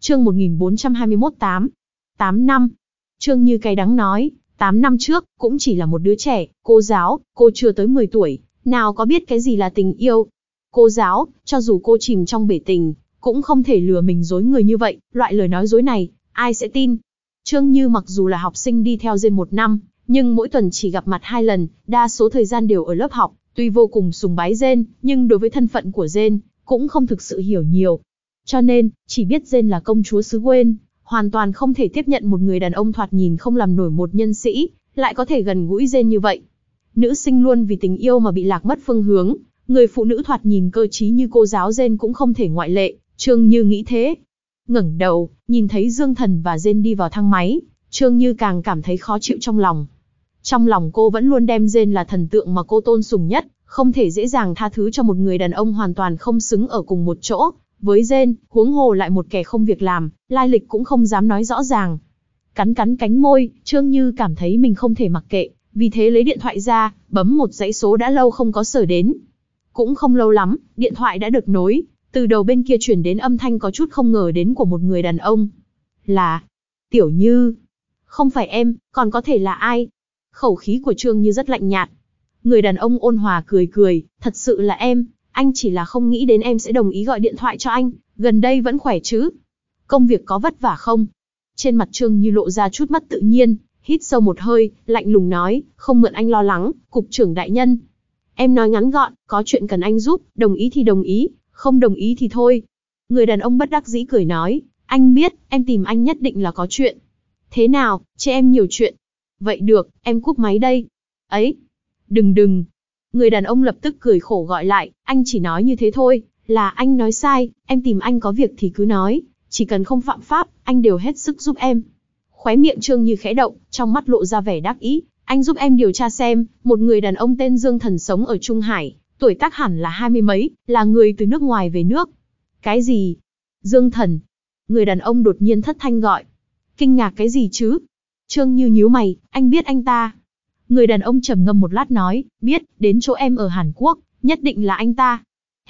Chương 1421 8 năm. Trương Như cay đắng nói, 8 năm trước, cũng chỉ là một đứa trẻ, cô giáo, cô chưa tới 10 tuổi, nào có biết cái gì là tình yêu. Cô giáo, cho dù cô chìm trong bể tình, cũng không thể lừa mình dối người như vậy, loại lời nói dối này, ai sẽ tin. Trương Như mặc dù là học sinh đi theo Diên 1 năm, nhưng mỗi tuần chỉ gặp mặt 2 lần, đa số thời gian đều ở lớp học, tuy vô cùng sùng bái Diên, nhưng đối với thân phận của Diên, cũng không thực sự hiểu nhiều. Cho nên, chỉ biết Diên là công chúa xứ Quên, hoàn toàn không thể tiếp nhận một người đàn ông thoạt nhìn không làm nổi một nhân sĩ, lại có thể gần gũi Diên như vậy. Nữ sinh luôn vì tình yêu mà bị lạc mất phương hướng, người phụ nữ thoạt nhìn cơ trí như cô giáo Diên cũng không thể ngoại lệ, Trương Như nghĩ thế. Ngẩng đầu, nhìn thấy Dương Thần và Diên đi vào thang máy, Trương Như càng cảm thấy khó chịu trong lòng. Trong lòng cô vẫn luôn đem Diên là thần tượng mà cô tôn sùng nhất, không thể dễ dàng tha thứ cho một người đàn ông hoàn toàn không xứng ở cùng một chỗ với Diên, huống hồ lại một kẻ không việc làm, lai lịch cũng không dám nói rõ ràng. Cắn cánh môi, Trương Như cảm thấy mình không thể mặc kệ, vì thế lấy điện thoại ra, bấm một dãy số đã lâu không có sở đến. Cũng không lâu lắm, điện thoại đã được nối, từ đầu bên kia truyền đến âm thanh có chút không ngờ đến của một người đàn ông. Là Tiểu Như. Không phải em, còn có thể là ai? Khẩu khí của Trương Như rất lạnh nhạt. Người đàn ông ôn hòa cười, thật sự là em, anh chỉ là không nghĩ đến em sẽ đồng ý gọi điện thoại cho anh, gần đây vẫn khỏe chứ? Công việc có vất vả không? Trên mặt Trương Như lộ ra chút mất tự nhiên, hít sâu một hơi, lạnh lùng nói, không mượn anh lo lắng, cục trưởng đại nhân. Em nói ngắn gọn, có chuyện cần anh giúp, đồng ý thì đồng ý, không đồng ý thì thôi. Người đàn ông bất đắc dĩ cười nói, anh biết, em tìm anh nhất định là có chuyện. Thế nào, chê em nhiều chuyện? Vậy được, em cúp máy đây. Ấy, đừng. Người đàn ông lập tức cười khổ gọi lại, anh chỉ nói như thế thôi, là anh nói sai, em tìm anh có việc thì cứ nói, chỉ cần không phạm pháp, anh đều hết sức giúp em. Khóe miệng Trương Như khẽ động, trong mắt lộ ra vẻ đắc ý, anh giúp em điều tra xem, một người đàn ông tên Dương Thần sống ở Trung Hải, tuổi tác hẳn là 20 mấy, là người từ nước ngoài về nước. Cái gì? Dương Thần? Người đàn ông đột nhiên thất thanh gọi. Kinh ngạc cái gì chứ? Trương Như nhíu mày, anh biết anh ta? Người đàn ông trầm ngâm một lát nói, biết, đến chỗ em ở Hàn Quốc, nhất định là anh ta.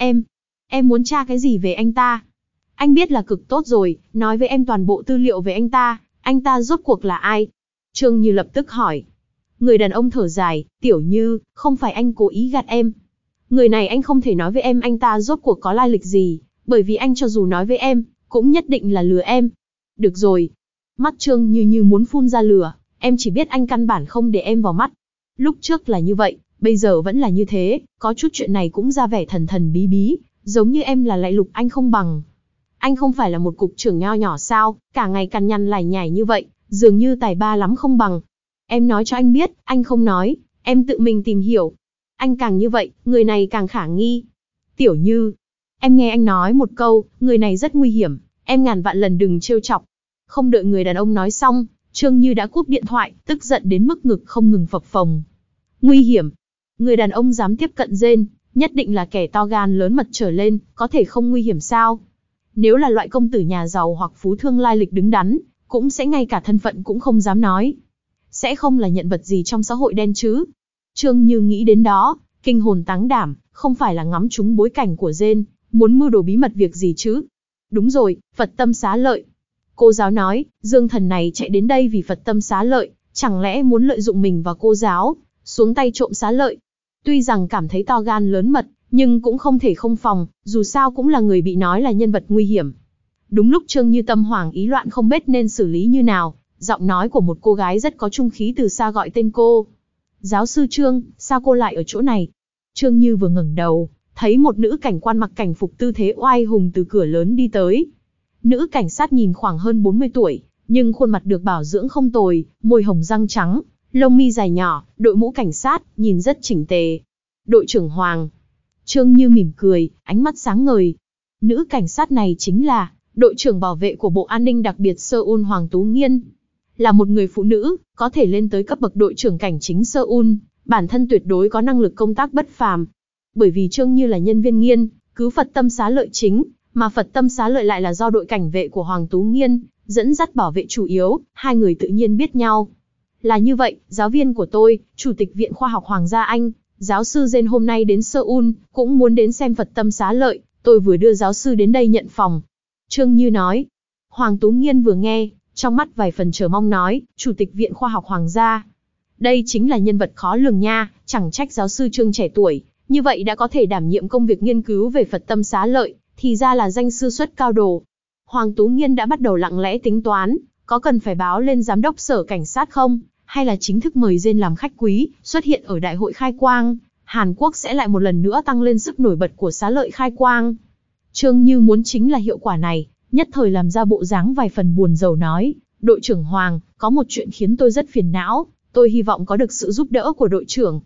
Em muốn tra cái gì về anh ta? Anh biết là cực tốt rồi, nói với em toàn bộ tư liệu về anh ta rốt cuộc là ai? Trương Như lập tức hỏi. Người đàn ông thở dài, Tiểu Như, không phải anh cố ý gạt em. Người này anh không thể nói với em anh ta rốt cuộc có lai lịch gì, bởi vì anh cho dù nói với em, cũng nhất định là lừa em. Được rồi. Mắt Trương Như muốn phun ra lửa, em chỉ biết anh căn bản không để em vào mắt. Lúc trước là như vậy, bây giờ vẫn là như thế, có chút chuyện này cũng ra vẻ thần bí, giống như em là lại lục anh không bằng. Anh không phải là một cục trưởng nho nhỏ sao, cả ngày cằn nhằn lải nhải như vậy, dường như tài ba lắm không bằng. Em nói cho anh biết, anh không nói, em tự mình tìm hiểu. Anh càng như vậy, người này càng khả nghi. Tiểu Như, em nghe anh nói một câu, người này rất nguy hiểm, em ngàn vạn lần đừng trêu chọc. Không đợi người đàn ông nói xong, Trương Như đã cúp điện thoại, tức giận đến mức ngực không ngừng phập phồng. Nguy hiểm? Người đàn ông dám tiếp cận Diên, nhất định là kẻ to gan lớn mật trở lên, có thể không nguy hiểm sao? Nếu là loại công tử nhà giàu hoặc phú thương lai lịch đứng đắn, cũng sẽ ngay cả thân phận cũng không dám nói. Sẽ không là nhận vật gì trong xã hội đen chứ? Trương Như nghĩ đến đó, kinh hồn táng đảm, không phải là ngắm trúng bối cảnh của Diên, muốn mưu đồ bí mật việc gì chứ? Đúng rồi, Phật tâm xá lợi. Cô giáo nói, Dương Thần này chạy đến đây vì Phật tâm xá lợi, chẳng lẽ muốn lợi dụng mình và cô giáo, xuống tay trộm xá lợi. Tuy rằng cảm thấy to gan lớn mật, nhưng cũng không thể không phòng, dù sao cũng là người bị nói là nhân vật nguy hiểm. Đúng lúc Trương Như tâm hoảng ý loạn không biết nên xử lý như nào, giọng nói của một cô gái rất có trung khí từ xa gọi tên cô. Giáo sư Trương, sao cô lại ở chỗ này? Trương Như vừa ngẩng đầu, thấy một nữ cảnh quan mặc cảnh phục tư thế oai hùng từ cửa lớn đi tới. Nữ cảnh sát nhìn khoảng hơn 40 tuổi, nhưng khuôn mặt được bảo dưỡng không tồi, môi hồng răng trắng, lông mi dài nhỏ, đội mũ cảnh sát, nhìn rất chỉnh tề. Đội trưởng Hoàng. Trương Như mỉm cười, ánh mắt sáng ngời. Nữ cảnh sát này chính là đội trưởng bảo vệ của Bộ An ninh đặc biệt Seoul Hoàng Tú Nghiên. Là một người phụ nữ, có thể lên tới cấp bậc đội trưởng cảnh chính Seoul, bản thân tuyệt đối có năng lực công tác bất phàm. Bởi vì Trương Như là nhân viên nghiên cứu Phật tâm xá lợi chính, mà Phật tâm xá lợi lại là do đội cảnh vệ của Hoàng Tú Nghiên dẫn dắt bảo vệ chủ yếu, hai người tự nhiên biết nhau. Là như vậy, giáo viên của tôi, Chủ tịch Viện Khoa học Hoàng gia Anh, giáo sư Diên hôm nay đến Seoul, cũng muốn đến xem Phật tâm xá lợi, tôi vừa đưa giáo sư đến đây nhận phòng. Trương Như nói. Hoàng Tú Nghiên vừa nghe, trong mắt vài phần chờ mong nói, Chủ tịch Viện Khoa học Hoàng gia. Đây chính là nhân vật khó lường nha, chẳng trách giáo sư Trương trẻ tuổi, như vậy đã có thể đảm nhiệm công việc nghiên cứu về Phật tâm xá lợi, thì ra là danh sư xuất cao đồ. Hoàng Tú Nghiên đã bắt đầu lặng lẽ tính toán, có cần phải báo lên giám đốc sở cảnh sát không, hay là chính thức mời Diên làm khách quý, xuất hiện ở đại hội khai quang, Hàn Quốc sẽ lại một lần nữa tăng lên sức nổi bật của xá lợi khai quang. Trương Như muốn chính là hiệu quả này, nhất thời làm ra bộ dáng vài phần buồn rầu nói, đội trưởng Hoàng, có một chuyện khiến tôi rất phiền não, tôi hy vọng có được sự giúp đỡ của đội trưởng.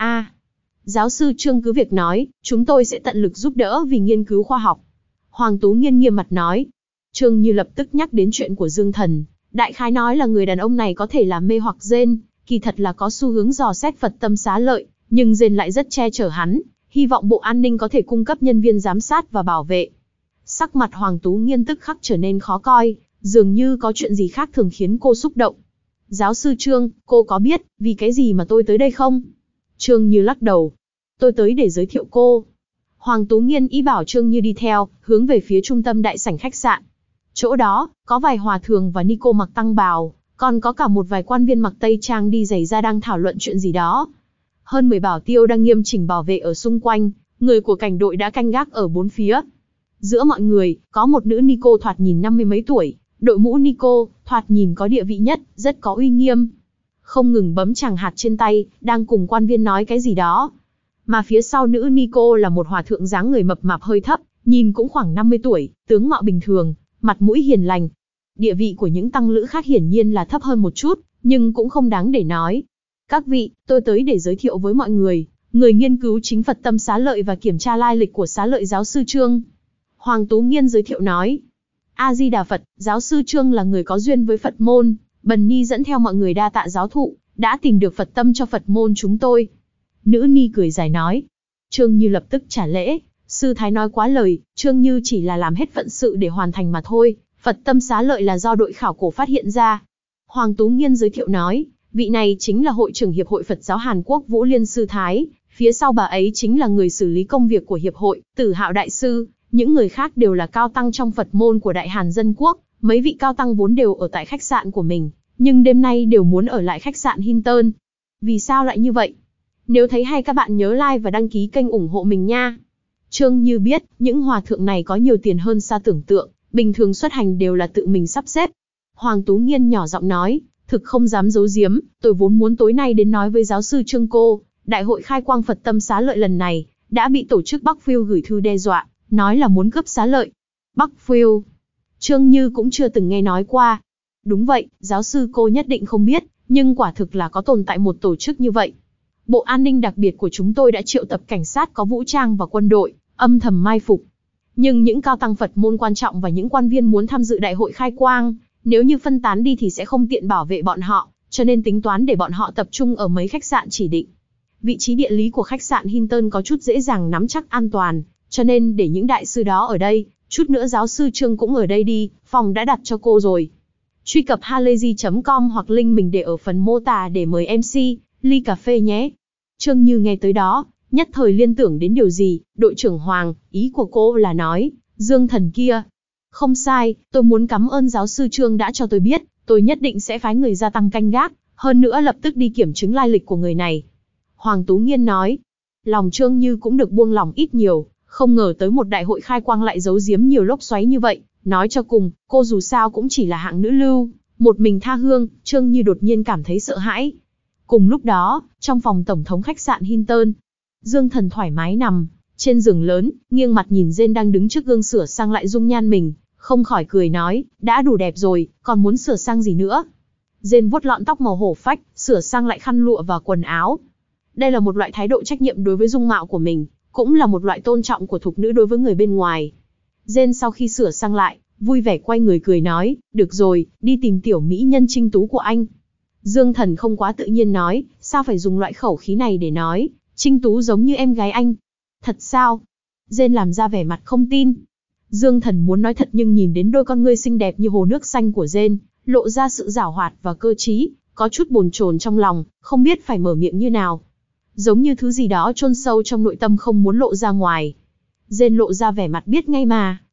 Giáo sư Trương cứ việc nói, chúng tôi sẽ tận lực giúp đỡ vì nghiên cứu khoa học. Hoàng Tú Nghiên nghiêm mặt nói. Trương Như lập tức nhắc đến chuyện của Dương Thần, đại khái nói là người đàn ông này có thể làm mê hoặc Diên, kỳ thật là có xu hướng dò xét Phật tâm xá lợi, nhưng Diên lại rất che chở hắn, hy vọng Bộ An ninh có thể cung cấp nhân viên giám sát và bảo vệ. Sắc mặt Hoàng Tú Nghiên tức khắc trở nên khó coi, dường như có chuyện gì khác thường khiến cô xúc động. Giáo sư Trương, cô có biết vì cái gì mà tôi tới đây không? Trương Như lắc đầu. Tôi tới để giới thiệu cô. Hoàng Tú Nghiên ý bảo Trương Như đi theo, hướng về phía trung tâm đại sảnh khách sạn. Chỗ đó, có vài hòa thượng và Nico mặc tăng bào, còn có cả một vài quan viên mặc tây trang đi giày da đang thảo luận chuyện gì đó. Hơn 10 bảo tiêu đang nghiêm chỉnh bảo vệ ở xung quanh, người của cảnh đội đã canh gác ở bốn phía. Giữa mọi người, có một nữ Nico thoạt nhìn 50 mấy tuổi, đội mũ Nico, thoạt nhìn có địa vị nhất, rất có uy nghiêm. Không ngừng bấm chàng hạt trên tay, đang cùng quan viên nói cái gì đó. Mà phía sau nữ Nico là một hòa thượng dáng người mập mạp hơi thấp, nhìn cũng khoảng 50 tuổi, tướng mạo bình thường, mặt mũi hiền lành. Địa vị của những tăng lữ khác hiển nhiên là thấp hơn một chút, nhưng cũng không đáng để nói. Các vị, tôi tới để giới thiệu với mọi người, người nghiên cứu chính Phật tâm xá lợi và kiểm tra lai lịch của xá lợi giáo sư Trương. Hoàng Tú Nghiên giới thiệu nói. A-di-đà Phật, giáo sư Trương là người có duyên với Phật môn, Bần Ni dẫn theo mọi người đa tạ giáo thụ, đã tìm được Phật tâm cho Phật môn chúng tôi. Nữ Ni cười dài nói. Trương Như lập tức trả lễ, sư thái nói quá lời, Trương Như chỉ là làm hết phận sự để hoàn thành mà thôi, Phật tâm xá lợi là do đội khảo cổ phát hiện ra. Hoàng Tú Nghiên giới thiệu nói, vị này chính là hội trưởng Hiệp hội Phật giáo Hàn Quốc Vũ Liên Sư Thái, phía sau bà ấy chính là người xử lý công việc của Hiệp hội, Tử Hạo Đại Sư, những người khác đều là cao tăng trong Phật môn của Đại Hàn Dân Quốc, mấy vị cao tăng vốn đều ở tại khách sạn của mình, nhưng đêm nay đều muốn ở lại khách sạn Hinton. Vì sao lại như vậy? Nếu thấy hay các bạn nhớ like và đăng ký kênh ủng hộ mình nha. Trương Như biết, những hòa thượng này có nhiều tiền hơn xa tưởng tượng, bình thường xuất hành đều là tự mình sắp xếp. Hoàng Tú Nghiên nhỏ giọng nói, thực không dám giấu giếm, tôi vốn muốn tối nay đến nói với giáo sư Trương cô, đại hội khai quang Phật tâm xá lợi lần này, đã bị tổ chức Bắc Phiêu gửi thư đe dọa, nói là muốn cướp xá lợi. Bắc Phiêu. Trương Như cũng chưa từng nghe nói qua. Đúng vậy, giáo sư cô nhất định không biết, nhưng quả thực là có tồn tại một tổ chức như vậy. Bộ An ninh đặc biệt của chúng tôi đã triệu tập cảnh sát có vũ trang và quân đội, âm thầm mai phục. Nhưng những cao tăng Phật môn quan trọng và những quan viên muốn tham dự đại hội khai quang, nếu như phân tán đi thì sẽ không tiện bảo vệ bọn họ, cho nên tính toán để bọn họ tập trung ở mấy khách sạn chỉ định. Vị trí địa lý của khách sạn Hinton có chút dễ dàng nắm chắc an toàn, cho nên để những đại sư đó ở đây, chút nữa giáo sư Trương cũng ở đây đi, phòng đã đặt cho cô rồi. Truy cập halayzi.com hoặc link mình để ở phần mô tả để mời MC, ly cà phê nhé. Trương Như nghe tới đó, nhất thời liên tưởng đến điều gì, đội trưởng Hoàng, ý của cô là nói, Dương Thần kia. Không sai, tôi muốn cảm ơn giáo sư Trương đã cho tôi biết, tôi nhất định sẽ phái người gia tăng canh gác, hơn nữa lập tức đi kiểm chứng lai lịch của người này. Hoàng Tú Nghiên nói, lòng Trương Như cũng được buông lỏng ít nhiều, không ngờ tới một đại hội khai quang lại giấu giếm nhiều lốc xoáy như vậy, nói cho cùng, cô dù sao cũng chỉ là hạng nữ lưu, một mình tha hương, Trương Như đột nhiên cảm thấy sợ hãi. Cùng lúc đó, trong phòng tổng thống khách sạn Hinton, Dương Thần thoải mái nằm trên giường lớn, nghiêng mặt nhìn Diên đang đứng trước gương sửa sang lại dung nhan mình, không khỏi cười nói, đã đủ đẹp rồi, còn muốn sửa sang gì nữa? Diên vuốt lọn tóc màu hổ phách, sửa sang lại khăn lụa và quần áo. Đây là một loại thái độ trách nhiệm đối với dung mạo của mình, cũng là một loại tôn trọng của thục nữ đối với người bên ngoài. Diên sau khi sửa sang lại, vui vẻ quay người cười nói, được rồi, đi tìm tiểu mỹ nhân trinh tú của anh. Dương Thần không quá tự nhiên nói, sao phải dùng loại khẩu khí này để nói, trinh tú giống như em gái anh. Thật sao? Diên làm ra vẻ mặt không tin. Dương Thần muốn nói thật nhưng nhìn đến đôi con ngươi xinh đẹp như hồ nước xanh của Diên, lộ ra sự giảo hoạt và cơ trí, có chút bồn chồn trong lòng, không biết phải mở miệng như nào. Giống như thứ gì đó chôn sâu trong nội tâm không muốn lộ ra ngoài. Diên lộ ra vẻ mặt biết ngay mà,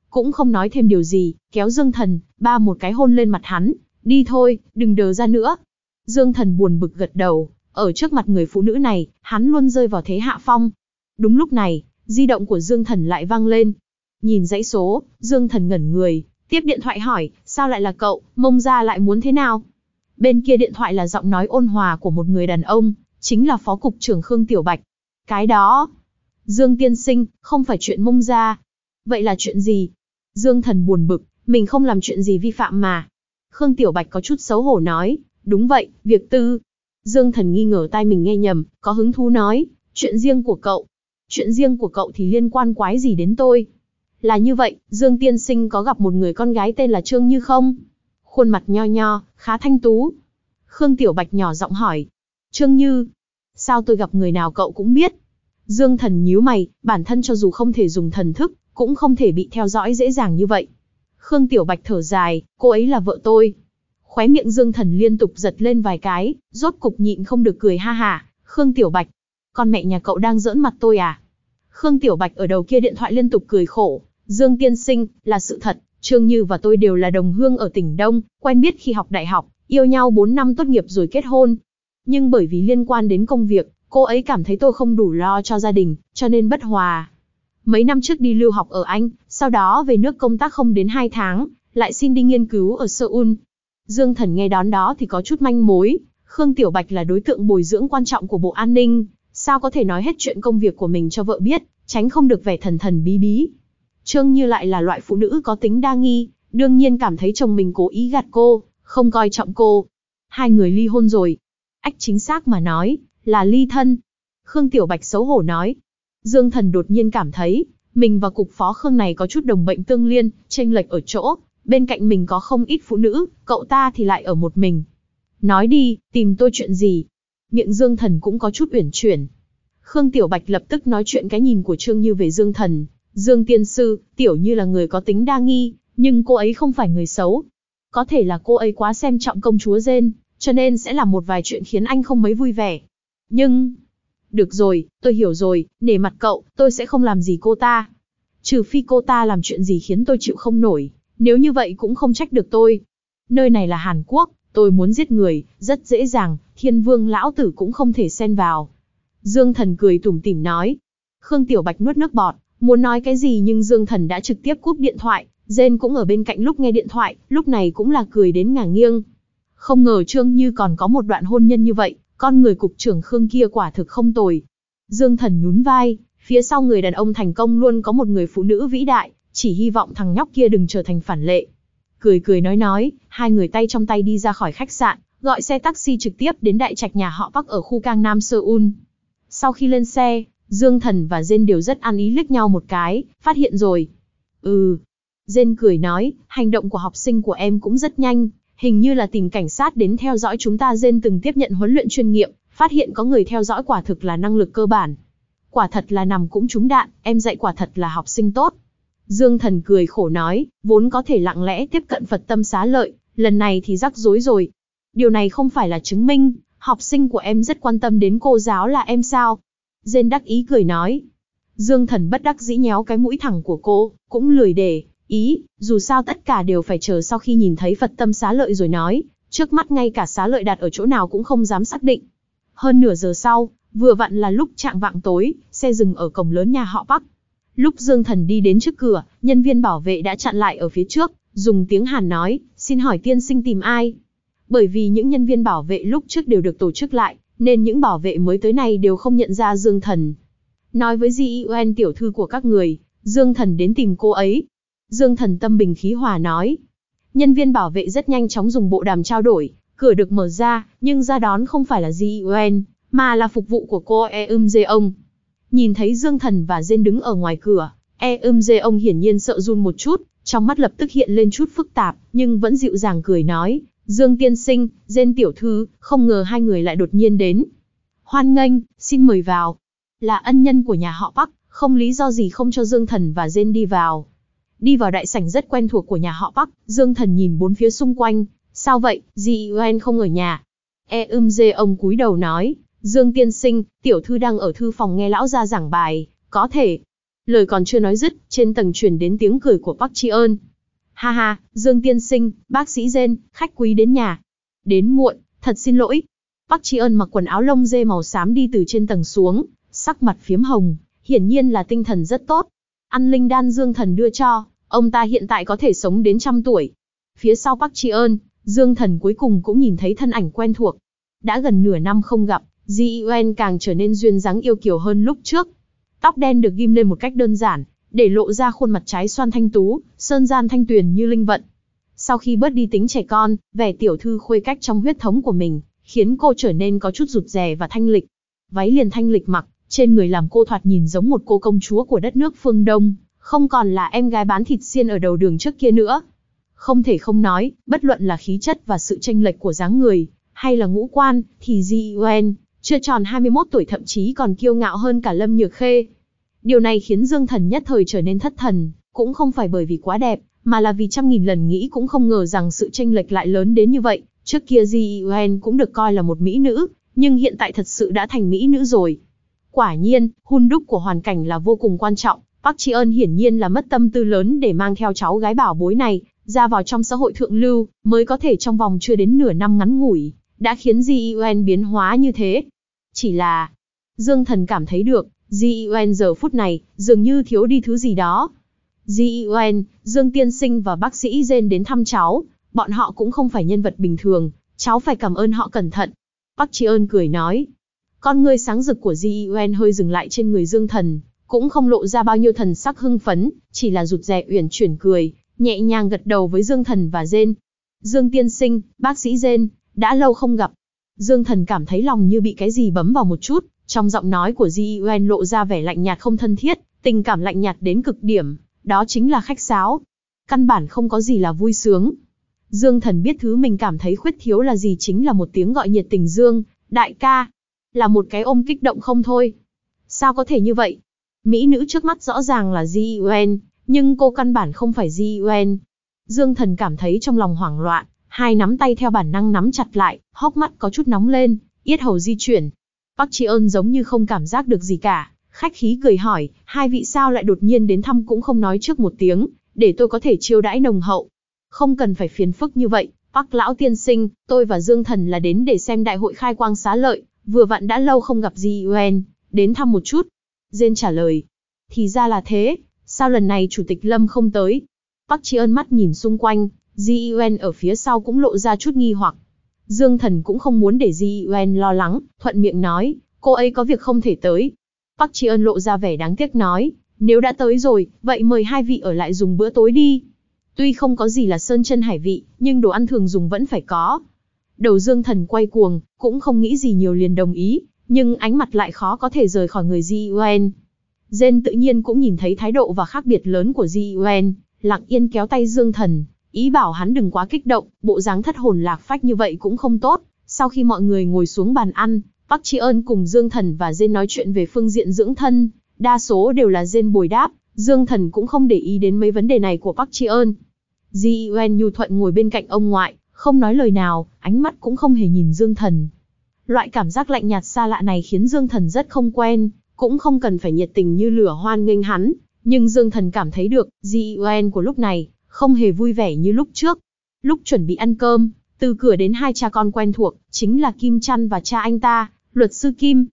cũng không nói thêm điều gì, kéo Dương Thần, ba một cái hôn lên mặt hắn. Đi thôi, đừng đờ ra nữa. Dương Thần buồn bực gật đầu, ở trước mặt người phụ nữ này, hắn luôn rơi vào thế hạ phong. Đúng lúc này, di động của Dương Thần lại vang lên. Nhìn dãy số, Dương Thần ngẩn người, tiếp điện thoại hỏi, sao lại là cậu, Mông gia lại muốn thế nào? Bên kia điện thoại là giọng nói ôn hòa của một người đàn ông, chính là Phó Cục trưởng Khương Tiểu Bạch. Cái đó, Dương tiên sinh, không phải chuyện Mông gia. Vậy là chuyện gì? Dương Thần buồn bực, mình không làm chuyện gì vi phạm mà. Khương Tiểu Bạch có chút xấu hổ nói, đúng vậy, việc tư. Dương Thần nghi ngờ tai mình nghe nhầm, có hứng thú nói, chuyện riêng của cậu. Chuyện riêng của cậu thì liên quan quái gì đến tôi? Là như vậy, Dương tiên sinh có gặp một người con gái tên là Trương Như không? Khuôn mặt nho nho, khá thanh tú. Khương Tiểu Bạch nhỏ giọng hỏi. Trương Như? Sao tôi gặp người nào cậu cũng biết? Dương Thần nhíu mày, bản thân cho dù không thể dùng thần thức, cũng không thể bị theo dõi dễ dàng như vậy. Khương Tiểu Bạch thở dài, cô ấy là vợ tôi. Khóe miệng Dương Thần liên tục giật lên vài cái, rốt cục nhịn không được cười ha hả. Khương Tiểu Bạch, con mẹ nhà cậu đang giỡn mặt tôi à? Khương Tiểu Bạch ở đầu kia điện thoại liên tục cười khổ. Dương tiên sinh, là sự thật, Trương Như và tôi đều là đồng hương ở tỉnh Đông, quen biết khi học đại học, yêu nhau 4 năm tốt nghiệp rồi kết hôn. Nhưng bởi vì liên quan đến công việc, cô ấy cảm thấy tôi không đủ lo cho gia đình, cho nên bất hòa. Mấy năm trước đi lưu học ở Anh, sau đó về nước công tác không đến 2 tháng, lại xin đi nghiên cứu ở Seoul. Dương Thần nghe đón đó thì có chút manh mối, Khương Tiểu Bạch là đối tượng bồi dưỡng quan trọng của Bộ An ninh, sao có thể nói hết chuyện công việc của mình cho vợ biết, tránh không được vẻ thần thần bí bí. Trương Như lại là loại phụ nữ có tính đa nghi, đương nhiên cảm thấy chồng mình cố ý gạt cô, không coi trọng cô. Hai người ly hôn rồi. Ách chính xác mà nói, là ly thân. Khương Tiểu Bạch xấu hổ nói. Dương Thần đột nhiên cảm thấy, mình và cục phó Khương này có chút đồng bệnh tương liên, chênh lệch ở chỗ, bên cạnh mình có không ít phụ nữ, cậu ta thì lại ở một mình. Nói đi, tìm tôi chuyện gì? Miệng Dương Thần cũng có chút uyển chuyển. Khương Tiểu Bạch lập tức nói chuyện cái nhìn của Trương Như về Dương Thần. Dương tiên sư, Tiểu Như là người có tính đa nghi, nhưng cô ấy không phải người xấu. Có thể là cô ấy quá xem trọng công chúa Jane, cho nên sẽ làm một vài chuyện khiến anh không mấy vui vẻ. Nhưng... Được rồi, tôi hiểu rồi, nể mặt cậu, tôi sẽ không làm gì cô ta. Trừ phi cô ta làm chuyện gì khiến tôi chịu không nổi, nếu như vậy cũng không trách được tôi. Nơi này là Hàn Quốc, tôi muốn giết người, rất dễ dàng, Thiên Vương lão tử cũng không thể xen vào. Dương Thần cười tủm tỉm nói. Khương Tiểu Bạch nuốt nước bọt, muốn nói cái gì nhưng Dương Thần đã trực tiếp cúp điện thoại, Jane cũng ở bên cạnh lúc nghe điện thoại, lúc này cũng là cười đến ngả nghiêng. Không ngờ Trương Như còn có một đoạn hôn nhân như vậy, con người cục trưởng Khương kia quả thực không tồi. Dương Thần nhún vai, phía sau người đàn ông thành công luôn có một người phụ nữ vĩ đại, chỉ hy vọng thằng nhóc kia đừng trở thành phản lệ. Cười cười nói, hai người tay trong tay đi ra khỏi khách sạn, gọi xe taxi trực tiếp đến đại trạch nhà họ Park ở khu Cang Nam Seoul. Sau khi lên xe, Dương Thần và Jane đều rất ăn ý liếc nhau một cái, phát hiện rồi. Jane cười nói, hành động của học sinh của em cũng rất nhanh, hình như là tìm cảnh sát đến theo dõi chúng ta. Jane từng tiếp nhận huấn luyện chuyên nghiệp, phát hiện có người theo dõi quả thực là năng lực cơ bản. Quả thật là nằm cũng trúng đạn, em dạy quả thật là học sinh tốt. Dương Thần cười khổ nói, vốn có thể lặng lẽ tiếp cận Phật tâm xá lợi, lần này thì rắc rối rồi. Điều này không phải là chứng minh, học sinh của em rất quan tâm đến cô giáo là em sao? Jane đắc ý cười nói. Dương Thần bất đắc dĩ nhéo cái mũi thẳng của cô, cũng lười để ý, dù sao tất cả đều phải chờ sau khi nhìn thấy Phật tâm xá lợi rồi nói, trước mắt ngay cả xá lợi đặt ở chỗ nào cũng không dám xác định. Hơn nửa giờ sau, vừa vặn là lúc chạng vạng tối, xe dừng ở cổng lớn nhà họ Park. Lúc Dương Thần đi đến trước cửa, nhân viên bảo vệ đã chặn lại ở phía trước, dùng tiếng Hàn nói, xin hỏi tiên sinh tìm ai? Bởi vì những nhân viên bảo vệ lúc trước đều được tổ chức lại, nên những bảo vệ mới tới này đều không nhận ra Dương Thần. Nói với Ji tiểu thư của các người, Dương Thần đến tìm cô ấy. Dương Thần tâm bình khí hòa nói. Nhân viên bảo vệ rất nhanh chóng dùng bộ đàm trao đổi, cửa được mở ra, nhưng ra đón không phải là Ji mà là phục vụ của cô Jeong. Nhìn thấy Dương Thần và Jane đứng ở ngoài cửa, Jeong hiển nhiên sợ run một chút, trong mắt lập tức hiện lên chút phức tạp, nhưng vẫn dịu dàng cười nói, Dương tiên sinh, Jane tiểu thư, không ngờ hai người lại đột nhiên đến. Hoan nghênh, xin mời vào. Là ân nhân của nhà họ Park, không lý do gì không cho Dương Thần và Jane đi vào. Đi vào đại sảnh rất quen thuộc của nhà họ Park, Dương Thần nhìn bốn phía xung quanh, sao vậy, Ji không ở nhà. Jeong cúi đầu nói, Dương tiên sinh, tiểu thư đang ở thư phòng nghe lão gia giảng bài, có thể. Lời còn chưa nói dứt, trên tầng truyền đến tiếng cười của Park Tri Ân. Ha ha, Dương tiên sinh, bác sĩ Jin, khách quý đến nhà. Đến muộn, thật xin lỗi. Park Tri Ân mặc quần áo lông dê màu xám đi từ trên tầng xuống, sắc mặt phiếm hồng, hiển nhiên là tinh thần rất tốt. Ăn linh đan Dương Thần đưa cho, ông ta hiện tại có thể sống đến 100 tuổi. Phía sau Park Tri Ân, Dương Thần cuối cùng cũng nhìn thấy thân ảnh quen thuộc. Đã gần nửa năm không gặp, Ji Yuen càng trở nên duyên dáng yêu kiều hơn lúc trước. Tóc đen được ghim lên một cách đơn giản, để lộ ra khuôn mặt trái xoan thanh tú, sơn gian thanh tuyền như linh vận. Sau khi bớt đi tính trẻ con, vẻ tiểu thư khuê cách trong huyết thống của mình, khiến cô trở nên có chút rụt rè và thanh lịch. Váy liền thanh lịch mặc, trên người làm cô thoạt nhìn giống một cô công chúa của đất nước phương Đông, không còn là em gái bán thịt xiên ở đầu đường trước kia nữa. Không thể không nói, bất luận là khí chất và sự chênh lệch của dáng người, hay là ngũ quan, thì Ji Yuen, chưa tròn 21 tuổi thậm chí còn kiêu ngạo hơn cả Lâm Nhược Khê. Điều này khiến Dương Thần nhất thời trở nên thất thần, cũng không phải bởi vì quá đẹp, mà là vì 100.000 lần nghĩ cũng không ngờ rằng sự chênh lệch lại lớn đến như vậy. Trước kia Ji Yuen cũng được coi là một mỹ nữ, nhưng hiện tại thật sự đã thành mỹ nữ rồi. Quả nhiên, hun đúc của hoàn cảnh là vô cùng quan trọng. Park Tri Ân hiển nhiên là mất tâm tư lớn để mang theo cháu gái bảo bối này ra vào trong xã hội thượng lưu, mới có thể trong vòng chưa đến nửa năm ngắn ngủi, đã khiến Ji Yuen biến hóa như thế. Chỉ là, Dương Thần cảm thấy được, Ji Yuen giờ phút này, dường như thiếu đi thứ gì đó. Ji Yuen, Dương tiên sinh và bác sĩ Jin đến thăm cháu, bọn họ cũng không phải nhân vật bình thường, cháu phải cảm ơn họ cẩn thận. Park Tri Ân cười nói. Con ngươi sáng rực của Ji Yuen hơi dừng lại trên người Dương Thần, cũng không lộ ra bao nhiêu thần sắc hưng phấn, chỉ là rụt rè uyển chuyển cười, nhẹ nhàng gật đầu với Dương Thần và Jin. Dương tiên sinh, bác sĩ Jin, đã lâu không gặp. Dương Thần cảm thấy lòng như bị cái gì bấm vào một chút, trong giọng nói của Ji Yuen lộ ra vẻ lạnh nhạt không thân thiết, tình cảm lạnh nhạt đến cực điểm, đó chính là khách sáo. Căn bản không có gì là vui sướng. Dương Thần biết thứ mình cảm thấy khuyết thiếu là gì, chính là một tiếng gọi nhiệt tình Dương, đại ca. Là một cái ôm kích động không thôi. Sao có thể như vậy? Mỹ nữ trước mắt rõ ràng là Ji Yuen, nhưng cô căn bản không phải Ji Yuen. Dương Thần cảm thấy trong lòng hoảng loạn, hai nắm tay theo bản năng nắm chặt lại, hốc mắt có chút nóng lên, yết hầu di chuyển. Park Tri Ân giống như không cảm giác được gì cả, khách khí cười hỏi, hai vị sao lại đột nhiên đến thăm cũng không nói trước một tiếng, để tôi có thể chiêu đãi nồng hậu. Không cần phải phiền phức như vậy, Park lão tiên sinh, tôi và Dương Thần là đến để xem đại hội khai quang xá lợi, vừa vặn đã lâu không gặp Ji Yuen, đến thăm một chút. Jin trả lời. Thì ra là thế, sao lần này chủ tịch Lâm không tới? Park Tri Ân mắt nhìn xung quanh, Ji Yuen ở phía sau cũng lộ ra chút nghi hoặc. Dương Thần cũng không muốn để Ji Yuen lo lắng, thuận miệng nói, cô ấy có việc không thể tới. Park Tri Ân lộ ra vẻ đáng tiếc nói, nếu đã tới rồi, vậy mời hai vị ở lại dùng bữa tối đi. Tuy không có gì là sơn chân hải vị, nhưng đồ ăn thường dùng vẫn phải có. Đầu Dương Thần quay cuồng, cũng không nghĩ gì nhiều liền đồng ý, nhưng ánh mặt lại khó có thể rời khỏi người Ji Yuen. Jin tự nhiên cũng nhìn thấy thái độ và khác biệt lớn của Ji Yuen, lặng yên kéo tay Dương Thần, ý bảo hắn đừng quá kích động, bộ dáng thất hồn lạc phách như vậy cũng không tốt. Sau khi mọi người ngồi xuống bàn ăn, Park Tri Ân cùng Dương Thần và Jin nói chuyện về phương diện dưỡng thân, đa số đều là Jin bồi đáp, Dương Thần cũng không để ý đến mấy vấn đề này của Park Tri Ân. Ji Yuen nhu thuận ngồi bên cạnh ông ngoại, không nói lời nào, ánh mắt cũng không hề nhìn Dương Thần. Loại cảm giác lạnh nhạt xa lạ này khiến Dương Thần rất không quen, cũng không cần phải nhiệt tình như lửa hoan nghênh hắn, nhưng Dương Thần cảm thấy được, Ji Yuen của lúc này không hề vui vẻ như lúc trước. Lúc chuẩn bị ăn cơm, từ cửa đến hai cha con quen thuộc, chính là Kim Chăn và cha anh ta, luật sư Kim.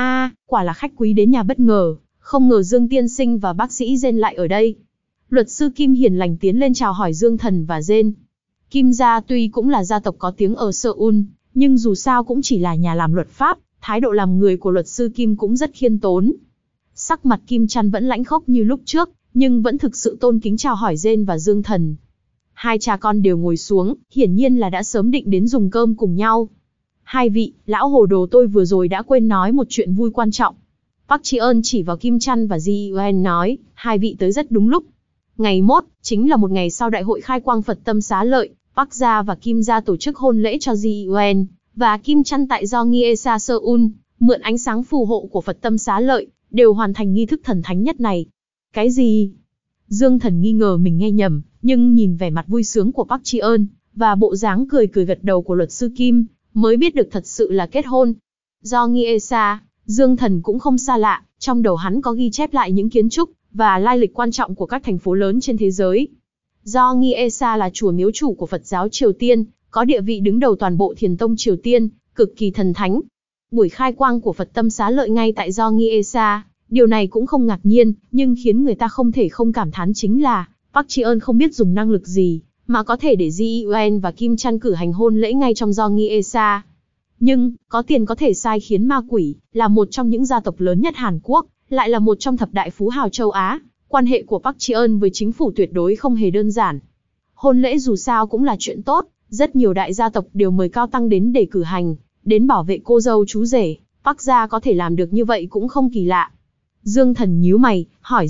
Quả là khách quý đến nhà bất ngờ, không ngờ Dương tiên sinh và bác sĩ Jin lại ở đây. Luật sư Kim hiền lành tiến lên chào hỏi Dương Thần và Jin. Kim gia tuy cũng là gia tộc có tiếng ở Seoul, nhưng dù sao cũng chỉ là nhà làm luật pháp, thái độ làm người của luật sư Kim cũng rất khiêm tốn. Sắc mặt Kim Chăn vẫn lãnh khốc như lúc trước, nhưng vẫn thực sự tôn kính chào hỏi Jin và Dương Thần. Hai cha con đều ngồi xuống, hiển nhiên là đã sớm định đến dùng cơm cùng nhau. Hai vị, lão hồ đồ tôi vừa rồi đã quên nói một chuyện vui quan trọng. Park Tri Ân chỉ vào Kim Chăn và Ji Yuen nói, hai vị tới rất đúng lúc. Ngày mốt, chính là một ngày sau đại hội khai quang Phật tâm xá lợi, Park gia và Kim gia tổ chức hôn lễ cho Ji Yuen và Kim Chăn tại do Gyeongsa Seoul, mượn ánh sáng phù hộ của Phật tâm xá lợi, đều hoàn thành nghi thức thần thánh nhất này. Cái gì? Dương Thần nghi ngờ mình nghe nhầm, nhưng nhìn vẻ mặt vui sướng của Park Tri Ân và bộ dáng cười cười gật đầu của luật sư Kim, mới biết được thật sự là kết hôn. Do Gyeongsa, Dương Thần cũng không xa lạ, trong đầu hắn có ghi chép lại những kiến trúc và lai lịch quan trọng của các thành phố lớn trên thế giới. Do Nghi Esa là chùa miếu chủ của Phật giáo Triều Tiên, có địa vị đứng đầu toàn bộ Thiền tông Triều Tiên, cực kỳ thần thánh. Buổi khai quang của Phật Tâm Xá Lợi ngay tại Do Nghi Esa, điều này cũng không ngạc nhiên, nhưng khiến người ta không thể không cảm thán chính là Park Ji-eun không biết dùng năng lực gì mà có thể để Ji Eun và Kim Chan cử hành hôn lễ ngay trong Do Nghi Esa. Nhưng, có tiền có thể sai khiến ma quỷ, là một trong những gia tộc lớn nhất Hàn Quốc, lại là một trong thập đại phú hào châu Á, quan hệ của Park Ji-eun với chính phủ tuyệt đối không hề đơn giản. Hôn lễ dù sao cũng là chuyện tốt, rất nhiều đại gia tộc đều mời cao tăng đến để cử hành, đến bảo vệ cô dâu chú rể, Park gia có thể làm được như vậy cũng không kỳ lạ. Dương Thần nhíu mày, hỏi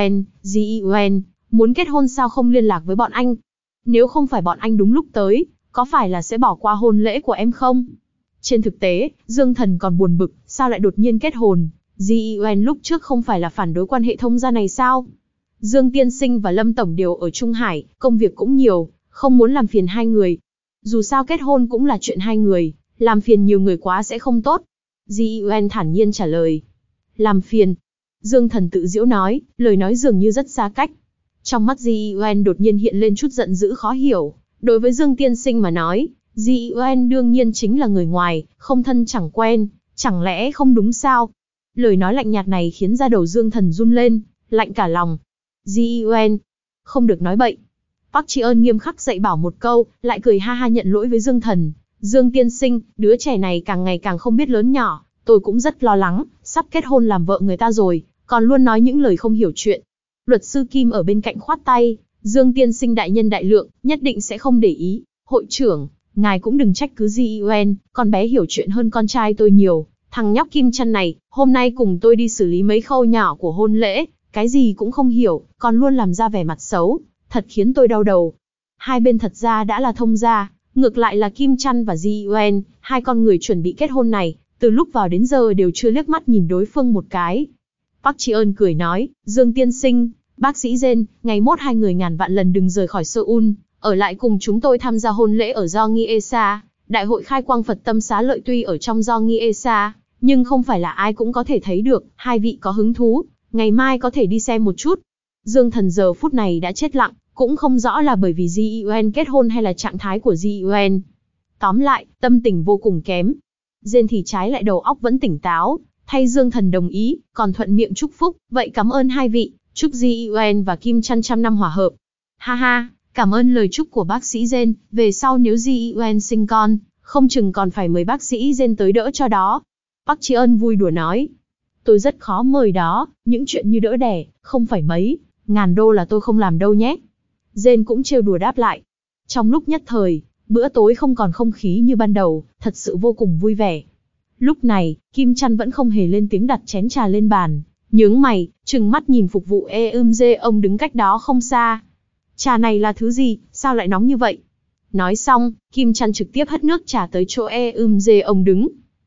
Ji Eun, muốn kết hôn sao không liên lạc với bọn anh? Nếu không phải bọn anh đúng lúc tới, có phải là sẽ bỏ qua hôn lễ của em không? Trên thực tế, Dương Thần còn buồn bực, sao lại đột nhiên kết hôn? Ji Eun lúc trước không phải là phản đối quan hệ thông gia này sao? Dương Tiên Sinh và Lâm Tổng đều ở Trung Hải, công việc cũng nhiều, không muốn làm phiền hai người. Dù sao kết hôn cũng là chuyện hai người, làm phiền nhiều người quá sẽ không tốt. Ji Eun thản nhiên trả lời. Làm phiền. Dương Thần tự giễu nói, lời nói dường như rất xa cách. Trong mắt Ji Eun đột nhiên hiện lên chút giận dữ khó hiểu. Đối với Dương Tiên Sinh mà nói, Ji Eun đương nhiên chính là người ngoài, không thân chẳng quen, chẳng lẽ không đúng sao? Lời nói lạnh nhạt này khiến da đầu Dương Thần run lên, lạnh cả lòng. Ji Eun, không được nói bậy. Park Ji-eun nghiêm khắc dạy bảo một câu, lại cười ha ha nhận lỗi với Dương Thần. Dương Tiên Sinh, đứa trẻ này càng ngày càng không biết lớn nhỏ, tôi cũng rất lo lắng, sắp kết hôn làm vợ người ta rồi, còn luôn nói những lời không hiểu chuyện. Luật sư Kim ở bên cạnh khoát tay, Dương Tiên Sinh đại nhân đại lượng, nhất định sẽ không để ý. Hội trưởng, ngài cũng đừng trách cứ Ji Eun, con bé hiểu chuyện hơn con trai tôi nhiều. Thằng nhóc Kim Chan này, hôm nay cùng tôi đi xử lý mấy khâu nhỏ của hôn lễ, cái gì cũng không hiểu, còn luôn làm ra vẻ mặt xấu, thật khiến tôi đau đầu. Hai bên thật ra đã là thông gia, ngược lại là Kim Chan và Ji Eun, hai con người chuẩn bị kết hôn này, từ lúc vào đến giờ đều chưa liếc mắt nhìn đối phương một cái. Park Ji-eun cười nói, Dương Tiên Sinh, bác sĩ Jin, ngày mốt hai người ngàn vạn lần đừng rời khỏi Seoul, ở lại cùng chúng tôi tham gia hôn lễ ở Do Nghi Esa. Đại hội khai quang Phật Tâm Xá Lợi tuy ở trong Do Nghi Esa, nhưng không phải là ai cũng có thể thấy được, hai vị có hứng thú, ngày mai có thể đi xem một chút. Dương Thần giờ phút này đã chết lặng, cũng không rõ là bởi vì Ji Eun kết hôn hay là trạng thái của Ji Eun. Tóm lại, tâm tình vô cùng kém. Jin thì trái lại đầu óc vẫn tỉnh táo, thay Dương Thần đồng ý, còn thuận miệng chúc phúc, vậy cảm ơn hai vị, chúc Ji Eun và Kim Chan trăm năm hòa hợp. Ha ha, cảm ơn lời chúc của bác sĩ Jin, về sau nếu Ji Eun sinh con, không chừng còn phải mời bác sĩ Jin tới đỡ cho đó. Park Ji-eun vui đùa nói, tôi rất khó mời đó, những chuyện như đỡ đẻ, không phải mấy ngàn đô là tôi không làm đâu nhé. Jin cũng trêu đùa đáp lại. Trong lúc nhất thời, bữa tối không còn không khí như ban đầu, thật sự vô cùng vui vẻ. Lúc này, Kim Chan vẫn không hề lên tiếng đặt chén trà lên bàn, nhướng mày, trừng mắt nhìn phục vụ ông đứng cách đó không xa. Trà này là thứ gì, sao lại nóng như vậy? Nói xong, Kim Chan trực tiếp hất nước trà tới chỗ ông đứng.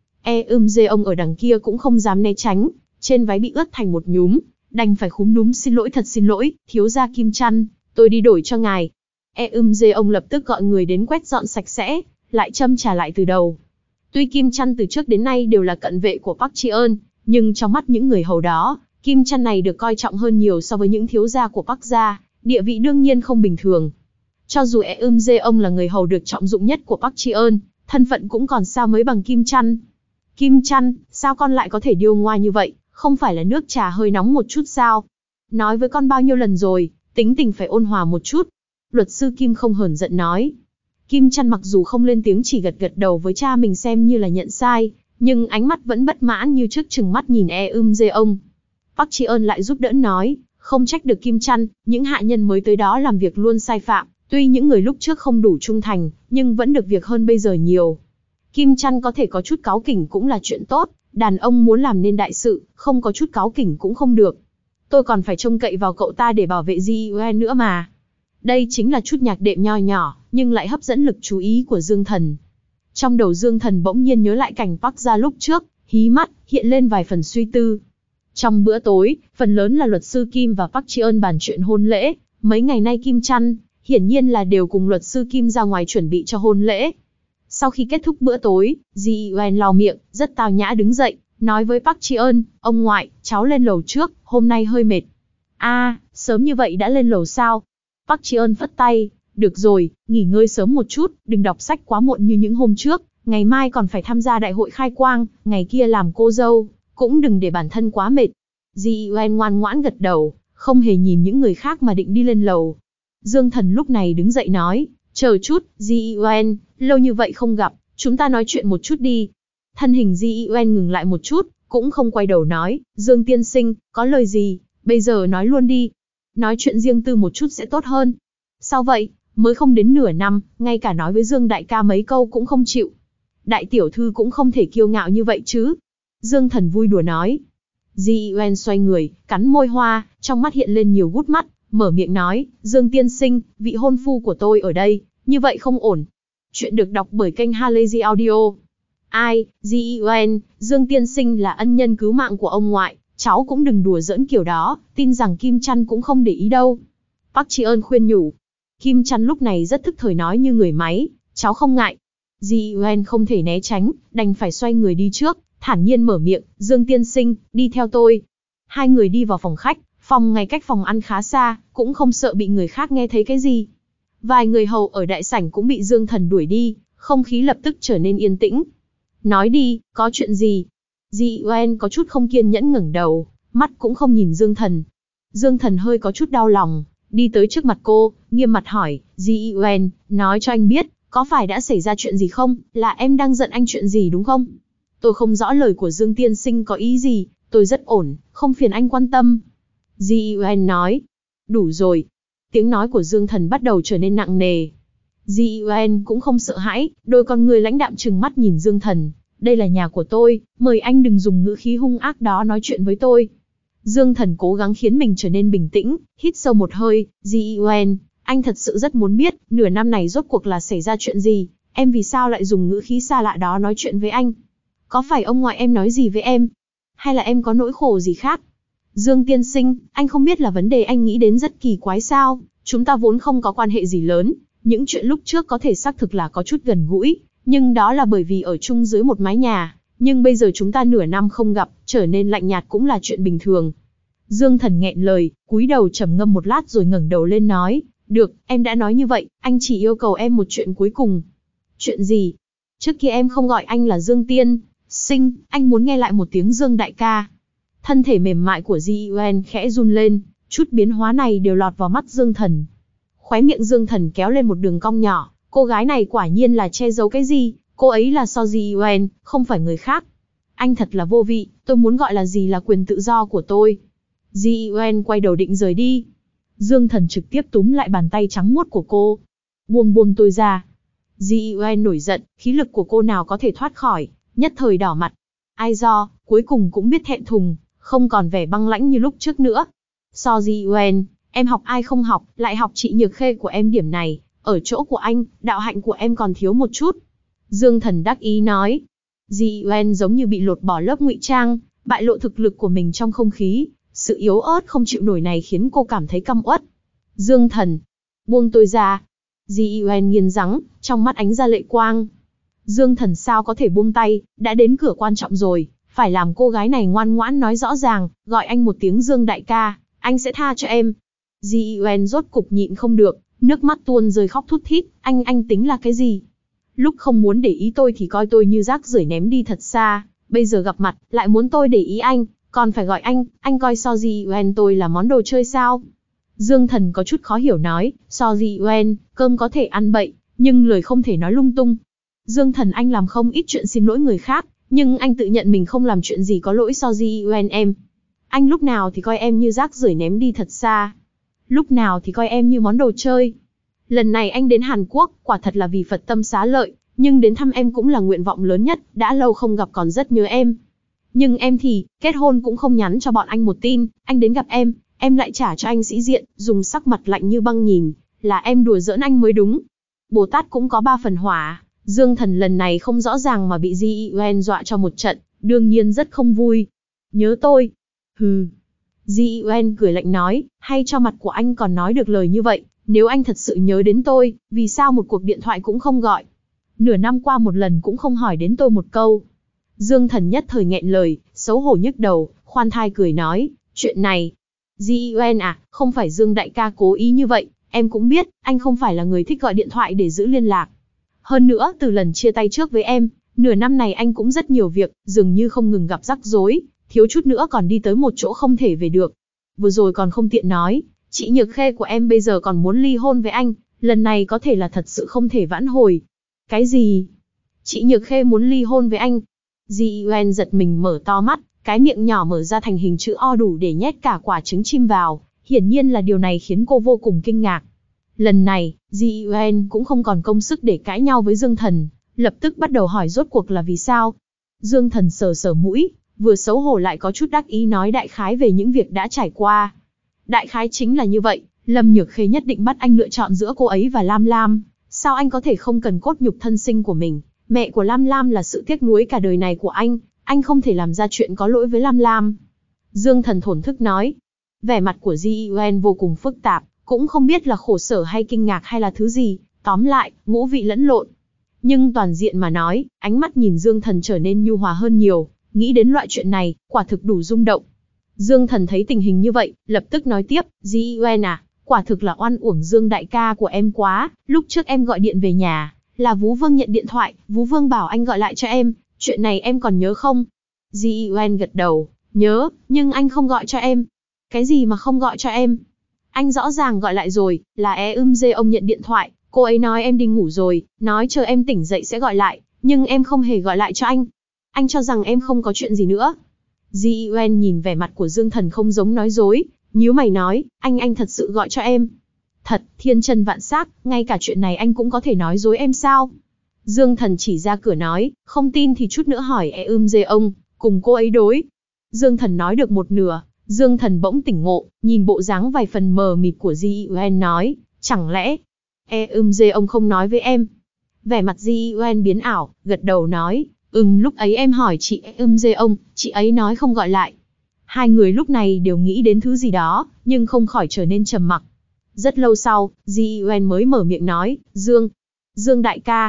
ông ở đằng kia cũng không dám né tránh, trên váy bị ướt thành một nhúm, đành phải khúm núm xin lỗi thật xin lỗi, thiếu gia Kim Chan, tôi đi đổi cho ngài. ông lập tức gọi người đến quét dọn sạch sẽ, lại châm trà lại từ đầu. Tuy Kim Chan từ trước đến nay đều là cận vệ của Park Ji-eun, nhưng trong mắt những người hầu đó, Kim Chan này được coi trọng hơn nhiều so với những thiếu gia của Park gia, địa vị đương nhiên không bình thường. Cho dù ông là người hầu được trọng dụng nhất của Park Ji-eun, thân phận cũng còn sao mới bằng Kim Chan. Kim Chan, sao con lại có thể điêu ngoa như vậy, không phải là nước trà hơi nóng một chút sao? Nói với con bao nhiêu lần rồi, tính tình phải ôn hòa một chút. Luật sư Kim không hờn giận nói. Kim Chan mặc dù không lên tiếng chỉ gật gật đầu với cha mình xem như là nhận sai, nhưng ánh mắt vẫn bất mãn như trước trừng mắt nhìn ông. Park Ji-eun lại giúp đỡ nói, không trách được Kim Chan, những hạ nhân mới tới đó làm việc luôn sai phạm, tuy những người lúc trước không đủ trung thành, nhưng vẫn được việc hơn bây giờ nhiều. Kim Chan có thể có chút cáu kỉnh cũng là chuyện tốt, đàn ông muốn làm nên đại sự, không có chút cáu kỉnh cũng không được. Tôi còn phải trông cậy vào cậu ta để bảo vệ Ji Eun nữa mà. Đây chính là chút nhạc đệm nho nhỏ, nhưng lại hấp dẫn lực chú ý của Dương Thần. Trong đầu Dương Thần bỗng nhiên nhớ lại cảnh Park gia lúc trước, hí mắt, hiện lên vài phần suy tư. Trong bữa tối, phần lớn là luật sư Kim và Park Ji-eun bàn chuyện hôn lễ. Mấy ngày nay Kim Chan, hiển nhiên là đều cùng luật sư Kim ra ngoài chuẩn bị cho hôn lễ. Sau khi kết thúc bữa tối, Ji Eun lau miệng, rất tao nhã đứng dậy, nói với Park Ji-eun, ông ngoại, cháu lên lầu trước, hôm nay hơi mệt. Sớm như vậy đã lên lầu sao? Park Ji-eun phất tay, được rồi, nghỉ ngơi sớm một chút, đừng đọc sách quá muộn như những hôm trước, ngày mai còn phải tham gia đại hội khai quang, ngày kia làm cô dâu, cũng đừng để bản thân quá mệt. Ji Euen ngoan ngoãn gật đầu, không hề nhìn những người khác mà định đi lên lầu. Dương Thần lúc này đứng dậy nói, chờ chút, Ji Euen, lâu như vậy không gặp, chúng ta nói chuyện một chút đi. Thân hình Ji Euen ngừng lại một chút, cũng không quay đầu nói, Dương tiên sinh, có lời gì, bây giờ nói luôn đi. Nói chuyện riêng tư một chút sẽ tốt hơn. Sao vậy, mới không đến nửa năm, ngay cả nói với Dương đại ca mấy câu cũng không chịu. Đại tiểu thư cũng không thể kiêu ngạo như vậy chứ. Dương Thần vui đùa nói. Ji Euen xoay người, cắn môi hoa, trong mắt hiện lên nhiều gút mắt, mở miệng nói, Dương tiên sinh, vị hôn phu của tôi ở đây, như vậy không ổn. Chuyện được đọc bởi kênh Halazy Audio. Ai, Ji Euen, Dương tiên sinh là ân nhân cứu mạng của ông ngoại, cháu cũng đừng đùa giỡn kiểu đó, tin rằng Kim Chăn cũng không để ý đâu. Park Ji-eun khuyên nhủ. Kim Chăn lúc này rất thức thời nói như người máy, cháu không ngại. Ji Euen không thể né tránh, đành phải xoay người đi trước, thản nhiên mở miệng, Dương tiên sinh, đi theo tôi. Hai người đi vào phòng khách, phòng ngay cách phòng ăn khá xa, cũng không sợ bị người khác nghe thấy cái gì. Vài người hầu ở đại sảnh cũng bị Dương Thần đuổi đi, không khí lập tức trở nên yên tĩnh. Nói đi, có chuyện gì? Ji Euen có chút không kiên nhẫn ngẩng đầu, mắt cũng không nhìn Dương Thần. Dương Thần hơi có chút đau lòng, đi tới trước mặt cô, nghiêm mặt hỏi, Ji Euen, nói cho anh biết, có phải đã xảy ra chuyện gì không, là em đang giận anh chuyện gì đúng không? Tôi không rõ lời của Dương tiên sinh có ý gì, tôi rất ổn, không phiền anh quan tâm. Ji Euen nói, đủ rồi. Tiếng nói của Dương Thần bắt đầu trở nên nặng nề. Ji Euen cũng không sợ hãi, đôi con người lãnh đạm trừng mắt nhìn Dương Thần. Đây là nhà của tôi, mời anh đừng dùng ngữ khí hung ác đó nói chuyện với tôi. Dương Thần cố gắng khiến mình trở nên bình tĩnh, hít sâu một hơi, Ji Euen, anh thật sự rất muốn biết, nửa năm này rốt cuộc là xảy ra chuyện gì, em vì sao lại dùng ngữ khí xa lạ đó nói chuyện với anh? Có phải ông ngoại em nói gì với em? Hay là em có nỗi khổ gì khác? Dương tiên sinh, anh không biết là vấn đề anh nghĩ đến rất kỳ quái sao, chúng ta vốn không có quan hệ gì lớn, những chuyện lúc trước có thể xác thực là có chút gần gũi, nhưng đó là bởi vì ở chung dưới một mái nhà, nhưng bây giờ chúng ta nửa năm không gặp, trở nên lạnh nhạt cũng là chuyện bình thường. Dương Thần nghẹn lời, cúi đầu trầm ngâm một lát rồi ngẩng đầu lên nói, được, em đã nói như vậy, anh chỉ yêu cầu em một chuyện cuối cùng. Chuyện gì? Trước kia em không gọi anh là Dương tiên sinh, anh muốn nghe lại một tiếng Dương đại ca. Thân thể mềm mại của Ji Euen khẽ run lên, chút biến hóa này đều lọt vào mắt Dương Thần. Khóe miệng Dương Thần kéo lên một đường cong nhỏ, cô gái này quả nhiên là che giấu cái gì, cô ấy là So Ji Euen, không phải người khác. Anh thật là vô vị, tôi muốn gọi là gì là quyền tự do của tôi. Ji Euen quay đầu định rời đi. Dương Thần trực tiếp túm lại bàn tay trắng muốt của cô. Buông tôi ra. Ji Euen nổi giận, khí lực của cô nào có thể thoát khỏi, nhất thời đỏ mặt. Ai do, cuối cùng cũng biết thẹn thùng, không còn vẻ băng lãnh như lúc trước nữa. So Ji Euen, em học ai không học, lại học chị Nhược Khê của em điểm này, ở chỗ của anh, đạo hạnh của em còn thiếu một chút. Dương Thần đắc ý nói. Ji Euen giống như bị lột bỏ lớp ngụy trang, bại lộ thực lực của mình trong không khí, sự yếu ớt không chịu nổi này khiến cô cảm thấy căm uất. Dương Thần, buông tôi ra. Ji Euen nghiến răng, trong mắt ánh ra lệ quang. Dương Thần sao có thể buông tay, đã đến cửa quan trọng rồi, phải làm cô gái này ngoan ngoãn nói rõ ràng, gọi anh một tiếng Dương đại ca, anh sẽ tha cho em. Ji Euen rốt cục nhịn không được, nước mắt tuôn rơi khóc thút thít, anh tính là cái gì? Lúc không muốn để ý tôi thì coi tôi như rác rưởi ném đi thật xa, bây giờ gặp mặt, lại muốn tôi để ý anh, còn phải gọi anh coi So Ji Euen tôi là món đồ chơi sao? Dương Thần có chút khó hiểu nói, So Ji Euen, cơm có thể ăn bậy, nhưng lời không thể nói lung tung. Dương Thần anh làm không ít chuyện xin lỗi người khác, nhưng anh tự nhận mình không làm chuyện gì có lỗi So Ji Euen em. Anh lúc nào thì coi em như rác rưởi ném đi thật xa, lúc nào thì coi em như món đồ chơi. Lần này anh đến Hàn Quốc, quả thật là vì Phật tâm xá lợi, nhưng đến thăm em cũng là nguyện vọng lớn nhất, đã lâu không gặp còn rất nhớ em. Nhưng em thì, kết hôn cũng không nhắn cho bọn anh một tin, anh đến gặp em lại trả cho anh sĩ diện, dùng sắc mặt lạnh như băng nhìn, là em đùa giỡn anh mới đúng. Bồ Tát cũng có 3 phần hỏa, Dương Thần lần này không rõ ràng mà bị Ji Euen dọa cho một trận, đương nhiên rất không vui. Nhớ tôi? Hừ. Ji Euen cười lạnh nói, hay cho mặt của anh còn nói được lời như vậy, nếu anh thật sự nhớ đến tôi, vì sao một cuộc điện thoại cũng không gọi? Nửa năm qua một lần cũng không hỏi đến tôi một câu. Dương Thần nhất thời nghẹn lời, xấu hổ nhức đầu, khoan thai cười nói, chuyện này. Di Yuen à, không phải Dương đại ca cố ý như vậy, em cũng biết, anh không phải là người thích gọi điện thoại để giữ liên lạc. Hơn nữa, từ lần chia tay trước với em, nửa năm này anh cũng rất nhiều việc, dường như không ngừng gặp rắc rối, thiếu chút nữa còn đi tới một chỗ không thể về được. Vừa rồi còn không tiện nói, chị Nhược Khê của em bây giờ còn muốn ly hôn với anh, lần này có thể là thật sự không thể vãn hồi. Cái gì? Chị Nhược Khê muốn ly hôn với anh? Ji Yuen giật mình mở to mắt, cái miệng nhỏ mở ra thành hình chữ O đủ để nhét cả quả trứng chim vào, hiển nhiên là điều này khiến cô vô cùng kinh ngạc. Lần này, Ji Yuen cũng không còn công sức để cãi nhau với Dương Thần, lập tức bắt đầu hỏi rốt cuộc là vì sao. Dương Thần sờ sờ mũi, vừa xấu hổ lại có chút đắc ý nói đại khái về những việc đã trải qua. Đại khái chính là như vậy, Lâm Nhược Khê nhất định bắt anh lựa chọn giữa cô ấy và Lam Lam, sao anh có thể không cần cốt nhục thân sinh của mình, mẹ của Lam Lam là sự tiếc nuối cả đời này của anh không thể làm ra chuyện có lỗi với Lam Lam. Dương Thần thổn thức nói, vẻ mặt của Ji Yuen vô cùng phức tạp, cũng không biết là khổ sở hay kinh ngạc hay là thứ gì, tóm lại, ngũ vị lẫn lộn. Nhưng toàn diện mà nói, ánh mắt nhìn Dương Thần trở nên nhu hòa hơn nhiều, nghĩ đến loại chuyện này, quả thực đủ rung động. Dương Thần thấy tình hình như vậy, lập tức nói tiếp, Ji Yuen à, quả thực là oan uổng Dương đại ca của em quá, lúc trước em gọi điện về nhà, là Vú Vương nhận điện thoại, Vú Vương bảo anh gọi lại cho em, chuyện này em còn nhớ không? Ji Yuen gật đầu, nhớ, nhưng anh không gọi cho em. Cái gì mà không gọi cho em? Anh rõ ràng gọi lại rồi, là ông nhận điện thoại, cô ấy nói em đi ngủ rồi, nói chờ em tỉnh dậy sẽ gọi lại, nhưng em không hề gọi lại cho anh. Anh cho rằng em không có chuyện gì nữa. Ji Yuen nhìn vẻ mặt của Dương Thần không giống nói dối, nhíu mày nói, anh thật sự gọi cho em. Thật, thiên chân vạn xác, ngay cả chuyện này anh cũng có thể nói dối em sao? Dương Thần chỉ ra cửa nói, không tin thì chút nữa hỏi ông, cùng cô ấy đối. Dương Thần nói được một nửa, Dương Thần bỗng tỉnh ngộ, nhìn bộ dáng vài phần mờ mịt của Ji Yuen nói, chẳng lẽ ông không nói với em? Vẻ mặt Ji Yuen biến ảo, gật đầu nói, lúc ấy em hỏi chị ông, chị ấy nói không gọi lại. Hai người lúc này đều nghĩ đến thứ gì đó, nhưng không khỏi trở nên trầm mặc. Rất lâu sau, Ji Yuen mới mở miệng nói, Dương đại ca.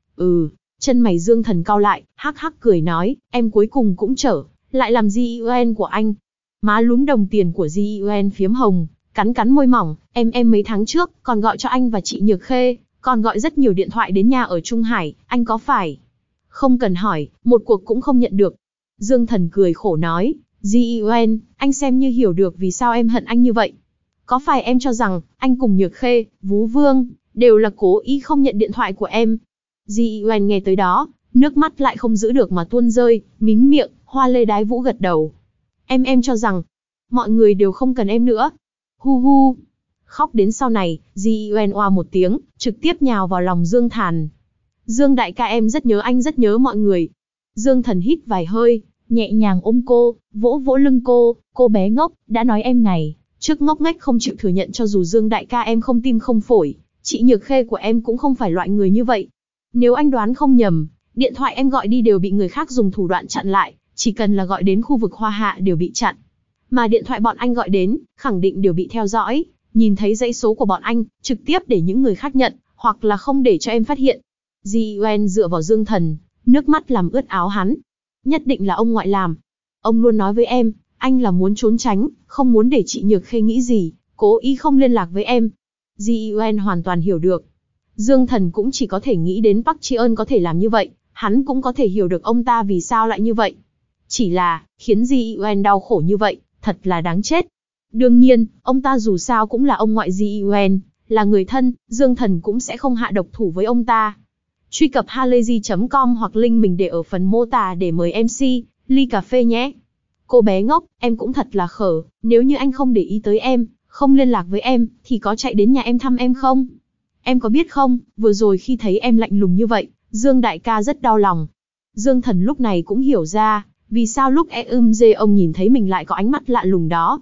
Chân mày Dương Thần cau lại, hắc hắc cười nói, em cuối cùng cũng trở lại làm Ji Yuen của anh. Má lúm đồng tiền của Ji Yuen phiếm hồng, cắn môi mỏng, em mấy tháng trước, còn gọi cho anh và chị Nhược Khê, còn gọi rất nhiều điện thoại đến nhà ở Trung Hải, anh có phải không cần hỏi, một cuộc cũng không nhận được. Dương Thần cười khổ nói, Ji Yuen, anh xem như hiểu được vì sao em hận anh như vậy. Có phải em cho rằng, anh cùng Nhược Khê, Vú Vương, đều là cố ý không nhận điện thoại của em? Ji Yuen nghe tới đó, nước mắt lại không giữ được mà tuôn rơi, mím miệng, hoa lê đái vũ gật đầu. Em cho rằng, mọi người đều không cần em nữa. Hu hu. Khóc đến sau này, Ji Yuen oa một tiếng, trực tiếp nhào vào lòng Dương Thần. Dương đại ca em rất nhớ anh rất nhớ mọi người. Dương Thần hít vài hơi, nhẹ nhàng ôm cô, vỗ vỗ lưng cô bé ngốc, đã nói em ngày trước ngốc nghếch không chịu thừa nhận cho dù Dương đại ca em không tim không phổi, chị Nhược Khê của em cũng không phải loại người như vậy. Nếu anh đoán không nhầm, điện thoại em gọi đi đều bị người khác dùng thủ đoạn chặn lại, chỉ cần là gọi đến khu vực Hoa Hạ đều bị chặn. Mà điện thoại bọn anh gọi đến, khẳng định đều bị theo dõi, nhìn thấy dãy số của bọn anh, trực tiếp để những người khác nhận, hoặc là không để cho em phát hiện. Ji Yuen dựa vào Dương Thần, nước mắt làm ướt áo hắn. Nhất định là ông ngoại làm. Ông luôn nói với em, anh là muốn trốn tránh, không muốn để chị Nhược Khê nghĩ gì, cố ý không liên lạc với em. Ji Yuen hoàn toàn hiểu được. Dương Thần cũng chỉ có thể nghĩ đến Park Ji Eun có thể làm như vậy, hắn cũng có thể hiểu được ông ta vì sao lại như vậy. Chỉ là, khiến Ji Yuen đau khổ như vậy, thật là đáng chết. Đương nhiên, ông ta dù sao cũng là ông ngoại Ji Yuen, là người thân, Dương Thần cũng sẽ không hạ độc thủ với ông ta. Truy cập halayzi.com hoặc link mình để ở phần mô tả để mời MC, ly cà phê nhé. Cô bé ngốc, em cũng thật là khờ, nếu như anh không để ý tới em, không liên lạc với em, thì có chạy đến nhà em thăm em không? Em có biết không, vừa rồi khi thấy em lạnh lùng như vậy, Dương đại ca rất đau lòng. Dương Thần lúc này cũng hiểu ra, vì sao lúc ông nhìn thấy mình lại có ánh mắt lạ lùng đó.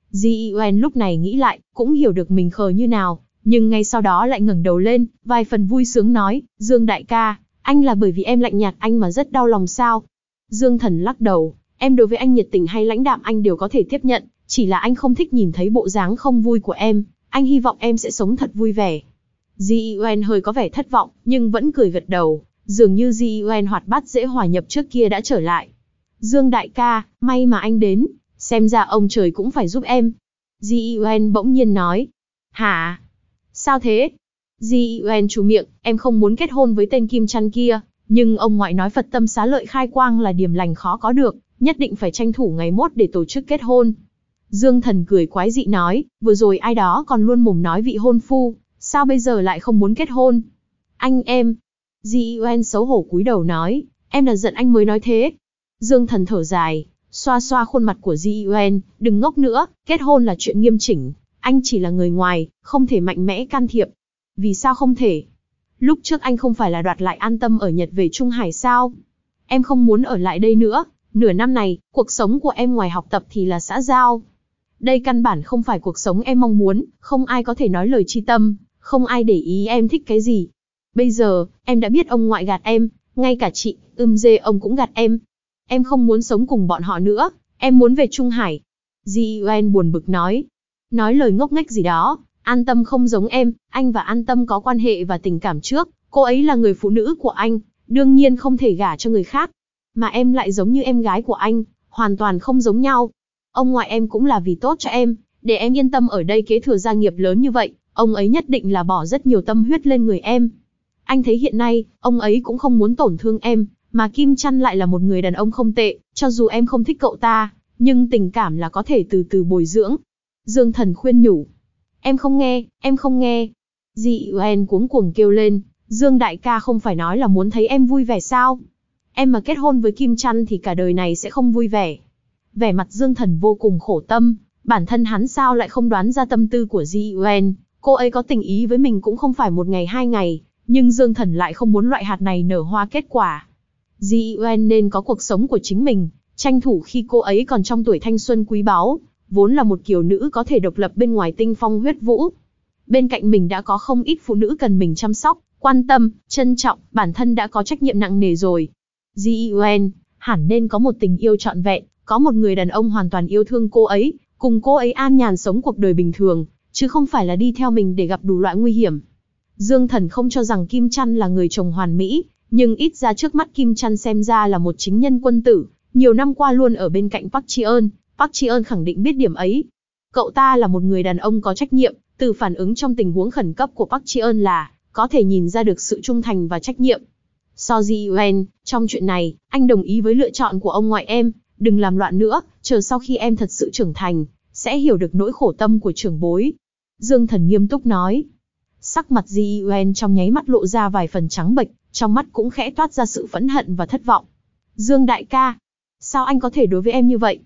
Ji Yuen lúc này nghĩ lại, cũng hiểu được mình khờ như nào, nhưng ngay sau đó lại ngẩng đầu lên, vài phần vui sướng nói, Dương đại ca, anh là bởi vì em lạnh nhạt anh mà rất đau lòng sao? Dương Thần lắc đầu, em đối với anh nhiệt tình hay lãnh đạm anh đều có thể tiếp nhận, chỉ là anh không thích nhìn thấy bộ dáng không vui của em, anh hy vọng em sẽ sống thật vui vẻ. Ji Yuen hơi có vẻ thất vọng, nhưng vẫn cười gật đầu, Dường như Ji Yuen hoạt bát dễ hòa nhập trước kia đã trở lại. Dương đại ca, may mà anh đến, xem ra ông trời cũng phải giúp em. Ji Yuen bỗng nhiên nói. Hả? Sao thế? Ji Yuen trù miệng, em không muốn kết hôn với tên Kim Chăn kia, nhưng ông ngoại nói Phật tâm xá lợi khai quang là điểm lành khó có được, nhất định phải tranh thủ ngày mốt để tổ chức kết hôn. Dương Thần cười quái dị nói, vừa rồi ai đó còn luôn mồm nói vị hôn phu, sao bây giờ lại không muốn kết hôn? Anh em. Ji Yuen xấu hổ cúi đầu nói, em là giận anh mới nói thế. Dương Thần thở dài, xoa xoa khuôn mặt của Ji Yuen, đừng ngốc nữa, kết hôn là chuyện nghiêm chỉnh, anh chỉ là người ngoài, không thể mạnh mẽ can thiệp. Vì sao không thể? Lúc trước anh không phải là đoạt lại An Tâm ở Nhật về Trung Hải sao? Em không muốn ở lại đây nữa, nửa năm này, cuộc sống của em ngoài học tập thì là xã giao. Đây căn bản không phải cuộc sống em mong muốn, không ai có thể nói lời chi tâm, không ai để ý em thích cái gì. Bây giờ, em đã biết ông ngoại gạt em, ngay cả chị, Dê ông cũng gạt em. Em không muốn sống cùng bọn họ nữa, em muốn về Trung Hải. Ji Yuen buồn bực nói. Nói lời ngốc nghếch gì đó, An Tâm không giống em, anh và An Tâm có quan hệ và tình cảm trước, cô ấy là người phụ nữ của anh, đương nhiên không thể gả cho người khác. Mà em lại giống như em gái của anh, hoàn toàn không giống nhau. Ông ngoại em cũng là vì tốt cho em, để em yên tâm ở đây kế thừa gia nghiệp lớn như vậy, ông ấy nhất định là bỏ rất nhiều tâm huyết lên người em. Anh thấy hiện nay, ông ấy cũng không muốn tổn thương em, mà Kim Chăn lại là một người đàn ông không tệ, cho dù em không thích cậu ta, nhưng tình cảm là có thể từ từ bồi dưỡng. Dương Thần khuyên nhủ. Em không nghe, em không nghe. Ji Yuen cuống cuồng kêu lên, Dương đại ca không phải nói là muốn thấy em vui vẻ sao? Em mà kết hôn với Kim Chăn thì cả đời này sẽ không vui vẻ. Vẻ mặt Dương Thần vô cùng khổ tâm, bản thân hắn sao lại không đoán ra tâm tư của Ji Yuen, cô ấy có tình ý với mình cũng không phải một ngày hai ngày, nhưng Dương Thần lại không muốn loại hạt này nở hoa kết quả. Ji Yuen nên có cuộc sống của chính mình, tranh thủ khi cô ấy còn trong tuổi thanh xuân quý báu, vốn là một kiều nữ có thể độc lập bên ngoài tinh phong huyết vũ. Bên cạnh mình đã có không ít phụ nữ cần mình chăm sóc, quan tâm, trân trọng, bản thân đã có trách nhiệm nặng nề rồi. Ji Yuen hẳn nên có một tình yêu trọn vẹn, có một người đàn ông hoàn toàn yêu thương cô ấy, cùng cô ấy an nhàn sống cuộc đời bình thường, chứ không phải là đi theo mình để gặp đủ loại nguy hiểm. Dương Thần không cho rằng Kim Chăn là người chồng hoàn mỹ, nhưng ít ra trước mắt Kim Chăn xem ra là một chính nhân quân tử, nhiều năm qua luôn ở bên cạnh Park Ji-eun. Park Ji-eun khẳng định biết điểm ấy. Cậu ta là một người đàn ông có trách nhiệm, từ phản ứng trong tình huống khẩn cấp của Park Ji-eun là có thể nhìn ra được sự trung thành và trách nhiệm. So Ji Yuen, trong chuyện này, anh đồng ý với lựa chọn của ông ngoại em, đừng làm loạn nữa, chờ sau khi em thật sự trưởng thành, sẽ hiểu được nỗi khổ tâm của trưởng bối. Dương Thần nghiêm túc nói. Sắc mặt Ji Yuen trong nháy mắt lộ ra vài phần trắng bệch, trong mắt cũng khẽ toát ra sự phẫn hận và thất vọng. Dương đại ca, sao anh có thể đối với em như vậy?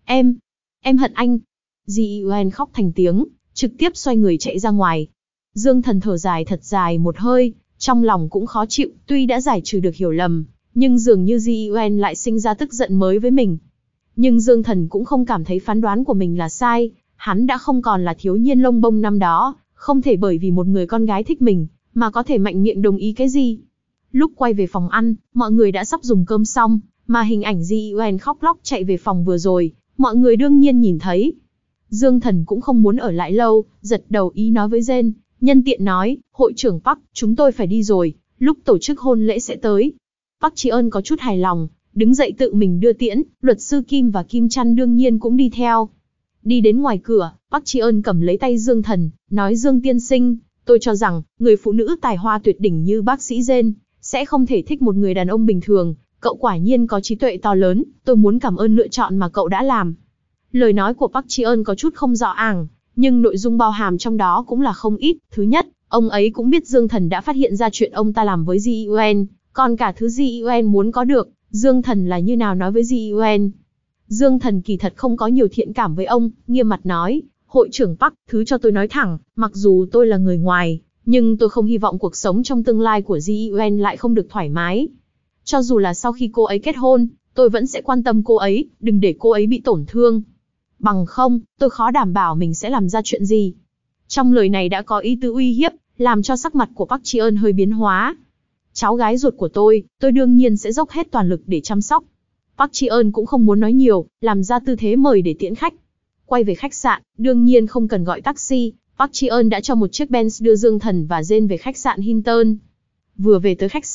Em hận anh. Ji Yuen khóc thành tiếng, trực tiếp xoay người chạy ra ngoài. Dương Thần thở dài thật dài một hơi, trong lòng cũng khó chịu, tuy đã giải trừ được hiểu lầm, nhưng dường như Ji Yuen lại sinh ra tức giận mới với mình. Nhưng Dương Thần cũng không cảm thấy phán đoán của mình là sai, hắn đã không còn là thiếu niên lông bông năm đó, không thể bởi vì một người con gái thích mình, mà có thể mạnh miệng đồng ý cái gì. Lúc quay về phòng ăn, mọi người đã sắp dùng cơm xong, mà hình ảnh Ji Yuen khóc lóc chạy về phòng vừa rồi, mọi người đương nhiên nhìn thấy. Dương Thần cũng không muốn ở lại lâu, giật đầu ý nói với Jane, nhân tiện nói, hội trưởng Park, chúng tôi phải đi rồi, lúc tổ chức hôn lễ sẽ tới. Park Ji-eun có chút hài lòng, đứng dậy tự mình đưa tiễn, luật sư Kim và Kim Chăn đương nhiên cũng đi theo. Đi đến ngoài cửa, Park Ji-eun cầm lấy tay Dương Thần, nói Dương tiên sinh, tôi cho rằng, người phụ nữ tài hoa tuyệt đỉnh như bác sĩ Jane, sẽ không thể thích một người đàn ông bình thường, cậu quả nhiên có trí tuệ to lớn, tôi muốn cảm ơn lựa chọn mà cậu đã làm. Lời nói của Park Ji-eun có chút không rõ àng, nhưng nội dung bao hàm trong đó cũng là không ít. Thứ nhất, ông ấy cũng biết Dương Thần đã phát hiện ra chuyện ông ta làm với Ji Yuen, còn cả thứ Ji Yuen muốn có được, Dương Thần là như nào nói với Ji Yuen. Dương Thần kỳ thật không có nhiều thiện cảm với ông, nghiêm mặt nói, hội trưởng Park, thứ cho tôi nói thẳng, mặc dù tôi là người ngoài, nhưng tôi không hy vọng cuộc sống trong tương lai của Ji Yuen lại không được thoải mái. Cho dù là sau khi cô ấy kết hôn, tôi vẫn sẽ quan tâm cô ấy, đừng để cô ấy bị tổn thương. Bằng không, tôi khó đảm bảo mình sẽ làm ra chuyện gì. Trong lời này đã có ý tứ uy hiếp, làm cho sắc mặt của Park Ji-eun hơi biến hóa. Cháu gái ruột của tôi đương nhiên sẽ dốc hết toàn lực để chăm sóc. Park Ji-eun cũng không muốn nói nhiều, làm ra tư thế mời để tiễn khách. Quay về khách sạn, đương nhiên không cần gọi taxi, Park Ji-eun đã cho một chiếc Benz đưa Dương Thần và Jane về khách sạn Hilton. Vừa về tới khách sạn,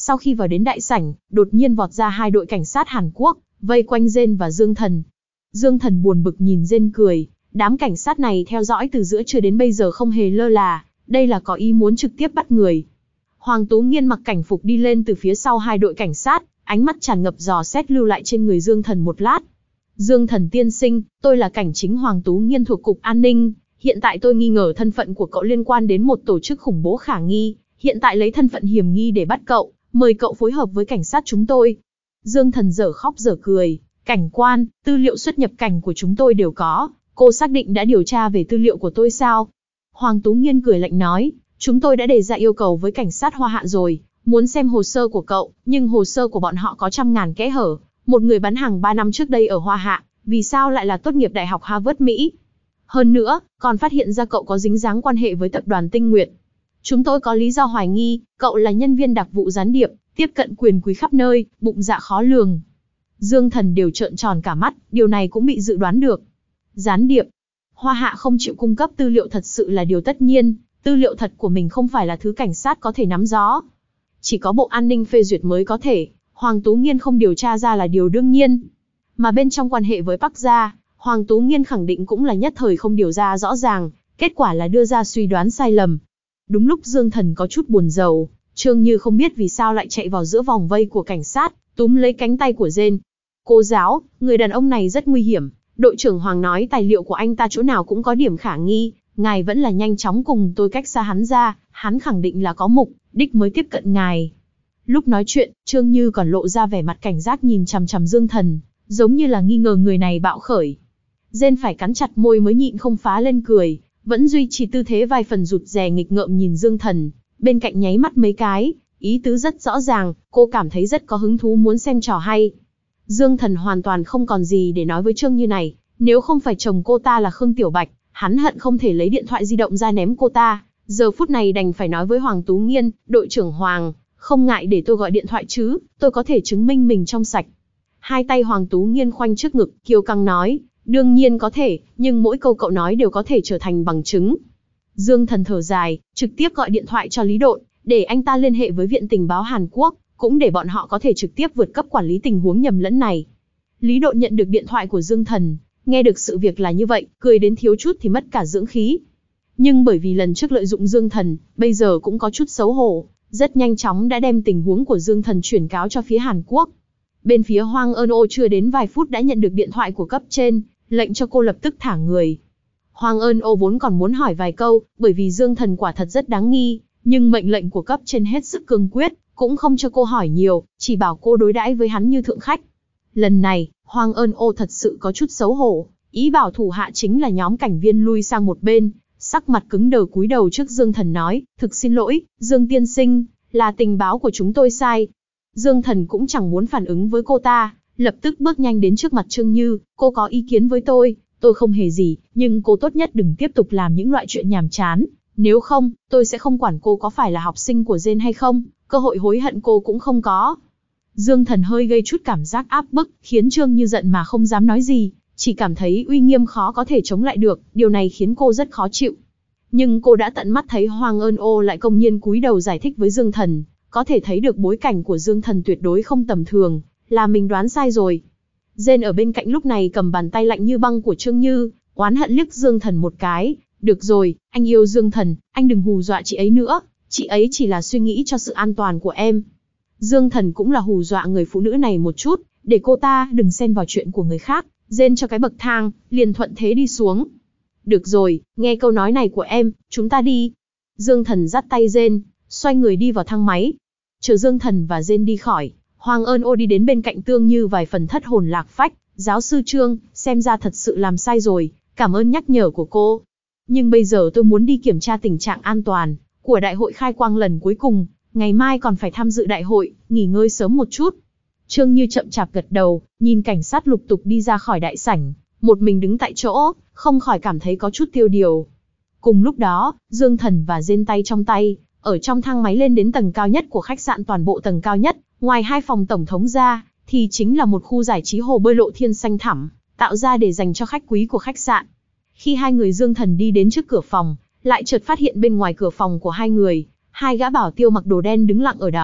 Sau khi vào đến đại sảnh, đột nhiên vọt ra hai đội cảnh sát Hàn Quốc, vây quanh Jin và Dương Thần. Dương Thần buồn bực nhìn Jin cười, đám cảnh sát này theo dõi từ giữa trưa đến bây giờ không hề lơ là, đây là có ý muốn trực tiếp bắt người. Hoàng Tú Nghiên mặc cảnh phục đi lên từ phía sau hai đội cảnh sát, ánh mắt tràn ngập dò xét lưu lại trên người Dương Thần một lát. Dương Thần tiên sinh, tôi là cảnh chính Hoàng Tú Nghiên thuộc Cục An ninh, hiện tại tôi nghi ngờ thân phận của cậu liên quan đến một tổ chức khủng bố khả nghi, hiện tại lấy thân phận hiểm nghi để bắt cậu, mời cậu phối hợp với cảnh sát chúng tôi. Dương Thần dở khóc dở cười, cảnh quan, tư liệu xuất nhập cảnh của chúng tôi đều có, cô xác định đã điều tra về tư liệu của tôi sao? Hoàng Tú Nghiên cười lạnh nói, chúng tôi đã đề ra yêu cầu với cảnh sát Hoa Hạ rồi, muốn xem hồ sơ của cậu, nhưng hồ sơ của bọn họ có trăm ngàn kẽ hở. Một người bán hàng 3 năm trước đây ở Hoa Hạ, vì sao lại là tốt nghiệp Đại học Harvard Mỹ? Hơn nữa, còn phát hiện ra cậu có dính dáng quan hệ với tập đoàn Tinh Nguyệt. Chúng tôi có lý do hoài nghi, cậu là nhân viên đặc vụ gián điệp, tiếp cận quyền quý khắp nơi, bụng dạ khó lường. Dương Thần đều trợn tròn cả mắt, điều này cũng bị dự đoán được. Gián điệp. Hoa Hạ không chịu cung cấp tư liệu thật sự là điều tất nhiên, tư liệu thật của mình không phải là thứ cảnh sát có thể nắm rõ. Chỉ có Bộ An ninh phê duyệt mới có thể, Hoàng Tú Nghiên không điều tra ra là điều đương nhiên. Mà bên trong quan hệ với Park gia, Hoàng Tú Nghiên khẳng định cũng là nhất thời không điều ra rõ ràng, kết quả là đưa ra suy đoán sai lầm. Đúng lúc Dương Thần có chút buồn rầu, Trương Như không biết vì sao lại chạy vào giữa vòng vây của cảnh sát, túm lấy cánh tay của Jin. Cô giáo, người đàn ông này rất nguy hiểm, đội trưởng Hoàng nói tài liệu của anh ta chỗ nào cũng có điểm khả nghi, ngài vẫn là nhanh chóng cùng tôi cách xa hắn ra, hắn khẳng định là có mục đích mới tiếp cận ngài. Lúc nói chuyện, Trương Như còn lộ ra vẻ mặt cảnh giác nhìn chằm chằm Dương Thần, giống như là nghi ngờ người này bạo khởi. Jin phải cắn chặt môi mới nhịn không phá lên cười, vẫn duy trì tư thế vài phần rụt rè nghịch ngợm nhìn Dương Thần, bên cạnh nháy mắt mấy cái, ý tứ rất rõ ràng, cô cảm thấy rất có hứng thú muốn xem trò hay. Dương Thần hoàn toàn không còn gì để nói với Trương Như này, nếu không phải chồng cô ta là Khương Tiểu Bạch, hắn hận không thể lấy điện thoại di động ra ném cô ta, giờ phút này đành phải nói với Hoàng Tú Nghiên, đội trưởng Hoàng, không ngại để tôi gọi điện thoại chứ, tôi có thể chứng minh mình trong sạch. Hai tay Hoàng Tú Nghiên khoanh trước ngực, kiêu căng nói, đương nhiên có thể, nhưng mỗi câu cậu nói đều có thể trở thành bằng chứng. Dương Thần thở dài, trực tiếp gọi điện thoại cho Lý Độn, để anh ta liên hệ với Viện Tình báo Hàn Quốc, cũng để bọn họ có thể trực tiếp vượt cấp quản lý tình huống nhầm lẫn này. Lý Độn nhận được điện thoại của Dương Thần, nghe được sự việc là như vậy, cười đến thiếu chút thì mất cả dưỡng khí. Nhưng bởi vì lần trước lợi dụng Dương Thần, bây giờ cũng có chút xấu hổ, rất nhanh chóng đã đem tình huống của Dương Thần chuyển cáo cho phía Hàn Quốc. Bên phía Hoang Eun Oh chưa đến vài phút đã nhận được điện thoại của cấp trên, lệnh cho cô lập tức thả người. Hoang Eun Oh vốn còn muốn hỏi vài câu, bởi vì Dương Thần quả thật rất đáng nghi, nhưng mệnh lệnh của cấp trên hết sức cương quyết, cũng không cho cô hỏi nhiều, chỉ bảo cô đối đãi với hắn như thượng khách. Lần này, Hoang Eun Oh thật sự có chút xấu hổ, ý bảo thủ hạ chính là nhóm cảnh viên lui sang một bên, sắc mặt cứng đờ cúi đầu trước Dương Thần nói, thực xin lỗi, Dương tiên sinh, là tình báo của chúng tôi sai. Dương Thần cũng chẳng muốn phản ứng với cô ta, lập tức bước nhanh đến trước mặt Trương Như, cô có ý kiến với tôi không hề gì, nhưng cô tốt nhất đừng tiếp tục làm những loại chuyện nhàm chán, nếu không, tôi sẽ không quản cô có phải là học sinh của Jin hay không, cơ hội hối hận cô cũng không có. Dương Thần hơi gây chút cảm giác áp bức, khiến Trương Như giận mà không dám nói gì, chỉ cảm thấy uy nghiêm khó có thể chống lại được, điều này khiến cô rất khó chịu. Nhưng cô đã tận mắt thấy Hoang Eun Oh lại công nhiên cúi đầu giải thích với Dương Thần, có thể thấy được bối cảnh của Dương Thần tuyệt đối không tầm thường, là mình đoán sai rồi. Jin ở bên cạnh lúc này cầm bàn tay lạnh như băng của Trương Như, oán hận liếc Dương Thần một cái, được rồi, anh yêu Dương Thần, anh đừng hù dọa chị ấy nữa, chị ấy chỉ là suy nghĩ cho sự an toàn của em. Dương Thần cũng là hù dọa người phụ nữ này một chút, để cô ta đừng xen vào chuyện của người khác, Jin cho cái bậc thang, liền thuận thế đi xuống. Được rồi, nghe câu nói này của em, chúng ta đi. Dương Thần dắt tay Jin, xoay người đi vào thang máy. Chờ Dương Thần và Jin đi khỏi, Hoang Eun Oh đi đến bên cạnh Tương Như vài phần thất hồn lạc phách, giáo sư Trương, xem ra thật sự làm sai rồi, cảm ơn nhắc nhở của cô. Nhưng bây giờ tôi muốn đi kiểm tra tình trạng an toàn của đại hội khai quang lần cuối cùng, ngày mai còn phải tham dự đại hội, nghỉ ngơi sớm một chút. Trương Như chậm chạp gật đầu, nhìn cảnh sát lục tục đi ra khỏi đại sảnh, một mình đứng tại chỗ, không khỏi cảm thấy có chút tiêu điều. Cùng lúc đó, Dương Thần và Jin tay trong tay, ở trong thang máy lên đến tầng cao nhất của khách sạn, toàn bộ tầng cao nhất, ngoài hai phòng tổng thống ra, thì chính là một khu giải trí hồ bơi lộ thiên xanh thẳm, tạo ra để dành cho khách quý của khách sạn. Khi hai người Dương Thần đi đến trước cửa phòng, lại chợt phát hiện bên ngoài cửa phòng của hai người, hai gã bảo tiêu mặc đồ đen đứng lặng ở đó,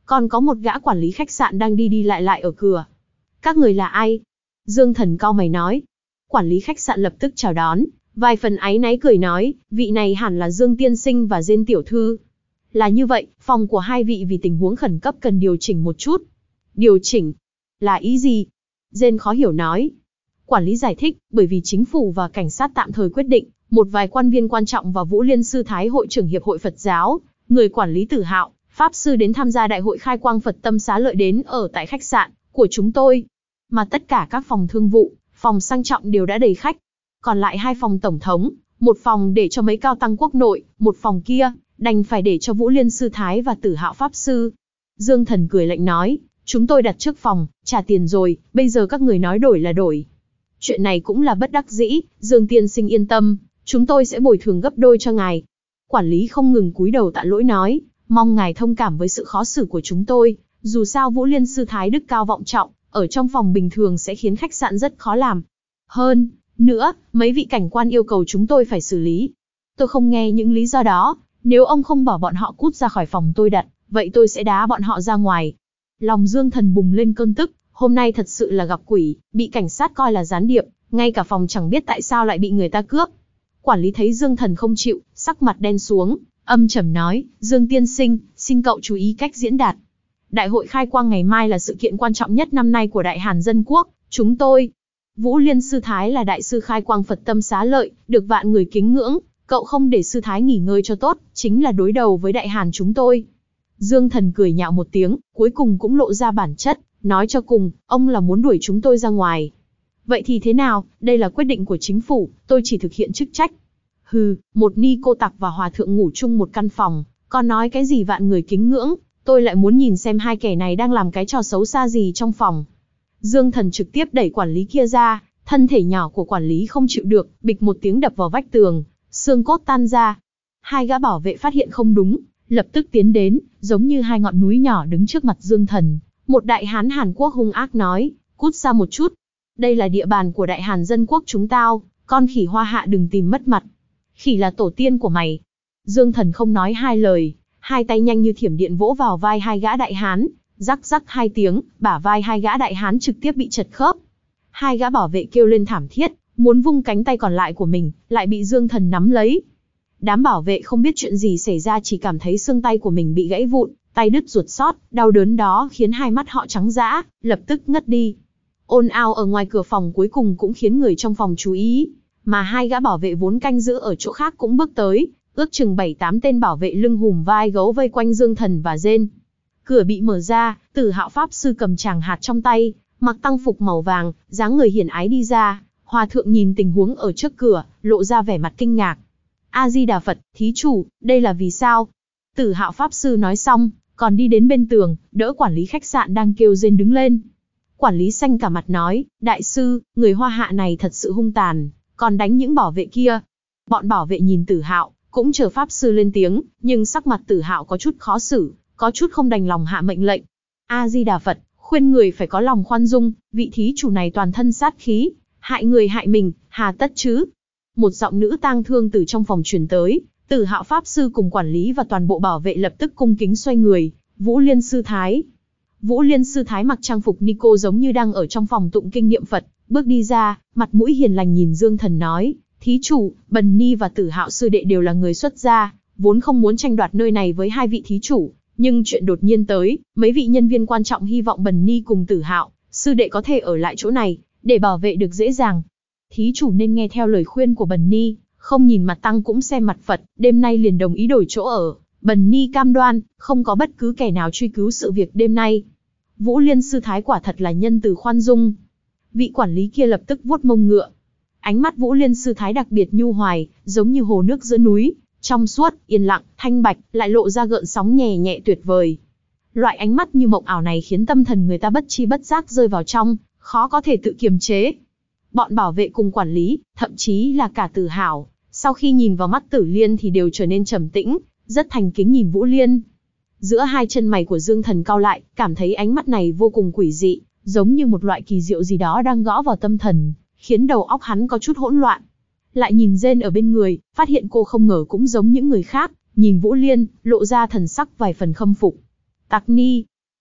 còn có một gã quản lý khách sạn đang đi đi lại lại ở cửa. Các người là ai? Dương Thần cau mày nói. Quản lý khách sạn lập tức chào đón, vài phần áy náy cười nói, vị này hẳn là Dương tiên sinh và Diên tiểu thư. Là như vậy, phòng của hai vị vì tình huống khẩn cấp cần điều chỉnh một chút. Điều chỉnh? Là ý gì? Diên khó hiểu nói. Quản lý giải thích, bởi vì chính phủ và cảnh sát tạm thời quyết định, một vài quan viên quan trọng và Vũ Liên Sư Thái hội trưởng Hiệp hội Phật giáo, người quản lý Tử Hạo, Pháp Sư đến tham gia đại hội khai quang Phật tâm xá lợi đến ở tại khách sạn của chúng tôi. Mà tất cả các phòng thương vụ, phòng sang trọng đều đã đầy khách. Còn lại 2 phòng tổng thống, một phòng để cho mấy cao tăng quốc nội, một phòng kia, đành phải để cho Vũ Liên Sư Thái và Tử Hạo Pháp Sư. Dương Thần cười lạnh nói, chúng tôi đặt trước phòng, trả tiền rồi, bây giờ các người nói đổi là đổi. Chuyện này cũng là bất đắc dĩ, Dương tiên sinh yên tâm, chúng tôi sẽ bồi thường gấp đôi cho ngài. Quản lý không ngừng cúi đầu tạ lỗi nói, mong ngài thông cảm với sự khó xử của chúng tôi, dù sao Vũ Liên Sư Thái đức cao vọng trọng, ở trong phòng bình thường sẽ khiến khách sạn rất khó làm. Hơn nữa, mấy vị cảnh quan yêu cầu chúng tôi phải xử lý. Tôi không nghe những lý do đó, nếu ông không bỏ bọn họ cút ra khỏi phòng tôi đặt, vậy tôi sẽ đá bọn họ ra ngoài. Lòng Dương Thần bùng lên cơn tức, hôm nay thật sự là gặp quỷ, bị cảnh sát coi là gián điệp, ngay cả phòng chẳng biết tại sao lại bị người ta cướp. Quản lý thấy Dương Thần không chịu, sắc mặt đen xuống, âm trầm nói, Dương tiên sinh, xin cậu chú ý cách diễn đạt. Đại hội khai quang ngày mai là sự kiện quan trọng nhất năm nay của Đại Hàn Dân Quốc, chúng tôi. Vũ Liên Sư Thái là đại sư khai quang Phật tâm xá lợi, được vạn người kính ngưỡng, cậu không để Sư Thái nghỉ ngơi cho tốt, chính là đối đầu với Đại Hàn chúng tôi. Dương Thần cười nhạo một tiếng, cuối cùng cũng lộ ra bản chất, nói cho cùng, ông là muốn đuổi chúng tôi ra ngoài. Vậy thì thế nào, đây là quyết định của chính phủ, tôi chỉ thực hiện chức trách. Hừ, một ni cô tặc và hòa thượng ngủ chung một căn phòng, còn nói cái gì vạn người kính ngưỡng, tôi lại muốn nhìn xem hai kẻ này đang làm cái trò xấu xa gì trong phòng. Dương Thần trực tiếp đẩy quản lý kia ra, thân thể nhỏ của quản lý không chịu được, bịch một tiếng đập vào vách tường, xương cốt tan ra. 2 gã bảo vệ phát hiện không đúng, lập tức tiến đến, giống như 2 ngọn núi nhỏ đứng trước mặt Dương Thần. Một đại hán Hàn Quốc hung ác nói, cút xa một chút. Đây là địa bàn của Đại Hàn Dân Quốc chúng tao, con khỉ Hoa Hạ đừng tìm mất mặt. Khỉ là tổ tiên của mày. Dương Thần không nói 2 lời, 2 tay nhanh như thiểm điện vỗ vào vai 2 gã đại hán, rắc rắc 2 tiếng, bả vai 2 gã đại hán trực tiếp bị chật khớp. 2 gã bảo vệ kêu lên thảm thiết, muốn vung cánh tay còn lại của mình, lại bị Dương Thần nắm lấy. Đám bảo vệ không biết chuyện gì xảy ra, chỉ cảm thấy xương tay của mình bị gãy vụn, tay đứt ruột sót, đau đớn đó khiến 2 mắt họ trắng dã, lập tức ngất đi. Ồn ào ở ngoài cửa phòng cuối cùng cũng khiến người trong phòng chú ý, mà 2 gã bảo vệ vốn canh giữ ở chỗ khác cũng bước tới, ước chừng 7-8 tên bảo vệ lưng hùm vai gấu vây quanh Dương Thần và Diên. Cửa bị mở ra, Tử Hạo Pháp Sư cầm tràng hạt trong tay, mặc tăng phục màu vàng, dáng người hiển ái đi ra. Hòa thượng nhìn tình huống ở trước cửa, lộ ra vẻ mặt kinh ngạc. A Di Đà Phật, thí chủ, đây là vì sao? Tử Hạo Pháp Sư nói xong, còn đi đến bên tường, đỡ quản lý khách sạn đang kêu rên đứng lên. Quản lý xanh cả mặt nói, đại sư, người Hoa Hạ này thật sự hung tàn, còn đánh những bảo vệ kia. Bọn bảo vệ nhìn Tử Hạo, cũng chờ Pháp Sư lên tiếng, nhưng sắc mặt Tử Hạo có chút khó xử, có chút không đành lòng hạ mệnh lệnh. A Di Đà Phật, khuyên người phải có lòng khoan dung, vị thí chủ này toàn thân sát khí, hại người hại mình, hà tất chứ? Một giọng nữ tang thương từ trong phòng truyền tới, Tử Hạo Pháp Sư cùng quản lý và toàn bộ bảo vệ lập tức cung kính xoay người. Vũ Liên Sư Thái. Vũ Liên Sư Thái mặc trang phục Nico giống như đang ở trong phòng tụng kinh niệm Phật, bước đi ra, mặt mũi hiền lành nhìn Dương Thần nói, thí chủ, Bần Ni và Tử Hạo sư đệ đều là người xuất gia, vốn không muốn tranh đoạt nơi này với 2 vị thí chủ, nhưng chuyện đột nhiên tới, mấy vị nhân viên quan trọng hy vọng Bần Ni cùng Tử Hạo sư đệ có thể ở lại chỗ này, để bảo vệ được dễ dàng. Thí chủ nên nghe theo lời khuyên của Bần Ni, không nhìn mặt tăng cũng xem mặt Phật, đêm nay liền đồng ý đổi chỗ ở. Bần Ni cam đoan, không có bất cứ kẻ nào truy cứu sự việc đêm nay. Vũ Liên Sư Thái quả thật là nhân từ khoan dung. Vị quản lý kia lập tức vuốt mông ngựa. Ánh mắt Vũ Liên Sư Thái đặc biệt nhu hoài, giống như hồ nước giữa núi, trong suốt, yên lặng, thanh bạch, lại lộ ra gợn sóng nhẹ nhẹ tuyệt vời. Loại ánh mắt như mộng ảo này khiến tâm thần người ta bất chi bất giác rơi vào trong, khó có thể tự kiềm chế. Bọn bảo vệ cùng quản lý, thậm chí là cả Tử Hạo, sau khi nhìn vào mắt Tử Liên thì đều trở nên trầm tĩnh, rất thành kính nhìn Vũ Liên. Giữa 2 chân mày của Dương Thần cau lại, cảm thấy ánh mắt này vô cùng quỷ dị, giống như một loại kỳ diệu gì đó đang gõ vào tâm thần, khiến đầu óc hắn có chút hỗn loạn. Lại nhìn Diên ở bên người, phát hiện cô không ngờ cũng giống những người khác, nhìn Vũ Liên, lộ ra thần sắc vài phần khâm phục. Tặc ni,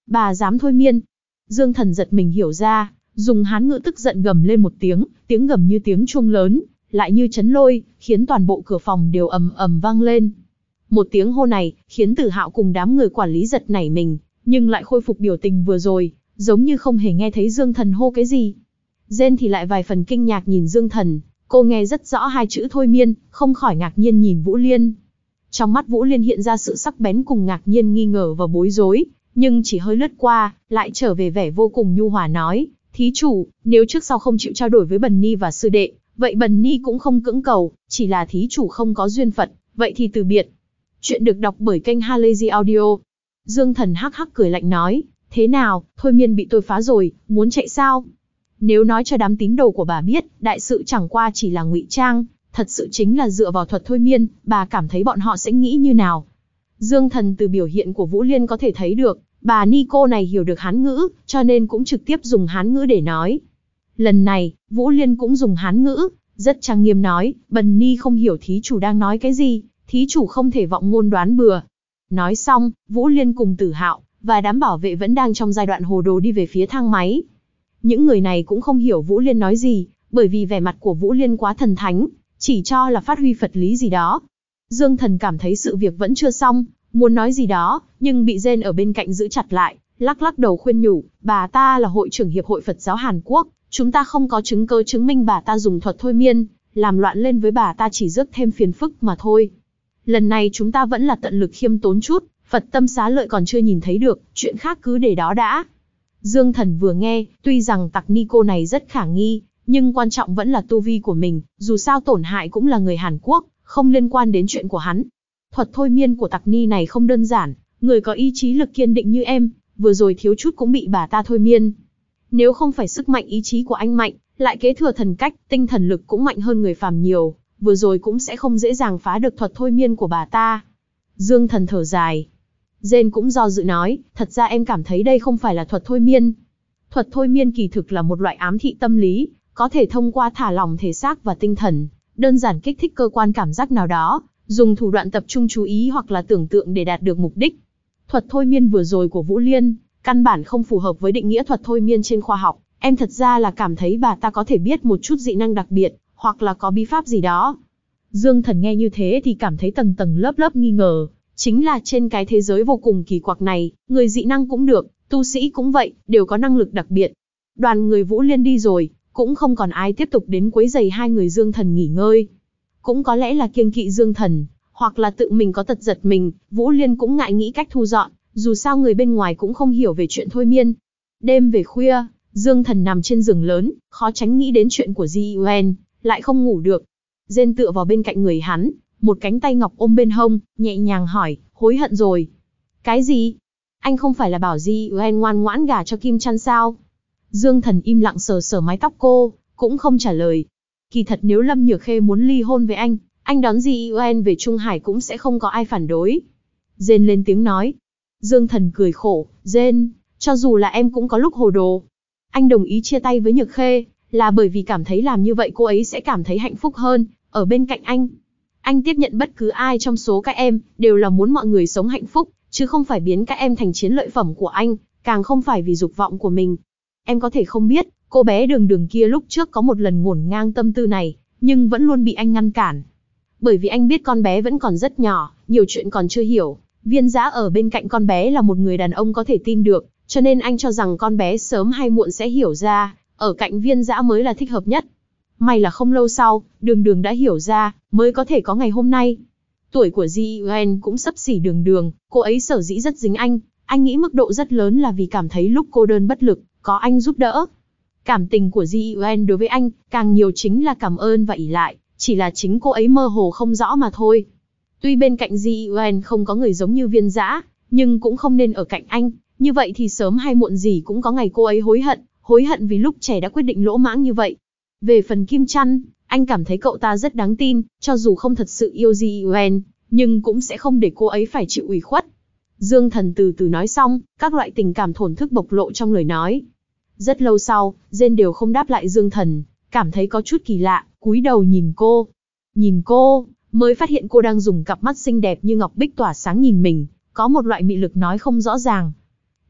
Bà dám thôi miên. Dương Thần giật mình hiểu ra, dùng Hán ngữ tức giận gầm lên một tiếng, tiếng gầm như tiếng chuông lớn, lại như chấn lôi, khiến toàn bộ cửa phòng đều ầm ầm vang lên. Một tiếng hô này, khiến Tử Hạo cùng đám người quản lý giật nảy mình, nhưng lại khôi phục biểu tình vừa rồi, giống như không hề nghe thấy Dương Thần hô cái gì. Jane thì lại vài phần kinh ngạc nhìn Dương Thần, cô nghe rất rõ hai chữ thôi miên, không khỏi ngạc nhiên nhìn Vũ Liên. Trong mắt Vũ Liên hiện ra sự sắc bén cùng ngạc nhiên, nghi ngờ và bối rối, nhưng chỉ hơi lướt qua, lại trở về vẻ vô cùng nhu hòa nói, thí chủ, nếu trước sau không chịu trao đổi với Bần Ni và sư đệ, vậy Bần Ni cũng không cưỡng cầu, chỉ là thí chủ không có duyên phận, vậy thì từ biệt. Chuyện được đọc bởi kênh Halazy Audio. Dương Thần hắc hắc cười lạnh nói, thế nào, thôi miên bị tôi phá rồi, muốn chạy sao? Nếu nói cho đám tín đồ của bà biết, đại sự chẳng qua chỉ là ngụy trang, thật sự chính là dựa vào thuật thôi miên, bà cảm thấy bọn họ sẽ nghĩ như nào? Dương Thần từ biểu hiện của Vũ Liên có thể thấy được, bà ni cô này hiểu được Hán ngữ, cho nên cũng trực tiếp dùng Hán ngữ để nói. Lần này, Vũ Liên cũng dùng Hán ngữ, rất trang nghiêm nói, Bần Ni không hiểu thí chủ đang nói cái gì, thí chủ không thể vọng ngôn đoán bừa. Nói xong, Vũ Liên cùng Tử Hạo và đám bảo vệ vẫn đang trong giai đoạn hồ đồ đi về phía thang máy. Những người này cũng không hiểu Vũ Liên nói gì, bởi vì vẻ mặt của Vũ Liên quá thần thánh, chỉ cho là phát huy Phật lý gì đó. Dương Thần cảm thấy sự việc vẫn chưa xong, muốn nói gì đó, nhưng bị Jane ở bên cạnh giữ chặt lại, lắc lắc đầu khuyên nhủ, bà ta là hội trưởng Hiệp hội Phật giáo Hàn Quốc, chúng ta không có chứng cứ chứng minh bà ta dùng thuật thôi miên, làm loạn lên với bà ta chỉ rước thêm phiền phức mà thôi. Lần này chúng ta vẫn là tận lực khiêm tốn chút, Phật tâm xá lợi còn chưa nhìn thấy được, chuyện khác cứ để đó đã. Dương Thần vừa nghe, tuy rằng tặc ni cô này rất khả nghi, nhưng quan trọng vẫn là tu vi của mình, dù sao tổn hại cũng là người Hàn Quốc, không liên quan đến chuyện của hắn. Thuật thôi miên của tặc ni này không đơn giản, người có ý chí lực kiên định như em, vừa rồi thiếu chút cũng bị bà ta thôi miên. Nếu không phải sức mạnh ý chí của anh mạnh, lại kế thừa thần cách, tinh thần lực cũng mạnh hơn người phàm nhiều, vừa rồi cũng sẽ không dễ dàng phá được thuật thôi miên của bà ta. Dương Thần thở dài. Jane cũng do dự nói, thật ra em cảm thấy đây không phải là thuật thôi miên. Thuật thôi miên kỳ thực là một loại ám thị tâm lý, có thể thông qua thả lỏng thể xác và tinh thần, đơn giản kích thích cơ quan cảm giác nào đó, dùng thủ đoạn tập trung chú ý hoặc là tưởng tượng để đạt được mục đích. Thuật thôi miên vừa rồi của Vũ Liên, căn bản không phù hợp với định nghĩa thuật thôi miên trên khoa học. Em thật ra là cảm thấy bà ta có thể biết một chút dị năng đặc biệt, hoặc là có bí pháp gì đó. Dương Thần nghe như thế thì cảm thấy tầng tầng lớp lớp nghi ngờ. Chính là trên cái thế giới vô cùng kỳ quặc này, người dị năng cũng được, tu sĩ cũng vậy, đều có năng lực đặc biệt. Đoàn người Vũ Liên đi rồi, cũng không còn ai tiếp tục đến quấy rầy hai người Dương Thần nghỉ ngơi. Cũng có lẽ là kiêng kỵ Dương Thần, hoặc là tự mình có tật giật mình, Vũ Liên cũng ngại nghĩ cách thu dọn, dù sao người bên ngoài cũng không hiểu về chuyện thôi miên. Đêm về khuya, Dương Thần nằm trên giường lớn, khó tránh nghĩ đến chuyện của Ji Yuen, lại không ngủ được. Jane tựa vào bên cạnh người hắn, một cánh tay ngọc ôm bên hông, nhẹ nhàng hỏi, hối hận rồi. Cái gì? Anh không phải là bảo Ji Yuen ngoan ngoãn gả cho Kim Chan sao? Dương Thần im lặng sờ sờ mái tóc cô, cũng không trả lời. Kỳ thật nếu Lâm Nhược Khê muốn ly hôn với anh đón Ji Yuen về Trung Hải cũng sẽ không có ai phản đối. Jane lên tiếng nói. Dương Thần cười khổ, Jane, cho dù là em cũng có lúc hồ đồ. Anh đồng ý chia tay với Nhược Khê, là bởi vì cảm thấy làm như vậy cô ấy sẽ cảm thấy hạnh phúc hơn, ở bên cạnh anh. Anh tiếp nhận bất cứ ai trong số các em, đều là muốn mọi người sống hạnh phúc, chứ không phải biến các em thành chiến lợi phẩm của anh, càng không phải vì dục vọng của mình. Em có thể không biết, cô bé Đường Đường kia lúc trước có một lần ngổn ngang tâm tư này, nhưng vẫn luôn bị anh ngăn cản. Bởi vì anh biết con bé vẫn còn rất nhỏ, nhiều chuyện còn chưa hiểu. Viên Dã ở bên cạnh con bé là một người đàn ông có thể tin được, cho nên anh cho rằng con bé sớm hay muộn sẽ hiểu ra, ở cạnh Viên Dã mới là thích hợp nhất. May là không lâu sau, Đường Đường đã hiểu ra, mới có thể có ngày hôm nay. Tuổi của Ji Yuen cũng xấp xỉ Đường Đường, cô ấy sở dĩ rất dính anh nghĩ mức độ rất lớn là vì cảm thấy lúc cô đơn bất lực, có anh giúp đỡ. Cảm tình của Ji Yuen đối với anh, càng nhiều chính là cảm ơn và ỷ lại, chỉ là chính cô ấy mơ hồ không rõ mà thôi. Tuy bên cạnh Ji Yuen không có người giống như Viên Dã, nhưng cũng không nên ở cạnh anh, như vậy thì sớm hay muộn gì cũng có ngày cô ấy hối hận vì lúc trẻ đã quyết định lỗ mãng như vậy. Về phần Kim Chăn, anh cảm thấy cậu ta rất đáng tin, cho dù không thật sự yêu Ji Yuen, nhưng cũng sẽ không để cô ấy phải chịu ủy khuất. Dương Thần từ từ nói xong, các loại tình cảm thổn thức bộc lộ trong lời nói. Rất lâu sau, Jane đều không đáp lại Dương Thần, cảm thấy có chút kỳ lạ, cúi đầu nhìn cô. Nhìn cô, mới phát hiện cô đang dùng cặp mắt xinh đẹp như ngọc bích tỏa sáng nhìn mình, có một loại mị lực nói không rõ ràng.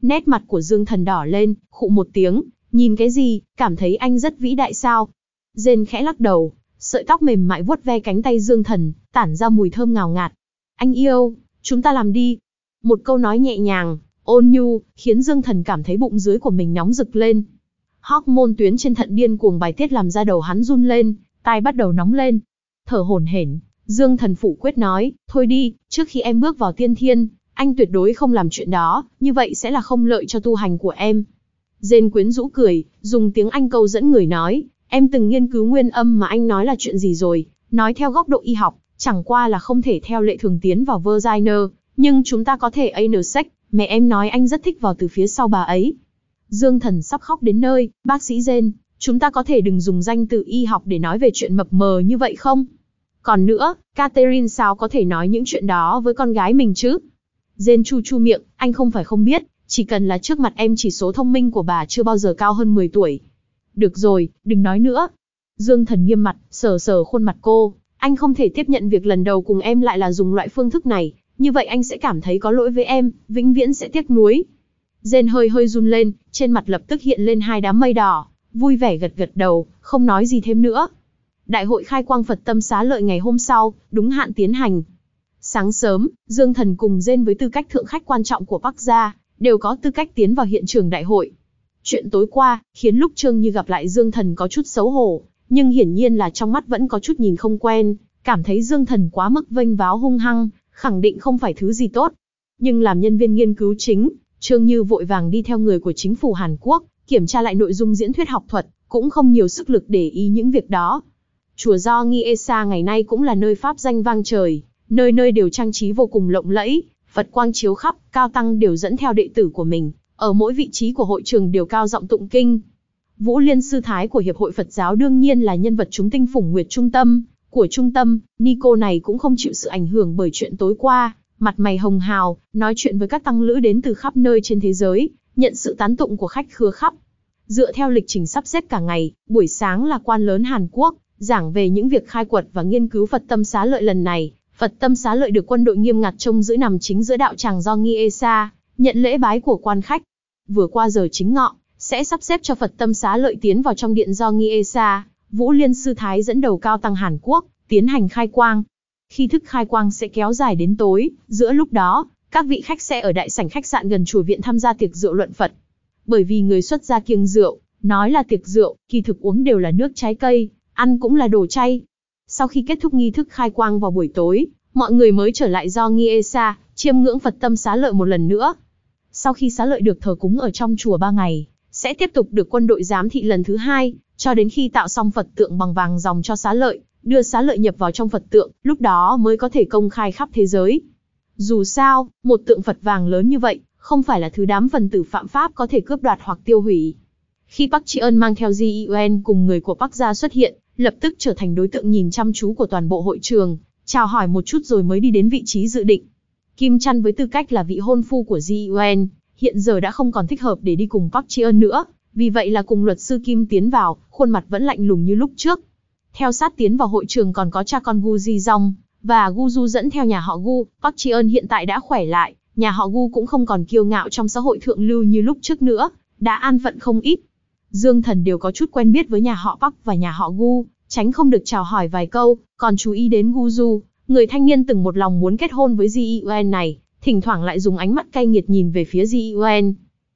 Nét mặt của Dương Thần đỏ lên, khụ một tiếng, nhìn cái gì, cảm thấy anh rất vĩ đại sao? Jane khẽ lắc đầu, sợi tóc mềm mại vuốt ve cánh tay Dương Thần, tản ra mùi thơm ngào ngạt. Anh yêu, chúng ta làm đi. Một câu nói nhẹ nhàng, ôn nhu, khiến Dương Thần cảm thấy bụng dưới của mình nóng rực lên. Hormone tuyến trên thận điên cuồng bài tiết làm da đầu hắn run lên, tai bắt đầu nóng lên. Thở hổn hển, Dương Thần phủ quyết nói, thôi đi, trước khi em bước vào tiên thiên, anh tuyệt đối không làm chuyện đó, như vậy sẽ là không lợi cho tu hành của em. Jane quyến rũ cười, dùng tiếng Anh câu dẫn người nói, em từng nghiên cứu nguyên âm mà anh nói là chuyện gì rồi, nói theo góc độ y học, chẳng qua là không thể theo lệ thường tiến vào vagina, nhưng chúng ta có thể anal sex, mẹ em nói anh rất thích vào từ phía sau bà ấy. Dương Thần sắp khóc đến nơi, bác sĩ Jane, chúng ta có thể đừng dùng danh từ y học để nói về chuyện mập mờ như vậy không? Còn nữa, Catherine sao có thể nói những chuyện đó với con gái mình chứ? Jane chu chu miệng, anh không phải không biết, chỉ cần là trước mặt em chỉ số thông minh của bà chưa bao giờ cao hơn 10 tuổi. Được rồi, đừng nói nữa. Dương Thần nghiêm mặt, sờ sờ khuôn mặt cô, anh không thể tiếp nhận việc lần đầu cùng em lại là dùng loại phương thức này, như vậy anh sẽ cảm thấy có lỗi với em, vĩnh viễn sẽ tiếc nuối. Jane hơi hơi run lên, trên mặt lập tức hiện lên hai đám mây đỏ, vui vẻ gật gật đầu, không nói gì thêm nữa. Đại hội khai quang Phật Tâm Xá Lợi ngày hôm sau, đúng hạn tiến hành. Sáng sớm, Dương Thần cùng Jane với tư cách thượng khách quan trọng của Park gia, đều có tư cách tiến vào hiện trường đại hội. Chuyện tối qua, khiến lúc Trương Như gặp lại Dương Thần có chút xấu hổ, nhưng hiển nhiên là trong mắt vẫn có chút nhìn không quen, cảm thấy Dương Thần quá mức vênh váo hung hăng, khẳng định không phải thứ gì tốt. Nhưng làm nhân viên nghiên cứu chính, Trương Như vội vàng đi theo người của chính phủ Hàn Quốc, kiểm tra lại nội dung diễn thuyết học thuật, cũng không nhiều sức lực để ý những việc đó. Chùa Do Nghi Esa ngày nay cũng là nơi pháp danh vang trời, nơi nơi đều trang trí vô cùng lộng lẫy, Phật quang chiếu khắp, cao tăng đều dẫn theo đệ tử của mình, ở mỗi vị trí của hội trường đều cao giọng tụng kinh. Vũ Liên sư thái của Hiệp hội Phật giáo đương nhiên là nhân vật chúng tinh phủng nguyệt trung tâm của trung tâm, Nico này cũng không chịu sự ảnh hưởng bởi chuyện tối qua, mặt mày hồng hào, nói chuyện với các tăng lữ đến từ khắp nơi trên thế giới, nhận sự tán tụng của khách khứa khắp. Dựa theo lịch trình sắp xếp cả ngày, buổi sáng là quan lớn Hàn Quốc, giảng về những việc khai quật và nghiên cứu Phật Tâm Xá Lợi lần này. Phật Tâm Xá Lợi được quân đội nghiêm ngặt trông giữ nằm chính giữa đạo tràng Do Nghi Esa, nhận lễ bái của quan khách. Vừa qua giờ chính ngọ, sẽ sắp xếp cho Phật Tâm Xá Lợi tiến vào trong điện Do Nghi Esa, Vũ Liên sư thái dẫn đầu cao tăng Hàn Quốc, tiến hành khai quang. Khi thức khai quang sẽ kéo dài đến tối, giữa lúc đó, các vị khách sẽ ở đại sảnh khách sạn gần chùa viện tham gia tiệc rượu luận Phật. Bởi vì người xuất gia kiêng rượu, nói là tiệc rượu, kỳ thực uống đều là nước trái cây, ăn cũng là đồ chay. Sau khi kết thúc nghi thức khai quang vào buổi tối, mọi người mới trở lại Do Nghi Esa, chiêm ngưỡng Phật Tâm Xá Lợi một lần nữa. Sau khi xá lợi được thờ cúng ở trong chùa 3 ngày, sẽ tiếp tục được quân đội giám thị lần thứ 2, cho đến khi tạo xong Phật tượng bằng vàng ròng cho xá lợi, đưa xá lợi nhập vào trong Phật tượng, lúc đó mới có thể công khai khắp thế giới. Dù sao, một tượng Phật vàng lớn như vậy, không phải là thứ đám phần tử phạm pháp có thể cướp đoạt hoặc tiêu hủy. Khi Park Ji-eun mang theo Ji-eun cùng người của Park gia xuất hiện, lập tức trở thành đối tượng nhìn chăm chú của toàn bộ hội trường, chào hỏi một chút rồi mới đi đến vị trí dự định. Kim Chan với tư cách là vị hôn phu của Ji-eun, hiện giờ đã không còn thích hợp để đi cùng Park Ji-eun nữa, vì vậy là cùng luật sư Kim tiến vào, khuôn mặt vẫn lạnh lùng như lúc trước. Theo sát tiến vào hội trường còn có cha con Gu Ji-jong và Gu Du dẫn theo nhà họ Gu. Park Ji-eun hiện tại đã khỏe lại, nhà họ Gu cũng không còn kiêu ngạo trong xã hội thượng lưu như lúc trước nữa, đã an phận không ít. Dương Thần đều có chút quen biết với nhà họ Park và nhà họ Gu, tránh không được chào hỏi vài câu, còn chú ý đến Gu Du, người thanh niên từng một lòng muốn kết hôn với Ji-eun này, thỉnh thoảng lại dùng ánh mắt cay nghiệt nhìn về phía Ji-eun.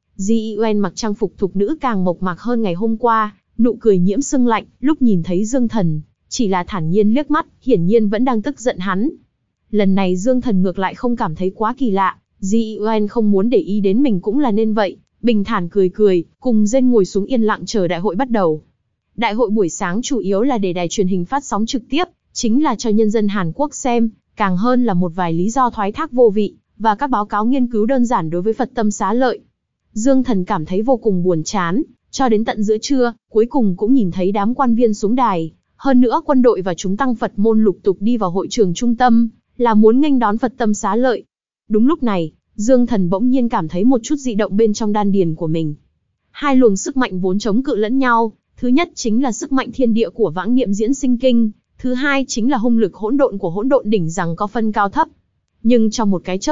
Ji-eun mặc trang phục thục nữ càng mộc mạc hơn ngày hôm qua, nụ cười nhiễm sương lạnh, lúc nhìn thấy Dương Thần, chỉ là thản nhiên liếc mắt, hiển nhiên vẫn đang tức giận hắn. Lần này Dương Thần ngược lại không cảm thấy quá kỳ lạ, Ji-eun không muốn để ý đến mình cũng là nên vậy, bình thản cười cười, cùng Jane ngồi xuống yên lặng chờ đại hội bắt đầu. Đại hội buổi sáng chủ yếu là để đài truyền hình phát sóng trực tiếp, chính là cho nhân dân Hàn Quốc xem, càng hơn là một vài lý do thoái thác vô vị, và các báo cáo nghiên cứu đơn giản đối với Phật Tâm Xá Lợi. Dương Thần cảm thấy vô cùng buồn chán, cho đến tận giữa trưa, cuối cùng cũng nhìn thấy đám quan viên xuống đài, hơn nữa quân đội và chúng tăng Phật môn lục tục đi vào hội trường trung tâm, là muốn nghênh đón Phật Tâm Xá Lợi. Đúng lúc này, Dương Thần bỗng nhiên cảm thấy một chút dị động bên trong đan điền của mình. Hai luồng sức mạnh vốn chống cự lẫn nhau, thứ nhất chính là sức mạnh thiên địa của Vãng Niệm Diễn Sinh Kinh, thứ hai chính là hung lực hỗn độn của Hỗn Độn Đỉnh rằng có phân cao thấp. Nhưng trong một cái chớp mắt,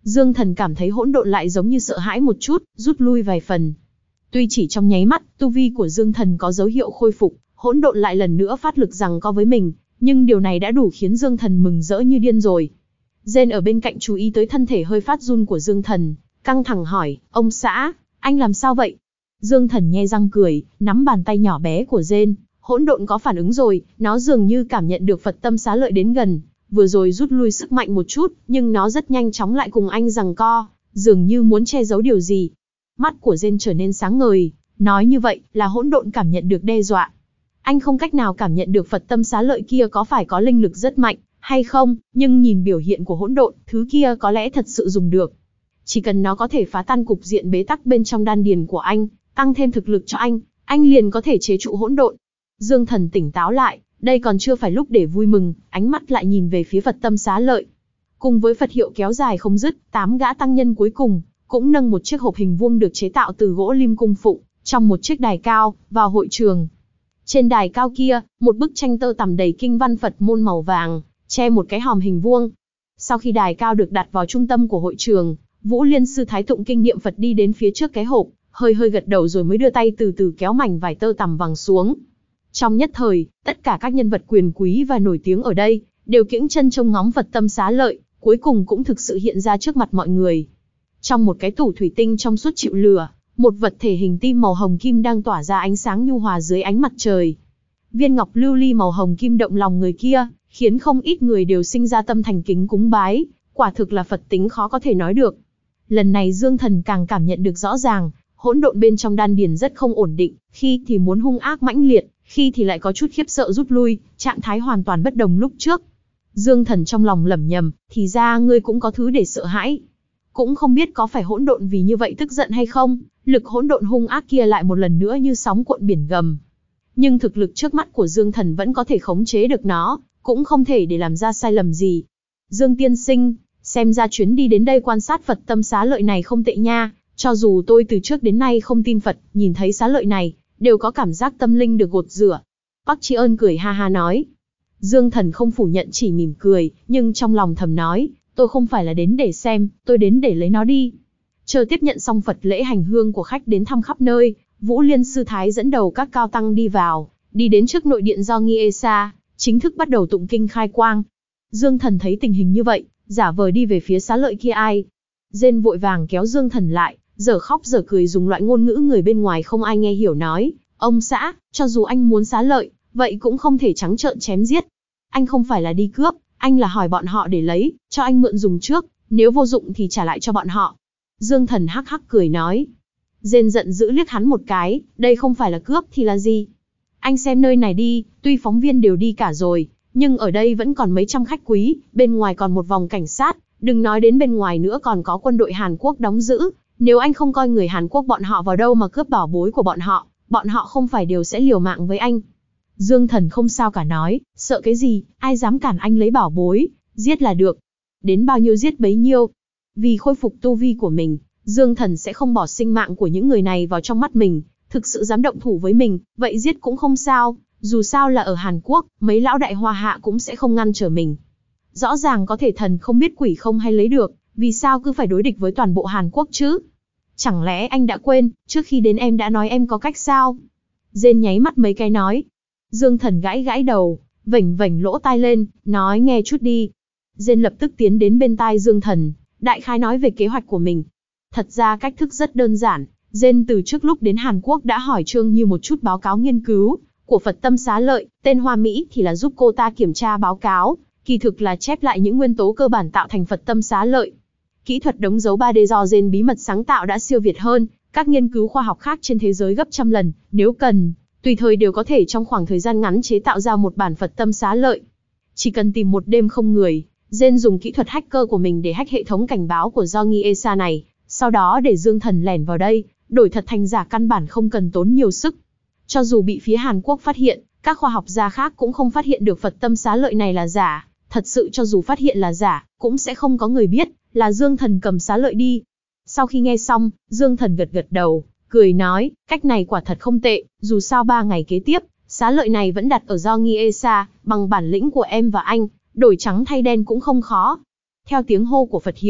Dương Thần cảm thấy hỗn độn lại giống như sợ hãi một chút, rút lui vài phần. Tuy chỉ trong nháy mắt, tu vi của Dương Thần có dấu hiệu khôi phục, hỗn độn lại lần nữa phát lực giằng co với mình, nhưng điều này đã đủ khiến Dương Thần mừng rỡ như điên rồi. Jane ở bên cạnh chú ý tới thân thể hơi phát run của Dương Thần, căng thẳng hỏi, ông xã, anh làm sao vậy? Dương Thần nhe răng cười, nắm bàn tay nhỏ bé của Jane, hỗn độn có phản ứng rồi, nó dường như cảm nhận được Phật tâm xá lợi đến gần, vừa rồi rút lui sức mạnh một chút, nhưng nó rất nhanh chóng lại cùng anh giằng co, dường như muốn che giấu điều gì. Mắt của Jane trở nên sáng ngời, nói như vậy là hỗn độn cảm nhận được đe dọa. Anh không cách nào cảm nhận được Phật tâm xá lợi kia có phải có linh lực rất mạnh hay không, nhưng nhìn biểu hiện của hỗn độn, thứ kia có lẽ thật sự dùng được. Chỉ cần nó có thể phá tan cục diện bế tắc bên trong đan điền của anh, tăng thêm thực lực cho anh liền có thể chế trụ hỗn độn. Dương Thần tỉnh táo lại, đây còn chưa phải lúc để vui mừng, ánh mắt lại nhìn về phía Phật tâm xá lợi. Cùng với Phật hiệu kéo dài không dứt, 8 gã tăng nhân cuối cùng cũng nâng một chiếc hộp hình vuông được chế tạo từ gỗ lim cung phụng, trong một chiếc đài cao, vào hội trường. Trên đài cao kia, một bức tranh tơ tằm đầy kinh văn Phật môn màu vàng, che một cái hòm hình vuông. Sau khi đài cao được đặt vào trung tâm của hội trường, Vũ Liên sư thái tụng kinh niệm Phật đi đến phía trước cái hộp, hơi gật đầu rồi mới đưa tay từ từ kéo mảnh vải tơ tằm vàng xuống. Trong nhất thời, tất cả các nhân vật quyền quý và nổi tiếng ở đây đều kiễng chân trông ngóng Phật tâm xá lợi, cuối cùng cũng thực sự hiện ra trước mặt mọi người. Trong một cái tủ thủy tinh trong suốt chịu lửa, một vật thể hình tim màu hồng kim đang tỏa ra ánh sáng nhu hòa dưới ánh mặt trời. Viên ngọc lưu ly màu hồng kim động lòng người kia, khiến không ít người đều sinh ra tâm thành kính cúng bái, quả thực là Phật tính khó có thể nói được. Lần này Dương Thần càng cảm nhận được rõ ràng, hỗn độn bên trong đan điền rất không ổn định, khi thì muốn hung ác mãnh liệt, khi thì lại có chút khiếp sợ rút lui, trạng thái hoàn toàn bất đồng lúc trước. Dương Thần trong lòng lẩm nhẩm, thì ra ngươi cũng có thứ để sợ hãi. Cũng không biết có phải hỗn độn vì như vậy tức giận hay không, lực hỗn độn hung ác kia lại một lần nữa như sóng cuộn biển gầm. Nhưng thực lực trước mắt của Dương Thần vẫn có thể khống chế được nó, cũng không thể để làm ra sai lầm gì. Dương tiên sinh, xem ra chuyến đi đến đây quan sát Phật tâm xá lợi này không tệ nha, cho dù tôi từ trước đến nay không tin Phật, nhìn thấy xá lợi này, đều có cảm giác tâm linh được gột rửa. Bắc Tri Ân cười ha ha nói. Dương Thần không phủ nhận, chỉ mỉm cười, nhưng trong lòng thầm nói, tôi không phải là đến để xem, tôi đến để lấy nó đi. Chờ tiếp nhận xong Phật lễ hành hương của khách đến thăm khắp nơi, Vũ Liên sư thái dẫn đầu các cao tăng đi vào, đi đến trước nội điện do Nghi Esa, chính thức bắt đầu tụng kinh khai quang. Dương Thần thấy tình hình như vậy, giả vờ đi về phía xá lợi kia ai. Jane vội vàng kéo Dương Thần lại, dở khóc dở cười dùng loại ngôn ngữ người bên ngoài không ai nghe hiểu nói, ông xã, cho dù anh muốn xá lợi, vậy cũng không thể trắng trợn chém giết. Anh không phải là đi cướp, anh là hỏi bọn họ để lấy, cho anh mượn dùng trước, nếu vô dụng thì trả lại cho bọn họ. Dương Thần hắc hắc cười nói. Jane giận dữ liếc hắn một cái, đây không phải là cướp thì là gì? Anh xem nơi này đi, tuy phóng viên đều đi cả rồi, nhưng ở đây vẫn còn mấy trăm khách quý, bên ngoài còn một vòng cảnh sát, đừng nói đến bên ngoài nữa còn có quân đội Hàn Quốc đóng giữ. Nếu anh không coi người Hàn Quốc bọn họ vào đâu mà cướp bảo bối của bọn họ không phải đều sẽ liều mạng với anh. Dương Thần không sao cả nói, sợ cái gì, ai dám cản anh lấy bảo bối, giết là được. Đến bao nhiêu giết bấy nhiêu. Vì khôi phục tu vi của mình, Dương Thần sẽ không bỏ sinh mạng của những người này vào trong mắt mình, thực sự dám động thủ với mình, vậy giết cũng không sao, dù sao là ở Hàn Quốc, mấy lão đại hoa hạ cũng sẽ không ngăn trở mình. Rõ ràng có thể thần không biết quỷ không hay lấy được, vì sao cứ phải đối địch với toàn bộ Hàn Quốc chứ? Chẳng lẽ anh đã quên, trước khi đến em đã nói em có cách sao? Jane nháy mắt mấy cái nói. Dương Thần gãi đầu, vểnh lỗ tai lên, nói nghe chút đi. Jane lập tức tiến đến bên tai Dương Thần, đại khái nói về kế hoạch của mình. Thật ra cách thức rất đơn giản, Jane từ trước lúc đến Hàn Quốc đã hỏi Trương Như một chút báo cáo nghiên cứu của Phật tâm xá lợi, tên Hoa Mỹ thì là giúp cô ta kiểm tra báo cáo, kỳ thực là chép lại những nguyên tố cơ bản tạo thành Phật tâm xá lợi. Kỹ thuật đóng dấu 3D do Jane bí mật sáng tạo đã siêu việt hơn các nghiên cứu khoa học khác trên thế giới gấp trăm lần, nếu cần, tùy thời đều có thể trong khoảng thời gian ngắn chế tạo ra một bản Phật tâm xá lợi. Chỉ cần tìm một đêm không người, Jane dùng kỹ thuật hacker của mình để hack hệ thống cảnh báo của do Nghi Esa này, sau đó để Dương Thần lẻn vào đây, đổi thật thành giả căn bản không cần tốn nhiều sức. Cho dù bị phía Hàn Quốc phát hiện, các khoa học gia khác cũng không phát hiện được Phật tâm xá lợi này là giả, thật sự cho dù phát hiện là giả, cũng sẽ không có người biết là Dương Thần cầm xá lợi đi. Sau khi nghe xong, Dương Thần gật đầu, cười nói, cách này quả thật không tệ, dù sao 3 ngày kế tiếp, xá lợi này vẫn đặt ở do Nghi Esa, bằng bản lĩnh của em và anh, đổi trắng thay đen cũng không khó. Theo tiếng hô của Phật hiệu,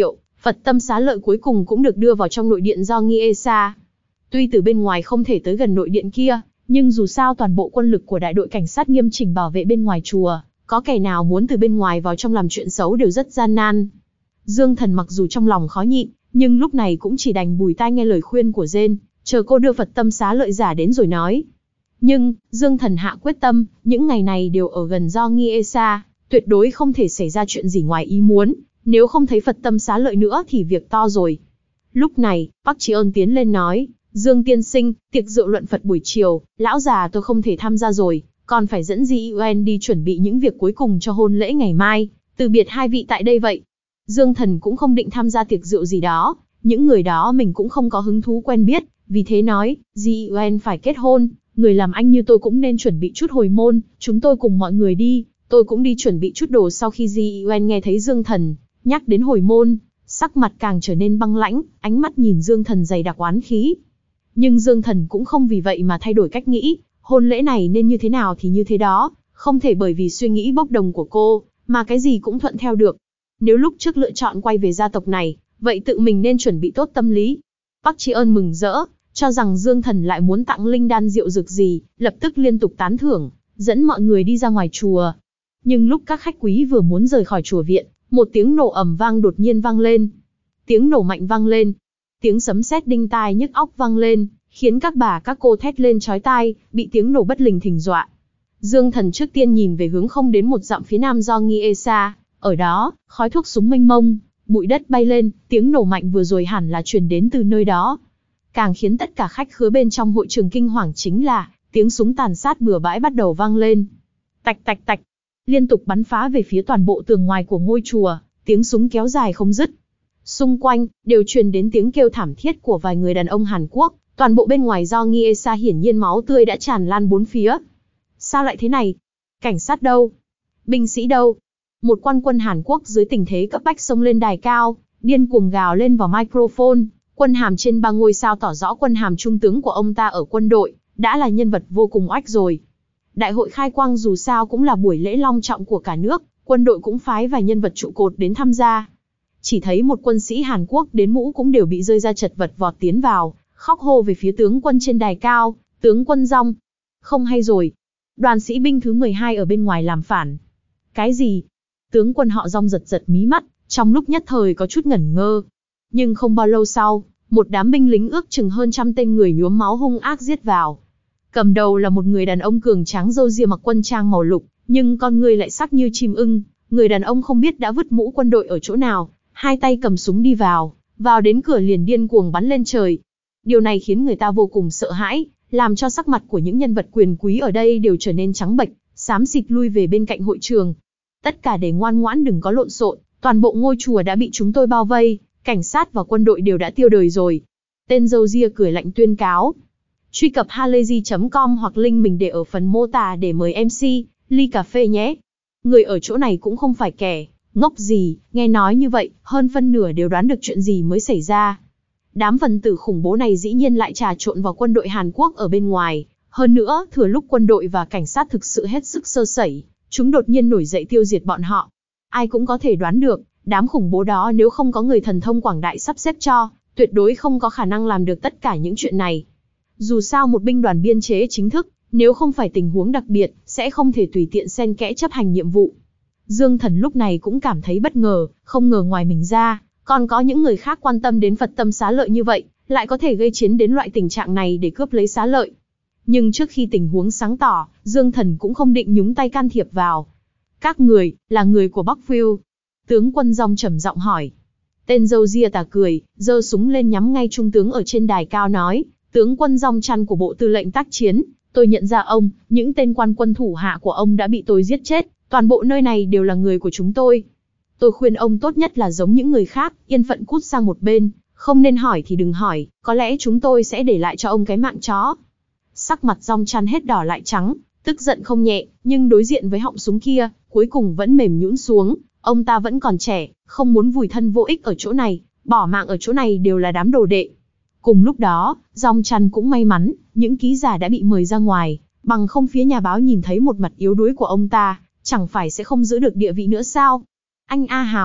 Phật tâm xá lợi cuối cùng cũng được đưa vào trong nội điện do nghi Esa. Tuy từ bên ngoài không thể tới gần nội điện kia, nhưng dù sao toàn bộ quân lực của đại đội cảnh sát nghiêm chỉnh bảo vệ bên ngoài chùa, có kẻ nào muốn từ bên ngoài vào trong làm chuyện xấu đều rất gian nan. Dương Thần mặc dù trong lòng khó nhịn, nhưng lúc này cũng chỉ đành bùi tai nghe lời khuyên của Jane, chờ cô đưa Phật tâm xá lợi giả đến rồi nói. Nhưng, Dương Thần hạ quyết tâm, những ngày này đều ở gần do nghi Esa, tuyệt đối không thể xảy ra chuyện gì ngoài ý muốn, nếu không thấy Phật tâm xá lợi nữa thì việc to rồi. Lúc này, Park Ji-eun tiến lên nói, Dương tiên sinh, tiệc rượu luận Phật buổi chiều, lão già tôi không thể tham gia rồi, còn phải dẫn Ji Eun đi chuẩn bị những việc cuối cùng cho hôn lễ ngày mai, từ biệt hai vị tại đây vậy. Dương Thần cũng không định tham gia tiệc rượu gì đó, những người đó mình cũng không có hứng thú quen biết, vì thế nói, Ji Eun phải kết hôn, người làm anh như tôi cũng nên chuẩn bị chút hồi môn, chúng tôi cùng mọi người đi, tôi cũng đi chuẩn bị chút đồ. Sau khi Ji Eun nghe thấy Dương Thần nhắc đến hồi môn, sắc mặt càng trở nên băng lãnh, ánh mắt nhìn Dương Thần dày đặc oán khí. Nhưng Dương Thần cũng không vì vậy mà thay đổi cách nghĩ, hôn lễ này nên như thế nào thì như thế đó, không thể bởi vì suy nghĩ bốc đồng của cô, mà cái gì cũng thuận theo được. Nếu lúc trước lựa chọn quay về gia tộc này, vậy tự mình nên chuẩn bị tốt tâm lý. Park Ji-eun mừng rỡ, cho rằng Dương Thần lại muốn tặng linh đan rượu dược gì, lập tức liên tục tán thưởng, dẫn mọi người đi ra ngoài chùa. Nhưng lúc các khách quý vừa muốn rời khỏi chùa viện, một tiếng nổ ầm vang đột nhiên vang lên. Tiếng nổ mạnh vang lên, tiếng sấm sét đinh tai nhức óc vang lên, khiến các bà các cô thét lên chói tai, bị tiếng nổ bất lình thình dọa. Dương Thần trước tiên nhìn về hướng không đến một dặm phía nam do nghi Esa, ở đó, khói thuốc súng mênh mông, bụi đất bay lên, tiếng nổ mạnh vừa rồi hẳn là truyền đến từ nơi đó. Càng khiến tất cả khách khứa bên trong hội trường kinh hoàng chính là, tiếng súng tàn sát bừa bãi bắt đầu vang lên. Tạch tạch tạch, liên tục bắn phá về phía toàn bộ tường ngoài của ngôi chùa, tiếng súng kéo dài không dứt. Xung quanh, đều truyền đến tiếng kêu thảm thiết của vài người đàn ông Hàn Quốc, toàn bộ bên ngoài do nghi Esa hiển nhiên máu tươi đã tràn lan bốn phía. Sao lại thế này? Cảnh sát đâu? Binh sĩ đâu? Một quan quân Hàn Quốc dưới tình thế cấp bách xông lên đài cao, điên cuồng gào lên vào microphone, quân hàm trên 3 ngôi sao tỏ rõ quân hàm trung tướng của ông ta ở quân đội, đã là nhân vật vô cùng oách rồi. Đại hội khai quang dù sao cũng là buổi lễ long trọng của cả nước, quân đội cũng phái vài nhân vật trụ cột đến tham gia. Chỉ thấy một quân sĩ Hàn Quốc đến mũ cũng đều bị rơi ra chật vật vọt tiến vào, khóc hô về phía tướng quân trên đài cao, tướng quân Dong. Không hay rồi, đoàn sĩ binh thứ 12 ở bên ngoài làm phản. Cái gì? Tướng quân họ Dong giật giật mí mắt, trong lúc nhất thời có chút ngẩn ngơ. Nhưng không bao lâu sau, một đám binh lính ước chừng hơn 100 tên người nhuốm máu hung ác giết vào. Cầm đầu là một người đàn ông cường tráng râu ria mặc quân trang màu lục, nhưng con người lại sắc như chim ưng. Người đàn ông không biết đã vứt mũ quân đội ở chỗ nào, hai tay cầm súng đi vào đến cửa liền điên cuồng bắn lên trời. Điều này khiến người ta vô cùng sợ hãi, làm cho sắc mặt của những nhân vật quyền quý ở đây đều trở nên trắng bệch, xám xịt lui về bên cạnh hội trường. Tất cả để ngoan ngoãn đừng có lộn xộn, toàn bộ ngôi chùa đã bị chúng tôi bao vây, cảnh sát và quân đội đều đã tiêu đời rồi. Tên râu ria cười lạnh tuyên cáo. Truy cập halayzi.com hoặc link mình để ở phần mô tả để mời MC ly cà phê nhé. Người ở chỗ này cũng không phải kẻ ngốc gì, nghe nói như vậy, hơn phân nửa đều đoán được chuyện gì mới xảy ra. Đám phần tử khủng bố này dĩ nhiên lại trà trộn vào quân đội Hàn Quốc ở bên ngoài. Hơn nữa, thừa lúc quân đội và cảnh sát thực sự hết sức sơ sẩy, chúng đột nhiên nổi dậy tiêu diệt bọn họ. Ai cũng có thể đoán được, đám khủng bố đó nếu không có người thần thông quảng đại sắp xếp cho, tuyệt đối không có khả năng làm được tất cả những chuyện này. Dù sao một binh đoàn biên chế chính thức, nếu không phải tình huống đặc biệt, sẽ không thể tùy tiện xen kẽ chấp hành nhiệm vụ. Dương Thần lúc này cũng cảm thấy bất ngờ, không ngờ ngoài mình ra, còn có những người khác quan tâm đến Phật tâm xá lợi như vậy, lại có thể gây chiến đến loại tình trạng này để cướp lấy xá lợi. Nhưng trước khi tình huống sáng tỏ, Dương Thần cũng không định nhúng tay can thiệp vào. Các người, là người của Bắc Phiêu? Tướng quân Dong trầm giọng hỏi. Tên râu ria tà cười, giơ súng lên nhắm ngay trung tướng ở trên đài cao nói, tướng quân Dong Chăn của Bộ Tư lệnh tác chiến, tôi nhận ra ông, những tên quan quân thủ hạ của ông đã bị tôi giết chết, toàn bộ nơi này đều là người của chúng tôi. Tôi khuyên ông tốt nhất là giống những người khác, yên phận cút sang một bên, không nên hỏi thì đừng hỏi, có lẽ chúng tôi sẽ để lại cho ông cái mạng chó. Sắc mặt Dong Chăn hết đỏ lại trắng, tức giận không nhẹ, nhưng đối diện với họng súng kia, cuối cùng vẫn mềm nhũn xuống, ông ta vẫn còn trẻ, không muốn vùi thân vô ích ở chỗ này, bỏ mạng ở chỗ này đều là đám đồ đệ. Cùng lúc đó, Dong Chăn cũng may mắn, những ký giả đã bị mời ra ngoài, bằng không phía nhà báo nhìn thấy một mặt yếu đuối của ông ta, chẳng phải sẽ không giữ được địa vị nữa sao? Anh A Hào,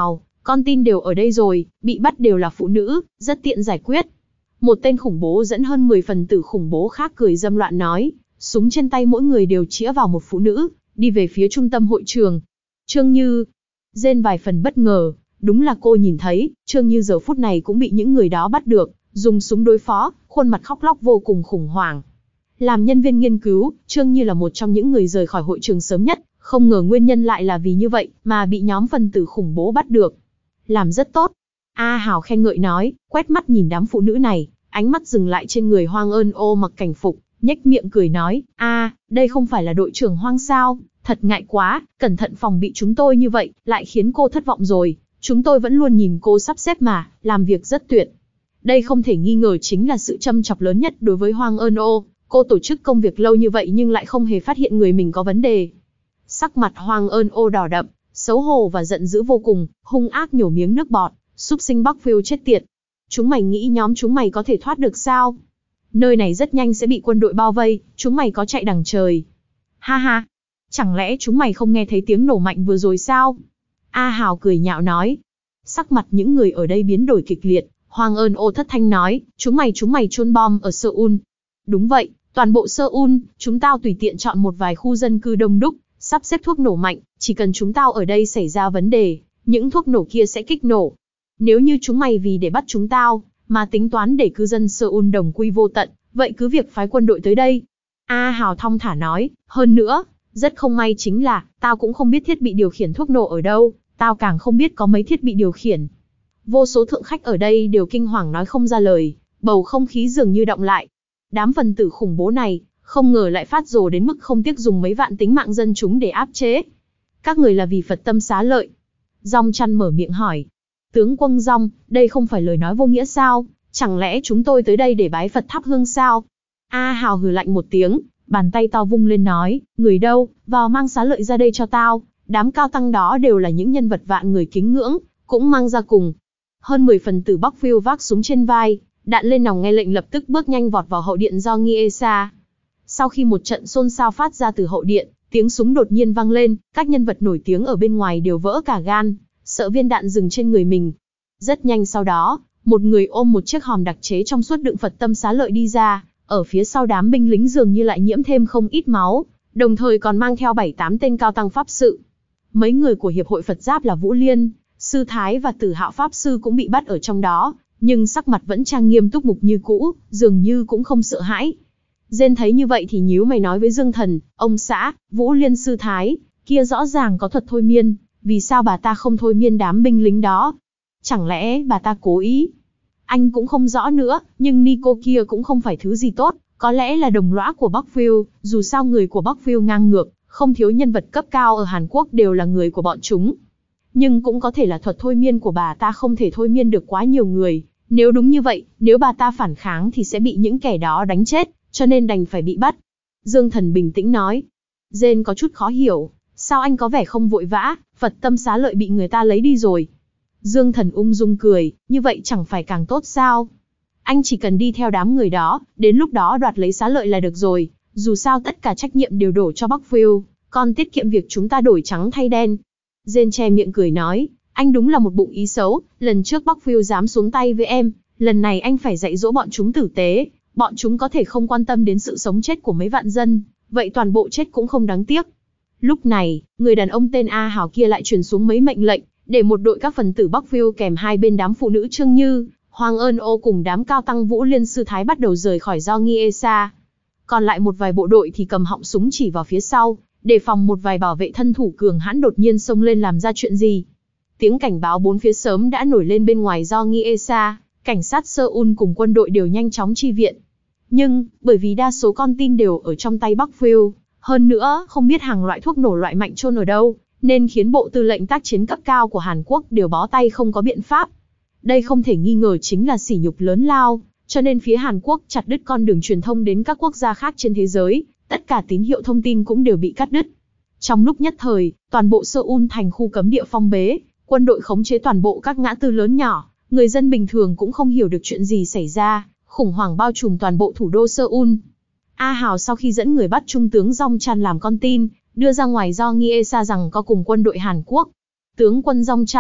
Con tin đều ở đây rồi, bị bắt đều là phụ nữ, rất tiện giải quyết. Một tên khủng bố dẫn hơn 10 phần tử khủng bố khác cười dâm loạn nói, súng trên tay mỗi người đều chĩa vào một phụ nữ, đi về phía trung tâm hội trường. Trương Như. Rên vài phần bất ngờ, đúng là cô nhìn thấy, Trương Như giờ phút này cũng bị những người đó bắt được, dùng súng đối phó, khuôn mặt khóc lóc vô cùng khủng hoảng. Làm nhân viên nghiên cứu, Trương Như là một trong những người rời khỏi hội trường sớm nhất, không ngờ nguyên nhân lại là vì như vậy mà bị nhóm phần tử khủng bố bắt được. Làm rất tốt. A Hào khen ngợi nói, quét mắt nhìn đám phụ nữ này, ánh mắt dừng lại trên người Hoang Ân Ô mặc cảnh phục, nhếch miệng cười nói, đây không phải là đội trưởng Hoang sao, thật ngại quá, cẩn thận phòng bị chúng tôi như vậy, lại khiến cô thất vọng rồi, chúng tôi vẫn luôn nhìn cô sắp xếp mà, làm việc rất tuyệt. Đây không thể nghi ngờ chính là sự châm chọc lớn nhất đối với Hoang Ân Ô, cô tổ chức công việc lâu như vậy nhưng lại không hề phát hiện người mình có vấn đề. Sắc mặt Hoang Ân Ô đỏ đậm, xấu hổ và giận dữ vô cùng, hung ác nhổ miếng nước bọt, súc sinh Bắc-phiêu chết tiệt. Chúng mày nghĩ nhóm chúng mày có thể thoát được sao? Nơi này rất nhanh sẽ bị quân đội bao vây, chúng mày có chạy đằng trời. Ha ha, chẳng lẽ chúng mày không nghe thấy tiếng nổ mạnh vừa rồi sao? A Hào cười nhạo nói. Sắc mặt những người ở đây biến đổi kịch liệt, Hoang Ân Ô thất thanh nói, chúng mày chôn bom ở Seoul. Đúng vậy, toàn bộ Seoul, chúng tao tùy tiện chọn một vài khu dân cư đông đúc, sắp xếp thuốc nổ mạnh, chỉ cần chúng tao ở đây xảy ra vấn đề, những thuốc nổ kia sẽ kích nổ. Nếu như chúng mày vì để bắt chúng tao, mà tính toán để cư dân Seoul đồng quy vô tận, vậy cứ việc phái quân đội tới đây. A Hào thong thả nói, hơn nữa, rất không may chính là, tao cũng không biết thiết bị điều khiển thuốc nổ ở đâu, tao càng không biết có mấy thiết bị điều khiển. Vô số thượng khách ở đây đều kinh hoàng nói không ra lời, bầu không khí dường như động lại. Đám phần tử khủng bố này, không ngờ lại phát rồ đến mức không tiếc dùng mấy vạn tính mạng dân chúng để áp chế. Các người là vì Phật tâm xá lợi. Dong Chăn mở miệng hỏi. Tướng quân Dong, đây không phải lời nói vô nghĩa sao? Chẳng lẽ chúng tôi tới đây để bái Phật thắp hương sao? A Hào hừ lạnh một tiếng, bàn tay to vung lên nói, người đâu, vào mang xá lợi ra đây cho tao. Đám cao tăng đó đều là những nhân vật vạn người kính ngưỡng, cũng mang ra cùng. Hơn 10 phần tử Bắc-phiêu vác súng trên vai, đạn lên nòng nghe lệnh lập tức bước nhanh vọt vào hậu điện do Nghiesa. Sau khi một trận xôn xao phát ra từ hậu điện, tiếng súng đột nhiên vang lên, các nhân vật nổi tiếng ở bên ngoài đều vỡ cả gan, sợ viên đạn dừng trên người mình. Rất nhanh sau đó, một người ôm một chiếc hòm đặc chế trong suốt đựng Phật tâm xá lợi đi ra, ở phía sau đám binh lính dường như lại nhiễm thêm không ít máu, đồng thời còn mang theo 7-8 tên cao tăng pháp sự. Mấy người của Hiệp hội Phật Giáp là Vũ Liên, Sư Thái và Tử Hạo Pháp Sư cũng bị bắt ở trong đó, nhưng sắc mặt vẫn trang nghiêm túc mục như cũ, dường như cũng không sợ hãi. Dên thấy như vậy thì nhíu mày nói với Dương Thần, ông xã, Vũ Liên Sư Thái, kia rõ ràng có thuật thôi miên, vì sao bà ta không thôi miên đám binh lính đó? Chẳng lẽ bà ta cố ý? Anh cũng không rõ nữa, nhưng Nico kia cũng không phải thứ gì tốt, có lẽ là đồng lõa của Bắc-phiêu, dù sao người của Bắc-phiêu ngang ngược, không thiếu nhân vật cấp cao ở Hàn Quốc đều là người của bọn chúng. Nhưng cũng có thể là thuật thôi miên của bà ta không thể thôi miên được quá nhiều người, nếu đúng như vậy, nếu bà ta phản kháng thì sẽ bị những kẻ đó đánh chết, cho nên đành phải bị bắt. Dương Thần bình tĩnh nói. Jane có chút khó hiểu, sao anh có vẻ không vội vã, Phật tâm xá lợi bị người ta lấy đi rồi. Dương Thần ung dung cười, như vậy chẳng phải càng tốt sao? Anh chỉ cần đi theo đám người đó, đến lúc đó đoạt lấy xá lợi là được rồi, dù sao tất cả trách nhiệm đều đổ cho Bắc-phiêu, còn tiết kiệm việc chúng ta đổi trắng thay đen. Jane che miệng cười nói, anh đúng là một bụng ý xấu, lần trước Bắc-phiêu dám xuống tay với em, lần này anh phải dạy dỗ bọn chúng tử tế, bọn chúng có thể không quan tâm đến sự sống chết của mấy vạn dân, vậy toàn bộ chết cũng không đáng tiếc. Lúc này, người đàn ông tên A Hào kia lại truyền xuống mấy mệnh lệnh, để một đội các phần tử Bắc-phiêu kèm hai bên đám phụ nữ Trương Như, Hoang Ân Ô cùng đám cao tăng Vũ Liên Sư Thái bắt đầu rời khỏi do Nghiesa. Còn lại một vài bộ đội thì cầm họng súng chỉ vào phía sau, đề phòng một vài bảo vệ thân thủ cường hãn đột nhiên xông lên làm ra chuyện gì. Tiếng cảnh báo bốn phía sớm đã nổi lên bên ngoài do Nghiesa, cảnh sát Seoul cùng quân đội đều nhanh chóng chi viện. Nhưng, bởi vì đa số con tin đều ở trong tay Bắc-phiêu, hơn nữa không biết hàng loại thuốc nổ loại mạnh chôn ở đâu, nên khiến Bộ Tư lệnh tác chiến cấp cao của Hàn Quốc đều bó tay không có biện pháp. Đây không thể nghi ngờ chính là sỉ nhục lớn lao, cho nên phía Hàn Quốc chặt đứt con đường truyền thông đến các quốc gia khác trên thế giới, tất cả tín hiệu thông tin cũng đều bị cắt đứt. Trong lúc nhất thời, toàn bộ Seoul thành khu cấm địa phong bế, quân đội khống chế toàn bộ các ngã tư lớn nhỏ, người dân bình thường cũng không hiểu được chuyện gì xảy ra, khủng hoảng bao trùm toàn bộ thủ đô Seoul. A Hào sau khi dẫn người bắt Trung tướng Dong Chăn làm con tin, đưa ra ngoài do Nghiesa rằng có cùng quân đội Hàn Quốc. Tướng quân Dong Chăn,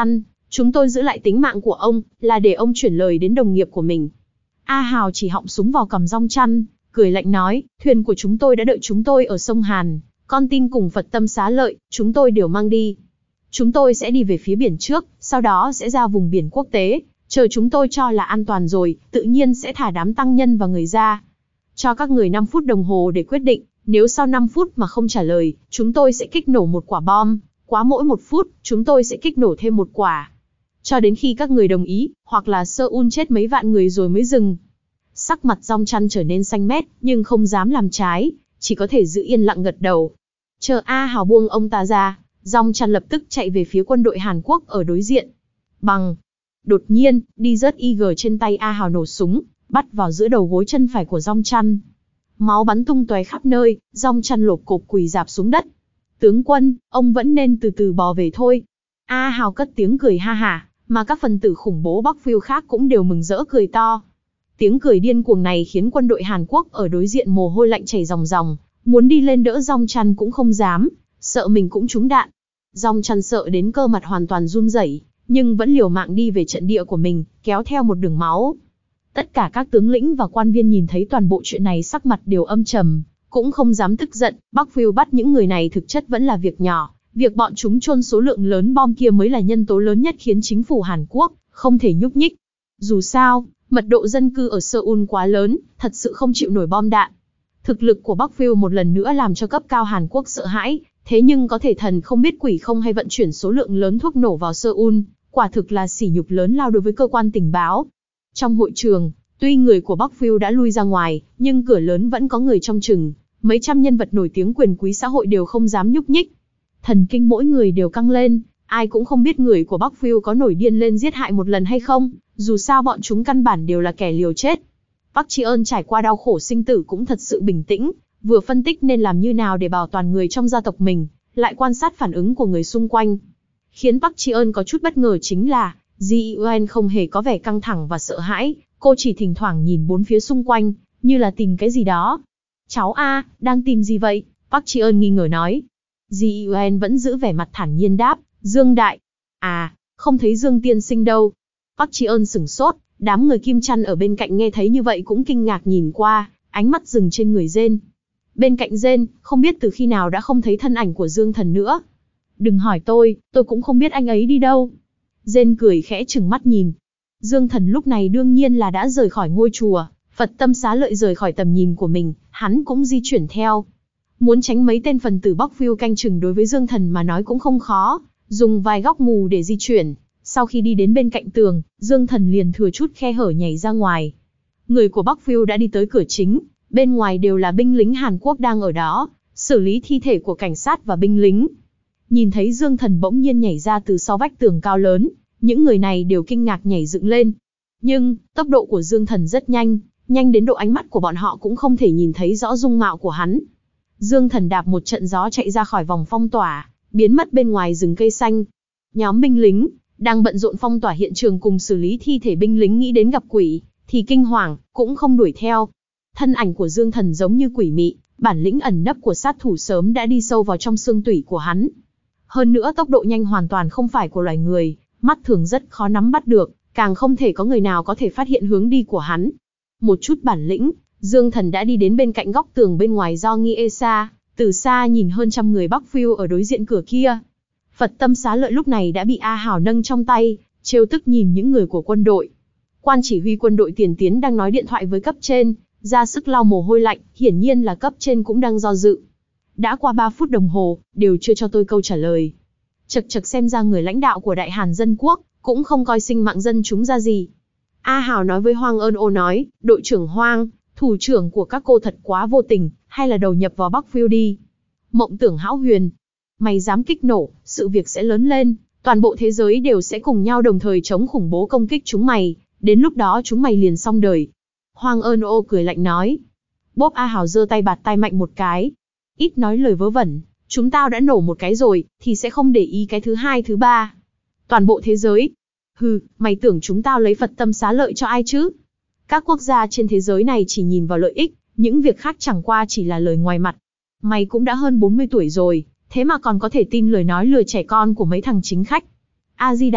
Chúng tôi giữ lại tính mạng của ông, là để ông chuyển lời đến đồng nghiệp của mình. A Hào chỉ họng súng vào cằm Rong Chăn, cười lạnh nói, thuyền của chúng tôi đã đợi chúng tôi ở sông Hàn, con tin cùng Phật Tâm Xá Lợi, chúng tôi đều mang đi. Chúng tôi sẽ đi về phía biển trước, sau đó sẽ ra vùng biển quốc tế, chờ chúng tôi cho là an toàn rồi, tự nhiên sẽ thả đám tăng nhân và người ra. Cho các người 5 phút đồng hồ để quyết định, nếu sau 5 phút mà không trả lời, chúng tôi sẽ kích nổ một quả bom, quá mỗi 1 phút, chúng tôi sẽ kích nổ thêm một quả. Cho đến khi các người đồng ý, hoặc là Seoul chết mấy vạn người rồi mới dừng. Sắc mặt Rong Chăn trở nên xanh mét, nhưng không dám làm trái, chỉ có thể giữ yên lặng gật đầu. Chờ A Hào buông ông ta ra, Rong Chăn lập tức chạy về phía quân đội Hàn Quốc ở đối diện. Bằng. Đột nhiên, Desert Eagle trên tay A Hào nổ súng, bắt vào giữa đầu gối chân phải của Rong Chăn. Máu bắn tung tóe khắp nơi, Rong Chăn lộp cộp quỳ rạp xuống đất. Tướng quân, ông vẫn nên từ từ bò về thôi. A Hào cất tiếng cười ha hả, mà các phần tử khủng bố Bắc Phiêu khác cũng đều mừng rỡ cười to. Tiếng cười điên cuồng này khiến quân đội Hàn Quốc ở đối diện mồ hôi lạnh chảy ròng ròng, muốn đi lên đỡ Rong Chăn cũng không dám, sợ mình cũng trúng đạn. Rong Chăn sợ đến cơ mặt hoàn toàn run rẩy, nhưng vẫn liều mạng đi về trận địa của mình, kéo theo một đường máu. Tất cả các tướng lĩnh và quan viên nhìn thấy toàn bộ chuyện này sắc mặt đều âm trầm, cũng không dám tức giận. Bắc Phiêu bắt những người này thực chất vẫn là việc nhỏ, việc bọn chúng chôn số lượng lớn bom kia mới là nhân tố lớn nhất khiến chính phủ Hàn Quốc không thể nhúc nhích. Dù sao, mật độ dân cư ở Seoul quá lớn, thật sự không chịu nổi bom đạn. Thực lực của Bắc Phiêu một lần nữa làm cho cấp cao Hàn Quốc sợ hãi, thế nhưng có thể thần không biết quỷ không hay vận chuyển số lượng lớn thuốc nổ vào Seoul, quả thực là sỉ nhục lớn lao đối với cơ quan tình báo. Trong hội trường, tuy người của Bắc Phiêu đã lui ra ngoài, nhưng cửa lớn vẫn có người trong chừng, mấy trăm nhân vật nổi tiếng quyền quý xã hội đều không dám nhúc nhích. Thần kinh mỗi người đều căng lên, ai cũng không biết người của Bắc Phiêu có nổi điên lên giết hại một lần hay không, dù sao bọn chúng căn bản đều là kẻ liều chết. Park Ji-eun trải qua đau khổ sinh tử cũng thật sự bình tĩnh, vừa phân tích nên làm như nào để bảo toàn người trong gia tộc mình, lại quan sát phản ứng của người xung quanh. Khiến Park Ji-eun có chút bất ngờ chính là, Ji Eun không hề có vẻ căng thẳng và sợ hãi, cô chỉ thỉnh thoảng nhìn bốn phía xung quanh, như là tìm cái gì đó. Cháu A, đang tìm gì vậy? Park Ji-eun nghi ngờ nói. Ji Eun vẫn giữ vẻ mặt thản nhiên đáp, Dương Đại. À, không thấy Dương Tiên Sinh đâu. Park Ji-eun sửng sốt, đám người Kim Chăn ở bên cạnh nghe thấy như vậy cũng kinh ngạc nhìn qua, ánh mắt dừng trên người Jên. Bên cạnh Jên, không biết từ khi nào đã không thấy thân ảnh của Dương Thần nữa. Đừng hỏi tôi cũng không biết anh ấy đi đâu. Jên cười khẽ trừng mắt nhìn. Dương Thần lúc này đương nhiên là đã rời khỏi ngôi chùa, Phật Tâm Xá Lợi rời khỏi tầm nhìn của mình, hắn cũng di chuyển theo. Muốn tránh mấy tên phần tử Bắc Phiêu canh chừng đối với Dương Thần mà nói cũng không khó, dùng vài góc mù để di chuyển. Sau khi đi đến bên cạnh tường, Dương Thần liền thừa chút khe hở nhảy ra ngoài. Người của Bắc Phiêu đã đi tới cửa chính, bên ngoài đều là binh lính Hàn Quốc đang ở đó, xử lý thi thể của cảnh sát và binh lính. Nhìn thấy Dương Thần bỗng nhiên nhảy ra từ sau vách tường cao lớn, những người này đều kinh ngạc nhảy dựng lên. Nhưng, tốc độ của Dương Thần rất nhanh, nhanh đến độ ánh mắt của bọn họ cũng không thể nhìn thấy rõ dung mạo của hắn. Dương Thần đạp một trận gió chạy ra khỏi vòng phong tỏa, biến mất bên ngoài rừng cây xanh. Nhóm binh lính đang bận rộn phong tỏa hiện trường cùng xử lý thi thể binh lính nghĩ đến gặp quỷ, thì kinh hoàng, cũng không đuổi theo. Thân ảnh của Dương Thần giống như quỷ mị, bản lĩnh ẩn nấp của sát thủ sớm đã đi sâu vào trong xương tủy của hắn. Hơn nữa tốc độ nhanh hoàn toàn không phải của loài người, mắt thường rất khó nắm bắt được, càng không thể có người nào có thể phát hiện hướng đi của hắn. Một chút bản lĩnh, Dương Thần đã đi đến bên cạnh góc tường bên ngoài do Nghi Esa, từ xa nhìn hơn trăm người Bắc Phiêu ở đối diện cửa kia. Phật Tâm Xá Lợi lúc này đã bị A Hào nâng trong tay, trêu tức nhìn những người của quân đội. Quan chỉ huy quân đội tiền tiến đang nói điện thoại với cấp trên, ra sức lau mồ hôi lạnh, hiển nhiên là cấp trên cũng đang do dự. Đã qua 3 phút đồng hồ, đều chưa cho tôi câu trả lời. Chật chật xem ra người lãnh đạo của Đại Hàn Dân Quốc, cũng không coi sinh mạng dân chúng ra gì. A Hào nói với Hoang Ơn Ô nói, đội trưởng Hoang, thủ trưởng của các cô thật quá vô tình, hay là đầu nhập vào Bắc Phiêu đi. Mộng tưởng hão huyền. Mày dám kích nổ, sự việc sẽ lớn lên, toàn bộ thế giới đều sẽ cùng nhau đồng thời chống khủng bố công kích chúng mày, đến lúc đó chúng mày liền xong đời. Hoang Ơn Ô cười lạnh nói. Bốp A Hào giơ tay bạt tai mạnh một cái. Ít nói lời vớ vẩn, chúng tao đã nổ một cái rồi, thì sẽ không để ý cái thứ hai thứ ba. Toàn bộ thế giới. Hừ, mày tưởng chúng tao lấy Phật Tâm Xá Lợi cho ai chứ? Các quốc gia trên thế giới này chỉ nhìn vào lợi ích, những việc khác chẳng qua chỉ là lời ngoài mặt. Mày cũng đã hơn 40 tuổi rồi, thế mà còn có thể tin lời nói lừa trẻ con của mấy thằng chính khách. A-di-đà Phật,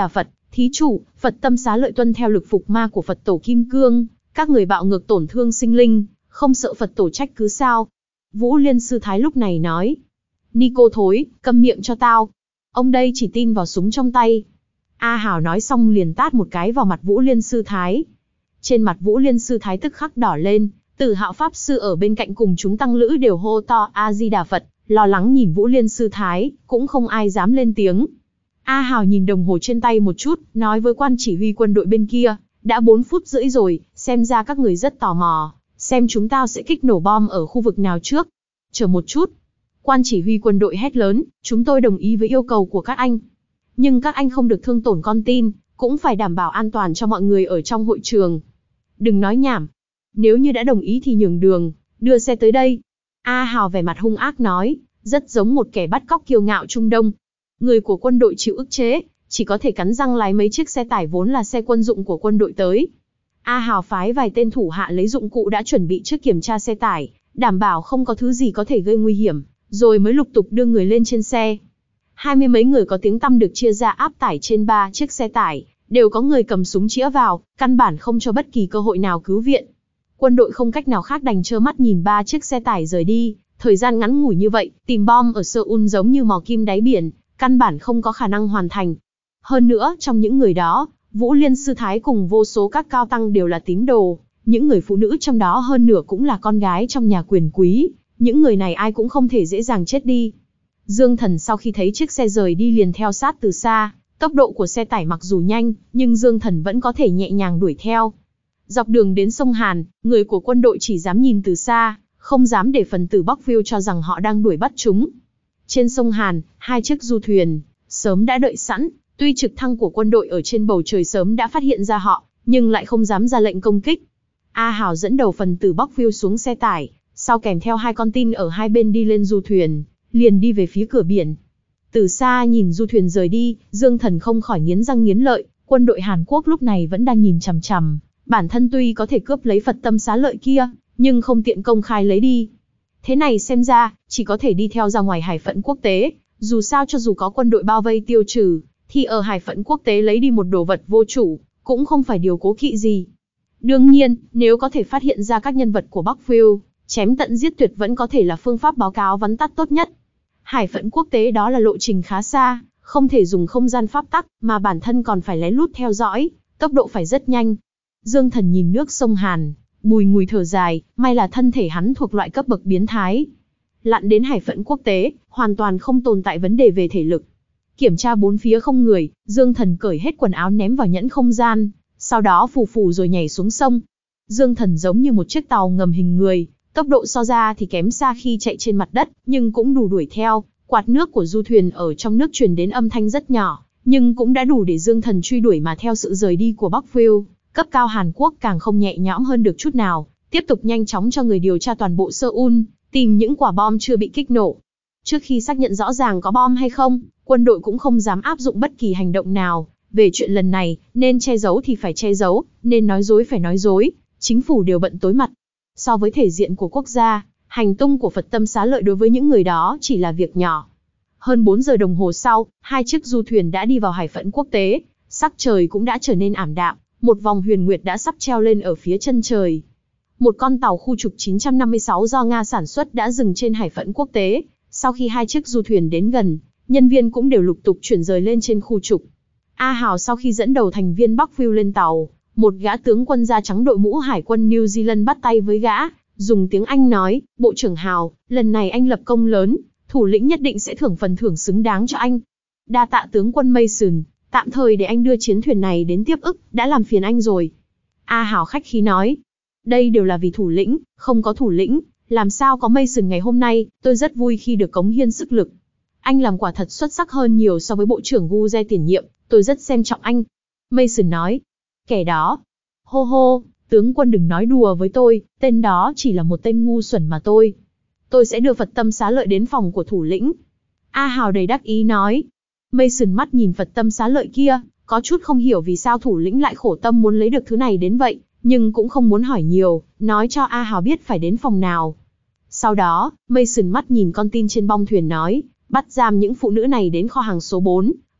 Thí chủ, Phật tâm xá lợi tuân theo lực phục ma của Phật tổ Kim Cương, các người bạo ngược tổn thương sinh linh, không sợ Phật tổ trách cứ sao? Vũ Liên Sư Thái lúc này nói. Ni cô thối, câm miệng cho tao. Ông đây chỉ tin vào súng trong tay. A Hào nói xong liền tát một cái vào mặt Vũ Liên Sư Thái. Trên mặt Vũ Liên Sư Thái tức khắc đỏ lên, Tử Hạo Pháp Sư ở bên cạnh cùng chúng tăng lữ đều hô to A-di-đà Phật, lo lắng nhìn Vũ Liên Sư Thái, cũng không ai dám lên tiếng. A Hào nhìn đồng hồ trên tay một chút, nói với quan chỉ huy quân đội bên kia, đã 4 phút rưỡi rồi, xem ra các người rất tò mò, xem chúng tao sẽ kích nổ bom ở khu vực nào trước. Chờ một chút. Quan chỉ huy quân đội hét lớn, chúng tôi đồng ý với yêu cầu của các anh. Nhưng các anh không được thương tổn con tin, cũng phải đảm bảo an toàn cho mọi người ở trong hội trường. Đừng nói nhảm. Nếu như đã đồng ý thì nhường đường, đưa xe tới đây. A Hào vẻ mặt hung ác nói, rất giống một kẻ bắt cóc kiêu ngạo Trung Đông. Người của quân đội chịu ức chế, chỉ có thể cắn răng lái mấy chiếc xe tải vốn là xe quân dụng của quân đội tới. A Hào phái vài tên thủ hạ lấy dụng cụ đã chuẩn bị trước kiểm tra xe tải, đảm bảo không có thứ gì có thể gây nguy hiểm, rồi mới lục tục đưa người lên trên xe. 20 mấy người có tiếng tăm được chia ra áp tải trên 3 chiếc xe tải, đều có người cầm súng chĩa vào, căn bản không cho bất kỳ cơ hội nào cứu viện. Quân đội không cách nào khác đành trơ mắt nhìn 3 chiếc xe tải rời đi, thời gian ngắn ngủi như vậy, tìm bom ở Seoul giống như mò kim đáy biển, căn bản không có khả năng hoàn thành. Hơn nữa, trong những người đó, Vũ Liên Sư Thái cùng vô số các cao tăng đều là tín đồ, những người phụ nữ trong đó hơn nửa cũng là con gái trong nhà quyền quý, những người này ai cũng không thể dễ dàng chết đi. Dương Thần sau khi thấy chiếc xe rời đi liền theo sát từ xa, tốc độ của xe tải mặc dù nhanh, nhưng Dương Thần vẫn có thể nhẹ nhàng đuổi theo. Dọc đường đến sông Hàn, người của quân đội chỉ dám nhìn từ xa, không dám để phần tử Bắc Phiêu cho rằng họ đang đuổi bắt chúng. Trên sông Hàn, 2 chiếc du thuyền sớm đã đợi sẵn, tuy trực thăng của quân đội ở trên bầu trời sớm đã phát hiện ra họ, nhưng lại không dám ra lệnh công kích. A Hào dẫn đầu phần tử Bắc Phiêu xuống xe tải, sau kèm theo 2 con tin ở hai bên đi lên du thuyền, liền đi về phía cửa biển. Từ xa nhìn du thuyền rời đi, Dương Thần không khỏi nghiến răng nghiến lợi, quân đội Hàn Quốc lúc này vẫn đang nhìn chằm chằm, bản thân tuy có thể cướp lấy Phật tâm xá lợi kia, nhưng không tiện công khai lấy đi. Thế này xem ra, chỉ có thể đi theo ra ngoài hải phận quốc tế, dù sao cho dù có quân đội bao vây tiêu trừ, thì ở hải phận quốc tế lấy đi một đồ vật vô chủ, cũng không phải điều cố kỵ gì. Đương nhiên, nếu có thể phát hiện ra các nhân vật của Bắc Phiêu, chém tận giết tuyệt vẫn có thể là phương pháp báo cáo vắn tắt tốt nhất. Hải phận quốc tế đó là lộ trình khá xa, không thể dùng không gian pháp tắc, mà bản thân còn phải lén lút theo dõi, tốc độ phải rất nhanh. Dương Thần nhìn nước sông Hàn, bùi ngùi thở dài, may là thân thể hắn thuộc loại cấp bậc biến thái. Lặn đến hải phận quốc tế, hoàn toàn không tồn tại vấn đề về thể lực. Kiểm tra 4 phía không người, Dương Thần cởi hết quần áo ném vào nhẫn không gian, sau đó phù phù rồi nhảy xuống sông. Dương Thần giống như một chiếc tàu ngầm hình người, tốc độ so ra thì kém xa khi chạy trên mặt đất, nhưng cũng đủ đuổi theo. Quạt nước của du thuyền ở trong nước truyền đến âm thanh rất nhỏ, nhưng cũng đã đủ để Dương Thần truy đuổi mà theo sự rời đi của Bắc Phiêu. Cấp cao Hàn Quốc càng không nhẹ nhõm hơn được chút nào, tiếp tục nhanh chóng cho người điều tra toàn bộ Seoul, tìm những quả bom chưa bị kích nổ. Trước khi xác nhận rõ ràng có bom hay không, quân đội cũng không dám áp dụng bất kỳ hành động nào. Về chuyện lần này, nên che giấu thì phải che giấu, nên nói dối phải nói dối, chính phủ đều bận tối mặt. So với thể diện của quốc gia, hành tung của Phật tâm xá lợi đối với những người đó chỉ là việc nhỏ. Hơn 4 giờ đồng hồ sau, 2 chiếc du thuyền đã đi vào hải phận quốc tế, sắc trời cũng đã trở nên ảm đạm, một vòng huyền nguyệt đã sắp treo lên ở phía chân trời. Một con tàu khu trục 956 do Nga sản xuất đã dừng trên hải phận quốc tế, sau khi 2 chiếc du thuyền đến gần, nhân viên cũng đều lục tục chuyển rời lên trên khu trục. A Hào sau khi dẫn đầu thành viên Bắc Phiêu lên tàu, một gã tướng quân da trắng đội mũ hải quân New Zealand bắt tay với gã, dùng tiếng Anh nói, Bộ trưởng Hào, lần này anh lập công lớn, thủ lĩnh nhất định sẽ thưởng phần thưởng xứng đáng cho anh. Đa tạ tướng quân Mason, tạm thời để anh đưa chiến thuyền này đến tiếp ức, đã làm phiền anh rồi. A Hào khách khí nói, đây đều là vì thủ lĩnh, không có thủ lĩnh, làm sao có Mason ngày hôm nay, tôi rất vui khi được cống hiến sức lực. Anh làm quả thật xuất sắc hơn nhiều so với Bộ trưởng Guze tiền nhiệm, tôi rất xem trọng anh. Mason nói, kẻ đó, hô hô, tướng quân đừng nói đùa với tôi, tên đó chỉ là một tên ngu xuẩn mà tôi sẽ đưa Phật tâm xá lợi đến phòng của thủ lĩnh. A Hào đầy đắc ý nói. Mason mắt nhìn Phật tâm xá lợi kia, có chút không hiểu vì sao thủ lĩnh lại khổ tâm muốn lấy được thứ này đến vậy, nhưng cũng không muốn hỏi nhiều, nói cho A Hào biết phải đến phòng nào. Sau đó, Mason mắt nhìn con tin trên bong thuyền nói, bắt giam những phụ nữ này đến kho hàng số 4,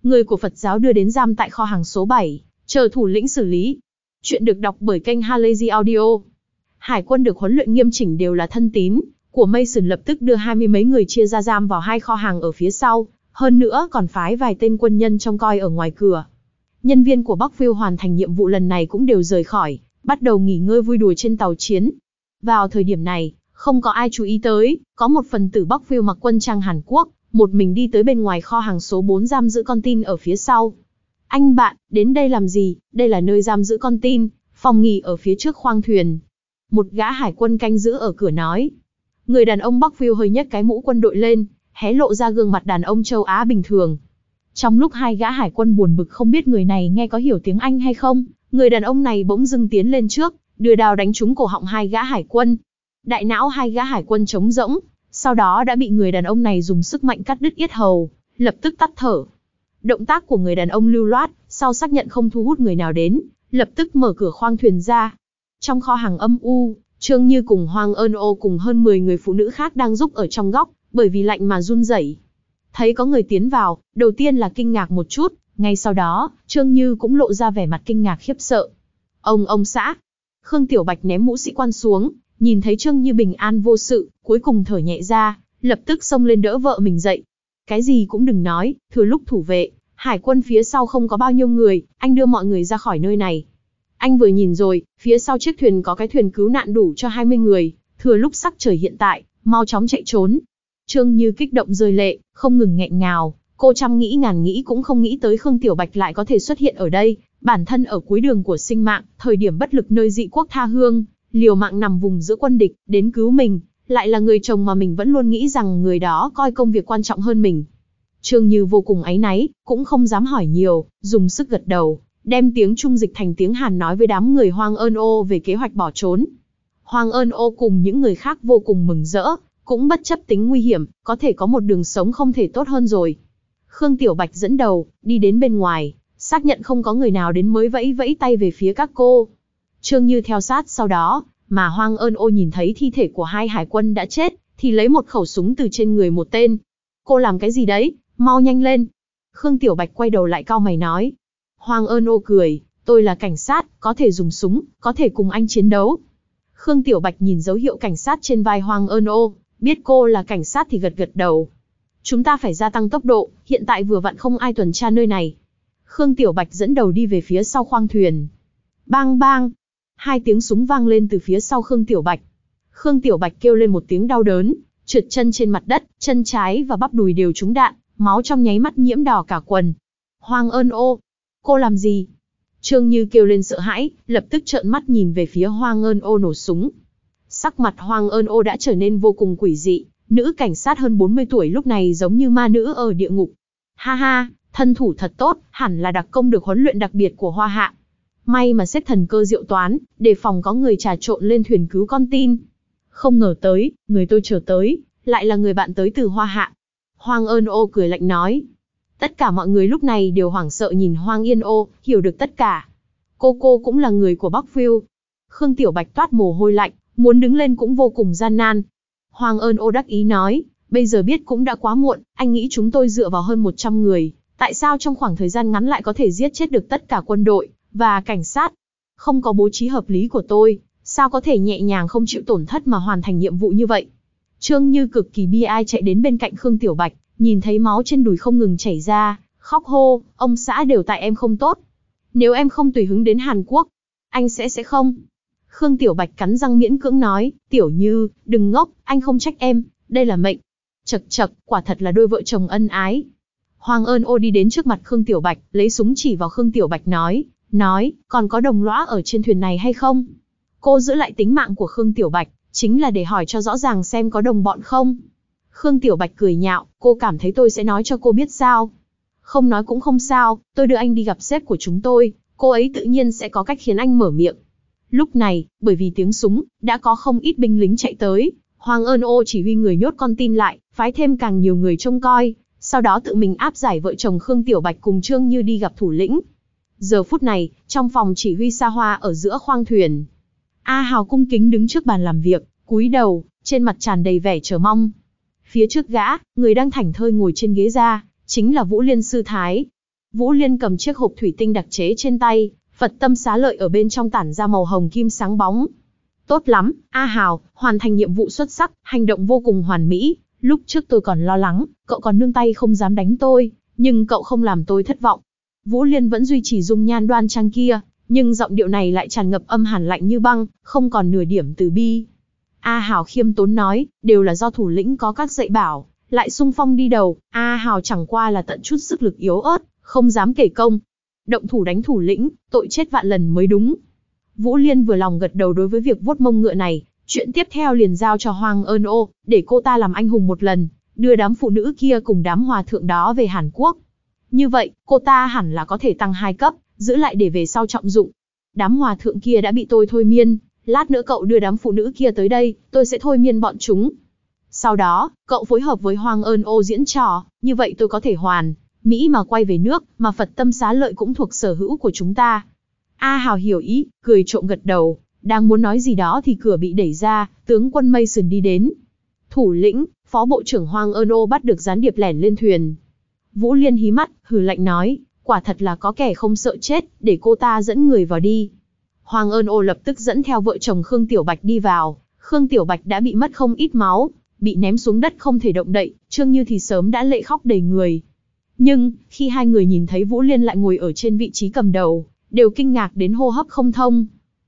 người của Phật giáo đưa đến giam tại kho hàng số 7, chờ thủ lĩnh xử lý. Chuyện được đọc bởi kênh Halazy Audio. Hải quân được huấn luyện nghiêm chỉnh đều là thân tín của Mason, lập tức đưa 20 mấy người chia ra giam vào 2 kho hàng ở phía sau, hơn nữa còn phái vài tên quân nhân trông coi ở ngoài cửa. Nhân viên của Bắc hoàn thành nhiệm vụ lần này cũng đều rời khỏi, bắt đầu nghỉ ngơi vui đùa trên tàu chiến. Vào thời điểm này, không có ai chú ý tới, có một phần tử Bắc mặc quân trang Hàn Quốc, một mình đi tới bên ngoài kho hàng số 4 giam giữ con tin ở phía sau. Anh bạn, đến đây làm gì? Đây là nơi giam giữ con tin, phòng nghỉ ở phía trước khoang thuyền. Một gã hải quân canh giữ ở cửa nói. Người đàn ông Bắc hơi nhấc cái mũ quân đội lên, hé lộ ra gương mặt đàn ông châu Á bình thường. Trong lúc hai gã hải quân buồn bực không biết người này nghe có hiểu tiếng Anh hay không, người đàn ông này bỗng dưng tiến lên trước, đưa đao đánh trúng cổ họng hai gã hải quân. Đại não hai gã hải quân trống rỗng, sau đó đã bị người đàn ông này dùng sức mạnh cắt đứt yết hầu, lập tức tắt thở. Động tác của người đàn ông lưu loát, sau xác nhận không thu hút người nào đến, lập tức mở cửa khoang thuyền ra. Trong kho hàng âm u, Trương Như cùng Hoang Ân Ô cùng hơn 10 người phụ nữ khác đang giúp ở trong góc, bởi vì lạnh mà run rẩy. Thấy có người tiến vào, đầu tiên là kinh ngạc một chút, ngay sau đó, Trương Như cũng lộ ra vẻ mặt kinh ngạc khiếp sợ. Ông xã. Khương Tiểu Bạch ném mũ sĩ quan xuống, nhìn thấy Trương Như bình an vô sự, cuối cùng thở nhẹ ra, lập tức xông lên đỡ vợ mình dậy. Cái gì cũng đừng nói, thừa lúc thủ vệ, hải quân phía sau không có bao nhiêu người, anh đưa mọi người ra khỏi nơi này. Anh vừa nhìn rồi, phía sau chiếc thuyền có cái thuyền cứu nạn đủ cho 20 người, thừa lúc sắc trời hiện tại, mau chóng chạy trốn. Trương Như kích động rơi lệ, không ngừng nghẹn ngào, cô trăm nghĩ ngàn nghĩ cũng không nghĩ tới Khương Tiểu Bạch lại có thể xuất hiện ở đây, bản thân ở cuối đường của sinh mạng, thời điểm bất lực nơi dị quốc tha hương, liều mạng nằm vùng giữa quân địch, đến cứu mình, lại là người chồng mà mình vẫn luôn nghĩ rằng người đó coi công việc quan trọng hơn mình. Trương Như vô cùng áy náy, cũng không dám hỏi nhiều, dùng sức gật đầu, đem tiếng Trung dịch thành tiếng Hàn nói với đám người Hoang Ân Ô về kế hoạch bỏ trốn. Hoang Ân Ô cùng những người khác vô cùng mừng rỡ, cũng bất chấp tính nguy hiểm, có thể có một đường sống không thể tốt hơn rồi. Khương Tiểu Bạch dẫn đầu, đi đến bên ngoài, xác nhận không có người nào đến mới vẫy vẫy tay về phía các cô. Trương Như theo sát sau đó, mà Hoang Ân Ô nhìn thấy thi thể của hai hải quân đã chết, thì lấy một khẩu súng từ trên người một tên. Cô làm cái gì đấy, mau nhanh lên. Khương Tiểu Bạch quay đầu lại cau mày nói. Hoang Ân Ô cười, tôi là cảnh sát, có thể dùng súng, có thể cùng anh chiến đấu. Khương Tiểu Bạch nhìn dấu hiệu cảnh sát trên vai Hoang Ân Ô, biết cô là cảnh sát thì gật gật đầu. Chúng ta phải gia tăng tốc độ, hiện tại vừa vặn không ai tuần tra nơi này. Khương Tiểu Bạch dẫn đầu đi về phía sau khoang thuyền. Bang bang, 2 tiếng súng vang lên từ phía sau Khương Tiểu Bạch. Khương Tiểu Bạch kêu lên một tiếng đau đớn, trượt chân trên mặt đất, chân trái và bắp đùi đều trúng đạn, máu trong nháy mắt nhiễm đỏ cả quần. Hoang Ân Ô, cô làm gì? Trương Như kêu lên sợ hãi, lập tức trợn mắt nhìn về phía Hoang Ân Ô nổ súng. Sắc mặt Hoang Ân Ô đã trở nên vô cùng quỷ dị, nữ cảnh sát hơn 40 tuổi lúc này giống như ma nữ ở địa ngục. Ha ha, thân thủ thật tốt, hẳn là đặc công được huấn luyện đặc biệt của Hoa Hạ. May mà xếp thần cơ diệu toán, đề phòng có người trà trộn lên thuyền cứu con tin. Không ngờ tới, người tôi chờ tới, lại là người bạn tới từ Hoa Hạ. Hoang Ân Ô cười lạnh nói. Tất cả mọi người lúc này đều hoảng sợ nhìn Hoang Yên Ô, hiểu được tất cả. Cô cũng là người của Bắc Phiêu. Khương Tiểu Bạch toát mồ hôi lạnh, muốn đứng lên cũng vô cùng gian nan. Hoang Ân Ô đắc ý nói, bây giờ biết cũng đã quá muộn, anh nghĩ chúng tôi dựa vào hơn 100 người, tại sao trong khoảng thời gian ngắn lại có thể giết chết được tất cả quân đội và cảnh sát? Không có bố trí hợp lý của tôi, sao có thể nhẹ nhàng không chịu tổn thất mà hoàn thành nhiệm vụ như vậy? Trương Như cực kỳ bi ai chạy đến bên cạnh Khương Tiểu Bạch, nhìn thấy máu trên đùi không ngừng chảy ra, khóc hô, ông xã đều tại em không tốt. Nếu em không tùy hứng đến Hàn Quốc, anh sẽ không. Khương Tiểu Bạch cắn răng miễn cưỡng nói, Tiểu Như, đừng ngốc, anh không trách em, đây là mệnh. Chậc chậc, quả thật là đôi vợ chồng ân ái. Hoang Ân Ô đi đến trước mặt Khương Tiểu Bạch, lấy súng chỉ vào Khương Tiểu Bạch nói, còn có đồng lõa ở trên thuyền này hay không? Cô giữ lại tính mạng của Khương Tiểu Bạch, chính là để hỏi cho rõ ràng xem có đồng bọn không. Khương Tiểu Bạch cười nhạo, cô cảm thấy tôi sẽ nói cho cô biết sao? Không nói cũng không sao, tôi đưa anh đi gặp sếp của chúng tôi, cô ấy tự nhiên sẽ có cách khiến anh mở miệng. Lúc này, bởi vì tiếng súng, đã có không ít binh lính chạy tới, Hoang Ân Ô chỉ huy người nhốt con tin lại, phái thêm càng nhiều người trông coi, sau đó tự mình áp giải vợ chồng Khương Tiểu Bạch cùng Trương Như đi gặp thủ lĩnh. Giờ phút này, trong phòng chỉ huy xa hoa ở giữa khoang thuyền, A Hào cung kính đứng trước bàn làm việc, cúi đầu, trên mặt tràn đầy vẻ chờ mong. Phía trước gã, người đang thảnh thơi ngồi trên ghế ra, chính là Vũ Liên Sư Thái. Vũ Liên cầm chiếc hộp thủy tinh đặc chế trên tay, Phật tâm xá lợi ở bên trong tản ra màu hồng kim sáng bóng. Tốt lắm, A Hào, hoàn thành nhiệm vụ xuất sắc, hành động vô cùng hoàn mỹ. Lúc trước tôi còn lo lắng, cậu còn nương tay không dám đánh tôi, nhưng cậu không làm tôi thất vọng. Vũ Liên vẫn duy trì dung nhan đoan trang kia, nhưng giọng điệu này lại tràn ngập âm hàn lạnh như băng, không còn nửa điểm từ bi. A Hào khiêm tốn nói, đều là do thủ lĩnh có các dạy bảo, lại xung phong đi đầu, A Hào chẳng qua là tận chút sức lực yếu ớt, không dám kể công. Động thủ đánh thủ lĩnh, tội chết vạn lần mới đúng. Vũ Liên vừa lòng gật đầu đối với việc vuốt mông ngựa này, chuyện tiếp theo liền giao cho Hoàng Ân Ô, để cô ta làm anh hùng một lần, đưa đám phụ nữ kia cùng đám hòa thượng đó về Hàn Quốc. Như vậy, cô ta hẳn là có thể tăng 2 cấp, giữ lại để về sau trọng dụng. Đám hòa thượng kia đã bị tôi thôi miên, lát nữa cậu đưa đám phụ nữ kia tới đây, tôi sẽ thôi miên bọn chúng. Sau đó, cậu phối hợp với Hoàng Ân Ô diễn trò, như vậy tôi có thể hoàn mỹ mà quay về nước, mà Phật tâm xá lợi cũng thuộc sở hữu của chúng ta. A Hào hiểu ý, cười trộm gật đầu, đang muốn nói gì đó thì cửa bị đẩy ra, tướng quân Mason đi đến. Thủ lĩnh, phó bộ trưởng Hoàng Ân Ô bắt được gián điệp lẻn lên thuyền. Vũ Liên hí mắt, hừ lạnh nói, quả thật là có kẻ không sợ chết, để cô ta dẫn người vào đi. Hoàng Ân Ô lập tức dẫn theo vợ chồng Khương Tiểu Bạch đi vào. Khương Tiểu Bạch đã bị mất không ít máu, bị ném xuống đất không thể động đậy, Trương Như thì sớm đã lệ khóc đầy người. Nhưng, khi hai người nhìn thấy Vũ Liên lại ngồi ở trên vị trí cầm đầu, đều kinh ngạc đến hô hấp không thông.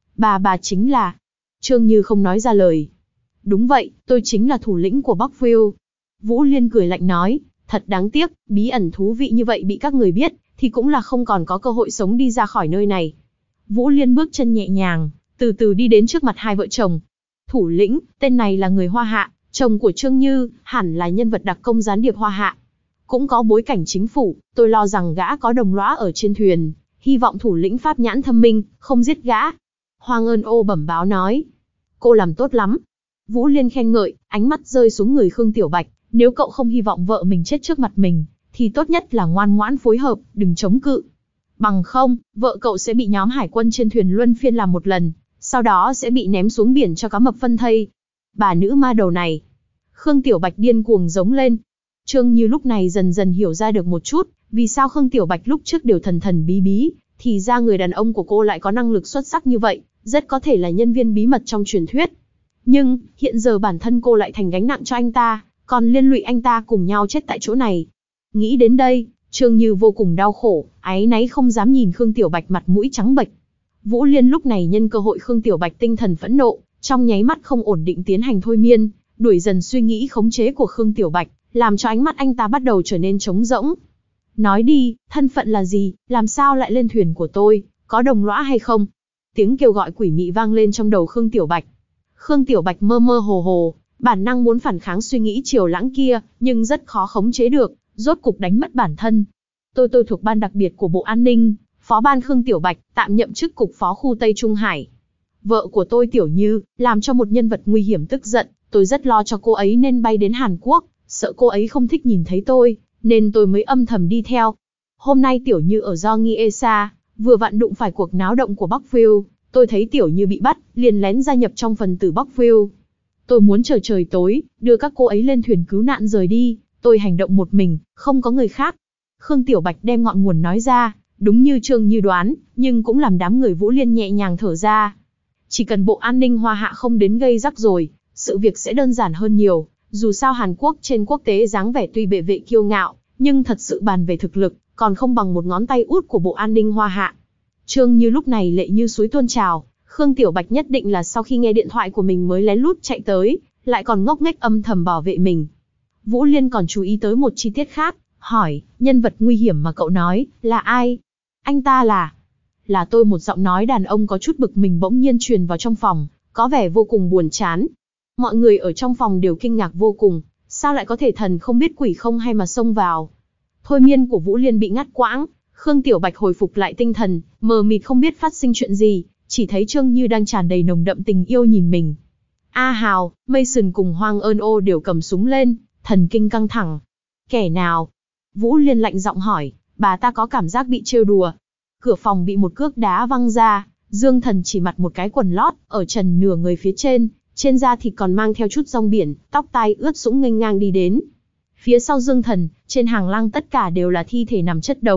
Bà chính là... Trương Như không nói ra lời. Đúng vậy, tôi chính là thủ lĩnh của Bắc-Phiêu. Vũ Liên cười lạnh nói, thật đáng tiếc, bí ẩn thú vị như vậy bị các người biết, thì cũng là không còn có cơ hội sống đi ra khỏi nơi này. Vũ Liên bước chân nhẹ nhàng, từ từ đi đến trước mặt hai vợ chồng. Thủ lĩnh, tên này là người Hoa Hạ, chồng của Trương Như, hẳn là nhân vật đặc công gián điệp Hoa Hạ. Cũng có bối cảnh chính phủ, tôi lo rằng gã có đồng lõa ở trên thuyền, hy vọng thủ lĩnh pháp nhãn thâm minh, không giết gã. Hoàng Ân Ô bẩm báo nói, cô làm tốt lắm. Vũ Liên khen ngợi, ánh mắt rơi xuống người Khương Tiểu Bạch, nếu cậu không hy vọng vợ mình chết trước mặt mình, thì tốt nhất là ngoan ngoãn phối hợp, đừng chống cự. Bằng không, vợ cậu sẽ bị nhóm hải quân trên thuyền luân phiên làm một lần, sau đó sẽ bị ném xuống biển cho cá mập phân thây. Bà nữ ma đầu này. Khương Tiểu Bạch điên cuồng giống lên. Trương Như lúc này dần dần hiểu ra được một chút, vì sao Khương Tiểu Bạch lúc trước đều thần thần bí bí, thì ra người đàn ông của cô lại có năng lực xuất sắc như vậy, rất có thể là nhân viên bí mật trong truyền thuyết. Nhưng, hiện giờ bản thân cô lại thành gánh nặng cho anh ta, còn liên lụy anh ta cùng nhau chết tại chỗ này. Nghĩ đến đây, Trương Như vô cùng đau khổ, áy náy không dám nhìn Khương Tiểu Bạch mặt mũi trắng bệch. Vũ Liên lúc này nhân cơ hội Khương Tiểu Bạch tinh thần phẫn nộ, trong nháy mắt không ổn định tiến hành thôi miên, đuổi dần suy nghĩ khống chế của Khương Tiểu Bạch, làm cho ánh mắt anh ta bắt đầu trở nên trống rỗng. Nói đi, thân phận là gì, làm sao lại lên thuyền của tôi, có đồng lõa hay không? Tiếng kêu gọi quỷ mị vang lên trong đầu Khương Tiểu Bạch. Khương Tiểu Bạch mơ mơ hồ hồ, bản năng muốn phản kháng suy nghĩ chiều lãng kia, nhưng rất khó khống chế được, rốt cục đánh mất bản thân. Tôi thuộc ban đặc biệt của Bộ An ninh, phó ban Khương Tiểu Bạch, tạm nhậm chức cục phó khu Tây Trung Hải. Vợ của tôi Tiểu Như, làm cho một nhân vật nguy hiểm tức giận, tôi rất lo cho cô ấy nên bay đến Hàn Quốc, sợ cô ấy không thích nhìn thấy tôi, nên tôi mới âm thầm đi theo. Hôm nay Tiểu Như ở do Nghi Esa, vừa vặn đụng phải cuộc náo động của Bắc-Phiêu, tôi thấy Tiểu Như bị bắt, liền lén gia nhập trong phần tử Bắc-Phiêu. Tôi muốn chờ trời tối, đưa các cô ấy lên thuyền cứu nạn rời đi, tôi hành động một mình, không có người khác. Khương Tiểu Bạch đem ngọn nguồn nói ra, đúng như Trương Như đoán, nhưng cũng làm đám người Vũ Liên nhẹ nhàng thở ra. Chỉ cần Bộ An ninh Hoa Hạ không đến gây rắc rối, sự việc sẽ đơn giản hơn nhiều. Dù sao Hàn Quốc trên quốc tế dáng vẻ tuy bệ vệ kiêu ngạo, nhưng thật sự bàn về thực lực, còn không bằng một ngón tay út của Bộ An ninh Hoa Hạ. Trương Như lúc này lệ như suối tuôn trào, Khương Tiểu Bạch nhất định là sau khi nghe điện thoại của mình mới lén lút chạy tới, lại còn ngốc nghếch âm thầm bảo vệ mình. Vũ Liên còn chú ý tới một chi tiết khác, hỏi, nhân vật nguy hiểm mà cậu nói, là ai? Anh ta là tôi. Một giọng nói đàn ông có chút bực mình bỗng nhiên truyền vào trong phòng, có vẻ vô cùng buồn chán. Mọi người ở trong phòng đều kinh ngạc vô cùng, sao lại có thể thần không biết quỷ không hay mà xông vào. Thôi miên của Vũ Liên bị ngắt quãng, Khương Tiểu Bạch hồi phục lại tinh thần, mờ mịt không biết phát sinh chuyện gì, chỉ thấy Trương Như đang tràn đầy nồng đậm tình yêu nhìn mình. A Hào, Mason cùng Hoàng Ân Ô đều cầm súng lên, thần kinh căng thẳng. Kẻ nào? Vũ Liên lạnh giọng hỏi, bà ta có cảm giác bị trêu đùa. Cửa phòng bị một cước đá văng ra, Dương Thần chỉ mặc một cái quần lót, ở trần nửa người phía trên da thịt còn mang theo chút rong biển, tóc tai ướt sũng nghênh ngang đi đến. Phía sau Dương Thần, trên hàng lăng tất cả đều là thi thể nằm chất đống,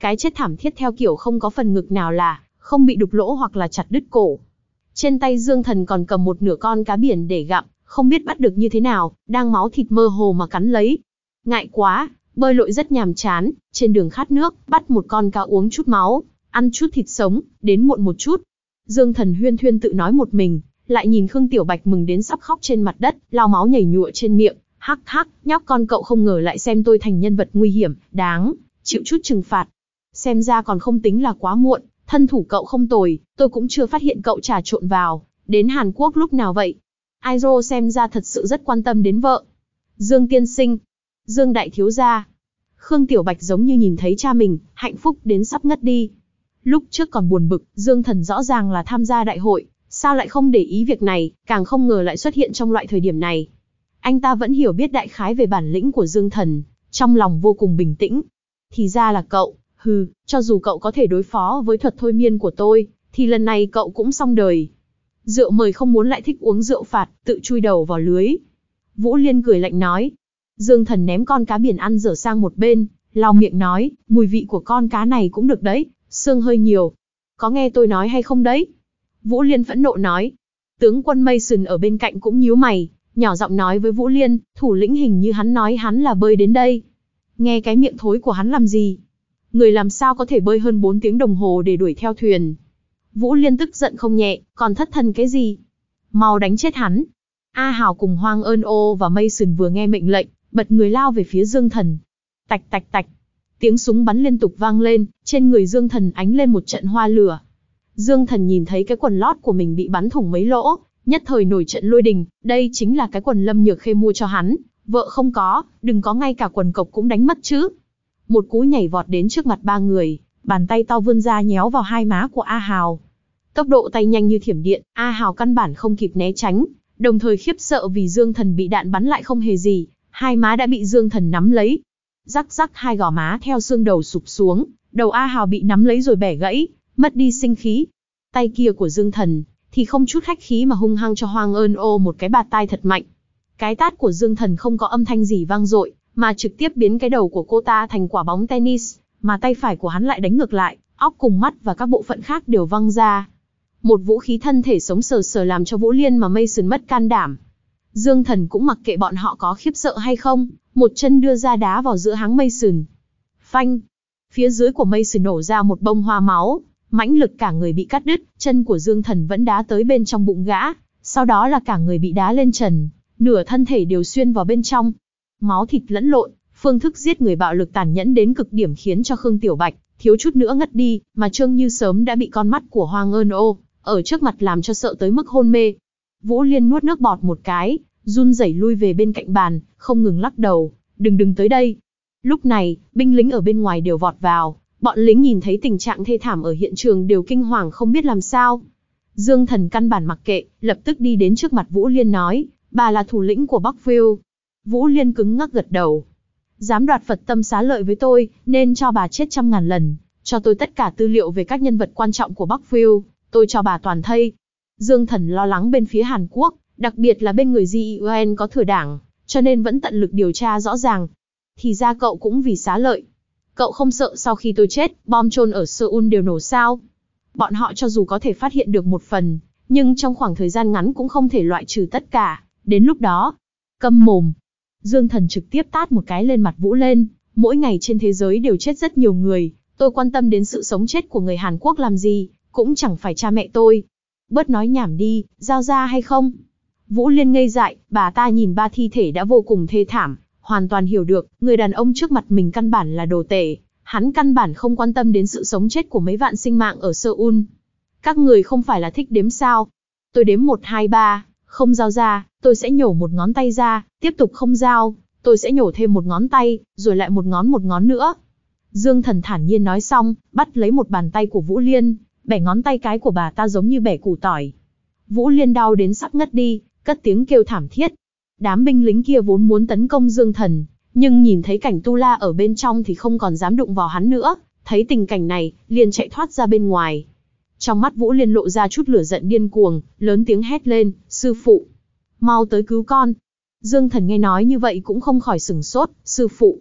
Cái chết thảm thiết theo kiểu không có phần ngực nào là, không bị đục lỗ hoặc là chặt đứt cổ. Trên tay Dương Thần còn cầm một nửa con cá biển để gặm, không biết bắt được như thế nào, đang máu thịt mơ hồ mà cắn lấy. Ngại quá, bơi lội rất nhàm chán, trên đường khát nước, bắt một con cá uống chút máu, ăn chút thịt sống, đến muộn một chút. Dương Thần huyên thuyên tự nói một mình, lại nhìn Khương Tiểu Bạch mừng đến sắp khóc trên mặt đất, lau máu nhảy nhụa trên miệng, hắc hắc, nhóc con cậu không ngờ lại xem tôi thành nhân vật nguy hiểm, đáng chịu chút trừng phạt. Xem ra còn không tính là quá muộn, thân thủ cậu không tồi, tôi cũng chưa phát hiện cậu trà trộn vào, đến Hàn Quốc lúc nào vậy? Airo xem ra thật sự rất quan tâm đến vợ. Dương tiên sinh, Dương đại thiếu gia. Khương Tiểu Bạch giống như nhìn thấy cha mình, hạnh phúc đến sắp ngất đi. Lúc trước còn buồn bực, Dương Thần rõ ràng là tham gia đại hội, sao lại không để ý việc này, càng không ngờ lại xuất hiện trong loại thời điểm này. Anh ta vẫn hiểu biết đại khái về bản lĩnh của Dương Thần, trong lòng vô cùng bình tĩnh. Thì ra là cậu, cho dù cậu có thể đối phó với thuật thôi miên của tôi, thì lần này cậu cũng xong đời. Rượu mời không muốn lại thích uống rượu phạt, tự chui đầu vào lưới. Vũ Liên cười lạnh nói. Dương Thần ném con cá biển ăn dở sang một bên, lau miệng nói, mùi vị của con cá này cũng được đấy, xương hơi nhiều. Có nghe tôi nói hay không đấy? Vũ Liên phẫn nộ nói. Tướng quân Mason ở bên cạnh cũng nhíu mày, nhỏ giọng nói với Vũ Liên, thủ lĩnh hình như hắn nói hắn là bơi đến đây. Nghe cái miệng thối của hắn làm gì? Người làm sao có thể bơi hơn 4 tiếng đồng hồ để đuổi theo thuyền? Vũ Liên tức giận không nhẹ, còn thất thần cái gì? Mau đánh chết hắn. A Hào cùng Hoang Ơn Ô và Mason vừa nghe mệnh lệnh, bật người lao về phía Dương Thần. Tạch tạch tạch. Tiếng súng bắn liên tục vang lên, trên người Dương Thần ánh lên một trận hoa lửa. Dương Thần nhìn thấy cái quần lót của mình bị bắn thủng mấy lỗ, nhất thời nổi trận lôi đình, đây chính là cái quần Lâm Nhược Khê mua cho hắn, vợ không có, đừng có ngay cả quần cộc cũng đánh mất chứ. Một cú nhảy vọt đến trước mặt ba người, bàn tay to vươn ra nhéo vào hai má của A Hào. Tốc độ tay nhanh như thiểm điện, A Hào căn bản không kịp né tránh, đồng thời khiếp sợ vì Dương Thần bị đạn bắn lại không hề gì, hai má đã bị Dương Thần nắm lấy. Rắc rắc hai gò má theo xương đầu sụp xuống, đầu A Hào bị nắm lấy rồi bẻ gãy, mất đi sinh khí. Tay kia của Dương Thần thì không chút khách khí mà hung hăng cho Hoang Ơn Ô một cái bạt tai thật mạnh. Cái tát của Dương Thần không có âm thanh gì vang dội, mà trực tiếp biến cái đầu của cô ta thành quả bóng tennis, mà tay phải của hắn lại đánh ngược lại, óc cùng mắt và các bộ phận khác đều văng ra. Một vũ khí thân thể sống sờ sờ làm cho Vũ Liên mà Mason mất can đảm. Dương Thần cũng mặc kệ bọn họ có khiếp sợ hay không, một chân đưa ra đá vào giữa háng Mason. Phanh! Phía dưới của Mason nổ ra một bông hoa máu, mãnh lực cả người bị cắt đứt, chân của Dương Thần vẫn đá tới bên trong bụng gã, sau đó là cả người bị đá lên trần, nửa thân thể đều xuyên vào bên trong. Máu thịt lẫn lộn, phương thức giết người bạo lực tàn nhẫn đến cực điểm khiến cho Khương Tiểu Bạch thiếu chút nữa ngất đi, mà Trương Như sớm đã bị con mắt của Hoang Ơn Ô ở trước mặt làm cho sợ tới mức hôn mê. Vũ Liên nuốt nước bọt một cái, run rẩy lui về bên cạnh bàn, không ngừng lắc đầu, đừng tới đây. Lúc này, binh lính ở bên ngoài đều vọt vào, bọn lính nhìn thấy tình trạng thê thảm ở hiện trường đều kinh hoàng không biết làm sao. Dương Thần căn bản mặc kệ, lập tức đi đến trước mặt Vũ Liên nói, bà là thủ lĩnh của Bắc-Phiêu. Vũ Liên cứng ngắc gật đầu. Dám đoạt Phật tâm xá lợi với tôi, nên cho bà chết 100.000 lần, cho tôi tất cả tư liệu về các nhân vật quan trọng của Bắc-Phiêu, tôi cho bà toàn thây. Dương Thần lo lắng bên phía Hàn Quốc, đặc biệt là bên người Ji có thừa đảng, cho nên vẫn tận lực điều tra rõ ràng. Thì ra cậu cũng vì xá lợi. Cậu không sợ sau khi tôi chết, bom chôn ở Seoul đều nổ sao? Bọn họ cho dù có thể phát hiện được một phần, nhưng trong khoảng thời gian ngắn cũng không thể loại trừ tất cả. Đến lúc đó, câm mồm. Dương Thần trực tiếp tát một cái lên mặt Vũ Lên. Mỗi ngày trên thế giới đều chết rất nhiều người, tôi quan tâm đến sự sống chết của người Hàn Quốc làm gì, cũng chẳng phải cha mẹ tôi. Bớt nói nhảm đi, giao ra hay không? Vũ Liên ngây dại, bà ta nhìn ba thi thể đã vô cùng thê thảm, hoàn toàn hiểu được, người đàn ông trước mặt mình căn bản là đồ tể, hắn căn bản không quan tâm đến sự sống chết của mấy vạn sinh mạng ở Seoul. Các người không phải là thích đếm sao? Tôi đếm 1, 2, 3, không giao ra, tôi sẽ nhổ một ngón tay ra, tiếp tục không giao, tôi sẽ nhổ thêm một ngón tay, rồi lại một ngón nữa. Dương Thần thản nhiên nói xong, bắt lấy một bàn tay của Vũ Liên, bẻ ngón tay cái của bà ta giống như bẻ củ tỏi. Vũ Liên đau đến sắp ngất đi, cất tiếng kêu thảm thiết. Đám binh lính kia vốn muốn tấn công Dương Thần, nhưng nhìn thấy cảnh Tu La ở bên trong thì không còn dám đụng vào hắn nữa, thấy tình cảnh này, liền chạy thoát ra bên ngoài. Trong mắt Vũ Liên lộ ra chút lửa giận điên cuồng, lớn tiếng hét lên, sư phụ, mau tới cứu con. Dương Thần nghe nói như vậy cũng không khỏi sửng sốt, sư phụ.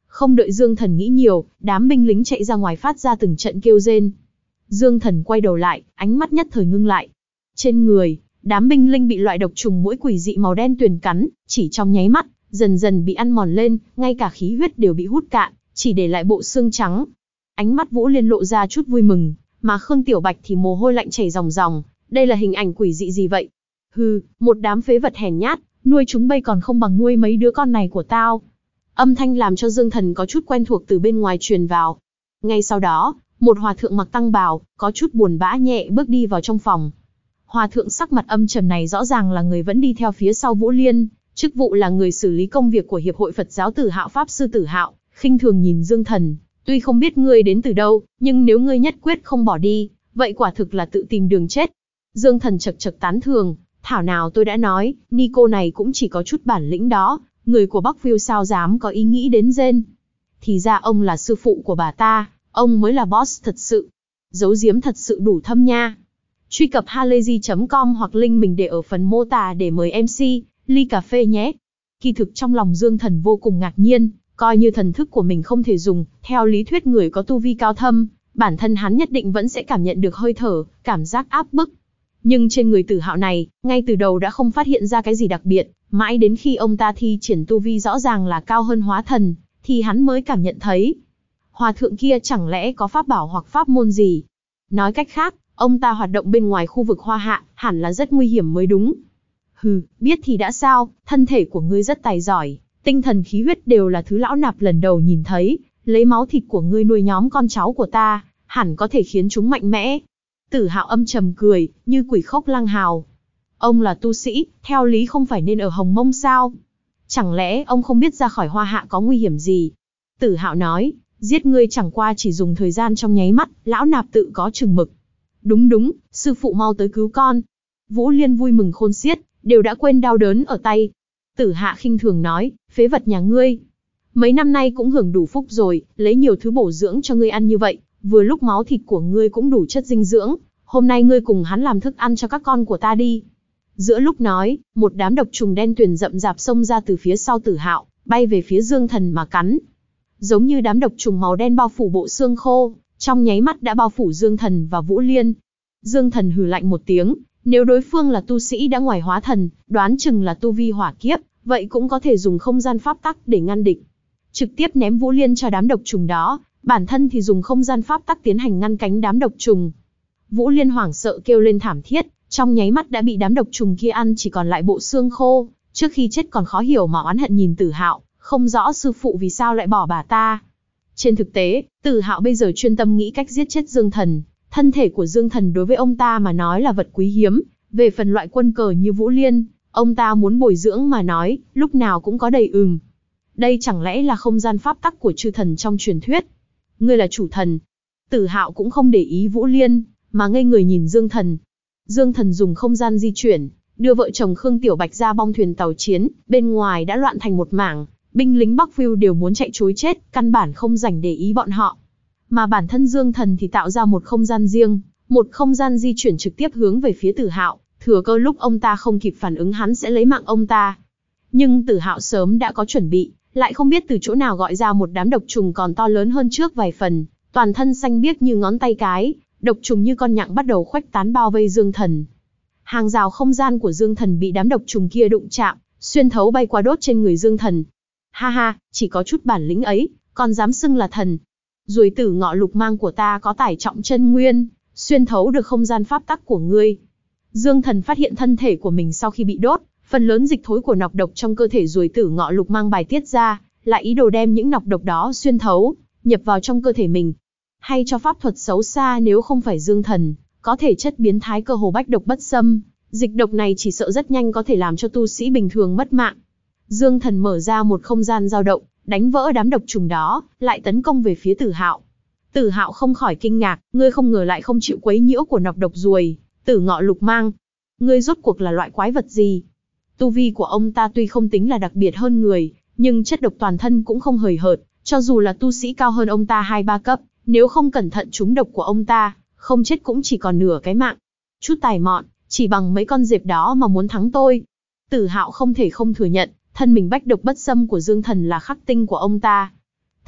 Không đợi Dương Thần nghĩ nhiều, đám binh lính chạy ra ngoài phát ra từng trận kêu rên. Dương Thần quay đầu lại, ánh mắt nhất thời ngưng lại. Trên người, đám binh lính bị loại độc trùng muỗi quỷ dị màu đen tuyền cắn, chỉ trong nháy mắt, dần dần bị ăn mòn lên, ngay cả khí huyết đều bị hút cạn, chỉ để lại bộ xương trắng. Ánh mắt Vũ Liên lộ ra chút vui mừng, mà Khương Tiểu Bạch thì mồ hôi lạnh chảy ròng ròng. Đây là hình ảnh quỷ dị gì vậy? Hừ, một đám phế vật hèn nhát, nuôi chúng bây còn không bằng nuôi mấy đứa con này của tao. Âm thanh làm cho Dương Thần có chút quen thuộc từ bên ngoài truyền vào. Ngay sau đó, một hòa thượng mặc tăng bào, có chút buồn bã nhẹ bước đi vào trong phòng. Hòa thượng sắc mặt âm trầm này rõ ràng là người vẫn đi theo phía sau Vũ Liên, chức vụ là người xử lý công việc của Hiệp hội Phật giáo Tử Hạo Pháp Sư Tử Hạo, khinh thường nhìn Dương Thần. Tuy không biết ngươi đến từ đâu, nhưng nếu ngươi nhất quyết không bỏ đi, vậy quả thực là tự tìm đường chết. Dương Thần chật chật tán thường, thảo nào tôi đã nói, Nico này cũng chỉ có chút bản lĩnh đó, người của Bắc Phiêu sao dám có ý nghĩ đến rên. Thì ra ông là sư phụ của bà ta, ông mới là boss thật sự. Giấu giếm thật sự đủ thâm nha. Truy cập halayzi.com hoặc link mình để ở phần mô tả để mời MC, ly cà phê nhé. Kỳ thực trong lòng Dương Thần vô cùng ngạc nhiên, coi như thần thức của mình không thể dùng, theo lý thuyết người có tu vi cao thâm, bản thân hắn nhất định vẫn sẽ cảm nhận được hơi thở, cảm giác áp bức. Nhưng trên người Tử Hạo này, ngay từ đầu đã không phát hiện ra cái gì đặc biệt, mãi đến khi ông ta thi triển tu vi rõ ràng là cao hơn hóa thần, thì hắn mới cảm nhận thấy. Hòa thượng kia chẳng lẽ có pháp bảo hoặc pháp môn gì? Nói cách khác, ông ta hoạt động bên ngoài khu vực Hoa Hạ, hẳn là rất nguy hiểm mới đúng. Hừ, biết thì đã sao, thân thể của ngươi rất tài giỏi, tinh thần khí huyết đều là thứ lão nạp lần đầu nhìn thấy, lấy máu thịt của ngươi nuôi nhóm con cháu của ta, hẳn có thể khiến chúng mạnh mẽ. Tử Hạo âm trầm cười, như quỷ khốc lăng hào. Ông là tu sĩ, theo lý không phải nên ở Hồng Mông sao? Chẳng lẽ ông không biết ra khỏi Hoa Hạ có nguy hiểm gì? Tử Hạo nói, giết ngươi chẳng qua chỉ dùng thời gian trong nháy mắt, lão nạp tự có chừng mực. Đúng đúng, sư phụ mau tới cứu con. Vũ Liên vui mừng khôn xiết, đều đã quên đau đớn ở tay. Tử Hạ khinh thường nói, phế vật nhà ngươi. Mấy năm nay cũng hưởng đủ phúc rồi, lấy nhiều thứ bổ dưỡng cho ngươi ăn như vậy, vừa lúc máu thịt của ngươi cũng đủ chất dinh dưỡng, hôm nay ngươi cùng hắn làm thức ăn cho các con của ta đi. Giữa lúc nói, một đám độc trùng đen tuyền rậm rạp xông ra từ phía sau Tử Hạo, bay về phía Dương Thần mà cắn. Giống như đám độc trùng màu đen bao phủ bộ xương khô, trong nháy mắt đã bao phủ Dương Thần và Vũ Liên. Dương Thần hừ lạnh một tiếng, nếu đối phương là tu sĩ đã ngoài hóa thần, đoán chừng là tu vi hỏa kiếp, vậy cũng có thể dùng không gian pháp tắc để ngăn địch. Trực tiếp ném Vũ Liên cho đám độc trùng đó, bản thân thì dùng không gian pháp tắc tiến hành ngăn cánh đám độc trùng. Vũ Liên hoảng sợ kêu lên thảm thiết, trong nháy mắt đã bị đám độc trùng kia ăn chỉ còn lại bộ xương khô, trước khi chết còn khó hiểu mà oán hận nhìn Tử Hạo, không rõ sư phụ vì sao lại bỏ bà ta. Trên thực tế, Tử Hạo bây giờ chuyên tâm nghĩ cách giết chết Dương Thần, thân thể của Dương Thần đối với ông ta mà nói là vật quý hiếm, về phần loại quân cờ như Vũ Liên, ông ta muốn bồi dưỡng mà nói, lúc nào cũng có đầy Đây chẳng lẽ là không gian pháp tắc của chư thần trong truyền thuyết? Ngươi là chủ thần. Tử Hạo cũng không để ý Vũ Liên, mà ngây người nhìn Dương Thần. Dương Thần dùng không gian di chuyển, đưa vợ chồng Khương Tiểu Bạch ra bong thuyền tàu chiến, bên ngoài đã loạn thành một mảng, binh lính Bắc Phiêu đều muốn chạy trối chết, căn bản không rảnh để ý bọn họ. Mà bản thân Dương Thần thì tạo ra một không gian riêng, một không gian di chuyển trực tiếp hướng về phía Tử Hạo, thừa cơ lúc ông ta không kịp phản ứng hắn sẽ lấy mạng ông ta. Nhưng Tử Hạo sớm đã có chuẩn bị, lại không biết từ chỗ nào gọi ra một đám độc trùng còn to lớn hơn trước vài phần, toàn thân xanh biếc như ngón tay cái, độc trùng như con nhặng bắt đầu khuếch tán bao vây Dương Thần. Hàng rào không gian của Dương Thần bị đám độc trùng kia đụng chạm, xuyên thấu bay qua đốt trên người Dương Thần. Ha ha, chỉ có chút bản lĩnh ấy, còn dám xưng là thần. Ruồi tử ngọ lục mang của ta có tải trọng chân nguyên, xuyên thấu được không gian pháp tắc của ngươi. Dương Thần phát hiện thân thể của mình sau khi bị đốt, phần lớn dịch thối của nọc độc trong cơ thể ruồi tử ngọ lục mang bài tiết ra, lại ý đồ đem những nọc độc đó xuyên thấu, nhập vào trong cơ thể mình. Hay cho pháp thuật xấu xa nếu không phải Dương Thần, có thể chất biến thái cơ hồ bách độc bất xâm, dịch độc này chỉ sợ rất nhanh có thể làm cho tu sĩ bình thường mất mạng. Dương Thần mở ra một không gian dao động, đánh vỡ đám độc trùng đó, lại tấn công về phía Tử Hạo. Tử Hạo không khỏi kinh ngạc, ngươi không ngờ lại không chịu quấy nhiễu của nọc độc ruồi tử ngọ lục mang. Ngươi rốt cuộc là loại quái vật gì? Tu vi của ông ta tuy không tính là đặc biệt hơn người, nhưng chất độc toàn thân cũng không hời hợt, cho dù là tu sĩ cao hơn ông ta 2-3 cấp, nếu không cẩn thận trúng độc của ông ta, không chết cũng chỉ còn nửa cái mạng. Chút tài mọn, chỉ bằng mấy con dẹp đó mà muốn thắng tôi. Tử Hạo không thể không thừa nhận, thân mình bách độc bất xâm của Dương Thần là khắc tinh của ông ta.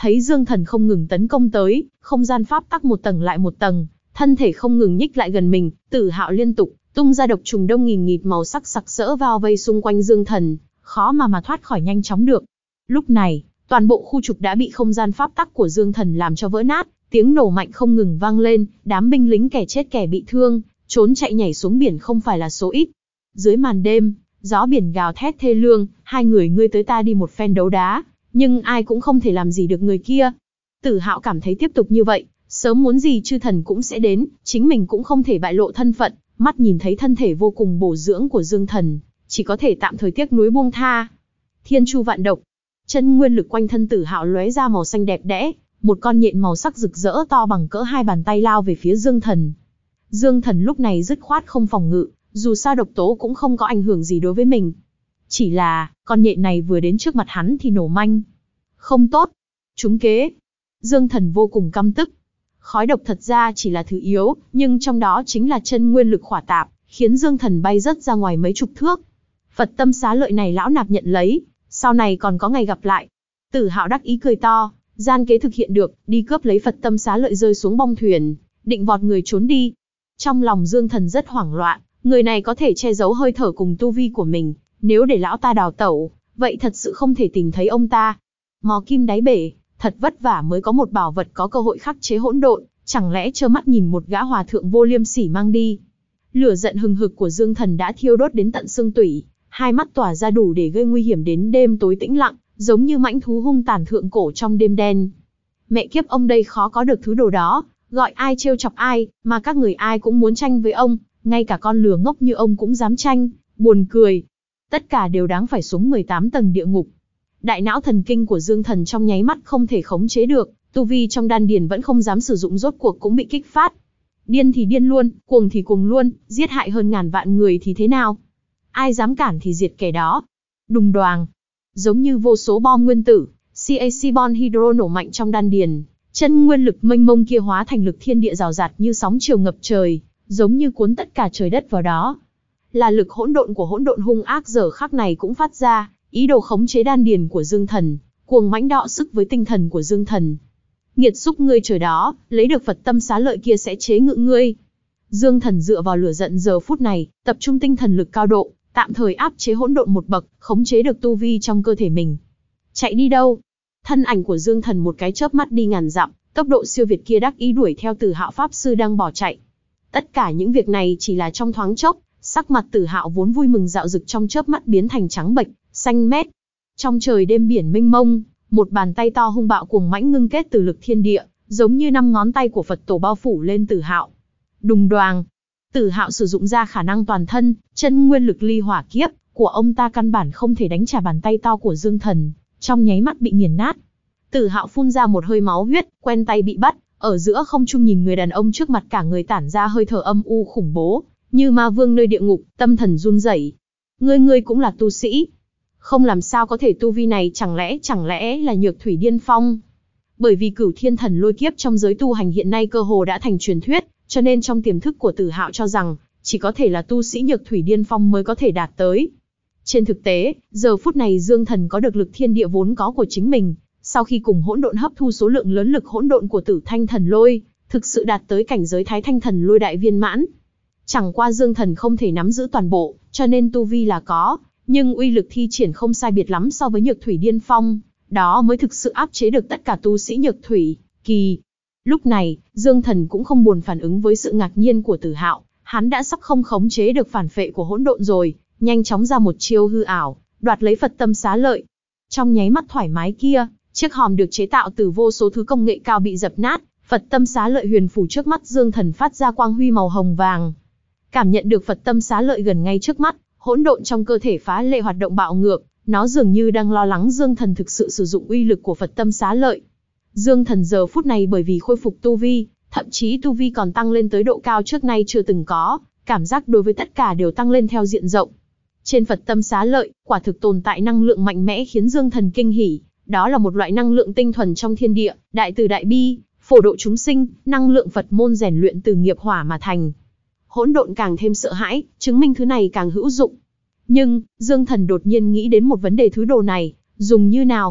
Thấy Dương Thần không ngừng tấn công tới, không gian pháp tắc một tầng lại một tầng, thân thể không ngừng nhích lại gần mình, Tử Hạo liên tục tung ra độc trùng đông nghìn nghịt màu sắc sặc sỡ bao vây xung quanh Dương Thần, khó mà thoát khỏi nhanh chóng được. Lúc này, toàn bộ khu trục đã bị không gian pháp tắc của Dương Thần làm cho vỡ nát, tiếng nổ mạnh không ngừng vang lên, đám binh lính kẻ chết kẻ bị thương, trốn chạy nhảy xuống biển không phải là số ít. Dưới màn đêm, gió biển gào thét thê lương, hai người ngươi tới ta đi một phen đấu đá, nhưng ai cũng không thể làm gì được người kia. Tử Hạo cảm thấy tiếp tục như vậy, sớm muốn gì chư thần cũng sẽ đến, chính mình cũng không thể bại lộ thân phận, mắt nhìn thấy thân thể vô cùng bổ dưỡng của Dương Thần, chỉ có thể tạm thời tiếc nuối buông tha. Thiên Chu Vạn Độc, chân nguyên lực quanh thân Tử Hạo lóe ra màu xanh đẹp đẽ, một con nhện màu sắc rực rỡ to bằng cỡ hai bàn tay lao về phía Dương Thần. Dương Thần lúc này dứt khoát không phòng ngự, dù sao độc tố cũng không có ảnh hưởng gì đối với mình. Chỉ là, con nhện này vừa đến trước mặt hắn thì nổ manh. Không tốt, trúng kế. Dương Thần vô cùng căm tức. Khói độc thật ra chỉ là thứ yếu, nhưng trong đó chính là chân nguyên lực khỏa tạp, khiến Dương Thần bay rất ra ngoài mấy chục thước. Phật tâm xá lợi này lão nạp nhận lấy, sau này còn có ngày gặp lại. Tử Hạo đắc ý cười to, gian kế thực hiện được, đi cướp lấy Phật tâm xá lợi rơi xuống bong thuyền, định vọt người trốn đi. Trong lòng Dương Thần rất hoảng loạn, người này có thể che giấu hơi thở cùng tu vi của mình, nếu để lão ta đào tẩu, vậy thật sự không thể tìm thấy ông ta. Mò kim đáy bể, thật vất vả mới có một bảo vật có cơ hội khắc chế hỗn độn, chẳng lẽ trơ mắt nhìn một gã hòa thượng vô liêm sỉ mang đi. Lửa giận hừng hực của Dương Thần đã thiêu đốt đến tận xương tủy, hai mắt tỏa ra đủ để gây nguy hiểm đến đêm tối tĩnh lặng, giống như mãnh thú hung tàn thượng cổ trong đêm đen. Mẹ kiếp, ông đây khó có được thứ đồ đó, gọi ai trêu chọc ai, mà các người ai cũng muốn tranh với ông, ngay cả con lừa ngốc như ông cũng dám tranh, buồn cười. Tất cả đều đáng phải xuống 18 tầng địa ngục. Đại não thần kinh của Dương Thần trong nháy mắt không thể khống chế được, tu vi trong đan điền vẫn không dám sử dụng rốt cuộc cũng bị kích phát. Điên thì điên luôn, cuồng thì cuồng luôn, giết hại hơn ngàn vạn người thì thế nào? Ai dám cản thì diệt kẻ đó. Đùng đoàng, giống như vô số bom nguyên tử, CAC bom hydro nổ mạnh trong đan điền, chân nguyên lực mênh mông kia hóa thành lực thiên địa rào rạt như sóng chiều ngập trời, giống như cuốn tất cả trời đất vào đó. Là lực hỗn độn của hỗn độn hung ác giờ khắc này cũng phát ra, ý đồ khống chế đan điền của Dương Thần, cuồng mãnh đọ sức với tinh thần của Dương Thần. Nghiệt xúc ngươi trời đó, lấy được Phật tâm xá lợi kia sẽ chế ngự ngươi. Dương Thần dựa vào lửa giận giờ phút này, tập trung tinh thần lực cao độ, tạm thời áp chế hỗn độn một bậc, khống chế được tu vi trong cơ thể mình. Chạy đi đâu? Thân ảnh của Dương Thần một cái chớp mắt đi ngàn dặm, tốc độ siêu việt kia đắc ý đuổi theo Tử Hạo pháp sư đang bỏ chạy. Tất cả những việc này chỉ là trong thoáng chốc, sắc mặt Tử Hạo vốn vui mừng dạo dực trong chớp mắt biến thành trắng bệch, xanh mét. Trong trời đêm biển mênh mông, một bàn tay to hung bạo cuồng mãnh ngưng kết từ lực thiên địa, giống như 5 ngón tay của Phật tổ bao phủ lên Tử Hạo. Đùng đoàng, Tử Hạo sử dụng ra khả năng toàn thân, chân nguyên lực ly hỏa kiếp của ông ta căn bản không thể đánh trả bàn tay to của Dương Thần, trong nháy mắt bị nghiền nát. Tử Hạo phun ra một hơi máu huyết, quen tay bị bắt, ở giữa không trung nhìn người đàn ông trước mặt cả người tản ra hơi thở âm u khủng bố, như ma vương nơi địa ngục, tâm thần run rẩy. Ngươi cũng là tu sĩ? Không, làm sao có thể, tu vi này chẳng lẽ là Nhược Thủy Điên Phong? Bởi vì Cửu Thiên Thần Lôi Kiếp trong giới tu hành hiện nay cơ hồ đã thành truyền thuyết, cho nên trong tiềm thức của Tử Hạo cho rằng, chỉ có thể là tu sĩ Nhược Thủy Điên Phong mới có thể đạt tới. Trên thực tế, giờ phút này Dương Thần có được lực thiên địa vốn có của chính mình, sau khi cùng hỗn độn hấp thu số lượng lớn lực hỗn độn của Tử Thanh Thần Lôi, thực sự đạt tới cảnh giới Thái Thanh Thần Lôi đại viên mãn. Chẳng qua Dương Thần không thể nắm giữ toàn bộ, cho nên tu vi là có, nhưng uy lực thi triển không sai biệt lắm so với Nhược Thủy Điên Phong, đó mới thực sự áp chế được tất cả tu sĩ Nhược Thủy kỳ. Lúc này, Dương Thần cũng không buồn phản ứng với sự ngạc nhiên của Tử Hạo, hắn đã sắp không khống chế được phản phệ của hỗn độn rồi, nhanh chóng ra một chiêu hư ảo, đoạt lấy Phật tâm xá lợi. Trong nháy mắt thoải mái kia, chiếc hòm được chế tạo từ vô số thứ công nghệ cao bị dập nát, Phật tâm xá lợi huyền phù trước mắt Dương Thần phát ra quang huy màu hồng vàng. Cảm nhận được Phật tâm xá lợi gần ngay trước mắt, hỗn độn trong cơ thể phá lệ hoạt động bạo ngược, nó dường như đang lo lắng Dương Thần thực sự sử dụng uy lực của Phật tâm xá lợi. Dương Thần giờ phút này bởi vì khôi phục tu vi, thậm chí tu vi còn tăng lên tới độ cao trước nay chưa từng có, cảm giác đối với tất cả đều tăng lên theo diện rộng. Trên Phật tâm xá lợi, quả thực tồn tại năng lượng mạnh mẽ khiến Dương Thần kinh hỉ, đó là một loại năng lượng tinh thuần trong thiên địa, đại từ đại bi, phổ độ chúng sinh, năng lượng Phật môn rèn luyện từ nghiệp hỏa mà thành. Hỗn độn càng thêm sợ hãi, chứng minh thứ này càng hữu dụng. Nhưng, Dương Thần đột nhiên nghĩ đến một vấn đề, thứ đồ này, dùng như nào?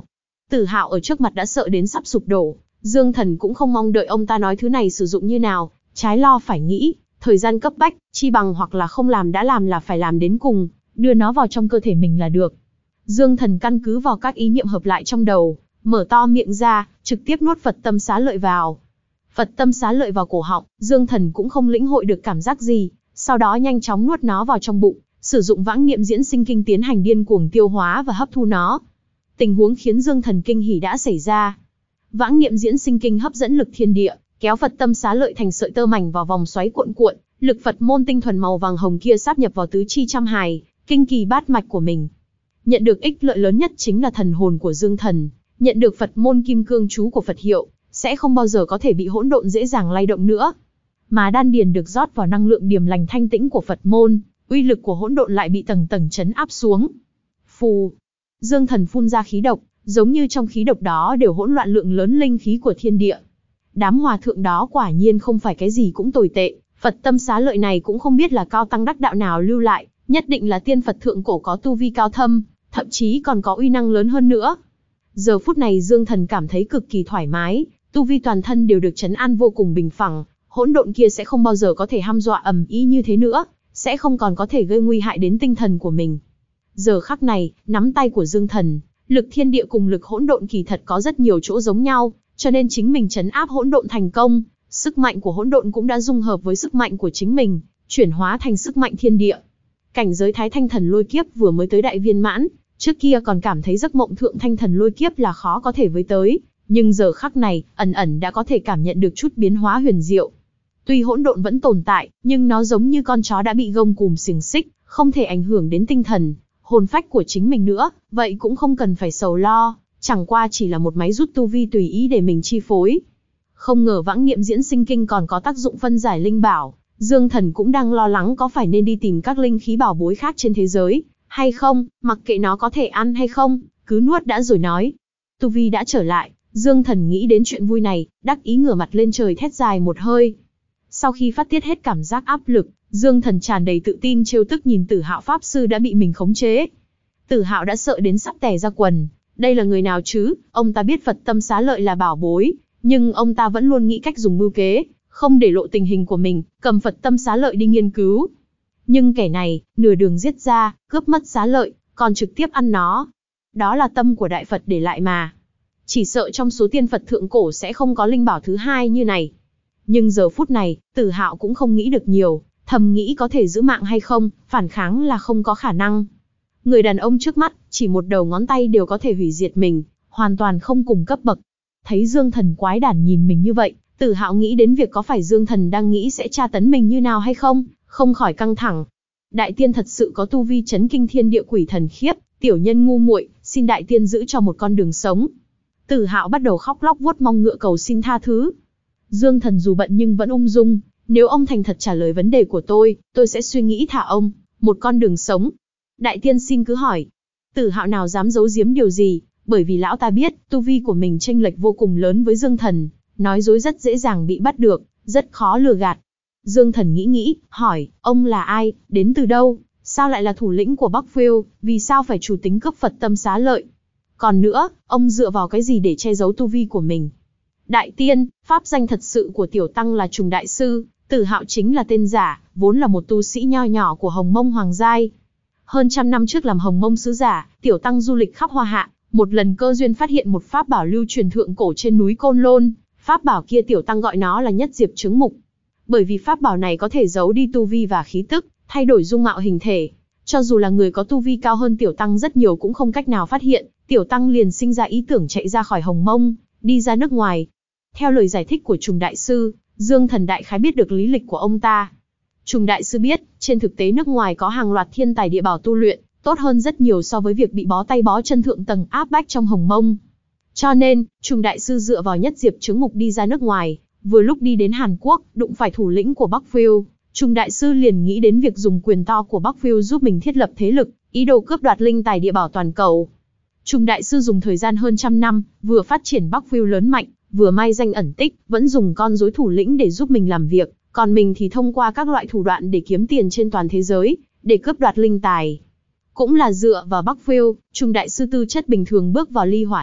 Tử Hạo ở trước mặt đã sợ đến sắp sụp đổ, Dương Thần cũng không mong đợi ông ta nói thứ này sử dụng như nào, trái lo phải nghĩ, thời gian cấp bách, chi bằng hoặc là không làm đã làm là phải làm đến cùng, đưa nó vào trong cơ thể mình là được. Dương Thần căn cứ vào các ý niệm hợp lại trong đầu, mở to miệng ra, trực tiếp nuốt Phật tâm xá lợi vào. Phật tâm xá lợi vào cổ họng, Dương Thần cũng không lĩnh hội được cảm giác gì, sau đó nhanh chóng nuốt nó vào trong bụng, sử dụng vãng niệm diễn sinh kinh tiến hành điên cuồng tiêu hóa và hấp thu nó. Tình huống khiến Dương Thần kinh hỉ đã xảy ra. Vãng niệm diễn sinh kinh hấp dẫn lực thiên địa, kéo Phật tâm xá lợi thành sợi tơ mảnh vào vòng xoáy cuộn cuộn, lực Phật môn tinh thuần màu vàng hồng kia sáp nhập vào tứ chi trăm hài, kinh kỳ bát mạch của mình. Nhận được ích lợi lớn nhất chính là thần hồn của Dương Thần, nhận được Phật môn kim cương chú của Phật hiệu, sẽ không bao giờ có thể bị hỗn độn dễ dàng lay động nữa. Mà đan điền được rót vào năng lượng điềm lành thanh tĩnh của Phật môn, uy lực của hỗn độn lại bị tầng tầng trấn áp xuống. Phù, Dương Thần phun ra khí độc, giống như trong khí độc đó đều hỗn loạn lượng lớn linh khí của thiên địa. Đám hòa thượng đó quả nhiên không phải cái gì cũng tồi tệ, Phật tâm xá lợi này cũng không biết là cao tăng đắc đạo nào lưu lại, nhất định là tiên Phật thượng cổ có tu vi cao thâm, thậm chí còn có uy năng lớn hơn nữa. Giờ phút này Dương Thần cảm thấy cực kỳ thoải mái, tu vi toàn thân đều được trấn an vô cùng bình phẳng, hỗn độn kia sẽ không bao giờ có thể hăm dọa ầm ĩ như thế nữa, sẽ không còn có thể gây nguy hại đến tinh thần của mình. Giờ khắc này, nắm tay của Dương Thần, lực thiên địa cùng lực hỗn độn kỳ thật có rất nhiều chỗ giống nhau, cho nên chính mình trấn áp hỗn độn thành công, sức mạnh của hỗn độn cũng đã dung hợp với sức mạnh của chính mình, chuyển hóa thành sức mạnh thiên địa. Cảnh giới Thái Thanh Thần Lôi Kiếp vừa mới tới đại viên mãn, trước kia còn cảm thấy giấc mộng Thượng Thanh Thần Lôi Kiếp là khó có thể với tới, nhưng giờ khắc này, ẩn ẩn đã có thể cảm nhận được chút biến hóa huyền diệu. Tuy hỗn độn vẫn tồn tại, nhưng nó giống như con chó đã bị gông cùm xiềng xích, không thể ảnh hưởng đến tinh thần, hồn phách của chính mình nữa, vậy cũng không cần phải sầu lo, chẳng qua chỉ là một máy rút tu vi tùy ý để mình chi phối. Không ngờ vãng niệm diễn sinh kinh còn có tác dụng phân giải linh bảo, Dương Thần cũng đang lo lắng có phải nên đi tìm các linh khí bảo bối khác trên thế giới, hay không, mặc kệ nó có thể ăn hay không, cứ nuốt đã rồi nói. Tu vi đã trở lại, Dương Thần nghĩ đến chuyện vui này, đắc ý ngửa mặt lên trời thét dài một hơi. Sau khi phát tiết hết cảm giác áp lực, Dương Thần tràn đầy tự tin trêu tức nhìn Tử Hạo Pháp Sư đã bị mình khống chế. Tử Hạo đã sợ đến sắp tè ra quần, đây là người nào chứ, ông ta biết Phật tâm xá lợi là bảo bối, nhưng ông ta vẫn luôn nghĩ cách dùng mưu kế, không để lộ tình hình của mình, cầm Phật tâm xá lợi đi nghiên cứu. Nhưng kẻ này, nửa đường giết ra, cướp mất xá lợi, còn trực tiếp ăn nó. Đó là tâm của Đại Phật để lại mà. Chỉ sợ trong số tiên Phật thượng cổ sẽ không có linh bảo thứ hai như này. Nhưng giờ phút này, Tử Hạo cũng không nghĩ được nhiều, thầm nghĩ có thể giữ mạng hay không, phản kháng là không có khả năng. Người đàn ông trước mắt, chỉ một đầu ngón tay đều có thể hủy diệt mình, hoàn toàn không cùng cấp bậc. Thấy Dương Thần quái đản nhìn mình như vậy, Tử Hạo nghĩ đến việc có phải Dương Thần đang nghĩ sẽ tra tấn mình như nào hay không, không khỏi căng thẳng. Đại tiên thật sự có tu vi chấn kinh thiên địa quỷ thần khiếp, tiểu nhân ngu muội, xin đại tiên giữ cho một con đường sống. Tử Hạo bắt đầu khóc lóc vuốt mông ngựa cầu xin tha thứ. Dương Thần dù bận nhưng vẫn ung dung, nếu ông thành thật trả lời vấn đề của tôi sẽ suy nghĩ thả ông một con đường sống. Đại tiên xin cứ hỏi. Tử Hạo nào dám giấu giếm điều gì, bởi vì lão ta biết tu vi của mình chênh lệch vô cùng lớn với Dương Thần, nói dối rất dễ dàng bị bắt được, rất khó lừa gạt. Dương Thần nghĩ, hỏi, ông là ai, đến từ đâu, sao lại là thủ lĩnh của Bắc Phiêu, vì sao phải chủ tính cướp Phật tâm xá lợi? Còn nữa, ông dựa vào cái gì để che giấu tu vi của mình? Đại tiên, pháp danh thật sự của tiểu tăng là Trùng Đại Sư, Tử Hạo chính là tên giả, vốn là một tu sĩ nho nhỏ của Hồng Mông Hoàng Giai. Hơn trăm năm trước làm Hồng Mông sứ giả, tiểu tăng du lịch khắp Hoa Hạ, một lần cơ duyên phát hiện một pháp bảo lưu truyền thượng cổ trên núi Côn Lôn, pháp bảo kia tiểu tăng gọi nó là Nhất Diệp Chứng Mục. Bởi vì pháp bảo này có thể giấu đi tu vi và khí tức, thay đổi dung mạo hình thể. Cho dù là người có tu vi cao hơn tiểu tăng rất nhiều cũng không cách nào phát hiện, tiểu tăng liền sinh ra ý tưởng chạy ra khỏi Hồng Mông, đi ra nước ngoài. Theo lời giải thích của Trùng Đại Sư, Dương Thần đại khái biết được lý lịch của ông ta. Trùng Đại Sư biết, trên thực tế nước ngoài có hàng loạt thiên tài địa bảo tu luyện, tốt hơn rất nhiều so với việc bị bó tay bó chân thượng tầng áp bách trong Hồng Mông. Cho nên, Trùng Đại Sư dựa vào Nhất Diệp Chứng Mục đi ra nước ngoài, vừa lúc đi đến Hàn Quốc, đụng phải thủ lĩnh của Bắc Phiêu, Trùng Đại Sư liền nghĩ đến việc dùng quyền to của Bắc Phiêu giúp mình thiết lập thế lực, ý đồ cướp đoạt linh tài địa bảo toàn cầu. Trùng Đại Sư dùng thời gian hơn trăm năm, vừa phát triển Bắc Phiêu lớn mạnh, vừa mai danh ẩn tích, vẫn dùng con rối thủ lĩnh để giúp mình làm việc, còn mình thì thông qua các loại thủ đoạn để kiếm tiền trên toàn thế giới, để cướp đoạt linh tài. Cũng là dựa vào Bắc Phiêu, Trùng Đại Sư tư chất bình thường bước vào ly hỏa hiếp,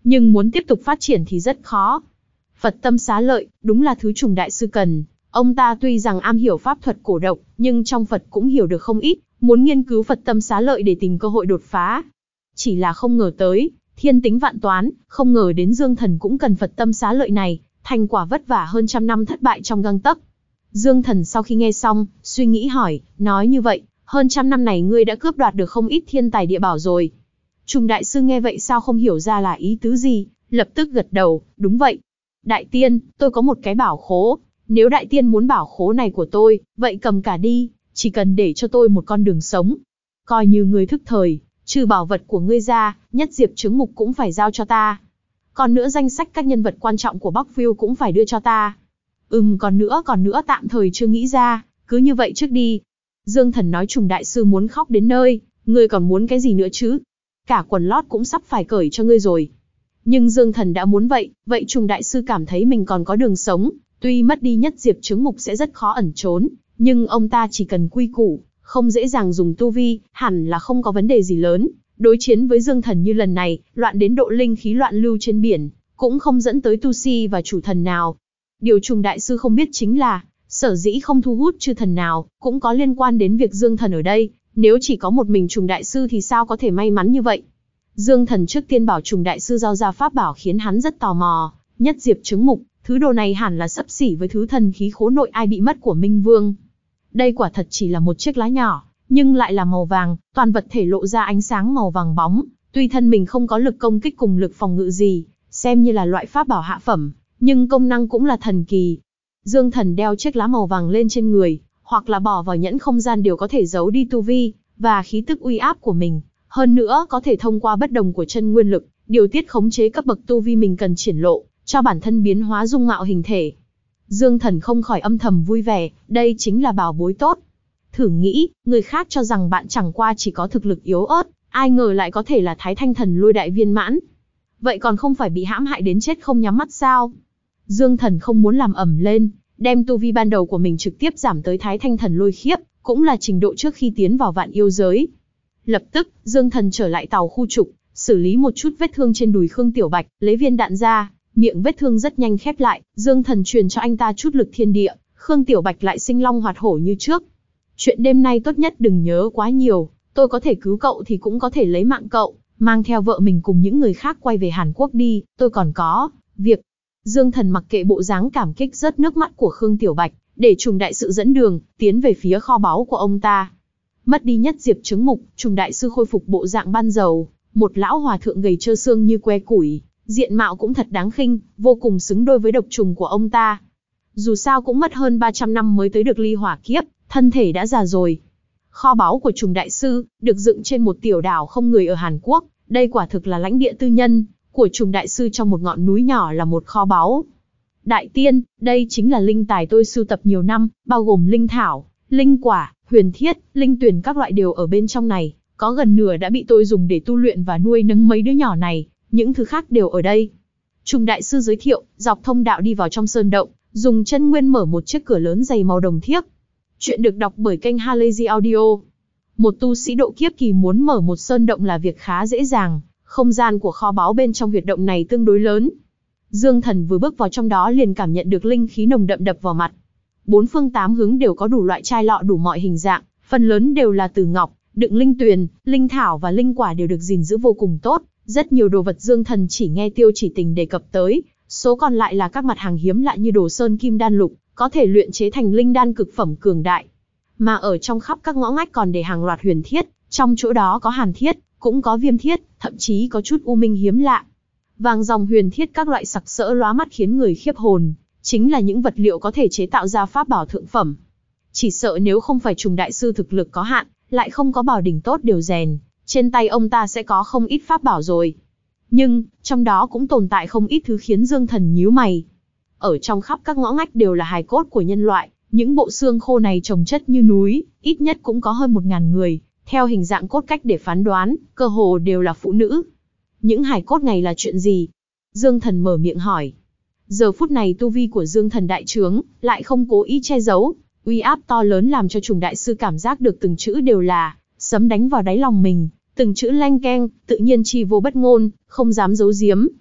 nhưng muốn tiếp tục phát triển thì rất khó. Phật tâm xá lợi, đúng là thứ Trùng đại sư cần. Ông ta tuy rằng am hiểu pháp thuật cổ độc, nhưng trong Phật cũng hiểu được không ít, muốn nghiên cứu Phật tâm xá lợi để tìm cơ hội đột phá. Chỉ là không ngờ tới, thiên tính vạn toán, không ngờ đến Dương Thần cũng cần Phật tâm xá lợi này, thành quả vất vả hơn trăm năm thất bại trong gang tấc. Dương Thần sau khi nghe xong, suy nghĩ hỏi, nói như vậy, hơn trăm năm này ngươi đã cướp đoạt được không ít thiên tài địa bảo rồi. Trùng đại sư nghe vậy sao không hiểu ra là ý tứ gì, lập tức gật đầu, đúng vậy. Đại tiên, tôi có một cái bảo khố, nếu đại tiên muốn bảo khố này của tôi, vậy cầm cả đi, chỉ cần để cho tôi một con đường sống. Coi như ngươi thức thời, trừ bảo vật của ngươi ra, nhất diệp chứng mục cũng phải giao cho ta. Còn nữa danh sách các nhân vật quan trọng của Bắc Phiêu cũng phải đưa cho ta. Còn nữa tạm thời chưa nghĩ ra, cứ như vậy trước đi. Dương Thần nói Trùng đại sư muốn khóc đến nơi, ngươi còn muốn cái gì nữa chứ? Cả quần lót cũng sắp phải cởi cho ngươi rồi. Nhưng Dương Thần đã muốn vậy Trùng đại sư cảm thấy mình còn có đường sống, tuy mất đi nhất diệp chứng mục sẽ rất khó ẩn trốn, nhưng ông ta chỉ cần quy củ, không dễ dàng dùng tu vi, hẳn là không có vấn đề gì lớn. Đối chiến với Dương Thần như lần này, loạn đến độ linh khí loạn lưu trên biển, cũng không dẫn tới tu si và chủ thần nào. Điều Trùng đại sư không biết chính là, sở dĩ không thu hút chư thần nào, cũng có liên quan đến việc Dương Thần ở đây, nếu chỉ có một mình Trùng đại sư thì sao có thể may mắn như vậy. Dương Thần trước tiên bảo Trùng đại sư giao ra pháp bảo khiến hắn rất tò mò, nhất diệp chứng mục, thứ đồ này hẳn là xấp xỉ với thứ thần khí khố nội ai bị mất của Minh Vương. Đây quả thật chỉ là một chiếc lá nhỏ, nhưng lại là màu vàng, toàn vật thể lộ ra ánh sáng màu vàng bóng, tuy thân mình không có lực công kích cùng lực phòng ngự gì, xem như là loại pháp bảo hạ phẩm, nhưng công năng cũng là thần kỳ. Dương Thần đeo chiếc lá màu vàng lên trên người, hoặc là bỏ vào nhẫn không gian đều có thể giấu đi tu vi và khí tức uy áp của mình, hơn nữa có thể thông qua bất đồng của chân nguyên lực, điều tiết khống chế cấp bậc tu vi mình cần triển lộ, cho bản thân biến hóa dung mạo hình thể. Dương Thần không khỏi âm thầm vui vẻ, đây chính là bảo bối tốt. Thử nghĩ, người khác cho rằng bạn chẳng qua chỉ có thực lực yếu ớt, ai ngờ lại có thể là Thái Thanh Thần Lôi đại viên mãn. Vậy còn không phải bị hãm hại đến chết không nhắm mắt sao? Dương Thần không muốn làm ầm lên, đem tu vi ban đầu của mình trực tiếp giảm tới Thái Thanh Thần Lôi khiếp, cũng là trình độ trước khi tiến vào vạn yêu giới. Lập tức, Dương Thần trở lại tàu khu trục, xử lý một chút vết thương trên đùi Khương Tiểu Bạch, lấy viên đạn ra, miệng vết thương rất nhanh khép lại, Dương Thần truyền cho anh ta chút lực thiên địa, Khương Tiểu Bạch lại sinh long hoạt hổ như trước. Chuyện đêm nay tốt nhất đừng nhớ quá nhiều, tôi có thể cứu cậu thì cũng có thể lấy mạng cậu, mang theo vợ mình cùng những người khác quay về Hàn Quốc đi, tôi còn có việc. Dương Thần mặc kệ bộ dáng cảm kích rớt nước mắt của Khương Tiểu Bạch, để Trùng đại sư dẫn đường, tiến về phía kho báu của ông ta. Mất đi nhất diệp chứng mục, Trùng đại sư khôi phục bộ dạng ban đầu, một lão hòa thượng gầy trơ xương như que củi, diện mạo cũng thật đáng khinh, vô cùng xứng đôi với độc trùng của ông ta. Dù sao cũng mất hơn 300 năm mới tới được ly hỏa kiếp, thân thể đã già rồi. Kho báu của Trùng đại sư, được dựng trên một tiểu đảo không người ở Hàn Quốc, đây quả thực là lãnh địa tư nhân của Trùng đại sư trong một ngọn núi nhỏ là một kho báu. Đại tiên, đây chính là linh tài tôi sưu tập nhiều năm, bao gồm linh thảo, linh quả, huyền thiết, linh tuyển các loại đều ở bên trong này, có gần nửa đã bị tôi dùng để tu luyện và nuôi nấng mấy đứa nhỏ này, những thứ khác đều ở đây. Trùng đại sư giới thiệu, dọc thông đạo đi vào trong sơn động, dùng chân nguyên mở một chiếc cửa lớn dày màu đồng thiếc. Chuyện được đọc bởi kênh Halazy Audio. Một tu sĩ độ kiếp kỳ muốn mở một sơn động là việc khá dễ dàng, không gian của kho báu bên trong huyệt động này tương đối lớn. Dương Thần vừa bước vào trong đó liền cảm nhận được linh khí nồng đậm đập vào mặt. Bốn phương tám hướng đều có đủ loại chai lọ đủ mọi hình dạng, phần lớn đều là từ ngọc, đựng linh tuyền, linh thảo và linh quả đều được gìn giữ vô cùng tốt. Rất nhiều đồ vật Dương Thần chỉ nghe Tiêu Chỉ Tình đề cập tới, số còn lại là các mặt hàng hiếm lạ như đồ sơn kim đan lục, có thể luyện chế thành linh đan cực phẩm cường đại. Mà ở trong khắp các ngõ ngách còn để hàng loạt huyền thiết, trong chỗ đó có hàn thiết, cũng có viêm thiết, thậm chí có chút u minh hiếm lạ. Vàng dòng huyền thiết các loại sặc sỡ lóa mắt khiến người khiếp hồn, chính là những vật liệu có thể chế tạo ra pháp bảo thượng phẩm. Chỉ sợ nếu không phải Trùng đại sư thực lực có hạn, lại không có bảo đỉnh tốt điều rèn, trên tay ông ta sẽ có không ít pháp bảo rồi. Nhưng, trong đó cũng tồn tại không ít thứ khiến Dương Thần nhíu mày. Ở trong khắp các ngõ ngách đều là hài cốt của nhân loại, những bộ xương khô này chồng chất như núi, ít nhất cũng có hơn 1000 người, theo hình dạng cốt cách để phán đoán, cơ hồ đều là phụ nữ. Những hài cốt này là chuyện gì? Dương Thần mở miệng hỏi. Giờ phút này tu vi của Dương Thần đại trướng, lại không cố ý che giấu, uy áp to lớn làm cho Trùng đại sư cảm giác được từng chữ đều là sấm đánh vào đáy lòng mình, từng chữ leng keng, tự nhiên chi vô bất ngôn, không dám giấu giếm.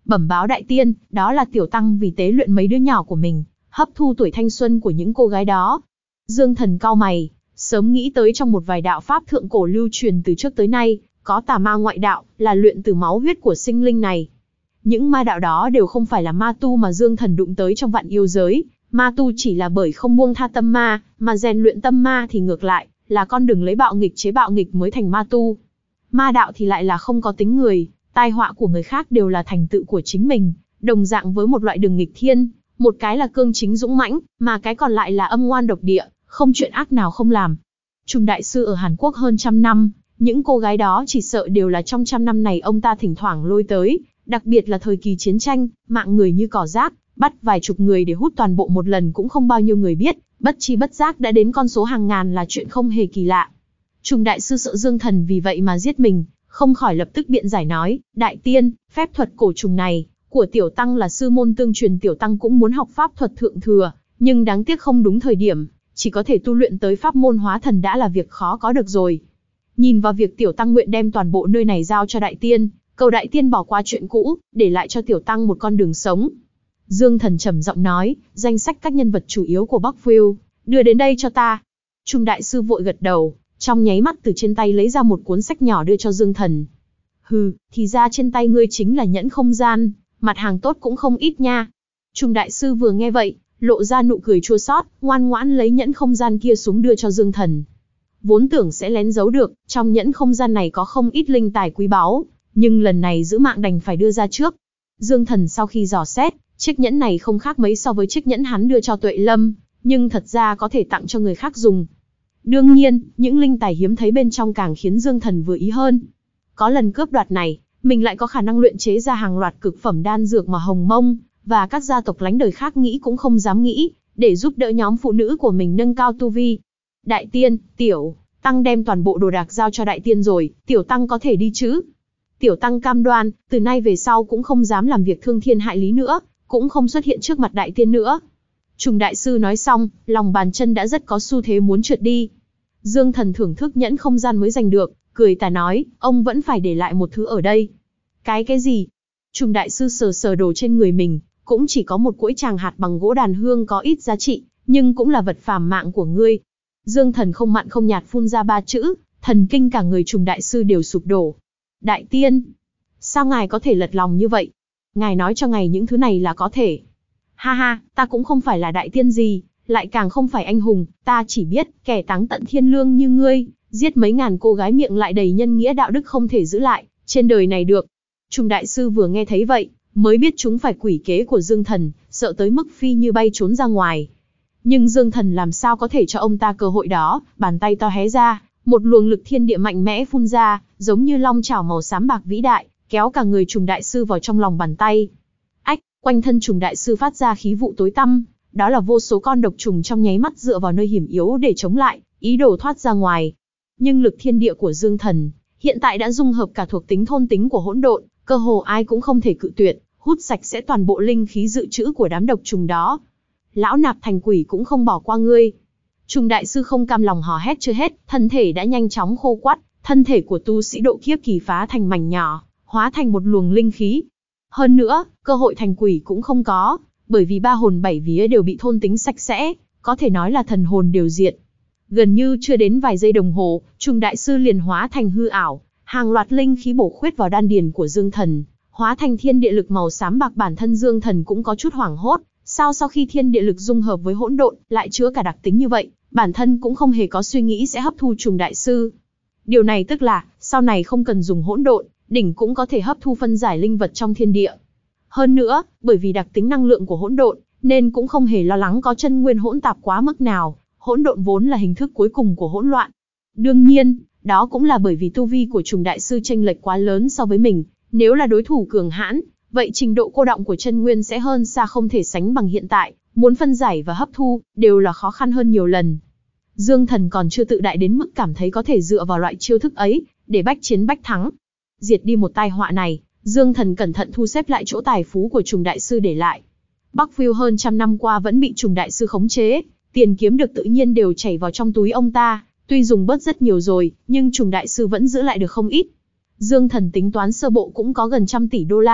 bẩm báo đại tiên, đó là tiểu tăng vì tế luyện mấy đứa nhỏ của mình, hấp thu tuổi thanh xuân của những cô gái đó. Dương Thần cau mày, sớm nghĩ tới trong một vài đạo pháp thượng cổ lưu truyền từ trước tới nay, có tà ma ngoại đạo, là luyện từ máu huyết của sinh linh này. Những ma đạo đó đều không phải là ma tu mà Dương Thần đụng tới trong vạn yêu giới, ma tu chỉ là bởi không buông tha tâm ma, mà rèn luyện tâm ma thì ngược lại, là con đường lấy bạo nghịch chế bạo nghịch mới thành ma tu. Ma đạo thì lại là không có tính người, tai họa của người khác đều là thành tựu của chính mình, đồng dạng với một loại đường nghịch thiên, một cái là cương chính dũng mãnh, mà cái còn lại là âm ngoan độc địa, không chuyện ác nào không làm. Trùng đại sư ở Hàn Quốc hơn trăm năm, những cô gái đó chỉ sợ đều là trong trăm năm này ông ta thỉnh thoảng lôi tới, đặc biệt là thời kỳ chiến tranh, mạng người như cỏ rác, bắt vài chục người để hút toàn bộ một lần cũng không bao nhiêu người biết, bất chi bất giác đã đến con số hàng ngàn là chuyện không hề kỳ lạ. Trùng đại sư sợ Dương Thần vì vậy mà giết mình, không khỏi lập tức biện giải nói, đại tiên, phép thuật cổ trùng này, của tiểu tăng là sư môn tương truyền, tiểu tăng cũng muốn học pháp thuật thượng thừa, nhưng đáng tiếc không đúng thời điểm, chỉ có thể tu luyện tới pháp môn hóa thần đã là việc khó có được rồi. Nhìn vào việc tiểu tăng nguyện đem toàn bộ nơi này giao cho đại tiên, cầu đại tiên bỏ qua chuyện cũ, để lại cho tiểu tăng một con đường sống. Dương Thần trầm giọng nói, danh sách các nhân vật chủ yếu của Bắc Phiêu, đưa đến đây cho ta. Trung đại sư vội gật đầu, trong nháy mắt từ trên tay lấy ra một cuốn sách nhỏ đưa cho Dương Thần. Hừ, thì ra trên tay ngươi chính là nhẫn không gian, mặt hàng tốt cũng không ít nha. Trung đại sư vừa nghe vậy, lộ ra nụ cười chua xót, ngoan ngoãn lấy nhẫn không gian kia xuống đưa cho Dương Thần. Vốn tưởng sẽ lén giấu được, trong nhẫn không gian này có không ít linh tài quý báu, nhưng lần này giữ mạng đành phải đưa ra trước. Dương Thần sau khi dò xét, chiếc nhẫn này không khác mấy so với chiếc nhẫn hắn đưa cho Tuệ Lâm, nhưng thật ra có thể tặng cho người khác dùng. Đương nhiên, những linh tài hiếm thấy bên trong càng khiến Dương Thần vừa ý hơn. Có lần cướp đoạt này, mình lại có khả năng luyện chế ra hàng loạt cực phẩm đan dược mà Hồng Mông và các gia tộc lánh đời khác nghĩ cũng không dám nghĩ, để giúp đỡ nhóm phụ nữ của mình nâng cao tu vi. Đại tiên, tiểu tăng đem toàn bộ đồ đạc giao cho đại tiên rồi, tiểu tăng có thể đi chứ? Tiểu tăng cam đoan, từ nay về sau cũng không dám làm việc thương thiên hại lý nữa, cũng không xuất hiện trước mặt đại tiên nữa. Trùng đại sư nói xong, lòng bàn chân đã rất có xu thế muốn trượt đi. Dương Thần thưởng thức nhẫn không gian mới giành được, cười tà nói, ông vẫn phải để lại một thứ ở đây. Cái gì? Trùng đại sư sờ sờ đồ trên người mình, cũng chỉ có một cũi tràng hạt bằng gỗ đàn hương có ít giá trị, nhưng cũng là vật phàm mạng của ngươi. Dương Thần không mặn không nhạt phun ra 3 chữ, thần kinh cả người Trùng đại sư đều sụp đổ. Đại tiên, sao ngài có thể lật lòng như vậy? Ngài nói cho ngài những thứ này là có thể. Ha ha, ta cũng không phải là đại tiên gì, lại càng không phải anh hùng, ta chỉ biết, kẻ táng tận thiên lương như ngươi, giết mấy ngàn cô gái miệng lại đầy nhân nghĩa đạo đức không thể giữ lại, trên đời này được. Trùng đại sư vừa nghe thấy vậy, mới biết chúng phải quỷ kế của Dương Thần, sợ tới mức phi như bay trốn ra ngoài. Nhưng Dương Thần làm sao có thể cho ông ta cơ hội đó, bàn tay to hé ra, một luồng lực thiên địa mạnh mẽ phun ra, giống như long chảo màu xám bạc vĩ đại, kéo cả người Trùng đại sư vào trong lòng bàn tay. Ách, quanh thân Trùng đại sư phát ra khí vụ tối tăm, đó là vô số con độc trùng trong nháy mắt dựa vào nơi hiểm yếu để chống lại, ý đồ thoát ra ngoài. Nhưng lực thiên địa của Dương Thần hiện tại đã dung hợp cả thuộc tính thôn tính của hỗn độn, cơ hồ ai cũng không thể cự tuyệt, hút sạch sẽ toàn bộ linh khí dự trữ của đám độc trùng đó. Lão nạp thành quỷ cũng không bỏ qua ngươi. Trùng đại sư không cam lòng hò hét chưa hết, thân thể đã nhanh chóng khô quắt, thân thể của tu sĩ độ kiếp kỳ phá thành mảnh nhỏ, hóa thành một luồng linh khí. Hơn nữa, cơ hội thành quỷ cũng không có, bởi vì 3 hồn 7 vía đều bị thôn tính sạch sẽ, có thể nói là thần hồn đều diệt. Gần như chưa đến vài giây đồng hồ, Trùng đại sư liền hóa thành hư ảo, hàng loạt linh khí bổ khuyết vào đan điền của Dương Thần, hóa thành thiên địa lực màu xám bạc. Bản thân Dương Thần cũng có chút hoảng hốt, sao sau khi thiên địa lực dung hợp với hỗn độn, lại chứa cả đặc tính như vậy, bản thân cũng không hề có suy nghĩ sẽ hấp thu Trùng đại sư. Điều này tức là, sau này không cần dùng hỗn độn, đỉnh cũng có thể hấp thu phân giải linh vật trong thiên địa. Hơn nữa, bởi vì đặc tính năng lượng của hỗn độn, nên cũng không hề lo lắng có chân nguyên hỗn tạp quá mức nào, hỗn độn vốn là hình thức cuối cùng của hỗn loạn. Đương nhiên, đó cũng là bởi vì tu vi của Trùng đại sư chênh lệch quá lớn so với mình, nếu là đối thủ cường hãn, vậy trình độ cô đọng của chân nguyên sẽ hơn xa không thể sánh bằng hiện tại, muốn phân giải và hấp thu, đều là khó khăn hơn nhiều lần. Dương Thần còn chưa tự đại đến mức cảm thấy có thể dựa vào loại chiêu thức ấy, để bách chiến bách thắng. Diệt đi một tai họa này, Dương Thần cẩn thận thu xếp lại chỗ tài phú của Trùng đại sư để lại. Bắc Phiêu hơn trăm năm qua vẫn bị Trùng đại sư khống chế, tiền kiếm được tự nhiên đều chảy vào trong túi ông ta, tuy dùng bớt rất nhiều rồi, nhưng Trùng đại sư vẫn giữ lại được không ít. Dương Thần tính toán sơ bộ cũng có gần 100 tỷ đô la,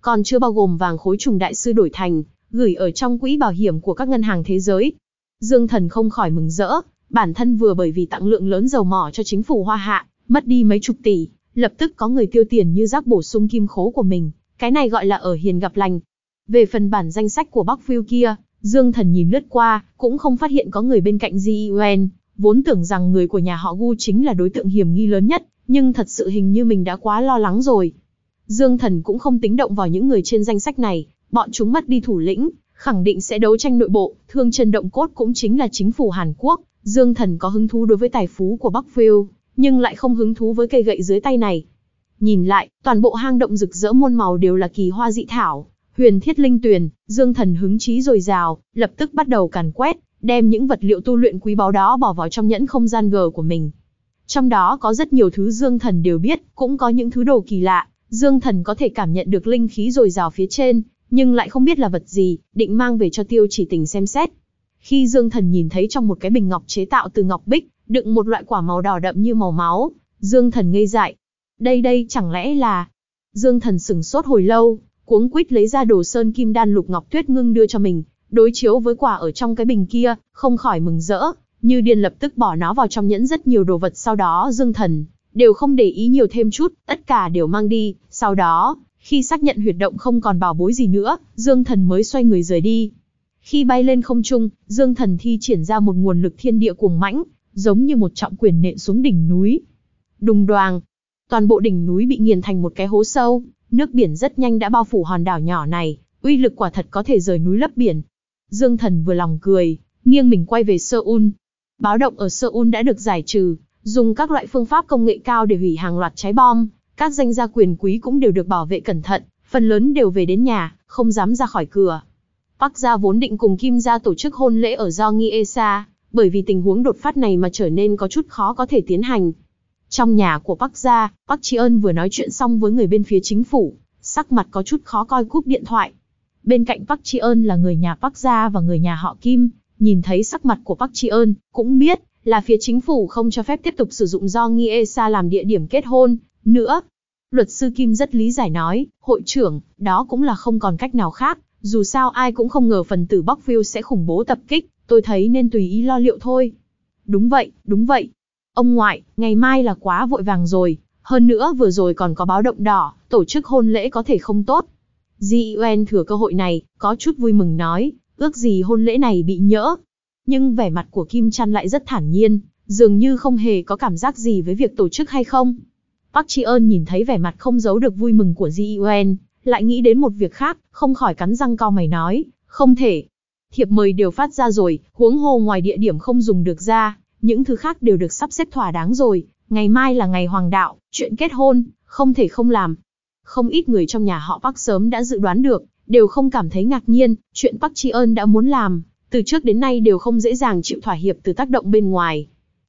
còn chưa bao gồm vàng khối trùng đại sư đổi thành, gửi ở trong quỹ bảo hiểm của các ngân hàng thế giới. Dương Thần không khỏi mừng rỡ, bản thân vừa bởi vì tặng lượng lớn dầu mỏ cho chính phủ Hoa Hạ, mất đi mấy chục tỷ, lập tức có người tiêu tiền như rác bổ sung kim khố của mình, cái này gọi là ở hiền gặp lành. Về phần bản danh sách của Bắc Phiêu kia, Dương Thần nhìn lướt qua, cũng không phát hiện có người bên cạnh Ji Yuen, vốn tưởng rằng người của nhà họ Gu chính là đối tượng hiểm nghi lớn nhất, nhưng thật sự hình như mình đã quá lo lắng rồi. Dương Thần cũng không tính động vào những người trên danh sách này, bọn chúng mất đi thủ lĩnh, khẳng định sẽ đấu tranh nội bộ, thương chân động cốt cũng chính là chính phủ Hàn Quốc. Dương Thần có hứng thú đối với tài phú của Bắc Phiêu, nhưng lại không hứng thú với cây gậy dưới tay này. Nhìn lại, toàn bộ hang động rực rỡ muôn màu đều là kỳ hoa dị thảo, huyền thiết linh tuyền, Dương Thần hứng chí dồi dào, lập tức bắt đầu càn quét, đem những vật liệu tu luyện quý báu đó bỏ vào trong nhẫn không gian G của mình. Trong đó có rất nhiều thứ Dương Thần đều biết, cũng có những thứ đồ kỳ lạ, Dương Thần có thể cảm nhận được linh khí dồi dào phía trên, nhưng lại không biết là vật gì, định mang về cho Tiêu Chỉ Tình xem xét. Khi Dương Thần nhìn thấy trong một cái bình ngọc chế tạo từ ngọc bích, đựng một loại quả màu đỏ đậm như màu máu, Dương Thần ngây dại. Đây chẳng lẽ là... Dương Thần sửng sốt hồi lâu, cuống quýt lấy ra đồ sơn kim đan lục ngọc tuyết ngưng đưa cho mình, đối chiếu với quả ở trong cái bình kia, không khỏi mừng rỡ, như điên lập tức bỏ nó vào trong nhẫn rất nhiều đồ vật. Sau đó Dương Thần đều không để ý nhiều thêm chút, tất cả đều mang đi. Sau đó, khi xác nhận huyệt động không còn bảo bối gì nữa, Dương Thần mới xoay người rời đi. Khi bay lên không trung, Dương Thần thi triển ra một nguồn lực thiên địa cuồng mãnh, giống như một trọng quyền nện xuống đỉnh núi. Đùng đoàng, toàn bộ đỉnh núi bị nghiền thành một cái hố sâu, nước biển rất nhanh đã bao phủ hòn đảo nhỏ này, uy lực quả thật có thể rời núi lấp biển. Dương Thần vừa lòng cười, nghiêng mình quay về Seoul. Báo động ở Seoul đã được giải trừ, dùng các loại phương pháp công nghệ cao để hủy hàng loạt trái bom, các danh gia quyền quý cũng đều được bảo vệ cẩn thận, phần lớn đều về đến nhà, không dám ra khỏi cửa. Park gia vốn định cùng Kim gia tổ chức hôn lễ ở Gyeonggi-esa, bởi vì tình huống đột phát này mà trở nên có chút khó có thể tiến hành. Trong nhà của Park gia, Park Ji-eun vừa nói chuyện xong với người bên phía chính phủ, sắc mặt có chút khó coi cúp điện thoại. Bên cạnh Park Ji-eun là người nhà Park gia và người nhà họ Kim, nhìn thấy sắc mặt của Park Ji-eun, cũng biết là phía chính phủ không cho phép tiếp tục sử dụng Gyeonggi-esa làm địa điểm kết hôn nữa. Luật sư Kim rất lý giải nói, hội trưởng, đó cũng là không còn cách nào khác, dù sao ai cũng không ngờ phần tử Bắc Phiêu sẽ khủng bố tập kích, tôi thấy nên tùy ý lo liệu thôi. Đúng vậy. Ông ngoại, ngày mai là quá vội vàng rồi, hơn nữa vừa rồi còn có báo động đỏ, tổ chức hôn lễ có thể không tốt. Ji Yuen thừa cơ hội này, có chút vui mừng nói, ước gì hôn lễ này bị nhỡ. Nhưng vẻ mặt của Kim Chăn lại rất thản nhiên, dường như không hề có cảm giác gì với việc tổ chức hay không. Park Ji-eun nhìn thấy vẻ mặt không giấu được vui mừng của Ji Yuen, lại nghĩ đến một việc khác, không khỏi cắn răng cau mày nói, không thể. Thiệp mời đều phát ra rồi, huống hồ ngoài địa điểm không dùng được ra, những thứ khác đều được sắp xếp thỏa đáng rồi, ngày mai là ngày hoàng đạo, chuyện kết hôn, không thể không làm. Không ít người trong nhà họ Park sớm đã dự đoán được, đều không cảm thấy ngạc nhiên, chuyện Park Ji-eun đã muốn làm, từ trước đến nay đều không dễ dàng chịu thỏa hiệp từ tác động bên ngoài.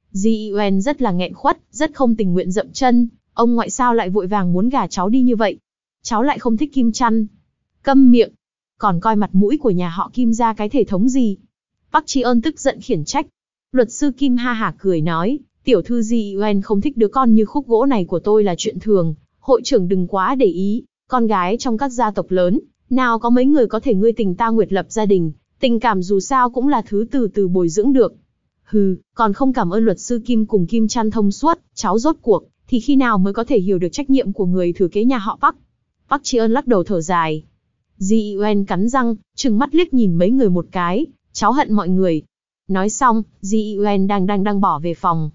Ji Yuen rất là nghẹn khuất, rất không tình nguyện dậm chân, ông ngoại sao lại vội vàng muốn gả cháu đi như vậy? Cháu lại không thích Kim Chăn. Câm miệng, còn coi mặt mũi của nhà họ Kim ra cái thể thống gì? Park Ji-eun tức giận khiển trách. Luật sư Kim ha hả cười nói, tiểu thư Ji Yuen không thích đứa con như khúc gỗ này của tôi là chuyện thường, hội trưởng đừng quá để ý, con gái trong các gia tộc lớn, nào có mấy người có thể ngươi tình ta nguyệt lập gia đình, tình cảm dù sao cũng là thứ từ từ bồi dưỡng được. Hừ, còn không cảm ơn luật sư Kim cùng Kim Chăn thông suốt, cháu rốt cuộc, thì khi nào mới có thể hiểu được trách nhiệm của người thừa kế nhà họ Park? Park Ji-eun lắc đầu thở dài. Ji Yuen cắn răng, trừng mắt liếc nhìn mấy người một cái, cháu hận mọi người. Nói xong, Ji Yuen đang bỏ về phòng.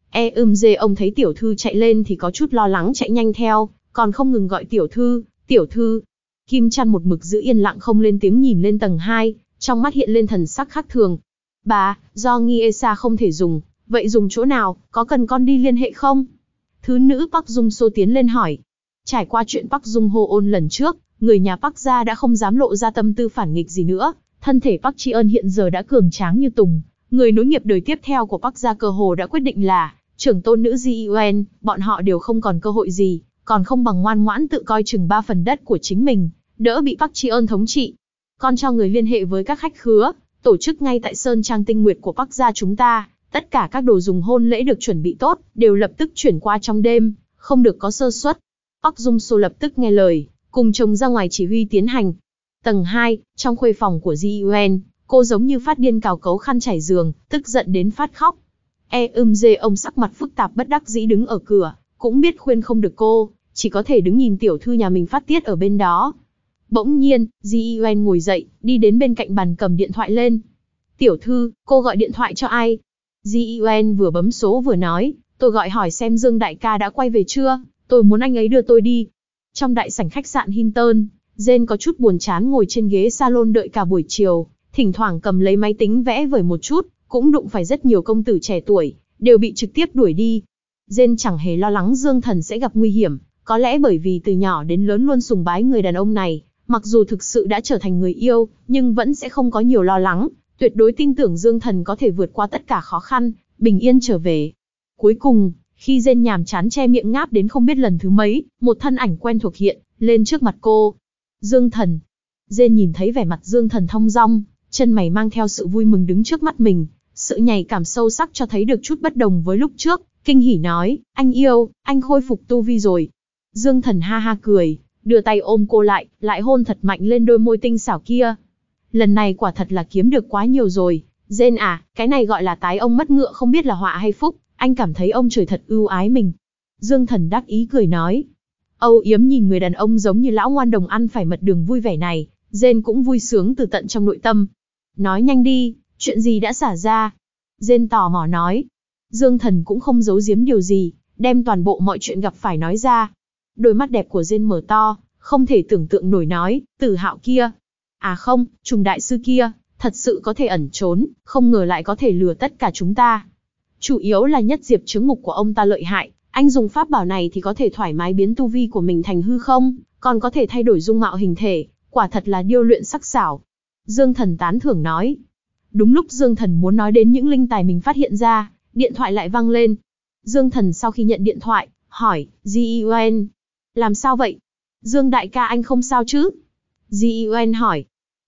Ông thấy tiểu thư chạy lên thì có chút lo lắng chạy nhanh theo, còn không ngừng gọi tiểu thư. Kim Chăn một mực giữ yên lặng không lên tiếng nhìn lên tầng 2, trong mắt hiện lên thần sắc khác thường. Bà, Gyeonggi-esa không thể dùng, vậy dùng chỗ nào, có cần con đi liên hệ không? Thứ nữ Park Jung So tiến lên hỏi. Trải qua chuyện Park Jung Ho ôn lần trước, người nhà Park gia đã không dám lộ ra tâm tư phản nghịch gì nữa, thân thể Park Ji-eun hiện giờ đã cường tráng như tùng, người nối nghiệp đời tiếp theo của Park gia cơ hồ đã quyết định là trưởng tôn nữ Ji Yuen, bọn họ đều không còn cơ hội gì, còn không bằng ngoan ngoãn tự coi chừng 3 phần đất của chính mình, đỡ bị Park Ji-eun thống trị. Con cho người liên hệ với các khách khứa, tổ chức ngay tại Sơn Trang Tinh Nguyệt của Park gia chúng ta, tất cả các đồ dùng hôn lễ được chuẩn bị tốt, đều lập tức chuyển qua trong đêm, không được có sơ suất. Park Jung So lập tức nghe lời, cùng chồng ra ngoài chỉ huy tiến hành. Tầng 2, trong khuê phòng của Ji-Yuen, cô giống như phát điên cào cấu khăn trải giường, tức giận đến phát khóc. Ông sắc mặt phức tạp bất đắc dĩ đứng ở cửa, cũng biết khuyên không được cô, chỉ có thể đứng nhìn tiểu thư nhà mình phát tiết ở bên đó. Bỗng nhiên, Ji-Yuen ngồi dậy, đi đến bên cạnh bàn cầm điện thoại lên. Tiểu thư, cô gọi điện thoại cho ai? Ji-Yuen vừa bấm số vừa nói, tôi gọi hỏi xem Dương đại ca đã quay về chưa, tôi muốn anh ấy đưa tôi đi. Trong đại sảnh khách sạn Hinton, Jane có chút buồn chán ngồi trên ghế salon đợi cả buổi chiều, thỉnh thoảng cầm lấy máy tính vẽ vời một chút, cũng đụng phải rất nhiều công tử trẻ tuổi, đều bị trực tiếp đuổi đi. Jane chẳng hề lo lắng Dương Thần sẽ gặp nguy hiểm, có lẽ bởi vì từ nhỏ đến lớn luôn sùng bái người đàn ông này, mặc dù thực sự đã trở thành người yêu, nhưng vẫn sẽ không có nhiều lo lắng, tuyệt đối tin tưởng Dương Thần có thể vượt qua tất cả khó khăn, bình yên trở về. Cuối cùng, khi Jane nhàm chán che miệng ngáp đến không biết lần thứ mấy, một thân ảnh quen thuộc hiện lên trước mặt cô. Dương Thần. Jane nhìn thấy vẻ mặt Dương Thần thong dong, chân mày mang theo sự vui mừng đứng trước mắt mình, sự nhạy cảm sâu sắc cho thấy được chút bất đồng với lúc trước, kinh hỉ nói, anh yêu, anh khôi phục tu vi rồi. Dương Thần ha ha cười, đưa tay ôm cô lại hôn thật mạnh lên đôi môi tinh xảo kia. Lần này quả thật là kiếm được quá nhiều rồi. Jane à, cái này gọi là tái ông mất ngựa không biết là họa hay phúc, anh cảm thấy ông trời thật ưu ái mình. Dương Thần đắc ý cười nói. Âu yếm nhìn người đàn ông giống như lão ngoan đồng ăn phải mật đường vui vẻ này, Jane cũng vui sướng từ tận trong nội tâm. Nói nhanh đi, chuyện gì đã xảy ra? Jane tò mò nói. Dương Thần cũng không giấu giếm điều gì, đem toàn bộ mọi chuyện gặp phải nói ra. Đôi mắt đẹp của Jane mở to, không thể tưởng tượng nổi nói, Tử Hạo kia. À không, Trùng đại sư kia, thật sự có thể ẩn trốn, không ngờ lại có thể lừa tất cả chúng ta. Chủ yếu là nhất diệp chứng ngục của ông ta lợi hại, anh dùng pháp bảo này thì có thể thoải mái biến tu vi của mình thành hư không, còn có thể thay đổi dung mạo hình thể, quả thật là điêu luyện sắc sảo. Dương Thần tán thưởng nói. Đúng lúc Dương Thần muốn nói đến những linh tài mình phát hiện ra, điện thoại lại vang lên. Dương Thần sau khi nhận điện thoại, hỏi, Ji-Yuen. Làm sao vậy? Dương đại ca anh không sao chứ? Ji-Yuen hỏi.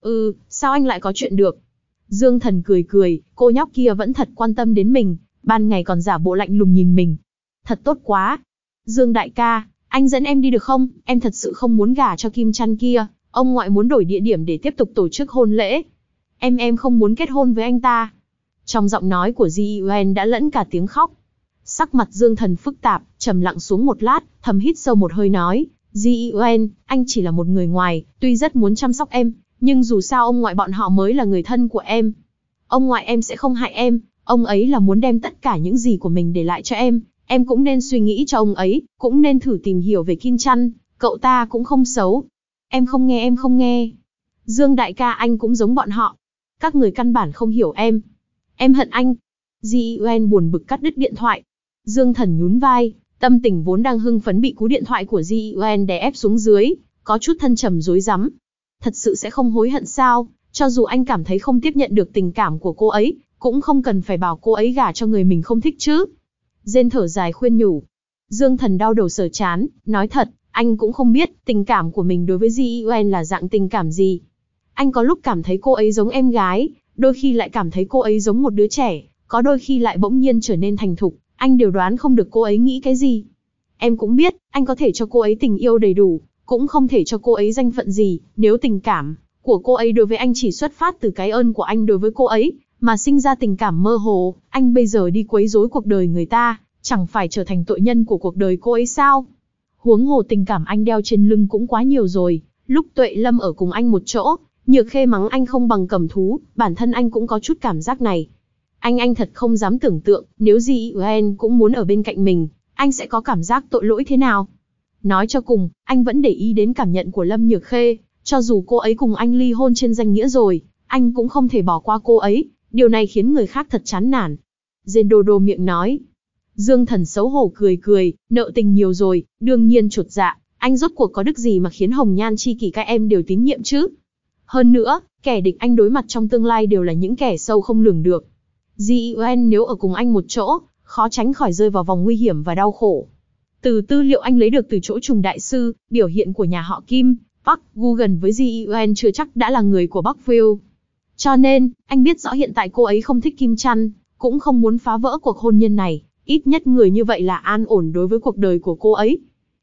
Sao anh lại có chuyện được? Dương Thần cười cười, cô nhóc kia vẫn thật quan tâm đến mình, ban ngày còn giả bộ lạnh lùng nhìn mình. Thật tốt quá. Dương đại ca, anh dẫn em đi được không? Em thật sự không muốn gả cho Kim Chăn kia, ông ngoại muốn đổi địa điểm để tiếp tục tổ chức hôn lễ. Em không muốn kết hôn với anh ta. Trong giọng nói của Ji-Yuen đã lẫn cả tiếng khóc. Sắc mặt Dương Thần phức tạp, trầm lặng xuống một lát, thầm hít sâu một hơi nói, Ji-Yuen, anh chỉ là một người ngoài, tuy rất muốn chăm sóc em, nhưng dù sao ông ngoại bọn họ mới là người thân của em. Ông ngoại em sẽ không hại em, ông ấy là muốn đem tất cả những gì của mình để lại cho em cũng nên suy nghĩ cho ông ấy, cũng nên thử tìm hiểu về Kim Chăn, cậu ta cũng không xấu. Em không nghe. Dương đại ca anh cũng giống bọn họ. Các người căn bản không hiểu em. Em hận anh. Ji-Yuen buồn bực cắt đứt điện thoại. Dương Thần nhún vai, tâm tình vốn đang hưng phấn bị cú điện thoại của Ji-Yuen đè ép xuống dưới, có chút thân trầm rối rắm. Thật sự sẽ không hối hận sao? Cho dù anh cảm thấy không tiếp nhận được tình cảm của cô ấy, cũng không cần phải bảo cô ấy gả cho người mình không thích chứ. Jane thở dài khuyên nhủ. Dương Thần đau đầu sờ chán, nói thật, anh cũng không biết tình cảm của mình đối với Ji-Yuen là dạng tình cảm gì. Anh có lúc cảm thấy cô ấy giống em gái, đôi khi lại cảm thấy cô ấy giống một đứa trẻ, có đôi khi lại bỗng nhiên trở nên thành thục, anh đều đoán không được cô ấy nghĩ cái gì. Em cũng biết, anh có thể cho cô ấy tình yêu đầy đủ, cũng không thể cho cô ấy danh phận gì, nếu tình cảm của cô ấy đối với anh chỉ xuất phát từ cái ơn của anh đối với cô ấy, mà sinh ra tình cảm mơ hồ, anh bây giờ đi quấy rối cuộc đời người ta, chẳng phải trở thành tội nhân của cuộc đời cô ấy sao? Huống hồ tình cảm anh đeo trên lưng cũng quá nhiều rồi, lúc Tuệ Lâm ở cùng anh một chỗ, Nhược Khê mắng anh không bằng cầm thú, bản thân anh cũng có chút cảm giác này. Anh thật không dám tưởng tượng, nếu Ji-Yuen cũng muốn ở bên cạnh mình, anh sẽ có cảm giác tội lỗi thế nào? Nói cho cùng, anh vẫn để ý đến cảm nhận của Lâm Nhược Khê, cho dù cô ấy cùng anh ly hôn trên danh nghĩa rồi, anh cũng không thể bỏ qua cô ấy, điều này khiến người khác thật chán nản. Jane đô đô miệng nói. Dương Thần xấu hổ cười, nợ tình nhiều rồi, đương nhiên chột dạ, anh rốt cuộc có đức gì mà khiến hồng nhan chi kỷ các em đều tín nhiệm chứ? Hơn nữa, kẻ địch anh đối mặt trong tương lai đều là những kẻ sâu không lường được. Ji-Yuen nếu ở cùng anh một chỗ, khó tránh khỏi rơi vào vòng nguy hiểm và đau khổ. Từ tư liệu anh lấy được từ chỗ Trùng đại sư, biểu hiện của nhà họ Kim, Park Gu gần với Ji-Yuen chưa chắc đã là người của Parkville. Cho nên, anh biết rõ hiện tại cô ấy không thích Kim Chăn, cũng không muốn phá vỡ cuộc hôn nhân này, ít nhất người như vậy là an ổn đối với cuộc đời của cô ấy.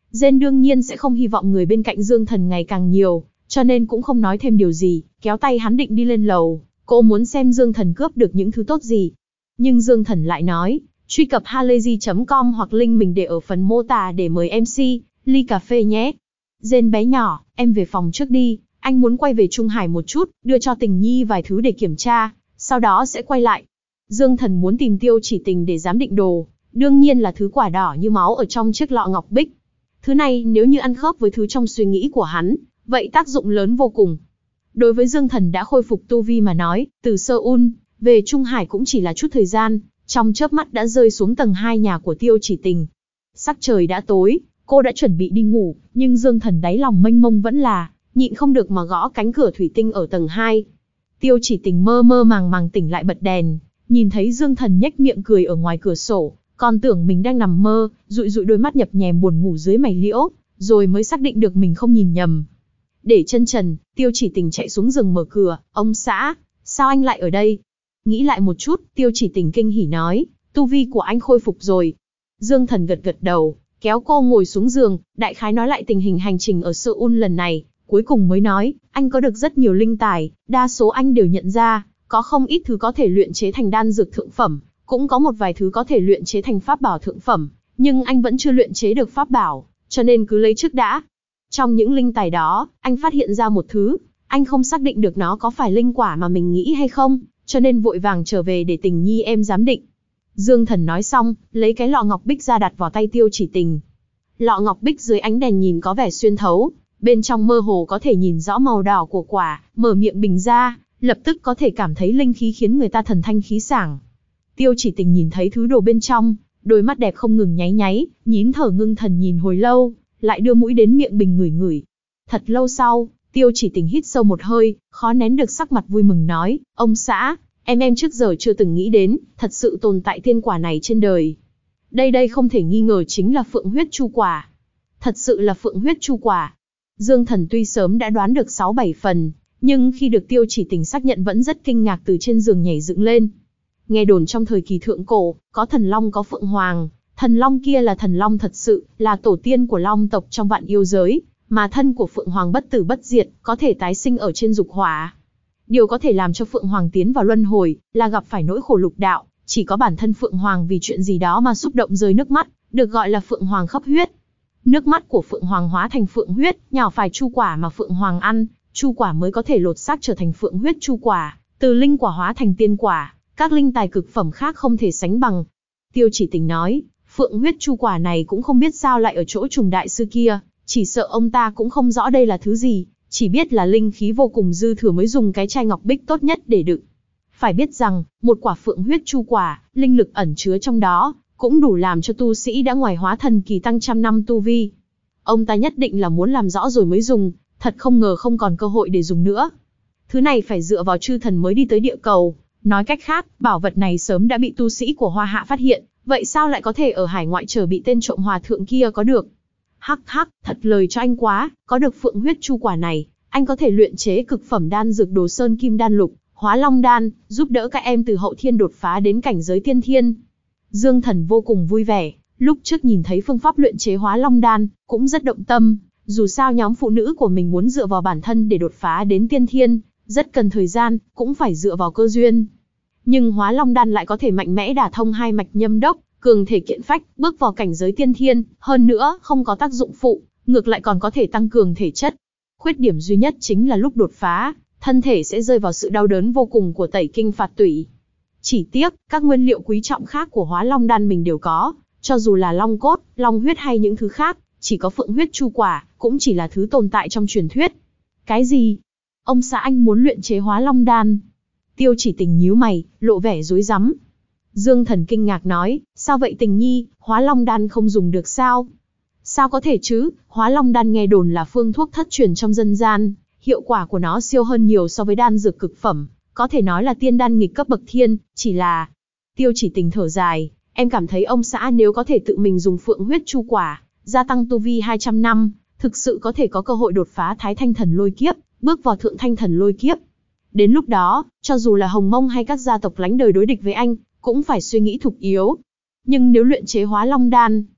Gen đương nhiên sẽ không hy vọng người bên cạnh Dương Thần ngày càng nhiều, cho nên cũng không nói thêm điều gì, kéo tay hắn định đi lên lầu. Cô muốn xem Dương Thần cướp được những thứ tốt gì. Nhưng Dương Thần lại nói, truy cập halayzi.com hoặc link mình để ở phần mô tả để mời MC, ly cà phê nhé. Gen bé nhỏ, em về phòng trước đi, anh muốn quay về Trung Hải một chút, đưa cho Tình Nhi vài thứ để kiểm tra, sau đó sẽ quay lại. Dương Thần muốn tìm Tiêu Chỉ Tình để giám định đồ, đương nhiên là thứ quả đỏ như máu ở trong chiếc lọ ngọc bích. Thứ này nếu như ăn khớp với thứ trong suy nghĩ của hắn, vậy tác dụng lớn vô cùng. Đối với Dương Thần đã khôi phục tu vi mà nói, từ Seoul về Trung Hải cũng chỉ là chút thời gian, trong chớp mắt đã rơi xuống tầng 2 nhà của Tiêu Chỉ Tình. Sắc trời đã tối, cô đã chuẩn bị đi ngủ, nhưng Dương Thần đáy lòng mênh mông vẫn là nhịn không được mà gõ cánh cửa thủy tinh ở tầng 2. Tiêu Chỉ Tình mơ mơ màng màng tỉnh lại bật đèn, nhìn thấy Dương Thần nhếch miệng cười ở ngoài cửa sổ, còn tưởng mình đang nằm mơ, dụi dụi đôi mắt nhập nhèm buồn ngủ dưới mày liễu, rồi mới xác định được mình không nhìn nhầm. Để chân trần, Tiêu Chỉ Tình chạy xuống giường mở cửa, ông xã, sao anh lại ở đây? Nghĩ lại một chút, Tiêu Chỉ Tình kinh hỉ nói, tu vi của anh khôi phục rồi. Dương Thần gật gật đầu, kéo cô ngồi xuống giường, đại khái nói lại tình hình hành trình ở Seoul lần này, cuối cùng mới nói, anh có được rất nhiều linh tài, đa số anh đều nhận ra, có không ít thứ có thể luyện chế thành đan dược thượng phẩm, cũng có một vài thứ có thể luyện chế thành pháp bảo thượng phẩm, nhưng anh vẫn chưa luyện chế được pháp bảo, cho nên cứ lấy trước đã. Trong những linh tài đó, anh phát hiện ra một thứ, anh không xác định được nó có phải linh quả mà mình nghĩ hay không, cho nên vội vàng trở về để Tình Nhi em giám định. Dương Thần nói xong, lấy cái lọ ngọc bích ra đặt vào tay Tiêu Chỉ Tình. Lọ ngọc bích dưới ánh đèn nhìn có vẻ xuyên thấu, bên trong mơ hồ có thể nhìn rõ màu đỏ của quả, mở miệng bình ra, lập tức có thể cảm thấy linh khí khiến người ta thần thanh khí sảng. Tiêu Chỉ Tình nhìn thấy thứ đồ bên trong, đôi mắt đẹp không ngừng nháy nháy, nín thở ngưng thần nhìn hồi lâu, lại đưa mũi đến miệng bình ngửi ngửi. Thật lâu sau, Tiêu Chỉ Tình hít sâu một hơi, khó nén được sắc mặt vui mừng nói, ông xã, em trước giờ chưa từng nghĩ đến, thật sự tồn tại tiên quả này trên đời. Đây không thể nghi ngờ chính là Phượng huyết chu quả. Thật sự là Phượng huyết chu quả. Dương Thần tuy sớm đã đoán được 6-7 phần, nhưng khi được Tiêu Chỉ Tình xác nhận vẫn rất kinh ngạc, từ trên giường nhảy dựng lên. Nghe đồn trong thời kỳ thượng cổ, có thần long có phượng hoàng, thần long kia là thần long thật sự, là tổ tiên của long tộc trong vạn yêu giới, mà thân của phượng hoàng bất tử bất diệt, có thể tái sinh ở trên dục hỏa. Điều có thể làm cho phượng hoàng tiến vào luân hồi, là gặp phải nỗi khổ lục đạo, chỉ có bản thân phượng hoàng vì chuyện gì đó mà xúc động rơi nước mắt, được gọi là phượng hoàng khóc huyết. Nước mắt của phượng hoàng hóa thành phượng huyết, nhào phải chu quả mà phượng hoàng ăn, chu quả mới có thể lột xác trở thành phượng huyết chu quả, từ linh quả hóa thành tiên quả, các linh tài cực phẩm khác không thể sánh bằng. Tiêu Chỉ Tình nói, phượng huyết chu quả này cũng không biết sao lại ở chỗ Trùng đại sư kia, chỉ sợ ông ta cũng không rõ đây là thứ gì, chỉ biết là linh khí vô cùng dư thừa mới dùng cái chai ngọc bích tốt nhất để đựng. Phải biết rằng, một quả phượng huyết chu quả, linh lực ẩn chứa trong đó, cũng đủ làm cho tu sĩ đã ngoài hóa thần kỳ tăng trăm năm tu vi. Ông ta nhất định là muốn làm rõ rồi mới dùng, thật không ngờ không còn cơ hội để dùng nữa. Thứ này phải dựa vào chư thần mới đi tới địa cầu. Nói cách khác, bảo vật này sớm đã bị tu sĩ của Hoa Hạ phát hiện, vậy sao lại có thể ở hải ngoại chờ bị tên trộm hòa thượng kia có được? Hắc hắc, thật lời cho anh quá, có được phượng huyết chu quả này, anh có thể luyện chế cực phẩm đan dược Đồ Sơn Kim Đan Lục, Hóa Long Đan, giúp đỡ các em từ hậu thiên đột phá đến cảnh giới tiên thiên. Dương Thần vô cùng vui vẻ, lúc trước nhìn thấy phương pháp luyện chế Hóa Long Đan, cũng rất động tâm, dù sao nhóm phụ nữ của mình muốn dựa vào bản thân để đột phá đến tiên thiên, rất cần thời gian, cũng phải dựa vào cơ duyên. Nhưng Hóa Long Đan lại có thể mạnh mẽ đả thông hai mạch nhâm đốc, cường thể kiện phách, bước vào cảnh giới tiên thiên, hơn nữa không có tác dụng phụ, ngược lại còn có thể tăng cường thể chất. Khuyết điểm duy nhất chính là lúc đột phá, thân thể sẽ rơi vào sự đau đớn vô cùng của tẩy kinh phạt tủy. Chỉ tiếc, các nguyên liệu quý trọng khác của Hóa Long Đan mình đều có, cho dù là long cốt, long huyết hay những thứ khác, chỉ có phượng huyết chu quả, cũng chỉ là thứ tồn tại trong truyền thuyết. Cái gì? Ông xã anh muốn luyện chế Hóa Long Đan? Tiêu Chỉ Tình nhíu mày, lộ vẻ rối rắm. Dương Thần kinh ngạc nói, sao vậy Tình Nhi, Hóa Long Đan không dùng được sao? Sao có thể chứ, Hóa Long Đan nghe đồn là phương thuốc thất truyền trong dân gian, hiệu quả của nó siêu hơn nhiều so với đan dược cực phẩm, có thể nói là tiên đan nghịch cấp bậc thiên, chỉ là... Tiêu Chỉ Tình thở dài, em cảm thấy ông xã nếu có thể tự mình dùng phượng huyết chu quả, gia tăng tu vi 200 năm, thực sự có thể có cơ hội đột phá Thái Thanh Thần Lôi Kiếp, bước vào Thượng Thanh Thần Lôi Kiếp. Đến lúc đó, cho dù là Hồng Mông hay các gia tộc lánh đời đối địch với anh, cũng phải suy nghĩ thục yếu. Nhưng nếu luyện chế Hóa Long Đan,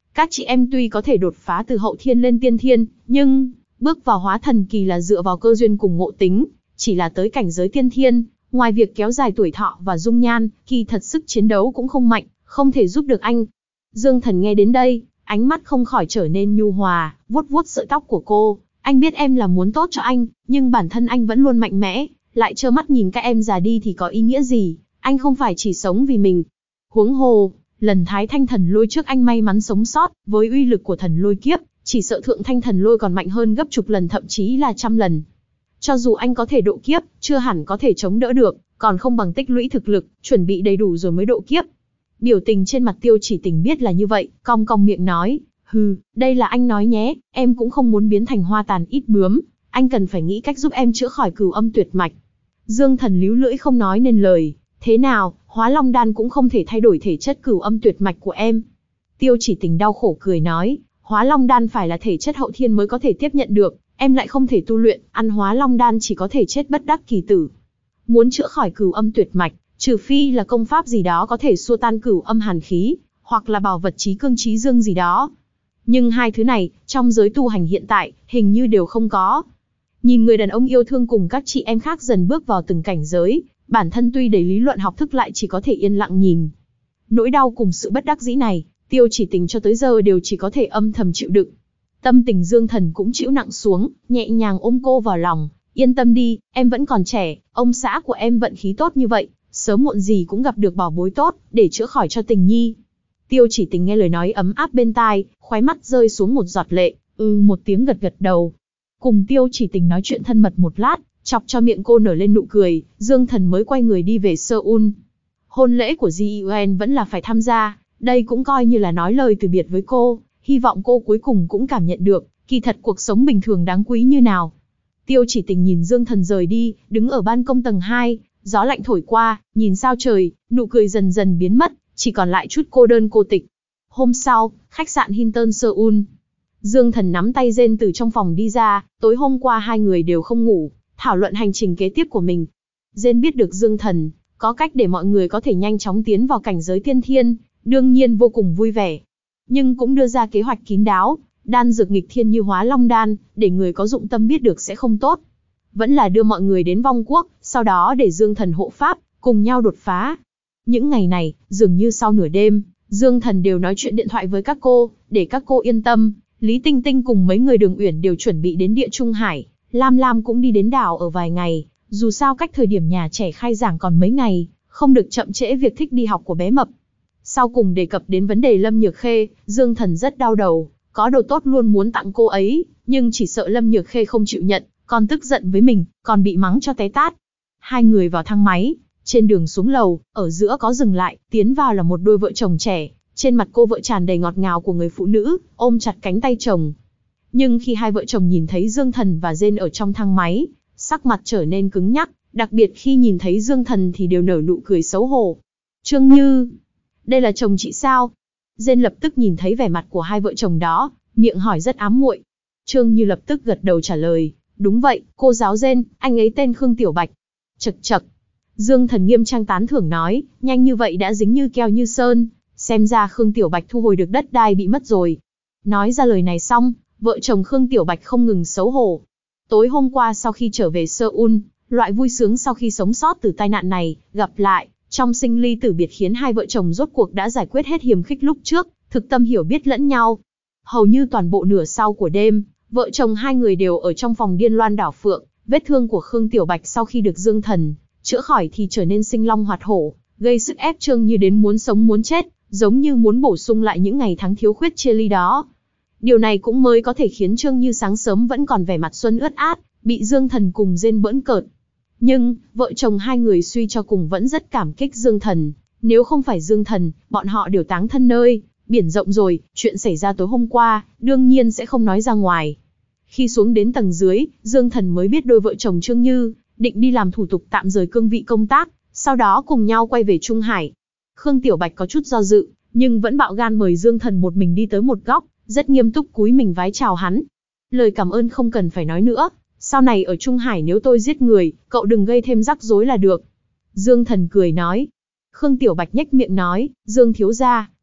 Các chị em tuy có thể đột phá từ hậu thiên lên tiên thiên, nhưng bước vào hóa thần kỳ là dựa vào cơ duyên cùng ngộ tính, chỉ là tới cảnh giới tiên thiên, ngoài việc kéo dài tuổi thọ và dung nhan, kỳ thật sức chiến đấu cũng không mạnh, không thể giúp được anh. Dương Thần nghe đến đây, ánh mắt không khỏi trở nên nhu hòa, vuốt vuốt sợi tóc của cô. Anh biết em là muốn tốt cho anh, nhưng bản thân anh vẫn luôn mạnh mẽ, lại trơ mắt nhìn các em già đi thì có ý nghĩa gì, anh không phải chỉ sống vì mình. Huống hồ, lần Thái Thanh Thần Lôi trước anh may mắn sống sót, với uy lực của thần lôi kiếp, chỉ sợ Thượng Thanh Thần Lôi còn mạnh hơn gấp chục lần thậm chí là trăm lần. Cho dù anh có thể độ kiếp, chưa hẳn có thể chống đỡ được, còn không bằng tích lũy thực lực, chuẩn bị đầy đủ rồi mới độ kiếp. Biểu tình trên mặt Tiêu Chỉ Tình biết là như vậy, cong cong miệng nói, đây là anh nói nhé, em cũng không muốn biến thành hoa tàn ít bướm, anh cần phải nghĩ cách giúp em chữa khỏi cửu âm tuyệt mạch. Dương Thần líu lưỡi không nói nên lời, thế nào, Hóa Long Đan cũng không thể thay đổi thể chất cửu âm tuyệt mạch của em. Tiêu Chỉ Tình đau khổ cười nói, Hóa Long Đan phải là thể chất hậu thiên mới có thể tiếp nhận được, em lại không thể tu luyện, ăn Hóa Long Đan chỉ có thể chết bất đắc kỳ tử. Muốn chữa khỏi cửu âm tuyệt mạch, trừ phi là công pháp gì đó có thể xua tan cửu âm hàn khí, hoặc là bảo vật chí cương chí dương gì đó. Nhưng hai thứ này, trong giới tu hành hiện tại, hình như đều không có. Nhìn người đàn ông yêu thương cùng các chị em khác dần bước vào từng cảnh giới, bản thân tuy đầy lý luận học thức lại chỉ có thể yên lặng nhìn. Nỗi đau cùng sự bất đắc dĩ này, Tiêu Chỉ Tình cho tới giờ đều chỉ có thể âm thầm chịu đựng. Tâm tình Dương Thần cũng chịu nặng xuống, nhẹ nhàng ôm cô vào lòng, yên tâm đi, em vẫn còn trẻ, ông xã của em vận khí tốt như vậy, sớm muộn gì cũng gặp được bảo bối tốt, để chữa khỏi cho Tình Nhi. Tiêu Chỉ Tình nghe lời nói ấm áp bên tai, khóe mắt rơi xuống một giọt lệ, một tiếng gật gật đầu. Cùng Tiêu Chỉ Tình nói chuyện thân mật một lát, chọc cho miệng cô nở lên nụ cười, Dương Thần mới quay người đi về Seoul. Hôn lễ của Ji Eun vẫn là phải tham gia, đây cũng coi như là nói lời từ biệt với cô, hy vọng cô cuối cùng cũng cảm nhận được, kỳ thật cuộc sống bình thường đáng quý như nào. Tiêu Chỉ Tình nhìn Dương Thần rời đi, đứng ở ban công tầng 2, gió lạnh thổi qua, nhìn sao trời, nụ cười dần dần biến mất, chỉ còn lại chút cô đơn cô tịch. Hôm sau, khách sạn Hilton Seoul. Dương Thần nắm tay Jane từ trong phòng đi ra, tối hôm qua hai người đều không ngủ, thảo luận hành trình kế tiếp của mình. Jane biết được Dương Thần có cách để mọi người có thể nhanh chóng tiến vào cảnh giới tiên thiên, đương nhiên vô cùng vui vẻ. Nhưng cũng đưa ra kế hoạch kín đáo, đan dược nghịch thiên như Hóa Long Đan, để người có dụng tâm biết được sẽ không tốt. Vẫn là đưa mọi người đến Vong Quốc, sau đó để Dương Thần hộ pháp, cùng nhau đột phá. Những ngày này, dường như sau nửa đêm, Dương Thần đều nói chuyện điện thoại với các cô, để các cô yên tâm. Lý Tinh Tinh cùng mấy người Đường Uyển đều chuẩn bị đến Địa Trung Hải, Lam Lam cũng đi đến đảo ở vài ngày, dù sao cách thời điểm nhà trẻ khai giảng còn mấy ngày, không được chậm trễ việc thích đi học của bé mập. Sau cùng đề cập đến vấn đề Lâm Nhược Khê, Dương Thần rất đau đầu, có đồ tốt luôn muốn tặng cô ấy, nhưng chỉ sợ Lâm Nhược Khê không chịu nhận, còn tức giận với mình, còn bị mắng cho té tát. Hai người vào thang máy, trên đường xuống lầu, ở giữa có dừng lại, tiến vào là một đôi vợ chồng trẻ, trên mặt cô vợ tràn đầy ngọt ngào của người phụ nữ, ôm chặt cánh tay chồng. Nhưng khi hai vợ chồng nhìn thấy Dương Thần và Jane ở trong thang máy, sắc mặt trở nên cứng nhắc, đặc biệt khi nhìn thấy Dương Thần thì đều nở nụ cười xấu hổ. Trương Như, đây là chồng chị sao? Jane lập tức nhìn thấy vẻ mặt của hai vợ chồng đó, miệng hỏi rất ám muội. Trương Như lập tức gật đầu trả lời, đúng vậy, cô giáo Jane, anh ấy tên Khương Tiểu Bạch. Chậc chậc. Dương Thần nghiêm trang tán thưởng nói, nhanh như vậy đã dính như keo như sơn, xem ra Khương Tiểu Bạch thu hồi được đất đai bị mất rồi. Nói ra lời này xong, vợ chồng Khương Tiểu Bạch không ngừng xấu hổ. Tối hôm qua sau khi trở về Seoul, loại vui sướng sau khi sống sót từ tai nạn này, gặp lại, trong sinh ly tử biệt khiến hai vợ chồng rốt cuộc đã giải quyết hết hiềm khích lúc trước, thực tâm hiểu biết lẫn nhau. Hầu như toàn bộ nửa sau của đêm, vợ chồng hai người đều ở trong phòng điên loan đảo phượng, vết thương của Khương Tiểu Bạch sau khi được Dương Thần chữa khỏi thì trở nên sinh long hoạt hổ, gây sức ép Trương Như đến muốn sống muốn chết, giống như muốn bổ sung lại những ngày tháng thiếu khuyết chia ly đó. Điều này cũng mới có thể khiến Trương Như sáng sớm vẫn còn vẻ mặt xuân ướt át, bị Dương Thần cùng Jane bỡn cợt. Nhưng, vợ chồng hai người suy cho cùng vẫn rất cảm kích Dương Thần, nếu không phải Dương Thần, bọn họ đều táng thân nơi biển rộng rồi, chuyện xảy ra tối hôm qua, đương nhiên sẽ không nói ra ngoài. Khi xuống đến tầng dưới, Dương Thần mới biết đôi vợ chồng Trương Như định đi làm thủ tục tạm rời cương vị công tác, sau đó cùng nhau quay về Trung Hải. Khương Tiểu Bạch có chút do dự, nhưng vẫn bạo gan mời Dương Thần một mình đi tới một góc, rất nghiêm túc cúi mình vái chào hắn. Lời cảm ơn không cần phải nói nữa, sau này ở Trung Hải nếu tôi giết người, cậu đừng gây thêm rắc rối là được. Dương Thần cười nói. Khương Tiểu Bạch nhếch miệng nói, Dương thiếu gia,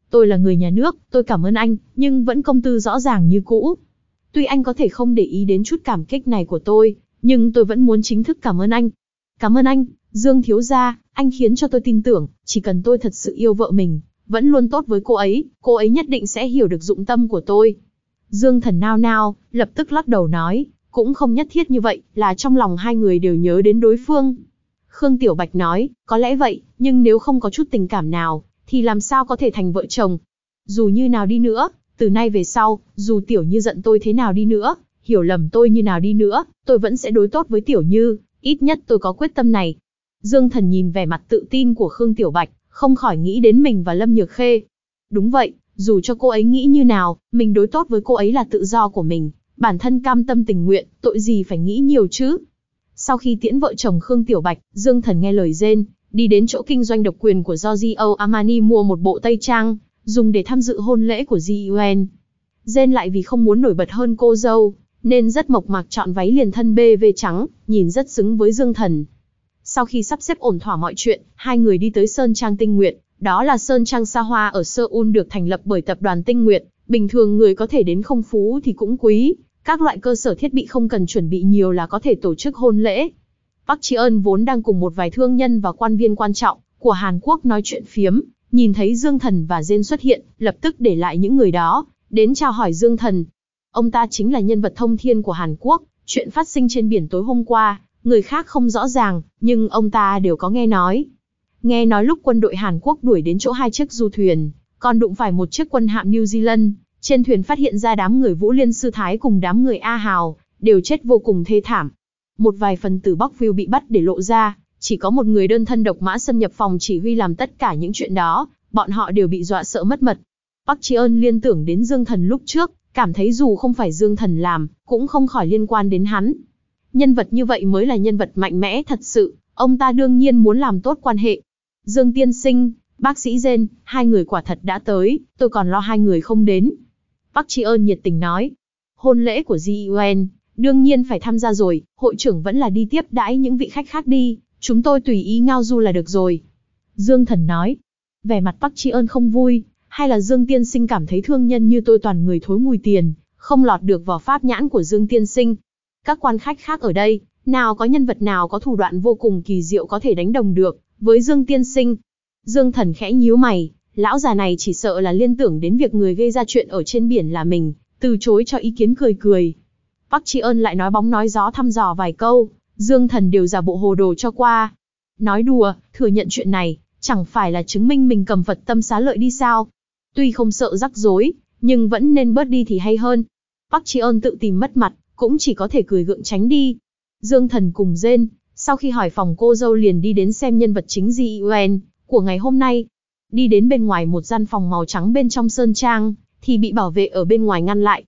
Tôi là người nhà nước, tôi cảm ơn anh, nhưng vẫn công tư rõ ràng như cũ. Tuy anh có thể không để ý đến chút cảm kích này của tôi, nhưng tôi vẫn muốn chính thức cảm ơn anh. Cảm ơn anh, Dương thiếu gia, anh khiến cho tôi tin tưởng, chỉ cần tôi thật sự yêu vợ mình, vẫn luôn tốt với cô ấy nhất định sẽ hiểu được dụng tâm của tôi. Dương Thần nao nao, lập tức lắc đầu nói, cũng không nhất thiết như vậy, là trong lòng hai người đều nhớ đến đối phương. Khương Tiểu Bạch nói, có lẽ vậy, nhưng nếu không có chút tình cảm nào, thì làm sao có thể thành vợ chồng. Dù như nào đi nữa, từ nay về sau, dù Tiểu Như giận tôi thế nào đi nữa, hiểu lầm tôi như nào đi nữa, tôi vẫn sẽ đối tốt với Tiểu Như, ít nhất tôi có quyết tâm này. Dương Thần nhìn vẻ mặt tự tin của Khương Tiểu Bạch, không khỏi nghĩ đến mình và Lâm Nhược Khê. Đúng vậy, dù cho cô ấy nghĩ như nào, mình đối tốt với cô ấy là tự do của mình, bản thân cam tâm tình nguyện, tội gì phải nghĩ nhiều chứ. Sau khi tiễn vợ chồng Khương Tiểu Bạch, Dương Thần nghe lời rên, đi đến chỗ kinh doanh độc quyền của Giorgio Armani mua một bộ tây trang, dùng để tham dự hôn lễ của Ji Yuen. Rên lại vì không muốn nổi bật hơn cô dâu, nên rất mộc mạc chọn váy liền thân BV trắng, nhìn rất xứng với Dương Thần. Sau khi sắp xếp ổn thỏa mọi chuyện, hai người đi tới Sơn Trang Tinh Nguyệt, đó là Sơn Trang xa hoa ở Seoul được thành lập bởi tập đoàn Tinh Nguyệt, bình thường người có thể đến không phú thì cũng quý, các loại cơ sở thiết bị không cần chuẩn bị nhiều là có thể tổ chức hôn lễ. Park Ji-eun vốn đang cùng một vài thương nhân và quan viên quan trọng của Hàn Quốc nói chuyện phiếm, nhìn thấy Dương Thần và Jin xuất hiện, lập tức để lại những người đó, đến chào hỏi Dương Thần. Ông ta chính là nhân vật thông thiên của Hàn Quốc, chuyện phát sinh trên biển tối hôm qua, người khác không rõ ràng, nhưng ông ta đều có nghe nói. Nghe nói lúc quân đội Hàn Quốc đuổi đến chỗ hai chiếc du thuyền, còn đụng phải một chiếc quân hạm New Zealand, trên thuyền phát hiện ra đám người Vũ Liên Sư Thái cùng đám người A Hào, đều chết vô cùng thê thảm. Một vài phần tử Bắc Phiêu bị bắt để lộ ra, chỉ có một người đơn thân độc mã xâm nhập phòng chỉ huy làm tất cả những chuyện đó, bọn họ đều bị dọa sợ mất mật. Park Ji-eun liên tưởng đến Dương Thần lúc trước, cảm thấy dù không phải Dương Thần làm, cũng không khỏi liên quan đến hắn. Nhân vật như vậy mới là nhân vật mạnh mẽ thật sự, ông ta đương nhiên muốn làm tốt quan hệ. Dương tiên sinh, bác sĩ Jin, hai người quả thật đã tới, tôi còn lo hai người không đến. Park Ji-eun nhiệt tình nói, hôn lễ của Ji Yuen, đương nhiên phải tham gia rồi, hội trưởng vẫn là đi tiếp đãi những vị khách khác đi, chúng tôi tùy ý ngao du là được rồi. Dương Thần nói, vẻ mặt Park Ji-eun không vui, hay là Dương tiên sinh cảm thấy thương nhân như tôi toàn người thối mùi tiền, không lọt được vào pháp nhãn của Dương tiên sinh. Các quan khách khác ở đây, nào có nhân vật nào có thủ đoạn vô cùng kỳ diệu có thể đánh đồng được với Dương tiên sinh. Dương Thần khẽ nhíu mày, lão già này chỉ sợ là liên tưởng đến việc người gây ra chuyện ở trên biển là mình, từ chối cho ý kiến cười cười. Park Ji-eun lại nói bóng nói gió thăm dò vài câu, Dương Thần đều giả bộ hồ đồ cho qua. Nói đùa, thừa nhận chuyện này, chẳng phải là chứng minh mình cầm Phật tâm xá lợi đi sao? Tuy không sợ rắc rối, nhưng vẫn nên bớt đi thì hay hơn. Park Ji-eun tự tìm mất mặt, cũng chỉ có thể cười gượng tránh đi. Dương Thần cùng Jin, sau khi hỏi phòng cô dâu liền đi đến xem nhân vật chính Ji Yuen của ngày hôm nay. Đi đến bên ngoài một gian phòng màu trắng bên trong sơn trang, thì bị bảo vệ ở bên ngoài ngăn lại.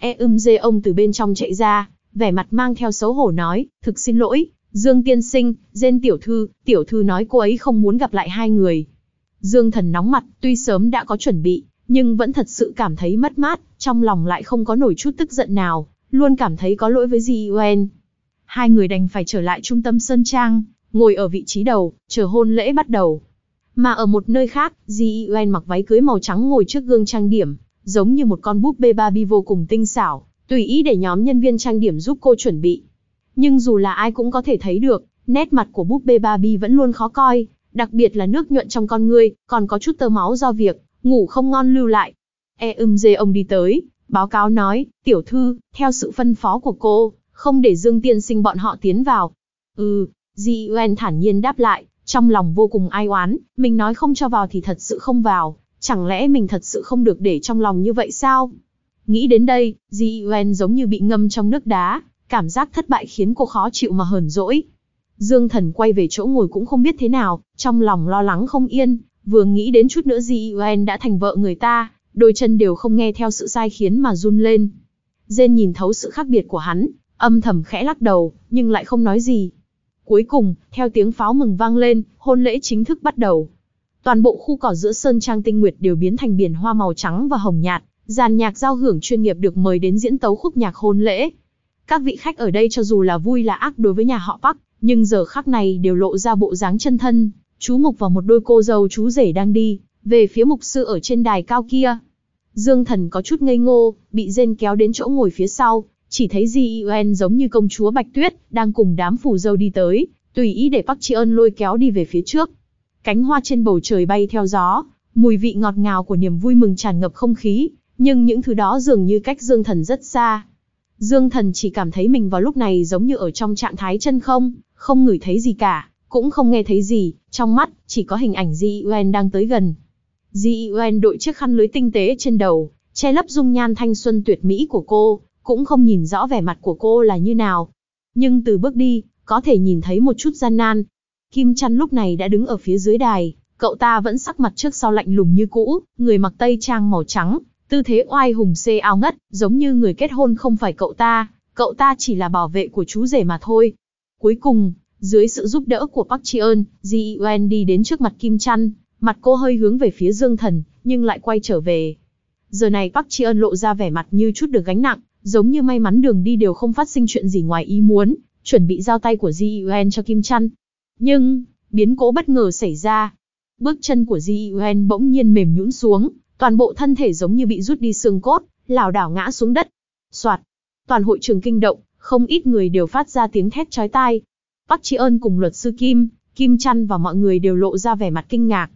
Ông từ bên trong chạy ra, vẻ mặt mang theo xấu hổ nói, thực xin lỗi, Dương tiên sinh, Jin tiểu thư nói cô ấy không muốn gặp lại hai người. Dương Thần nóng mặt, tuy sớm đã có chuẩn bị, nhưng vẫn thật sự cảm thấy mất mát, trong lòng lại không có nổi chút tức giận nào, luôn cảm thấy có lỗi với Ji Yuen. Hai người đành phải trở lại trung tâm sơn trang, ngồi ở vị trí đầu, chờ hôn lễ bắt đầu. Mà ở một nơi khác, Ji Yuen mặc váy cưới màu trắng ngồi trước gương trang điểm, giống như một con búp bê Barbie vô cùng tinh xảo, tùy ý để nhóm nhân viên trang điểm giúp cô chuẩn bị. Nhưng dù là ai cũng có thể thấy được, nét mặt của búp bê Barbie vẫn luôn khó coi, đặc biệt là nước nhuận trong con ngươi, còn có chút tơ máu do việc ngủ không ngon lưu lại. Ông đi tới, báo cáo nói, tiểu thư, theo sự phân phó của cô, không để Dương tiên sinh bọn họ tiến vào. Ji Yuen thản nhiên đáp lại, trong lòng vô cùng ai oán, mình nói không cho vào thì thật sự không vào, chẳng lẽ mình thật sự không được để trong lòng như vậy sao? Nghĩ đến đây, Ji Yuen giống như bị ngâm trong nước đá, cảm giác thất bại khiến cô khó chịu mà hờn dỗi. Dương Thần quay về chỗ ngồi cũng không biết thế nào, trong lòng lo lắng không yên, vừa nghĩ đến chút nữa Ji Yuen đã thành vợ người ta, đôi chân đều không nghe theo sự sai khiến mà run lên. Jin nhìn thấu sự khác biệt của hắn, âm thầm khẽ lắc đầu, nhưng lại không nói gì. Cuối cùng, theo tiếng pháo mừng vang lên, hôn lễ chính thức bắt đầu. Toàn bộ khu cỏ giữa Sơn Trang Tinh Nguyệt đều biến thành biển hoa màu trắng và hồng nhạt, dàn nhạc giao hưởng chuyên nghiệp được mời đến diễn tấu khúc nhạc hôn lễ. Các vị khách ở đây cho dù là vui là ác đối với nhà họ Park, nhưng giờ khắc này đều lộ ra bộ dáng chân thân, chú mục vào một đôi cô dâu chú rể đang đi về phía mục sư ở trên đài cao kia. Dương Thần có chút ngây ngô, bị Jane kéo đến chỗ ngồi phía sau, chỉ thấy Ji Yuen giống như công chúa Bạch Tuyết, đang cùng đám phù dâu đi tới, tùy ý để Park Ji-eun lôi kéo đi về phía trước. Cánh hoa trên bầu trời bay theo gió, mùi vị ngọt ngào của niềm vui mừng tràn ngập không khí, nhưng những thứ đó dường như cách Dương Thần rất xa. Dương Thần chỉ cảm thấy mình vào lúc này giống như ở trong trạng thái chân không, không ngửi thấy gì cả, cũng không nghe thấy gì, trong mắt chỉ có hình ảnh Ji Yuen đang tới gần. Ji Yuen đội chiếc khăn lưới tinh tế trên đầu, che lấp dung nhan thanh xuân tuyệt mỹ của cô, cũng không nhìn rõ vẻ mặt của cô là như nào. Nhưng từ bước đi, có thể nhìn thấy một chút gian nan. Kim Chăn lúc này đã đứng ở phía dưới đài, cậu ta vẫn sắc mặt trước sau lạnh lùng như cũ, người mặc tây trang màu trắng, tư thế oai hùng xê ao ngất, giống như người kết hôn không phải cậu ta chỉ là bảo vệ của chú rể mà thôi. Cuối cùng, dưới sự giúp đỡ của Park Ji-eun, Ji Yuen đi đến trước mặt Kim Chăn, mặt cô hơi hướng về phía Dương Thần, nhưng lại quay trở về. Giờ này Park Ji-eun lộ ra vẻ mặt như chút được gánh nặng, giống như may mắn đường đi đều không phát sinh chuyện gì ngoài ý muốn, chuẩn bị giao tay của Ji Yuen cho Kim Chăn. Nhưng, biến cố bất ngờ xảy ra. Bước chân của Ji Yuen bỗng nhiên mềm nhũn xuống, toàn bộ thân thể giống như bị rút đi xương cốt, lảo đảo ngã xuống đất. Soạt, toàn hội trường kinh động, không ít người đều phát ra tiếng thét chói tai. Park Ji-eun cùng luật sư Kim Chăn và mọi người đều lộ ra vẻ mặt kinh ngạc.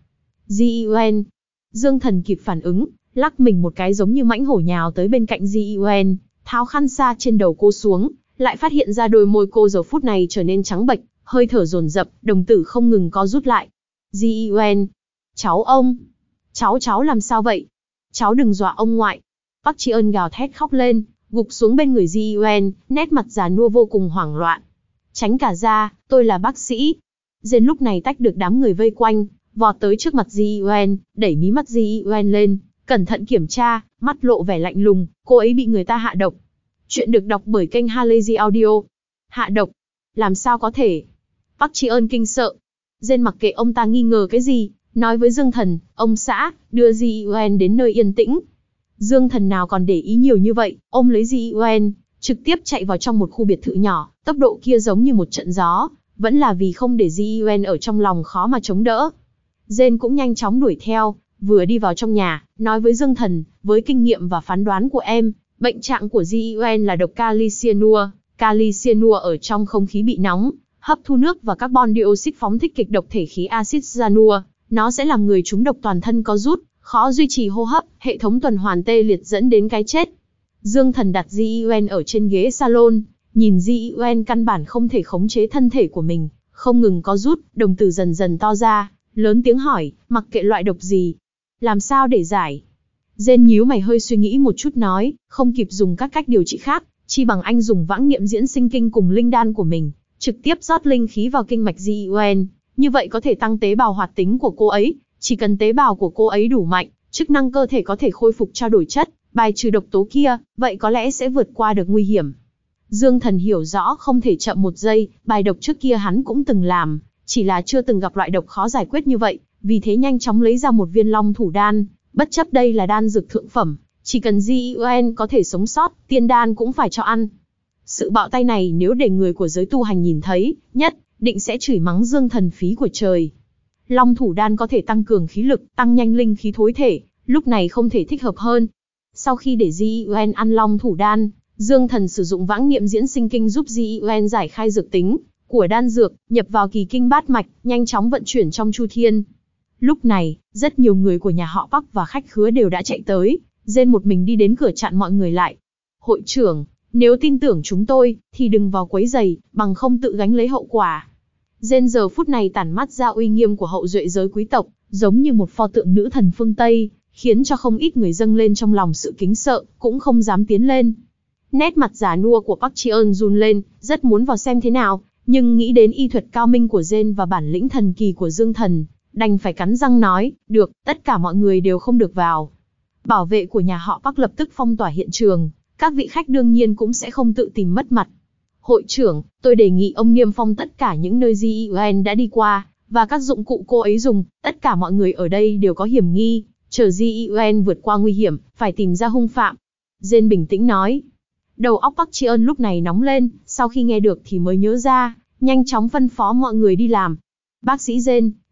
Ji Yuen. Dương Thần kịp phản ứng, lắc mình một cái giống như mãnh hổ nhào tới bên cạnh Ji Yuen, tháo khăn sa trên đầu cô xuống, lại phát hiện ra đôi môi cô giờ phút này trở nên trắng bệch, hơi thở dồn dập, đồng tử không ngừng co rút lại. Ji Yuen. Cháu ông. Cháu làm sao vậy? Cháu đừng dọa ông ngoại. Park Ji-eun gào thét khóc lên, gục xuống bên người Ji Yuen, nét mặt già nua vô cùng hoảng loạn. Tránh cả ra, tôi là bác sĩ. Jane lúc này tách được đám người vây quanh, vọt tới trước mặt Ji Yuen, đẩy mí mắt Ji Yuen lên, cẩn thận kiểm tra, mắt lộ vẻ lạnh lùng, cô ấy bị người ta hạ độc. Chuyện được đọc bởi kênh Halazy Audio. Hạ độc? Làm sao có thể? Park Ji-eun kinh sợ. Jane mặc kệ ông ta nghi ngờ cái gì, nói với Dương Thần, ông xã, đưa Ji Yuen đến nơi yên tĩnh. Dương Thần nào còn để ý nhiều như vậy, ôm lấy Ji Yuen, trực tiếp chạy vào trong một khu biệt thự nhỏ, tốc độ kia giống như một trận gió, vẫn là vì không để Ji Yuen ở trong lòng khó mà chống đỡ. Jane cũng nhanh chóng đuổi theo, vừa đi vào trong nhà, nói với Dương Thần, với kinh nghiệm và phán đoán của em, bệnh trạng của Ji Yuen là độc kali cyanua. Kali cyanua ở trong không khí bị nóng, hấp thu nước và carbon dioxide phóng thích kịch độc thể khí axit cyanua, nó sẽ làm người trúng độc toàn thân co rút, khó duy trì hô hấp, hệ thống tuần hoàn tê liệt dẫn đến cái chết. Dương Thần đặt Ji Yuen ở trên ghế salon, nhìn Ji Yuen căn bản không thể khống chế thân thể của mình, không ngừng co rút, đồng tử dần dần to ra, lớn tiếng hỏi, mặc kệ loại độc gì, làm sao để giải? Jane nhíu mày hơi suy nghĩ một chút nói, không kịp dùng các cách điều trị khác, chi bằng anh dùng vãng niệm diễn sinh kinh cùng linh đan của mình, trực tiếp rót linh khí vào kinh mạch Ji Yuen, như vậy có thể tăng tế bào hoạt tính của cô ấy, chỉ cần tế bào của cô ấy đủ mạnh, chức năng cơ thể có thể khôi phục trao đổi chất, bài trừ độc tố kia, vậy có lẽ sẽ vượt qua được nguy hiểm. Dương Thần hiểu rõ không thể chậm một giây, bài độc trước kia hắn cũng từng làm, chỉ là chưa từng gặp loại độc khó giải quyết như vậy, vì thế nhanh chóng lấy ra một viên long thủ đan, bất chấp đây là đan dược thượng phẩm, chỉ cần Ji Yuen có thể sống sót, tiên đan cũng phải cho ăn. Sự bạo tay này nếu để người của giới tu hành nhìn thấy, nhất định sẽ chửi mắng Dương Thần phí của trời. Long thủ đan có thể tăng cường khí lực, tăng nhanh linh khí thối thể, lúc này không thể thích hợp hơn. Sau khi để Ji Yuen ăn long thủ đan, Dương Thần sử dụng vãng niệm diễn sinh kinh giúp Ji Yuen giải khai dược tính của đan dược, nhập vào kỳ kinh bát mạch, nhanh chóng vận chuyển trong chu thiên. Lúc này, rất nhiều người của nhà họ Park và khách khứa đều đã chạy tới, Jane một mình đi đến cửa chặn mọi người lại. Hội trưởng, nếu tin tưởng chúng tôi, thì đừng vào quấy rầy, bằng không tự gánh lấy hậu quả. Jane giờ phút này tản mắt ra uy nghiêm của hậu duệ giới quý tộc, giống như một pho tượng nữ thần phương Tây, khiến cho không ít người dâng lên trong lòng sự kính sợ, cũng không dám tiến lên. Nét mặt già nua của Park Ji-eun run lên, rất muốn vào xem thế nào, nhưng nghĩ đến y thuật cao minh của Jane và bản lĩnh thần kỳ của Dương Thần, đành phải cắn răng nói, được, tất cả mọi người đều không được vào. Bảo vệ của nhà họ Park lập tức phong tỏa hiện trường, các vị khách đương nhiên cũng sẽ không tự tìm mất mặt. Hội trưởng, tôi đề nghị ông niêm phong tất cả những nơi Ji Yuen đã đi qua, và các dụng cụ cô ấy dùng, tất cả mọi người ở đây đều có hiểm nghi, chờ Ji Yuen vượt qua nguy hiểm, phải tìm ra hung phạm. Jane bình tĩnh nói. Đầu óc Park Ji-eun lúc này nóng lên, sau khi nghe được thì mới nhớ ra, nhanh chóng phân phó mọi người đi làm. Bác sĩ Jane,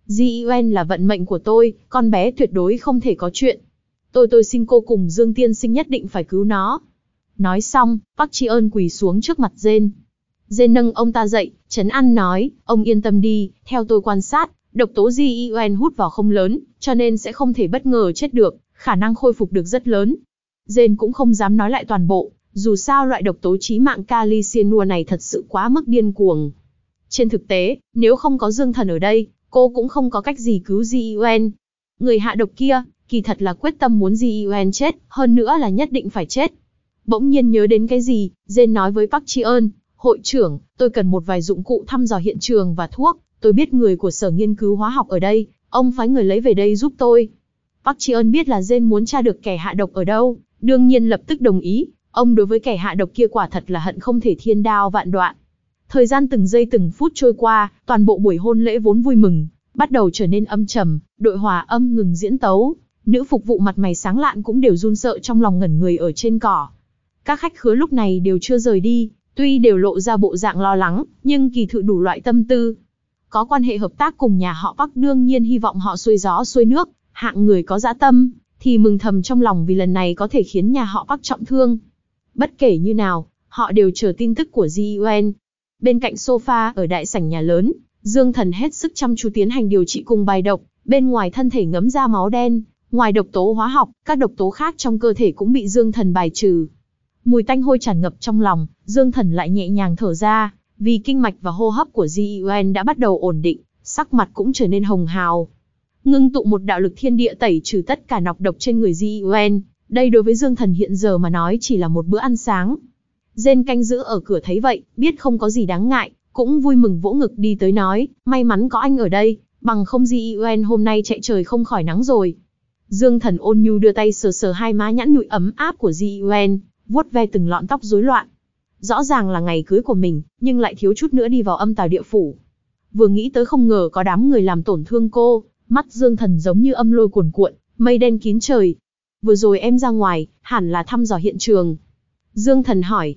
Ji Yuen là vận mệnh của tôi, con bé tuyệt đối không thể có chuyện. Tôi xin cô cùng Dương tiên sinh nhất định phải cứu nó. Nói xong, Park Ji Eun quỳ xuống trước mặt Jin. Jin nâng ông ta dậy, trấn an nói, ông yên tâm đi, theo tôi quan sát, độc tố Ji Yuen hút vào không lớn, cho nên sẽ không thể bất ngờ chết được, khả năng khôi phục được rất lớn. Jin cũng không dám nói lại toàn bộ, dù sao loại độc tố chí mạng kali cyanua này thật sự quá mức điên cuồng. Trên thực tế, nếu không có Dương Thần ở đây, cô cũng không có cách gì cứu Ji Yuen. Người hạ độc kia, kỳ thật là quyết tâm muốn Ji Yuen chết, hơn nữa là nhất định phải chết. Bỗng nhiên nhớ đến cái gì, Jin nói với Park Ji Eun, hội trưởng, tôi cần một vài dụng cụ thăm dò hiện trường và thuốc, tôi biết người của sở nghiên cứu hóa học ở đây, ông phái người lấy về đây giúp tôi. Park Ji Eun biết là Jin muốn tra được kẻ hạ độc ở đâu, đương nhiên lập tức đồng ý, ông đối với kẻ hạ độc kia quả thật là hận không thể thiên đao vạn đoạn. Thời gian từng giây từng phút trôi qua, toàn bộ buổi hôn lễ vốn vui mừng, bắt đầu trở nên âm trầm, đội hòa âm ngừng diễn tấu, nữ phục vụ mặt mày sáng lạn cũng đều run sợ trong lòng ngẩn người ở trên cỏ. Các khách khứa lúc này đều chưa rời đi, tuy đều lộ ra bộ dạng lo lắng, nhưng kỳ thực đủ loại tâm tư. Có quan hệ hợp tác cùng nhà họ Park đương nhiên hy vọng họ xuôi gió xuôi nước, hạng người có dã tâm, thì mừng thầm trong lòng vì lần này có thể khiến nhà họ Park trọng thương. Bất kể như nào, họ đều chờ tin tức của Ji Yuen. Bên cạnh sofa ở đại sảnh nhà lớn, Dương Thần hết sức chăm chú tiến hành điều trị cùng bài độc, bên ngoài thân thể ngấm ra máu đen, ngoài độc tố hóa học, các độc tố khác trong cơ thể cũng bị Dương Thần bài trừ. Mùi tanh hôi tràn ngập trong lòng, Dương Thần lại nhẹ nhàng thở ra, vì kinh mạch và hô hấp của Ji Yuen đã bắt đầu ổn định, sắc mặt cũng trở nên hồng hào. Ngưng tụ một đạo lực thiên địa tẩy trừ tất cả nọc độc trên người Ji Yuen, đây đối với Dương Thần hiện giờ mà nói chỉ là một bữa ăn sáng. Jin canh giữ ở cửa thấy vậy, biết không có gì đáng ngại, cũng vui mừng vỗ ngực đi tới nói, may mắn có anh ở đây, bằng không Ji Yuen hôm nay chạy trời không khỏi nắng rồi. Dương Thần ôn nhu đưa tay sờ sờ hai má nhẵn nhụi ấm áp của Ji Yuen, vuốt ve từng lọn tóc rối loạn. Rõ ràng là ngày cưới của mình, nhưng lại thiếu chút nữa đi vào âm tào địa phủ. Vừa nghĩ tới không ngờ có đám người làm tổn thương cô, mắt Dương Thần giống như âm lôi cuồn cuộn, mây đen kín trời. Vừa rồi em ra ngoài, hẳn là thăm dò hiện trường. Dương Thần hỏi.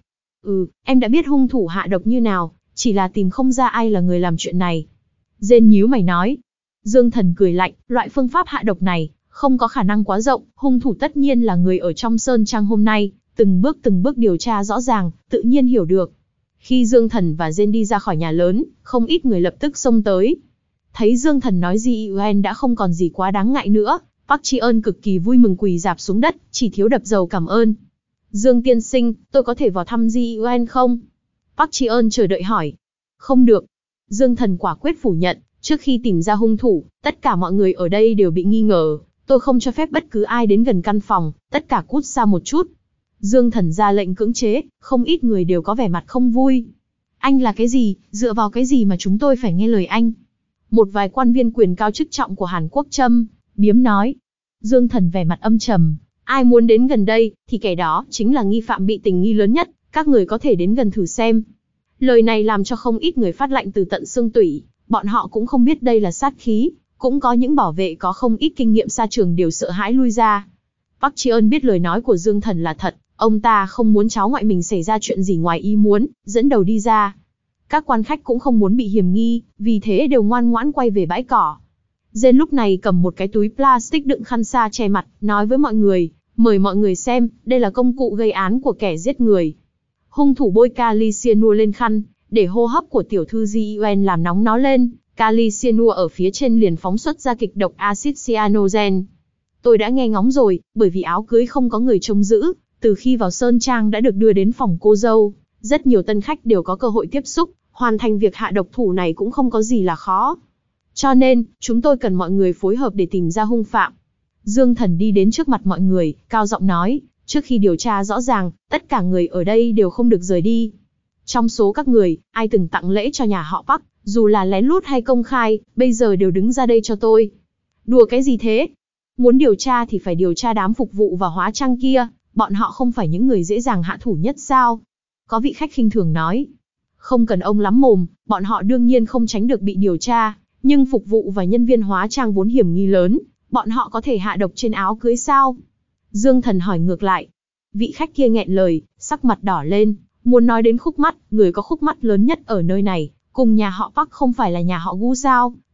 Em đã biết hung thủ hạ độc như nào, chỉ là tìm không ra ai là người làm chuyện này. Jin nhíu mày nói. Dương Thần cười lạnh, loại phương pháp hạ độc này, không có khả năng quá rộng, hung thủ tất nhiên là người ở trong Sơn Trang hôm nay, từng bước điều tra rõ ràng, tự nhiên hiểu được. Khi Dương Thần và Jin đi ra khỏi nhà lớn, không ít người lập tức xông tới. Thấy Dương Thần nói Ji Yuen đã không còn gì quá đáng ngại nữa, Park Ji Eun cực kỳ vui mừng quỳ rạp xuống đất, chỉ thiếu đập dầu cảm ơn. Dương tiên sinh, tôi có thể vào thăm Ji Yuen không? Park Ji Eun chờ đợi hỏi. Không được. Dương Thần quả quyết phủ nhận, trước khi tìm ra hung thủ, tất cả mọi người ở đây đều bị nghi ngờ, tôi không cho phép bất cứ ai đến gần căn phòng, tất cả cút xa một chút. Dương Thần ra lệnh cưỡng chế, không ít người đều có vẻ mặt không vui. Anh là cái gì, dựa vào cái gì mà chúng tôi phải nghe lời anh? Một vài quan viên quyền cao chức trọng của Hàn Quốc châm biếm nói. Dương Thần vẻ mặt âm trầm, ai muốn đến gần đây, thì kẻ đó chính là nghi phạm bị tình nghi lớn nhất, các người có thể đến gần thử xem. Lời này làm cho không ít người phát lạnh từ tận xương tủy, bọn họ cũng không biết đây là sát khí, cũng có những bảo vệ có không ít kinh nghiệm xa trường đều sợ hãi lui ra. Park Ji Eun biết lời nói của Dương Thần là thật, ông ta không muốn cháu ngoại mình xảy ra chuyện gì ngoài ý muốn, dẫn đầu đi ra. Các quan khách cũng không muốn bị hiểm nghi, vì thế đều ngoan ngoãn quay về bãi cỏ. Jin lúc này cầm một cái túi plastic đựng khăn sa che mặt, nói với mọi người, mời mọi người xem, đây là công cụ gây án của kẻ giết người. Hung thủ bôi kali cyanua lên khăn, để hô hấp của tiểu thư Ji Yuen làm nóng nó lên, kali cyanua ở phía trên liền phóng xuất ra kịch độc axit cyanogen. Tôi đã nghe ngóng rồi, bởi vì áo cưới không có người trông giữ, từ khi vào Sơn Trang đã được đưa đến phòng cô dâu, rất nhiều tân khách đều có cơ hội tiếp xúc, hoàn thành việc hạ độc thủ này cũng không có gì là khó. Cho nên, chúng tôi cần mọi người phối hợp để tìm ra hung phạm. Dương Thần đi đến trước mặt mọi người, cao giọng nói, trước khi điều tra rõ ràng, tất cả người ở đây đều không được rời đi. Trong số các người, ai từng tặng lễ cho nhà họ Park, dù là lén lút hay công khai, bây giờ đều đứng ra đây cho tôi. Đùa cái gì thế? Muốn điều tra thì phải điều tra đám phục vụ và hóa trang kia, bọn họ không phải những người dễ dàng hạ thủ nhất sao? Có vị khách khinh thường nói. Không cần ông lắm mồm, bọn họ đương nhiên không tránh được bị điều tra, nhưng phục vụ và nhân viên hóa trang vốn hiểm nghi lớn, bọn họ có thể hạ độc trên áo cưới sao? Dương Thần hỏi ngược lại. Vị khách kia nghẹn lời, sắc mặt đỏ lên, muốn nói đến khúc mắt, người có khúc mắt lớn nhất ở nơi này, cùng nhà họ Park không phải là nhà họ Gu sao?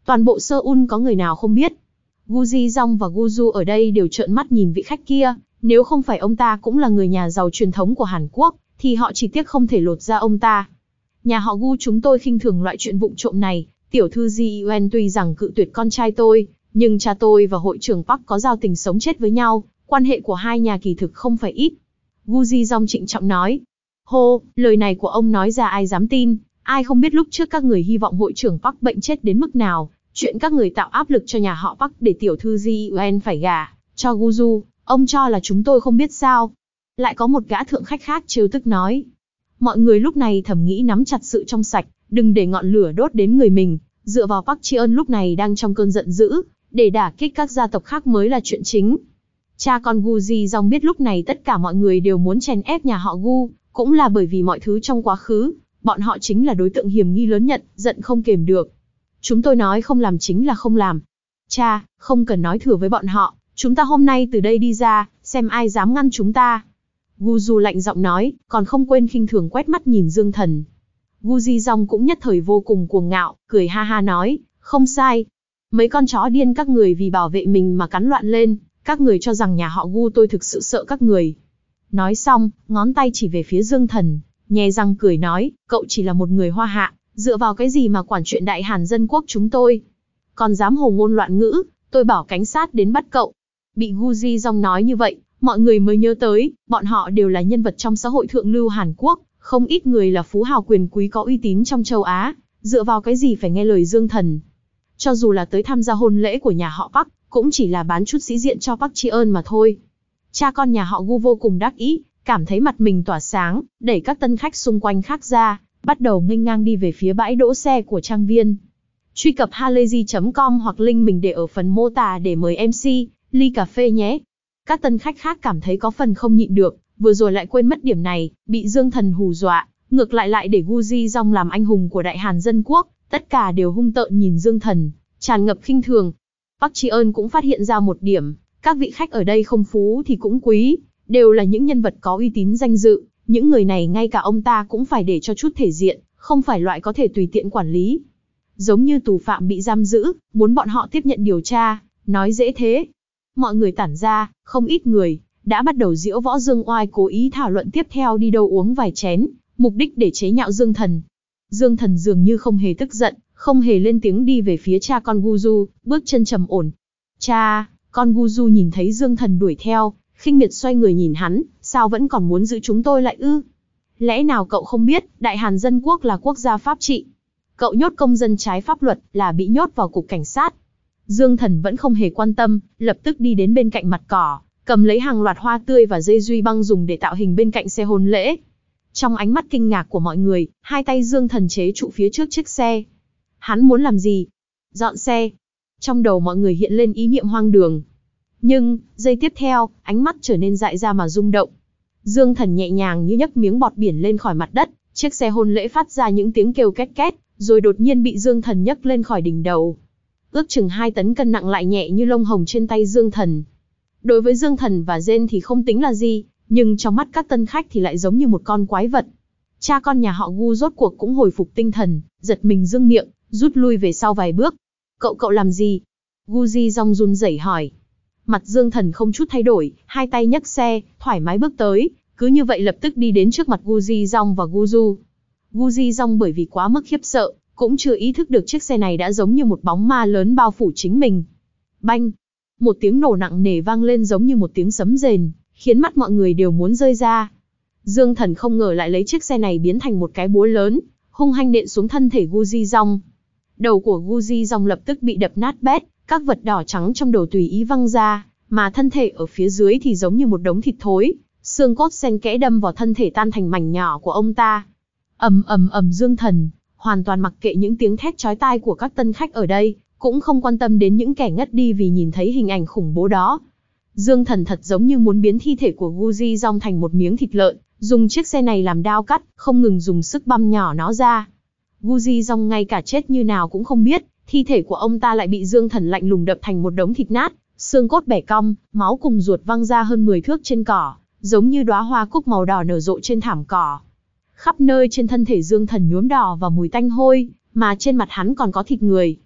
Toàn bộ Seoul có người nào không biết. Gu Jizong và Gu Du ở đây đều trợn mắt nhìn vị khách kia, nếu không phải ông ta cũng là người nhà giàu truyền thống của Hàn Quốc, thì họ chỉ tiếc không thể lột ra ông ta. Nhà họ Gu chúng tôi khinh thường loại chuyện vụng trộm này, tiểu thư Ji Yuen tuy rằng cự tuyệt con trai tôi, nhưng cha tôi và hội trưởng Park có giao tình sống chết với nhau, quan hệ của hai nhà kỳ thực không phải ít. Gu Jizong trịnh trọng nói. Hô, lời này của ông nói ra ai dám tin, ai không biết lúc trước các người hy vọng hội trưởng Park bệnh chết đến mức nào, chuyện các người tạo áp lực cho nhà họ Park để tiểu thư Ji Yuen phải gả cho Gu Du, ông cho là chúng tôi không biết sao. Lại có một gã thượng khách khác trêu tức nói. Mọi người lúc này thầm nghĩ nắm chặt sự trong sạch, đừng để ngọn lửa đốt đến người mình, dựa vào Park Ji-eun lúc này đang trong cơn giận dữ, để đả kích các gia tộc khác mới là chuyện chính. Cha con Gu Ji-dong biết lúc này tất cả mọi người đều muốn chèn ép nhà họ Gu, cũng là bởi vì mọi thứ trong quá khứ, bọn họ chính là đối tượng hiểm nghi lớn nhất, giận không kềm được. Chúng tôi nói không làm chính là không làm. Cha, không cần nói thừa với bọn họ, chúng ta hôm nay từ đây đi ra, xem ai dám ngăn chúng ta. Gu Du lạnh giọng nói, còn không quên khinh thường quét mắt nhìn Dương Thần. Gu Ji-dong cũng nhất thời vô cùng cuồng ngạo, cười ha ha nói, không sai. Mấy con chó điên các người vì bảo vệ mình mà cắn loạn lên, các người cho rằng nhà họ Gu tôi thực sự sợ các người. Nói xong, ngón tay chỉ về phía Dương Thần, nhe răng cười nói, cậu chỉ là một người hoa hạ, dựa vào cái gì mà quản chuyện Đại Hàn dân quốc chúng tôi. Còn dám hồ ngôn loạn ngữ, tôi bảo cảnh sát đến bắt cậu. Bị Gu Ji-dong nói như vậy, mọi người mới nhớ tới, bọn họ đều là nhân vật trong xã hội thượng lưu Hàn Quốc, không ít người là phú hào quyền quý có uy tín trong châu Á, dựa vào cái gì phải nghe lời Dương Thần. Cho dù là tới tham gia hôn lễ của nhà họ Park, cũng chỉ là bán chút sĩ diện cho Park Ji-eun mà thôi. Cha con nhà họ Gu vô cùng đắc ý, cảm thấy mặt mình tỏa sáng, đẩy các tân khách xung quanh khác ra, bắt đầu nghênh ngang đi về phía bãi đỗ xe của trang viên. Truy cập halayzi.com hoặc link mình để ở phần mô tả để mời MC, ly cà phê nhé. Các tân khách khác cảm thấy có phần không nhịn được, vừa rồi lại quên mất điểm này, bị Dương Thần hù dọa, ngược lại để Gu Ji-dong làm anh hùng của Đại Hàn dân quốc, tất cả đều hung tợn nhìn Dương Thần, tràn ngập khinh thường. Park Ji-eun cũng phát hiện ra một điểm, các vị khách ở đây không phú thì cũng quý, đều là những nhân vật có uy tín danh dự, những người này ngay cả ông ta cũng phải để cho chút thể diện, không phải loại có thể tùy tiện quản lý. Giống như tù phạm bị giam giữ, muốn bọn họ tiếp nhận điều tra, nói dễ thế. Mọi người tản ra, không ít người đã bắt đầu giễu võ Dương Oai cố ý thảo luận tiếp theo đi đâu uống vài chén, mục đích để chế nhạo Dương Thần. Dương Thần dường như không hề tức giận, không hề lên tiếng đi về phía cha con Gu Du, bước chân trầm ổn. Cha, con Gu Du nhìn thấy Dương Thần đuổi theo, khinh miệt xoay người nhìn hắn, sao vẫn còn muốn giữ chúng tôi lại ư? Lẽ nào cậu không biết, Đại Hàn dân quốc là quốc gia pháp trị? Cậu nhốt công dân trái pháp luật là bị nhốt vào cục cảnh sát. Dương Thần vẫn không hề quan tâm, lập tức đi đến bên cạnh mặt cỏ, cầm lấy hàng loạt hoa tươi và dây duy băng dùng để tạo hình bên cạnh xe hôn lễ. Trong ánh mắt kinh ngạc của mọi người, hai tay Dương Thần chế trụ phía trước chiếc xe. Hắn muốn làm gì? Dọn xe. Trong đầu mọi người hiện lên ý niệm hoang đường. Nhưng, giây tiếp theo, ánh mắt trở nên dại ra mà rung động. Dương Thần nhẹ nhàng như nhấc miếng bọt biển lên khỏi mặt đất, chiếc xe hôn lễ phát ra những tiếng kêu két két, rồi đột nhiên bị Dương Thần nhấc lên khỏi đỉnh đầu. Ước chừng 2 tấn cân nặng lại nhẹ như lông hồng trên tay Dương Thần. Đối với Dương Thần và Jane thì không tính là gì, nhưng trong mắt các tân khách thì lại giống như một con quái vật. Cha con nhà họ Gu rốt cuộc cũng hồi phục tinh thần, giật mình dương miệng, rút lui về sau vài bước. Cậu làm gì? Gu Ji-dong run rẩy hỏi. Mặt Dương Thần không chút thay đổi, hai tay nhấc xe, thoải mái bước tới, cứ như vậy lập tức đi đến trước mặt Gu Ji-dong và Gu Du. Gu Ji-dong bởi vì quá mức khiếp sợ, cũng chưa ý thức được chiếc xe này đã giống như một bóng ma lớn bao phủ chính mình. Banh! Một tiếng nổ nặng nề vang lên giống như một tiếng sấm rền, khiến mắt mọi người đều muốn rơi ra. Dương Thần không ngờ lại lấy chiếc xe này biến thành một cái búa lớn, hung hăng nện xuống thân thể Gu Ji-dong. Đầu của Gu Ji-dong lập tức bị đập nát bét, các vật đỏ trắng trong đầu tùy ý văng ra, mà thân thể ở phía dưới thì giống như một đống thịt thối, xương cốt xen kẽ đâm vào thân thể tan thành mảnh nhỏ của ông ta. Ầm ầm ầm. Dương Thần hoàn toàn mặc kệ những tiếng thét chói tai của các tân khách ở đây, cũng không quan tâm đến những kẻ ngất đi vì nhìn thấy hình ảnh khủng bố đó. Dương Thần thật giống như muốn biến thi thể của Gu Ji-dong thành một miếng thịt lợn, dùng chiếc xe này làm đao cắt, không ngừng dùng sức băm nhỏ nó ra. Gu Ji-dong ngay cả chết như nào cũng không biết, thi thể của ông ta lại bị Dương Thần lạnh lùng đập thành một đống thịt nát, xương cốt bẻ cong, máu cùng ruột văng ra hơn 10 thước trên cỏ, giống như đóa hoa cúc màu đỏ nở rộ trên thảm cỏ. Khắp nơi trên thân thể Dương Thần nhuốm đỏ và mùi tanh hôi, mà trên mặt hắn còn có thịt người.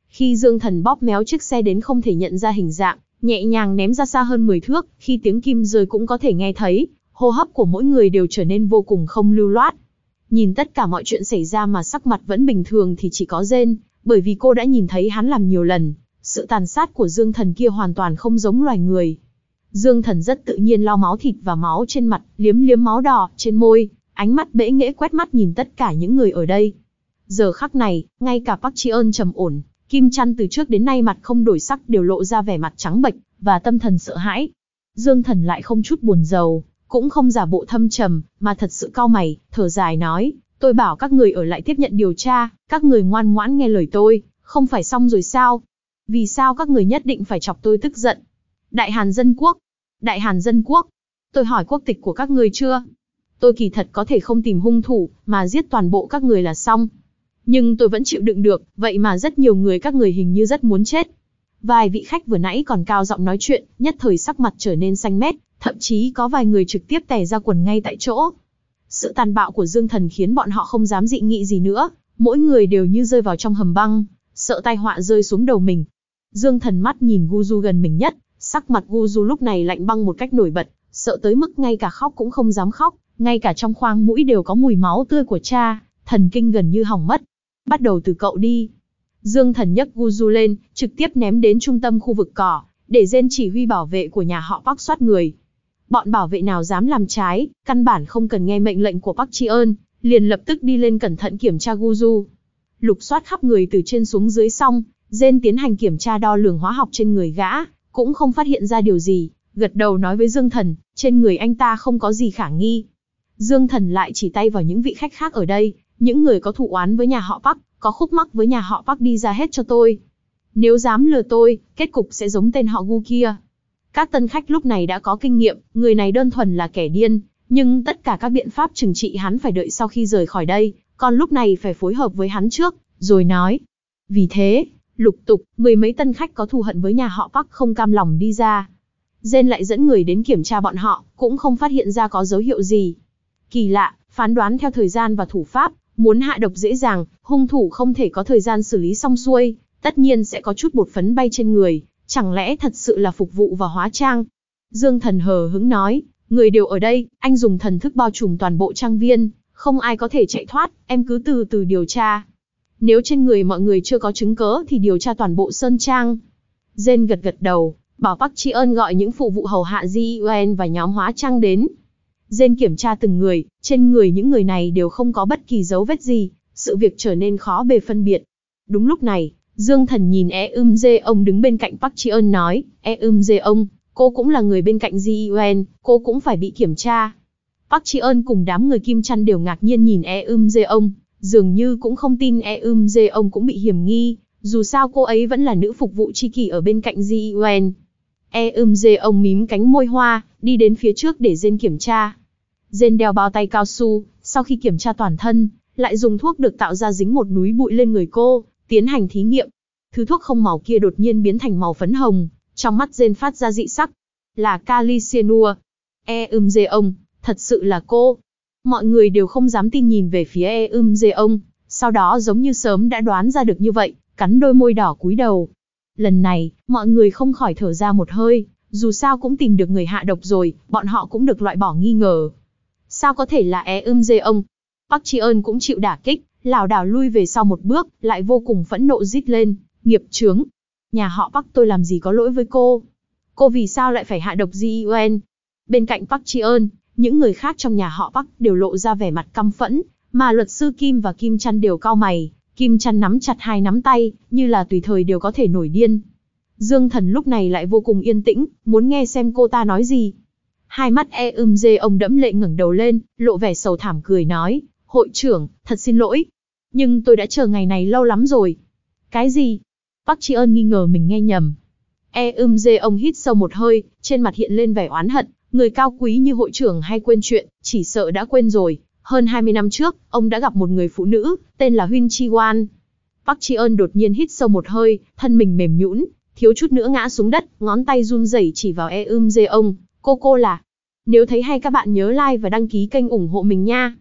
Khi Dương Thần bóp méo chiếc xe đến không thể nhận ra hình dạng, nhẹ nhàng ném ra xa hơn 10 thước, khi tiếng kim rơi cũng có thể nghe thấy, hô hấp của mỗi người đều trở nên vô cùng không lưu loát. Nhìn tất cả mọi chuyện xảy ra mà sắc mặt vẫn bình thường thì chỉ có Jane, bởi vì cô đã nhìn thấy hắn làm nhiều lần. Sự tàn sát của Dương Thần kia hoàn toàn không giống loài người. Dương Thần rất tự nhiên lau máu thịt và máu trên mặt, liếm liếm máu đỏ trên môi, ánh mắt bẽ nghễ quét mắt nhìn tất cả những người ở đây. Giờ khắc này, ngay cả Park Ji-eun trầm ổn, Kim Chăn từ trước đến nay mặt không đổi sắc đều lộ ra vẻ mặt trắng bệch và tâm thần sợ hãi. Dương Thần lại không chút buồn rầu, cũng không giả bộ thâm trầm, mà thật sự cau mày, thở dài nói, tôi bảo các người ở lại tiếp nhận điều tra, các người ngoan ngoãn nghe lời tôi, không phải xong rồi sao? Vì sao các người nhất định phải chọc tôi tức giận? Đại Hàn Dân Quốc, Đại Hàn Dân Quốc, tôi hỏi quốc tịch của các người chưa? Tôi kỳ thật có thể không tìm hung thủ, mà giết toàn bộ các người là xong. Nhưng tôi vẫn chịu đựng được, vậy mà rất nhiều người các người hình như rất muốn chết. Vài vị khách vừa nãy còn cao giọng nói chuyện, nhất thời sắc mặt trở nên xanh mét, thậm chí có vài người trực tiếp tè ra quần ngay tại chỗ. Sự tàn bạo của Dương Thần khiến bọn họ không dám dị nghị gì nữa, mỗi người đều như rơi vào trong hầm băng, sợ tai họa rơi xuống đầu mình. Dương Thần mắt nhìn Gu Du gần mình nhất, sắc mặt Gu Du lúc này lạnh băng một cách nổi bật, sợ tới mức ngay cả khóc cũng không dám khóc, ngay cả trong khoang mũi đều có mùi máu tươi của cha, thần kinh gần như hỏng mất. Bắt đầu từ cậu đi. Dương Thần nhấc Gu Du lên, trực tiếp ném đến trung tâm khu vực cỏ, để Jane chỉ huy bảo vệ của nhà họ Park soát người. Bọn bảo vệ nào dám làm trái, căn bản không cần nghe mệnh lệnh của Park Ji-eun, liền lập tức đi lên cẩn thận kiểm tra Gu Du. Lục soát khắp người từ trên xuống dưới xong, Jane tiến hành kiểm tra đo lường hóa học trên người gã, cũng không phát hiện ra điều gì, gật đầu nói với Dương Thần, trên người anh ta không có gì khả nghi. Dương Thần lại chỉ tay vào những vị khách khác ở đây, những người có thù oán với nhà họ Park, có khúc mắc với nhà họ Park đi ra hết cho tôi. Nếu dám lừa tôi, kết cục sẽ giống tên họ Gu kia. Các tân khách lúc này đã có kinh nghiệm, người này đơn thuần là kẻ điên, nhưng tất cả các biện pháp trừng trị hắn phải đợi sau khi rời khỏi đây, còn lúc này phải phối hợp với hắn trước, rồi nói. Vì thế, lục tục, mười mấy tân khách có thù hận với nhà họ Park không cam lòng đi ra. Jane lại dẫn người đến kiểm tra bọn họ, cũng không phát hiện ra có dấu hiệu gì. Kỳ lạ, phán đoán theo thời gian và thủ pháp, muốn hạ độc dễ dàng, hung thủ không thể có thời gian xử lý xong xuôi, tất nhiên sẽ có chút bột phấn bay trên người, chẳng lẽ thật sự là phục vụ và hóa trang. Dương Thần hờ hững nói, người đều ở đây, anh dùng thần thức bao trùm toàn bộ trang viên, không ai có thể chạy thoát, em cứ từ từ điều tra. Nếu trên người mọi người chưa có chứng cớ thì điều tra toàn bộ sơn trang. Jane gật gật đầu, bảo Park Ji-eun gọi những phụ vụ hầu hạ Ji-eun và nhóm hóa trang đến. Jane kiểm tra từng người, trên người những người này đều không có bất kỳ dấu vết gì, sự việc trở nên khó bề phân biệt. Đúng lúc này, Dương Thần nhìn Eum-jeong đứng bên cạnh Park Ji-eun nói, Eum-jeong, cô cũng là người bên cạnh Ji-eun, cô cũng phải bị kiểm tra. Park Ji-eun cùng đám người Kim Chăn đều ngạc nhiên nhìn Eum-jeong, dường như cũng không tin Eum-jeong cũng bị hiểm nghi, dù sao cô ấy vẫn là nữ phục vụ tri kỷ ở bên cạnh Ji-eun. Eum-jeong mím cánh môi hoa, đi đến phía trước để Jane kiểm tra. Jane đeo bao tay cao su, sau khi kiểm tra toàn thân, lại dùng thuốc được tạo ra dính một núi bụi lên người cô, tiến hành thí nghiệm. Thứ thuốc không màu kia đột nhiên biến thành màu phấn hồng, trong mắt Jane phát ra dị sắc. Là kali cyanua. Eum-jeong, thật sự là cô. Mọi người đều không dám tin nhìn về phía Eum-jeong, sau đó giống như sớm đã đoán ra được như vậy, cắn đôi môi đỏ cúi đầu. Lần này, mọi người không khỏi thở ra một hơi, dù sao cũng tìm được người hạ độc rồi, bọn họ cũng được loại bỏ nghi ngờ. Sao có thể là Eum-jeong? Park Ji-eun cũng chịu đả kích, lảo đảo lui về sau một bước, lại vô cùng phẫn nộ rít lên, nghiệp chướng. Nhà họ Park tôi làm gì có lỗi với cô? Cô vì sao lại phải hạ độc Ji-eun? Bên cạnh Park Ji-eun, những người khác trong nhà họ Park đều lộ ra vẻ mặt căm phẫn, mà luật sư Kim và Kim Chăn đều cau mày. Kim Chăn nắm chặt hai nắm tay, như là tùy thời đều có thể nổi điên. Dương Thần lúc này lại vô cùng yên tĩnh, muốn nghe xem cô ta nói gì. Hai mắt Eum-jeong đẫm lệ ngẩng đầu lên, lộ vẻ sầu thảm cười nói, hội trưởng, thật xin lỗi. Nhưng tôi đã chờ ngày này lâu lắm rồi. Cái gì? Park Ji-eun nghi ngờ mình nghe nhầm. Eum-jeong hít sâu một hơi, trên mặt hiện lên vẻ oán hận, người cao quý như hội trưởng hay quên chuyện, chỉ sợ đã quên rồi. Hơn 20 năm trước, ông đã gặp một người phụ nữ, tên là Huynh Chi-wan. Park Ji-eun đột nhiên hít sâu một hơi, thân mình mềm nhũn, thiếu chút nữa ngã xuống đất, ngón tay run rẩy chỉ vào Eum-jeong. Cô là... Nếu thấy hay các bạn nhớ like và đăng ký kênh ủng hộ mình nha.